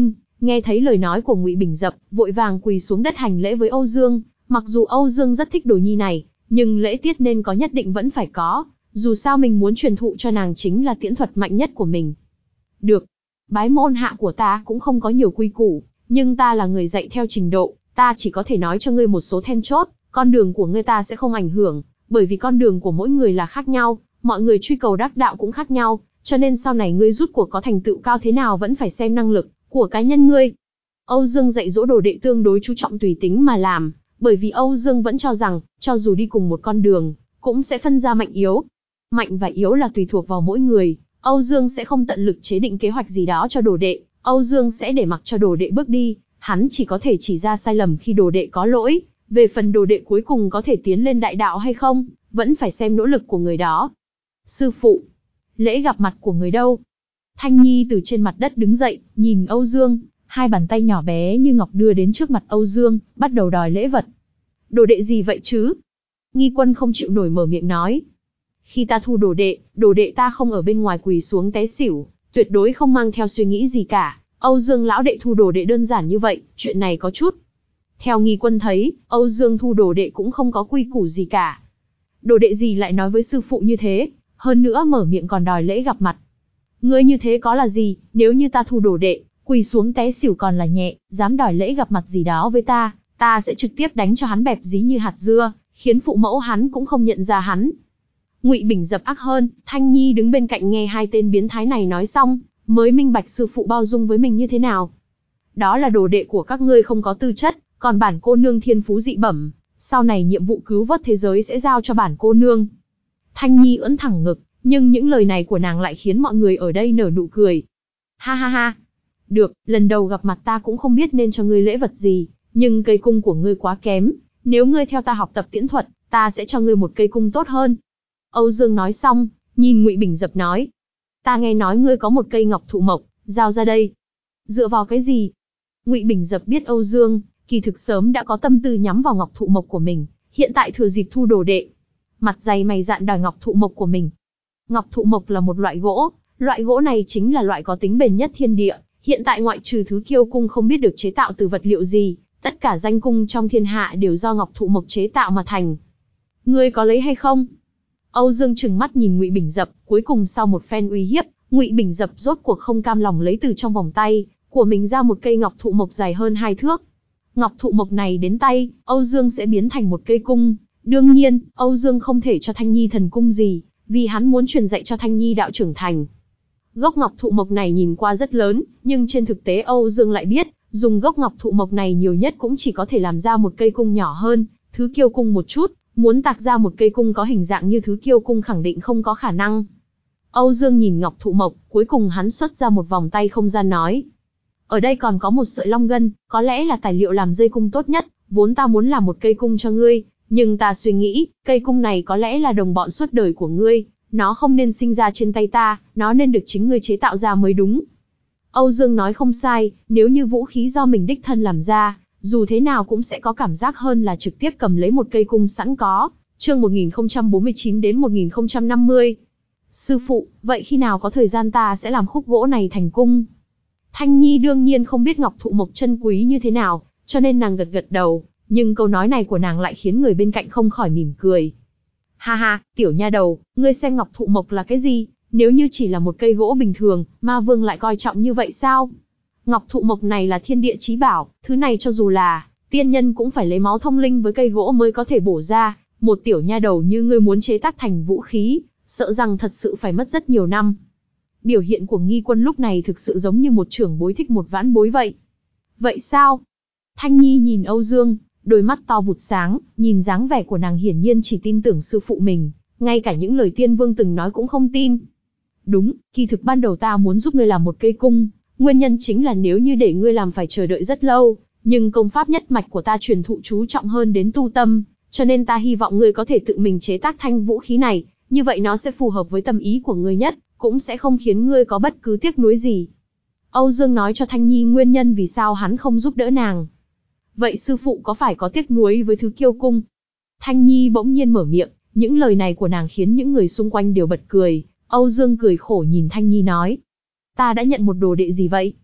Nghe thấy lời nói của Ngụy Bình Dập, vội vàng quỳ xuống đất hành lễ với Âu Dương. Mặc dù Âu Dương rất thích đồ nhi này, nhưng lễ tiết nên có nhất định vẫn phải có. Dù sao mình muốn truyền thụ cho nàng chính là tiễn thuật mạnh nhất của mình. Được. Bái môn hạ của ta cũng không có nhiều quy củ, nhưng ta là người dạy theo trình độ, ta chỉ có thể nói cho ngươi một số then chốt, con đường của ngươi ta sẽ không ảnh hưởng, bởi vì con đường của mỗi người là khác nhau, mọi người truy cầu đắc đạo cũng khác nhau, cho nên sau này ngươi rút cuộc có thành tựu cao thế nào vẫn phải xem năng lực của cá nhân ngươi. Âu Dương dạy dỗ đồ đệ tương đối chú trọng tùy tính mà làm, bởi vì Âu Dương vẫn cho rằng, cho dù đi cùng một con đường, cũng sẽ phân ra mạnh yếu. Mạnh và yếu là tùy thuộc vào mỗi người, Âu Dương sẽ không tận lực chế định kế hoạch gì đó cho đồ đệ, Âu Dương sẽ để mặc cho đồ đệ bước đi, hắn chỉ có thể chỉ ra sai lầm khi đồ đệ có lỗi, về phần đồ đệ cuối cùng có thể tiến lên đại đạo hay không, vẫn phải xem nỗ lực của người đó. Sư phụ, lễ gặp mặt của người đâu? Thanh Nhi từ trên mặt đất đứng dậy, nhìn Âu Dương, hai bàn tay nhỏ bé như ngọc đưa đến trước mặt Âu Dương, bắt đầu đòi lễ vật. Đồ đệ gì vậy chứ? Nghi Quân không chịu nổi mở miệng nói. Khi ta thu đồ đệ, đồ đệ ta không ở bên ngoài quỳ xuống té xỉu, tuyệt đối không mang theo suy nghĩ gì cả. Âu Dương lão đệ thu đồ đệ đơn giản như vậy, chuyện này có chút. Theo Nghi Quân thấy, Âu Dương thu đồ đệ cũng không có quy củ gì cả. Đồ đệ gì lại nói với sư phụ như thế, hơn nữa mở miệng còn đòi lễ gặp mặt. Ngươi như thế có là gì, nếu như ta thu đồ đệ, quỳ xuống té xỉu còn là nhẹ, dám đòi lễ gặp mặt gì đó với ta, ta sẽ trực tiếp đánh cho hắn bẹp dí như hạt dưa, khiến phụ mẫu hắn cũng không nhận ra hắn. Ngụy Bình Dập ác hơn, Thanh Nhi đứng bên cạnh nghe hai tên biến thái này nói xong, mới minh bạch sư phụ bao dung với mình như thế nào. Đó là đồ đệ của các ngươi không có tư chất, còn bản cô nương thiên phú dị bẩm, sau này nhiệm vụ cứu vớt thế giới sẽ giao cho bản cô nương. Thanh Nhi ưỡn thẳng ngực, nhưng những lời này của nàng lại khiến mọi người ở đây nở nụ cười. Ha ha ha. Được, lần đầu gặp mặt ta cũng không biết nên cho ngươi lễ vật gì, nhưng cây cung của ngươi quá kém, nếu ngươi theo ta học tập tiễn thuật, ta sẽ cho ngươi một cây cung tốt hơn. Âu Dương nói xong, nhìn Ngụy Bình Dập nói. Ta nghe nói ngươi có một cây ngọc thụ mộc, giao ra đây. Dựa vào cái gì? Ngụy Bình Dập biết Âu Dương, kỳ thực sớm đã có tâm tư nhắm vào ngọc thụ mộc của mình, hiện tại thừa dịp thu đồ đệ. Mặt dày mày dạn đòi ngọc thụ mộc của mình. Ngọc thụ mộc là một loại gỗ, loại gỗ này chính là loại có tính bền nhất thiên địa, hiện tại ngoại trừ thứ kiêu cung không biết được chế tạo từ vật liệu gì, tất cả danh cung trong thiên hạ đều do ngọc thụ mộc chế tạo mà thành. Ngươi có lấy hay không? Âu Dương trừng mắt nhìn Ngụy Bình Dập, cuối cùng sau một phen uy hiếp, Ngụy Bình Dập rốt cuộc không cam lòng lấy từ trong vòng tay của mình ra một cây ngọc thụ mộc dài hơn hai thước. Ngọc thụ mộc này đến tay, Âu Dương sẽ biến thành một cây cung. Đương nhiên, Âu Dương không thể cho Thanh Nhi thần cung gì, vì hắn muốn truyền dạy cho Thanh Nhi đạo trưởng thành. Gốc ngọc thụ mộc này nhìn qua rất lớn, nhưng trên thực tế Âu Dương lại biết, dùng gốc ngọc thụ mộc này nhiều nhất cũng chỉ có thể làm ra một cây cung nhỏ hơn thứ kiêu cung một chút, muốn tạc ra một cây cung có hình dạng như thứ kiêu cung khẳng định không có khả năng. Âu Dương nhìn ngọc thụ mộc, cuối cùng hắn xuất ra một vòng tay không gian nói. Ở đây còn có một sợi long ngân, có lẽ là tài liệu làm dây cung tốt nhất, vốn ta muốn làm một cây cung cho ngươi, nhưng ta suy nghĩ, cây cung này có lẽ là đồng bọn suốt đời của ngươi, nó không nên sinh ra trên tay ta, nó nên được chính ngươi chế tạo ra mới đúng. Âu Dương nói không sai, nếu như vũ khí do mình đích thân làm ra, dù thế nào cũng sẽ có cảm giác hơn là trực tiếp cầm lấy một cây cung sẵn có. Chương một nghìn không trăm bốn mươi chín đến một nghìn không trăm năm mươi. Sư phụ, vậy khi nào có thời gian ta sẽ làm khúc gỗ này thành cung? Thanh Nhi đương nhiên không biết ngọc thụ mộc chân quý như thế nào, cho nên nàng gật gật đầu, nhưng câu nói này của nàng lại khiến người bên cạnh không khỏi mỉm cười. Ha ha, tiểu nha đầu, ngươi xem ngọc thụ mộc là cái gì? Nếu như chỉ là một cây gỗ bình thường, ma vương lại coi trọng như vậy sao? Ngọc thụ mộc này là thiên địa chí bảo, thứ này cho dù là tiên nhân cũng phải lấy máu thông linh với cây gỗ mới có thể bổ ra, một tiểu nha đầu như ngươi muốn chế tác thành vũ khí, sợ rằng thật sự phải mất rất nhiều năm. Biểu hiện của Nghi Quân lúc này thực sự giống như một trưởng bối thích một vãn bối vậy. Vậy sao? Thanh Nhi nhìn Âu Dương, đôi mắt to vụt sáng, nhìn dáng vẻ của nàng hiển nhiên chỉ tin tưởng sư phụ mình, ngay cả những lời tiên vương từng nói cũng không tin. Đúng, kỳ thực ban đầu ta muốn giúp ngươi làm một cây cung, nguyên nhân chính là nếu như để ngươi làm phải chờ đợi rất lâu, nhưng công pháp nhất mạch của ta truyền thụ chú trọng hơn đến tu tâm, cho nên ta hy vọng ngươi có thể tự mình chế tác thanh vũ khí này, như vậy nó sẽ phù hợp với tâm ý của ngươi nhất, cũng sẽ không khiến ngươi có bất cứ tiếc nuối gì. Âu Dương nói cho Thanh Nhi nguyên nhân vì sao hắn không giúp đỡ nàng. Vậy sư phụ có phải có tiếc nuối với thứ kiêu cung? Thanh Nhi bỗng nhiên mở miệng, những lời này của nàng khiến những người xung quanh đều bật cười. Âu Dương cười khổ nhìn Thanh Nhi nói. Ta đã nhận một đồ đệ gì vậy?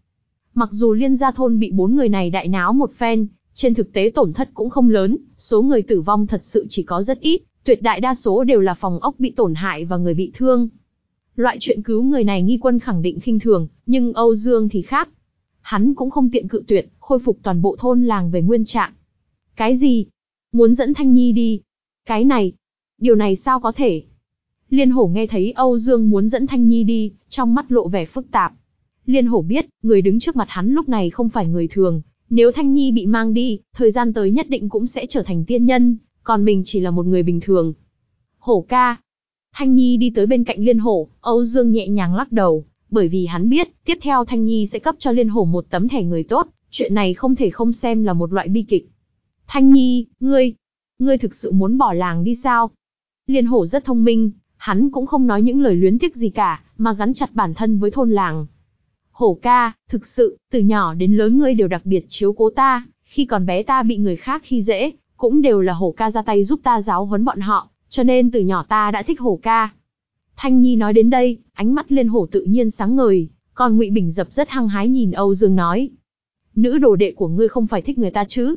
Mặc dù Liên gia thôn bị bốn người này đại náo một phen, trên thực tế tổn thất cũng không lớn, số người tử vong thật sự chỉ có rất ít, tuyệt đại đa số đều là phòng ốc bị tổn hại và người bị thương. Loại chuyện cứu người này Nghi Quân khẳng định khinh thường, nhưng Âu Dương thì khác. Hắn cũng không tiện cự tuyệt, khôi phục toàn bộ thôn làng về nguyên trạng. Cái gì? Muốn dẫn Thanh Nhi đi? Cái này? Điều này sao có thể? Liên Hổ nghe thấy Âu Dương muốn dẫn Thanh Nhi đi, trong mắt lộ vẻ phức tạp. Liên Hổ biết, người đứng trước mặt hắn lúc này không phải người thường. Nếu Thanh Nhi bị mang đi, thời gian tới nhất định cũng sẽ trở thành tiên nhân, còn mình chỉ là một người bình thường. Hổ ca. Thanh Nhi đi tới bên cạnh Liên Hổ, Âu Dương nhẹ nhàng lắc đầu, bởi vì hắn biết, tiếp theo Thanh Nhi sẽ cấp cho Liên Hổ một tấm thẻ người tốt, chuyện này không thể không xem là một loại bi kịch. Thanh Nhi, ngươi, ngươi thực sự muốn bỏ làng đi sao? Liên Hổ rất thông minh, hắn cũng không nói những lời luyến tiếc gì cả, mà gắn chặt bản thân với thôn làng. Hổ ca, thực sự, từ nhỏ đến lớn ngươi đều đặc biệt chiếu cố ta, khi còn bé ta bị người khác khi dễ, cũng đều là Hổ ca ra tay giúp ta giáo huấn bọn họ, cho nên từ nhỏ ta đã thích Hổ ca. Thanh Nhi nói đến đây, ánh mắt Liên Hổ tự nhiên sáng ngời, còn Ngụy Bình Dập rất hăng hái nhìn Âu Dương nói. Nữ đồ đệ của ngươi không phải thích người ta chứ?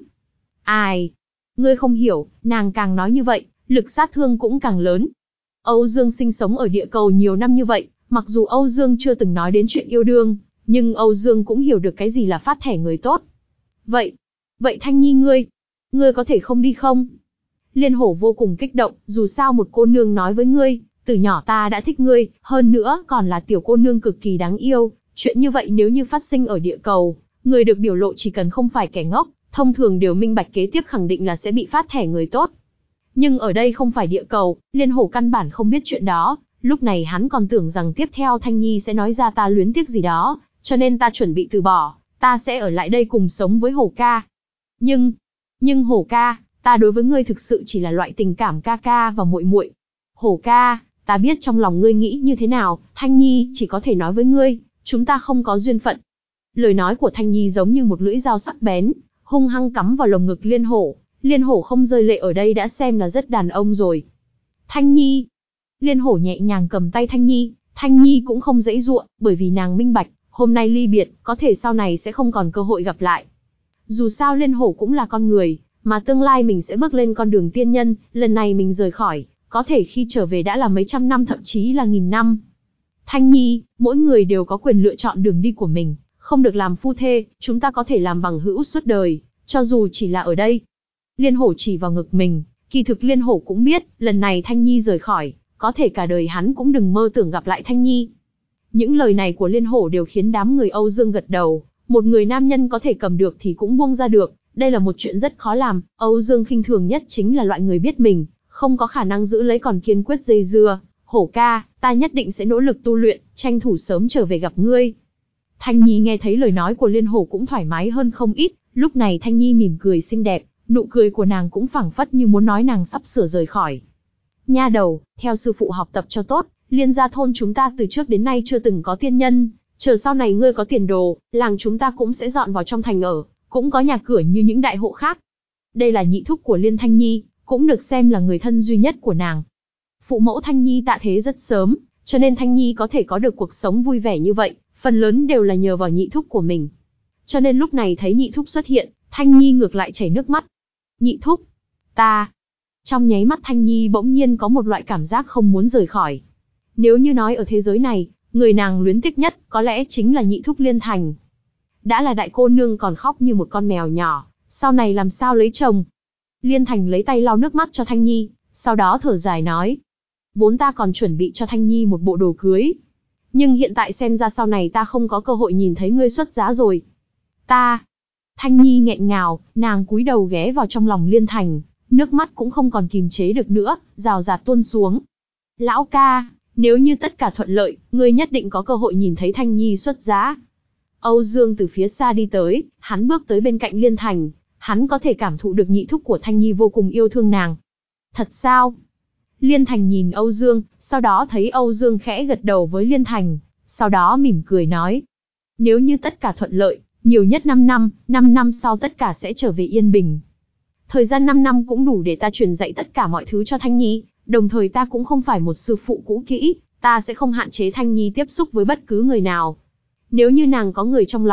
Ai? Ngươi không hiểu, nàng càng nói như vậy, lực sát thương cũng càng lớn. Âu Dương sinh sống ở địa cầu nhiều năm như vậy, mặc dù Âu Dương chưa từng nói đến chuyện yêu đương, nhưng Âu Dương cũng hiểu được cái gì là phát thẻ người tốt. Vậy, vậy Thanh Nhi ngươi, ngươi có thể không đi không? Liên Hổ vô cùng kích động, dù sao một cô nương nói với ngươi, từ nhỏ ta đã thích ngươi, hơn nữa còn là tiểu cô nương cực kỳ đáng yêu, chuyện như vậy nếu như phát sinh ở địa cầu, người được biểu lộ chỉ cần không phải kẻ ngốc, thông thường đều minh bạch kế tiếp khẳng định là sẽ bị phát thẻ người tốt. Nhưng ở đây không phải địa cầu, Liên Hổ căn bản không biết chuyện đó, lúc này hắn còn tưởng rằng tiếp theo Thanh Nhi sẽ nói ra ta luyến tiếc gì đó, cho nên ta chuẩn bị từ bỏ, ta sẽ ở lại đây cùng sống với Hổ ca. Nhưng, nhưng Hổ ca, ta đối với ngươi thực sự chỉ là loại tình cảm ca ca và muội muội. Hổ ca, ta biết trong lòng ngươi nghĩ như thế nào, Thanh Nhi chỉ có thể nói với ngươi, chúng ta không có duyên phận. Lời nói của Thanh Nhi giống như một lưỡi dao sắc bén, hung hăng cắm vào lồng ngực Liên Hổ. Liên Hổ không rơi lệ ở đây đã xem là rất đàn ông rồi. Thanh Nhi. Liên Hổ nhẹ nhàng cầm tay Thanh Nhi, Thanh Nhi cũng không giãy giụa, bởi vì nàng minh bạch, hôm nay ly biệt, có thể sau này sẽ không còn cơ hội gặp lại. Dù sao Liên Hổ cũng là con người, mà tương lai mình sẽ bước lên con đường tiên nhân, lần này mình rời khỏi, có thể khi trở về đã là mấy trăm năm thậm chí là nghìn năm. Thanh Nhi, mỗi người đều có quyền lựa chọn đường đi của mình, không được làm phu thê, chúng ta có thể làm bằng hữu suốt đời, cho dù chỉ là ở đây. Liên Hổ chỉ vào ngực mình, kỳ thực Liên Hổ cũng biết, lần này Thanh Nhi rời khỏi, có thể cả đời hắn cũng đừng mơ tưởng gặp lại Thanh Nhi. Những lời này của Liên Hổ đều khiến đám người Âu Dương gật đầu, một người nam nhân có thể cầm được thì cũng buông ra được, đây là một chuyện rất khó làm, Âu Dương khinh thường nhất chính là loại người biết mình, không có khả năng giữ lấy còn kiên quyết dây dưa. Hổ ca, ta nhất định sẽ nỗ lực tu luyện, tranh thủ sớm trở về gặp ngươi. Thanh Nhi nghe thấy lời nói của Liên Hổ cũng thoải mái hơn không ít, lúc này Thanh Nhi mỉm cười xinh đẹp, nụ cười của nàng cũng phảng phất như muốn nói nàng sắp sửa rời khỏi. Nha đầu, theo sư phụ học tập cho tốt, Liên gia thôn chúng ta từ trước đến nay chưa từng có tiên nhân, chờ sau này ngươi có tiền đồ, làng chúng ta cũng sẽ dọn vào trong thành ở, cũng có nhà cửa như những đại hộ khác. Đây là nhị thúc của Liên Thanh Nhi, cũng được xem là người thân duy nhất của nàng. Phụ mẫu Thanh Nhi tạ thế rất sớm, cho nên Thanh Nhi có thể có được cuộc sống vui vẻ như vậy, phần lớn đều là nhờ vào nhị thúc của mình. Cho nên lúc này thấy nhị thúc xuất hiện, Thanh Nhi ngược lại chảy nước mắt. Nhị thúc, ta... Trong nháy mắt Thanh Nhi bỗng nhiên có một loại cảm giác không muốn rời khỏi. Nếu như nói ở thế giới này, người nàng luyến tiếc nhất có lẽ chính là nhị thúc Liên Thành. Đã là đại cô nương còn khóc như một con mèo nhỏ, sau này làm sao lấy chồng? Liên Thành lấy tay lau nước mắt cho Thanh Nhi, sau đó thở dài nói. Vốn ta còn chuẩn bị cho Thanh Nhi một bộ đồ cưới. Nhưng hiện tại xem ra sau này ta không có cơ hội nhìn thấy ngươi xuất giá rồi. Ta... Thanh Nhi nghẹn ngào, nàng cúi đầu ghé vào trong lòng Liên Thành, nước mắt cũng không còn kìm chế được nữa, rào rạt tuôn xuống. Lão ca, nếu như tất cả thuận lợi, ngươi nhất định có cơ hội nhìn thấy Thanh Nhi xuất giá. Âu Dương từ phía xa đi tới, hắn bước tới bên cạnh Liên Thành, hắn có thể cảm thụ được nhị thúc của Thanh Nhi vô cùng yêu thương nàng. Thật sao? Liên Thành nhìn Âu Dương, sau đó thấy Âu Dương khẽ gật đầu với Liên Thành, sau đó mỉm cười nói. Nếu như tất cả thuận lợi, nhiều nhất năm năm, năm năm sau tất cả sẽ trở về yên bình. Thời gian năm năm cũng đủ để ta truyền dạy tất cả mọi thứ cho Thanh Nhi, đồng thời ta cũng không phải một sư phụ cũ kỹ, ta sẽ không hạn chế Thanh Nhi tiếp xúc với bất cứ người nào. Nếu như nàng có người trong lòng,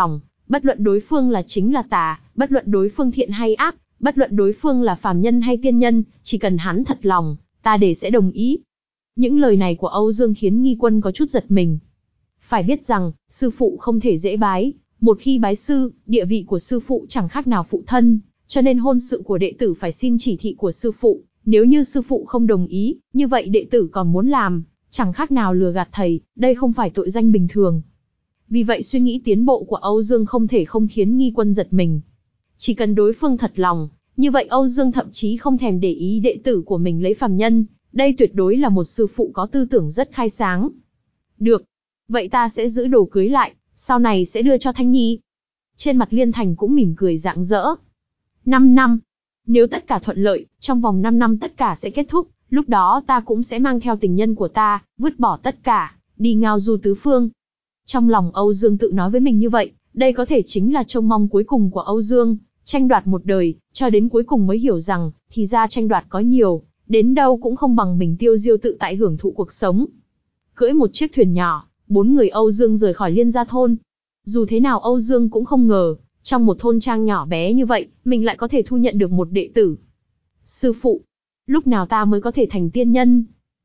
bất luận đối phương là chính là tà, bất luận đối phương thiện hay ác, bất luận đối phương là phàm nhân hay tiên nhân, chỉ cần hắn thật lòng, ta để sẽ đồng ý. Những lời này của Âu Dương khiến Nghi Quân có chút giật mình. Phải biết rằng, sư phụ không thể dễ bái, một khi bái sư, địa vị của sư phụ chẳng khác nào phụ thân, cho nên hôn sự của đệ tử phải xin chỉ thị của sư phụ, nếu như sư phụ không đồng ý, như vậy đệ tử còn muốn làm, chẳng khác nào lừa gạt thầy, đây không phải tội danh bình thường. Vì vậy suy nghĩ tiến bộ của Âu Dương không thể không khiến Nghi Quân giật mình. Chỉ cần đối phương thật lòng, như vậy Âu Dương thậm chí không thèm để ý đệ tử của mình lấy phàm nhân, đây tuyệt đối là một sư phụ có tư tưởng rất khai sáng. Được, vậy ta sẽ giữ đồ cưới lại, sau này sẽ đưa cho Thanh Nhi. Trên mặt Liên Thành cũng mỉm cười rạng rỡ. năm năm. Nếu tất cả thuận lợi, trong vòng năm năm tất cả sẽ kết thúc, lúc đó ta cũng sẽ mang theo tình nhân của ta, vứt bỏ tất cả, đi ngao du tứ phương. Trong lòng Âu Dương tự nói với mình như vậy, đây có thể chính là trông mong cuối cùng của Âu Dương, tranh đoạt một đời, cho đến cuối cùng mới hiểu rằng, thì ra tranh đoạt có nhiều, đến đâu cũng không bằng mình tiêu diêu tự tại hưởng thụ cuộc sống. Cưỡi một chiếc thuyền nhỏ, bốn người Âu Dương rời khỏi Liên Gia thôn. Dù thế nào Âu Dương cũng không ngờ, trong một thôn trang nhỏ bé như vậy, mình lại có thể thu nhận được một đệ tử. Sư phụ, lúc nào ta mới có thể thành tiên nhân?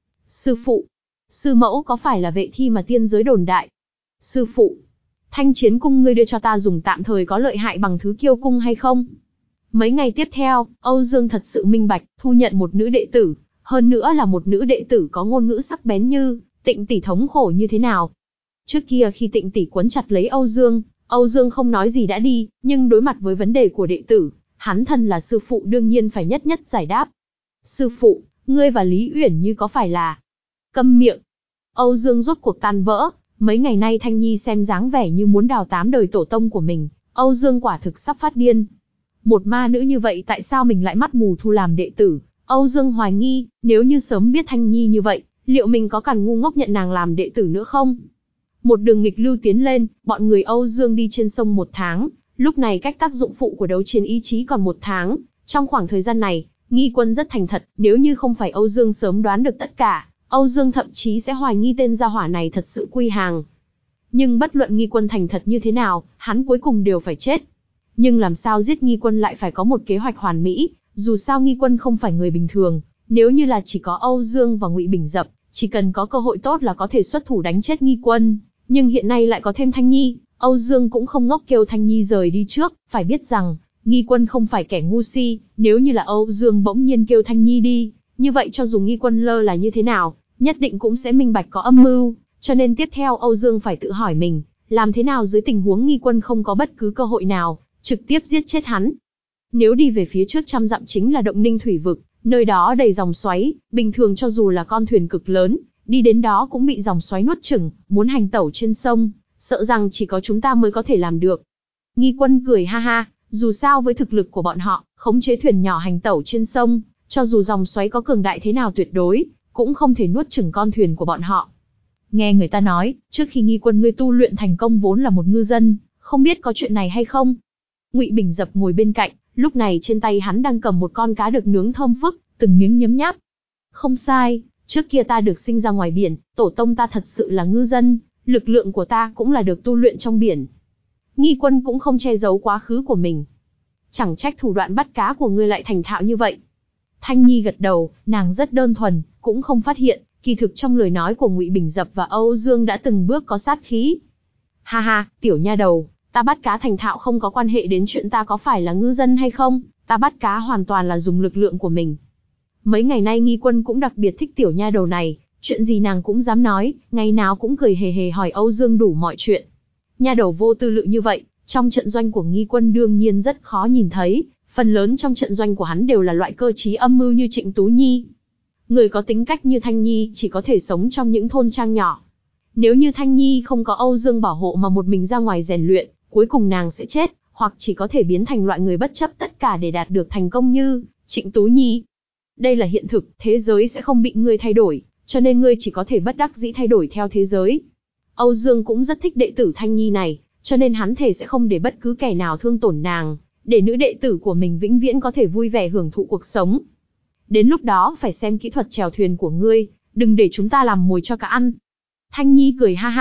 Sư phụ, sư mẫu có phải là vệ thi mà tiên giới đồn đại? Sư phụ, Thanh Chiến cung ngươi đưa cho ta dùng tạm thời có lợi hại bằng thứ Kiêu cung hay không? Mấy ngày tiếp theo, Âu Dương thật sự minh bạch, thu nhận một nữ đệ tử, hơn nữa là một nữ đệ tử có ngôn ngữ sắc bén như Tịnh tỷ thống khổ như thế nào. Trước kia khi Tịnh tỷ quấn chặt lấy Âu Dương, Âu Dương không nói gì đã đi, nhưng đối mặt với vấn đề của đệ tử, hắn thân là sư phụ đương nhiên phải nhất nhất giải đáp. Sư phụ, ngươi và Lý Uyển Như có phải là... Câm miệng. Âu Dương rốt cuộc tan vỡ, mấy ngày nay Thanh Nhi xem dáng vẻ như muốn đào tám đời tổ tông của mình, Âu Dương quả thực sắp phát điên. Một ma nữ như vậy tại sao mình lại mắt mù thu làm đệ tử? Âu Dương hoài nghi, nếu như sớm biết Thanh Nhi như vậy, liệu mình có cần ngu ngốc nhận nàng làm đệ tử nữa không? Một đường nghịch lưu tiến lên, bọn người Âu Dương đi trên sông một tháng, lúc này cách tác dụng phụ của đấu chiến ý chí còn một tháng. Trong khoảng thời gian này, Nghi Quân rất thành thật, nếu như không phải Âu Dương sớm đoán được tất cả, Âu Dương thậm chí sẽ hoài nghi tên gia hỏa này thật sự quy hàng. Nhưng bất luận Nghi Quân thành thật như thế nào, hắn cuối cùng đều phải chết. Nhưng làm sao giết Nghi Quân lại phải có một kế hoạch hoàn mỹ, dù sao Nghi Quân không phải người bình thường, nếu như là chỉ có Âu Dương và Ngụy Bình Dập, chỉ cần có cơ hội tốt là có thể xuất thủ đánh chết Nghi Quân, nhưng hiện nay lại có thêm Thanh Nhi, Âu Dương cũng không ngốc kêu Thanh Nhi rời đi trước, phải biết rằng, Nghi Quân không phải kẻ ngu si, nếu như là Âu Dương bỗng nhiên kêu Thanh Nhi đi, như vậy cho dù Nghi Quân lơ là như thế nào, nhất định cũng sẽ minh bạch có âm mưu, cho nên tiếp theo Âu Dương phải tự hỏi mình, làm thế nào dưới tình huống Nghi Quân không có bất cứ cơ hội nào, trực tiếp giết chết hắn. Nếu đi về phía trước trăm dặm chính là Động Ninh thủy vực, nơi đó đầy dòng xoáy, bình thường cho dù là con thuyền cực lớn, đi đến đó cũng bị dòng xoáy nuốt chửng, muốn hành tẩu trên sông, sợ rằng chỉ có chúng ta mới có thể làm được. Nghi Quân cười ha ha, dù sao với thực lực của bọn họ, khống chế thuyền nhỏ hành tẩu trên sông, cho dù dòng xoáy có cường đại thế nào tuyệt đối, cũng không thể nuốt chửng con thuyền của bọn họ. Nghe người ta nói, trước khi Nghi Quân ngươi tu luyện thành công vốn là một ngư dân, không biết có chuyện này hay không? Ngụy Bình Dập ngồi bên cạnh, lúc này trên tay hắn đang cầm một con cá được nướng thơm phức, từng miếng nhấm nháp. Không sai, trước kia ta được sinh ra ngoài biển, tổ tông ta thật sự là ngư dân, lực lượng của ta cũng là được tu luyện trong biển. Nghi Quân cũng không che giấu quá khứ của mình. Chẳng trách thủ đoạn bắt cá của ngươi lại thành thạo như vậy. Thanh Nhi gật đầu, nàng rất đơn thuần, cũng không phát hiện, kỳ thực trong lời nói của Ngụy Bình Dập và Âu Dương đã từng bước có sát khí. Ha ha, tiểu nha đầu, ta bắt cá thành thạo không có quan hệ đến chuyện ta có phải là ngư dân hay không, ta bắt cá hoàn toàn là dùng lực lượng của mình. Mấy ngày nay Nghi Quân cũng đặc biệt thích tiểu nha đầu này, chuyện gì nàng cũng dám nói, ngày nào cũng cười hề hề hỏi Âu Dương đủ mọi chuyện. Nha đầu vô tư lự như vậy, trong trận doanh của Nghi Quân đương nhiên rất khó nhìn thấy, phần lớn trong trận doanh của hắn đều là loại cơ trí âm mưu như Trịnh Tú Nhi. Người có tính cách như Thanh Nhi chỉ có thể sống trong những thôn trang nhỏ. Nếu như Thanh Nhi không có Âu Dương bảo hộ mà một mình ra ngoài rèn luyện, cuối cùng nàng sẽ chết, hoặc chỉ có thể biến thành loại người bất chấp tất cả để đạt được thành công như Trịnh Tú Nhi. Đây là hiện thực, thế giới sẽ không bị ngươi thay đổi, cho nên ngươi chỉ có thể bất đắc dĩ thay đổi theo thế giới. Âu Dương cũng rất thích đệ tử Thanh Nhi này, cho nên hắn thề sẽ không để bất cứ kẻ nào thương tổn nàng, để nữ đệ tử của mình vĩnh viễn có thể vui vẻ hưởng thụ cuộc sống. Đến lúc đó phải xem kỹ thuật chèo thuyền của ngươi, đừng để chúng ta làm mồi cho cá ăn. Thanh Nhi cười ha ha,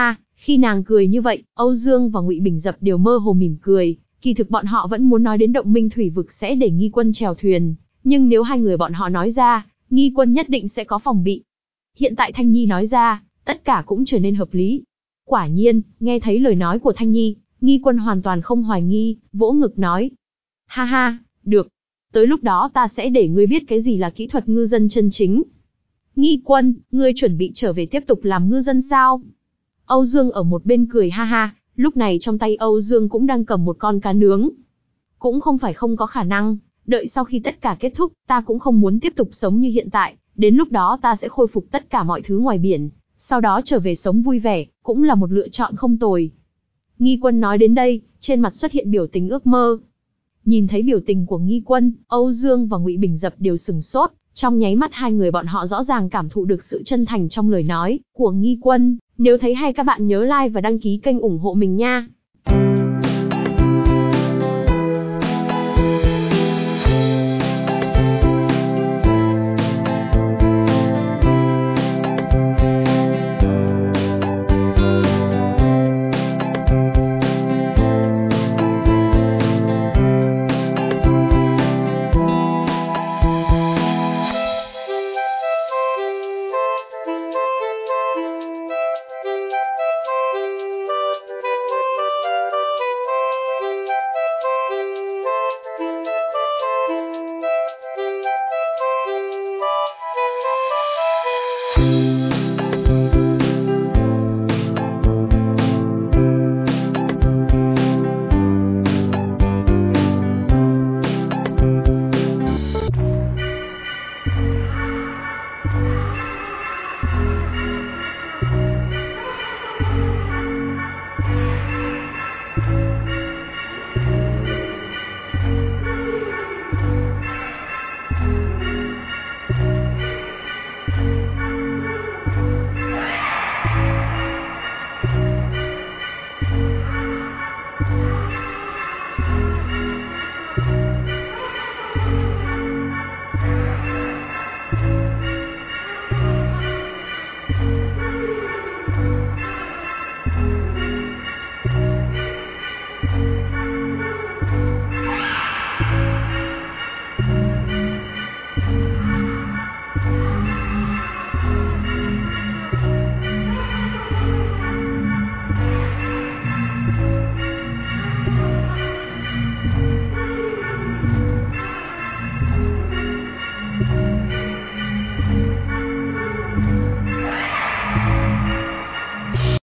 Khi nàng cười như vậy, Âu Dương và Ngụy Bình Dập đều mơ hồ mỉm cười, kỳ thực bọn họ vẫn muốn nói đến động minh thủy vực sẽ để Nghi Quân chèo thuyền, nhưng nếu hai người bọn họ nói ra, Nghi Quân nhất định sẽ có phòng bị. Hiện tại Thanh Nhi nói ra, tất cả cũng trở nên hợp lý. Quả nhiên, nghe thấy lời nói của Thanh Nhi, Nghi Quân hoàn toàn không hoài nghi, vỗ ngực nói. Ha ha, được. Tới lúc đó ta sẽ để ngươi biết cái gì là kỹ thuật ngư dân chân chính. Nghi Quân, ngươi chuẩn bị trở về tiếp tục làm ngư dân sao? Âu Dương ở một bên cười ha ha, lúc này trong tay Âu Dương cũng đang cầm một con cá nướng. Cũng không phải không có khả năng, đợi sau khi tất cả kết thúc, ta cũng không muốn tiếp tục sống như hiện tại, đến lúc đó ta sẽ khôi phục tất cả mọi thứ ngoài biển, sau đó trở về sống vui vẻ, cũng là một lựa chọn không tồi. Nghi Quân nói đến đây, trên mặt xuất hiện biểu tình ước mơ. Nhìn thấy biểu tình của Nghi Quân, Âu Dương và Ngụy Bình Dập đều sừng sốt, trong nháy mắt hai người bọn họ rõ ràng cảm thụ được sự chân thành trong lời nói của Nghi Quân. Nếu thấy hay các bạn nhớ like và đăng ký kênh ủng hộ mình nha.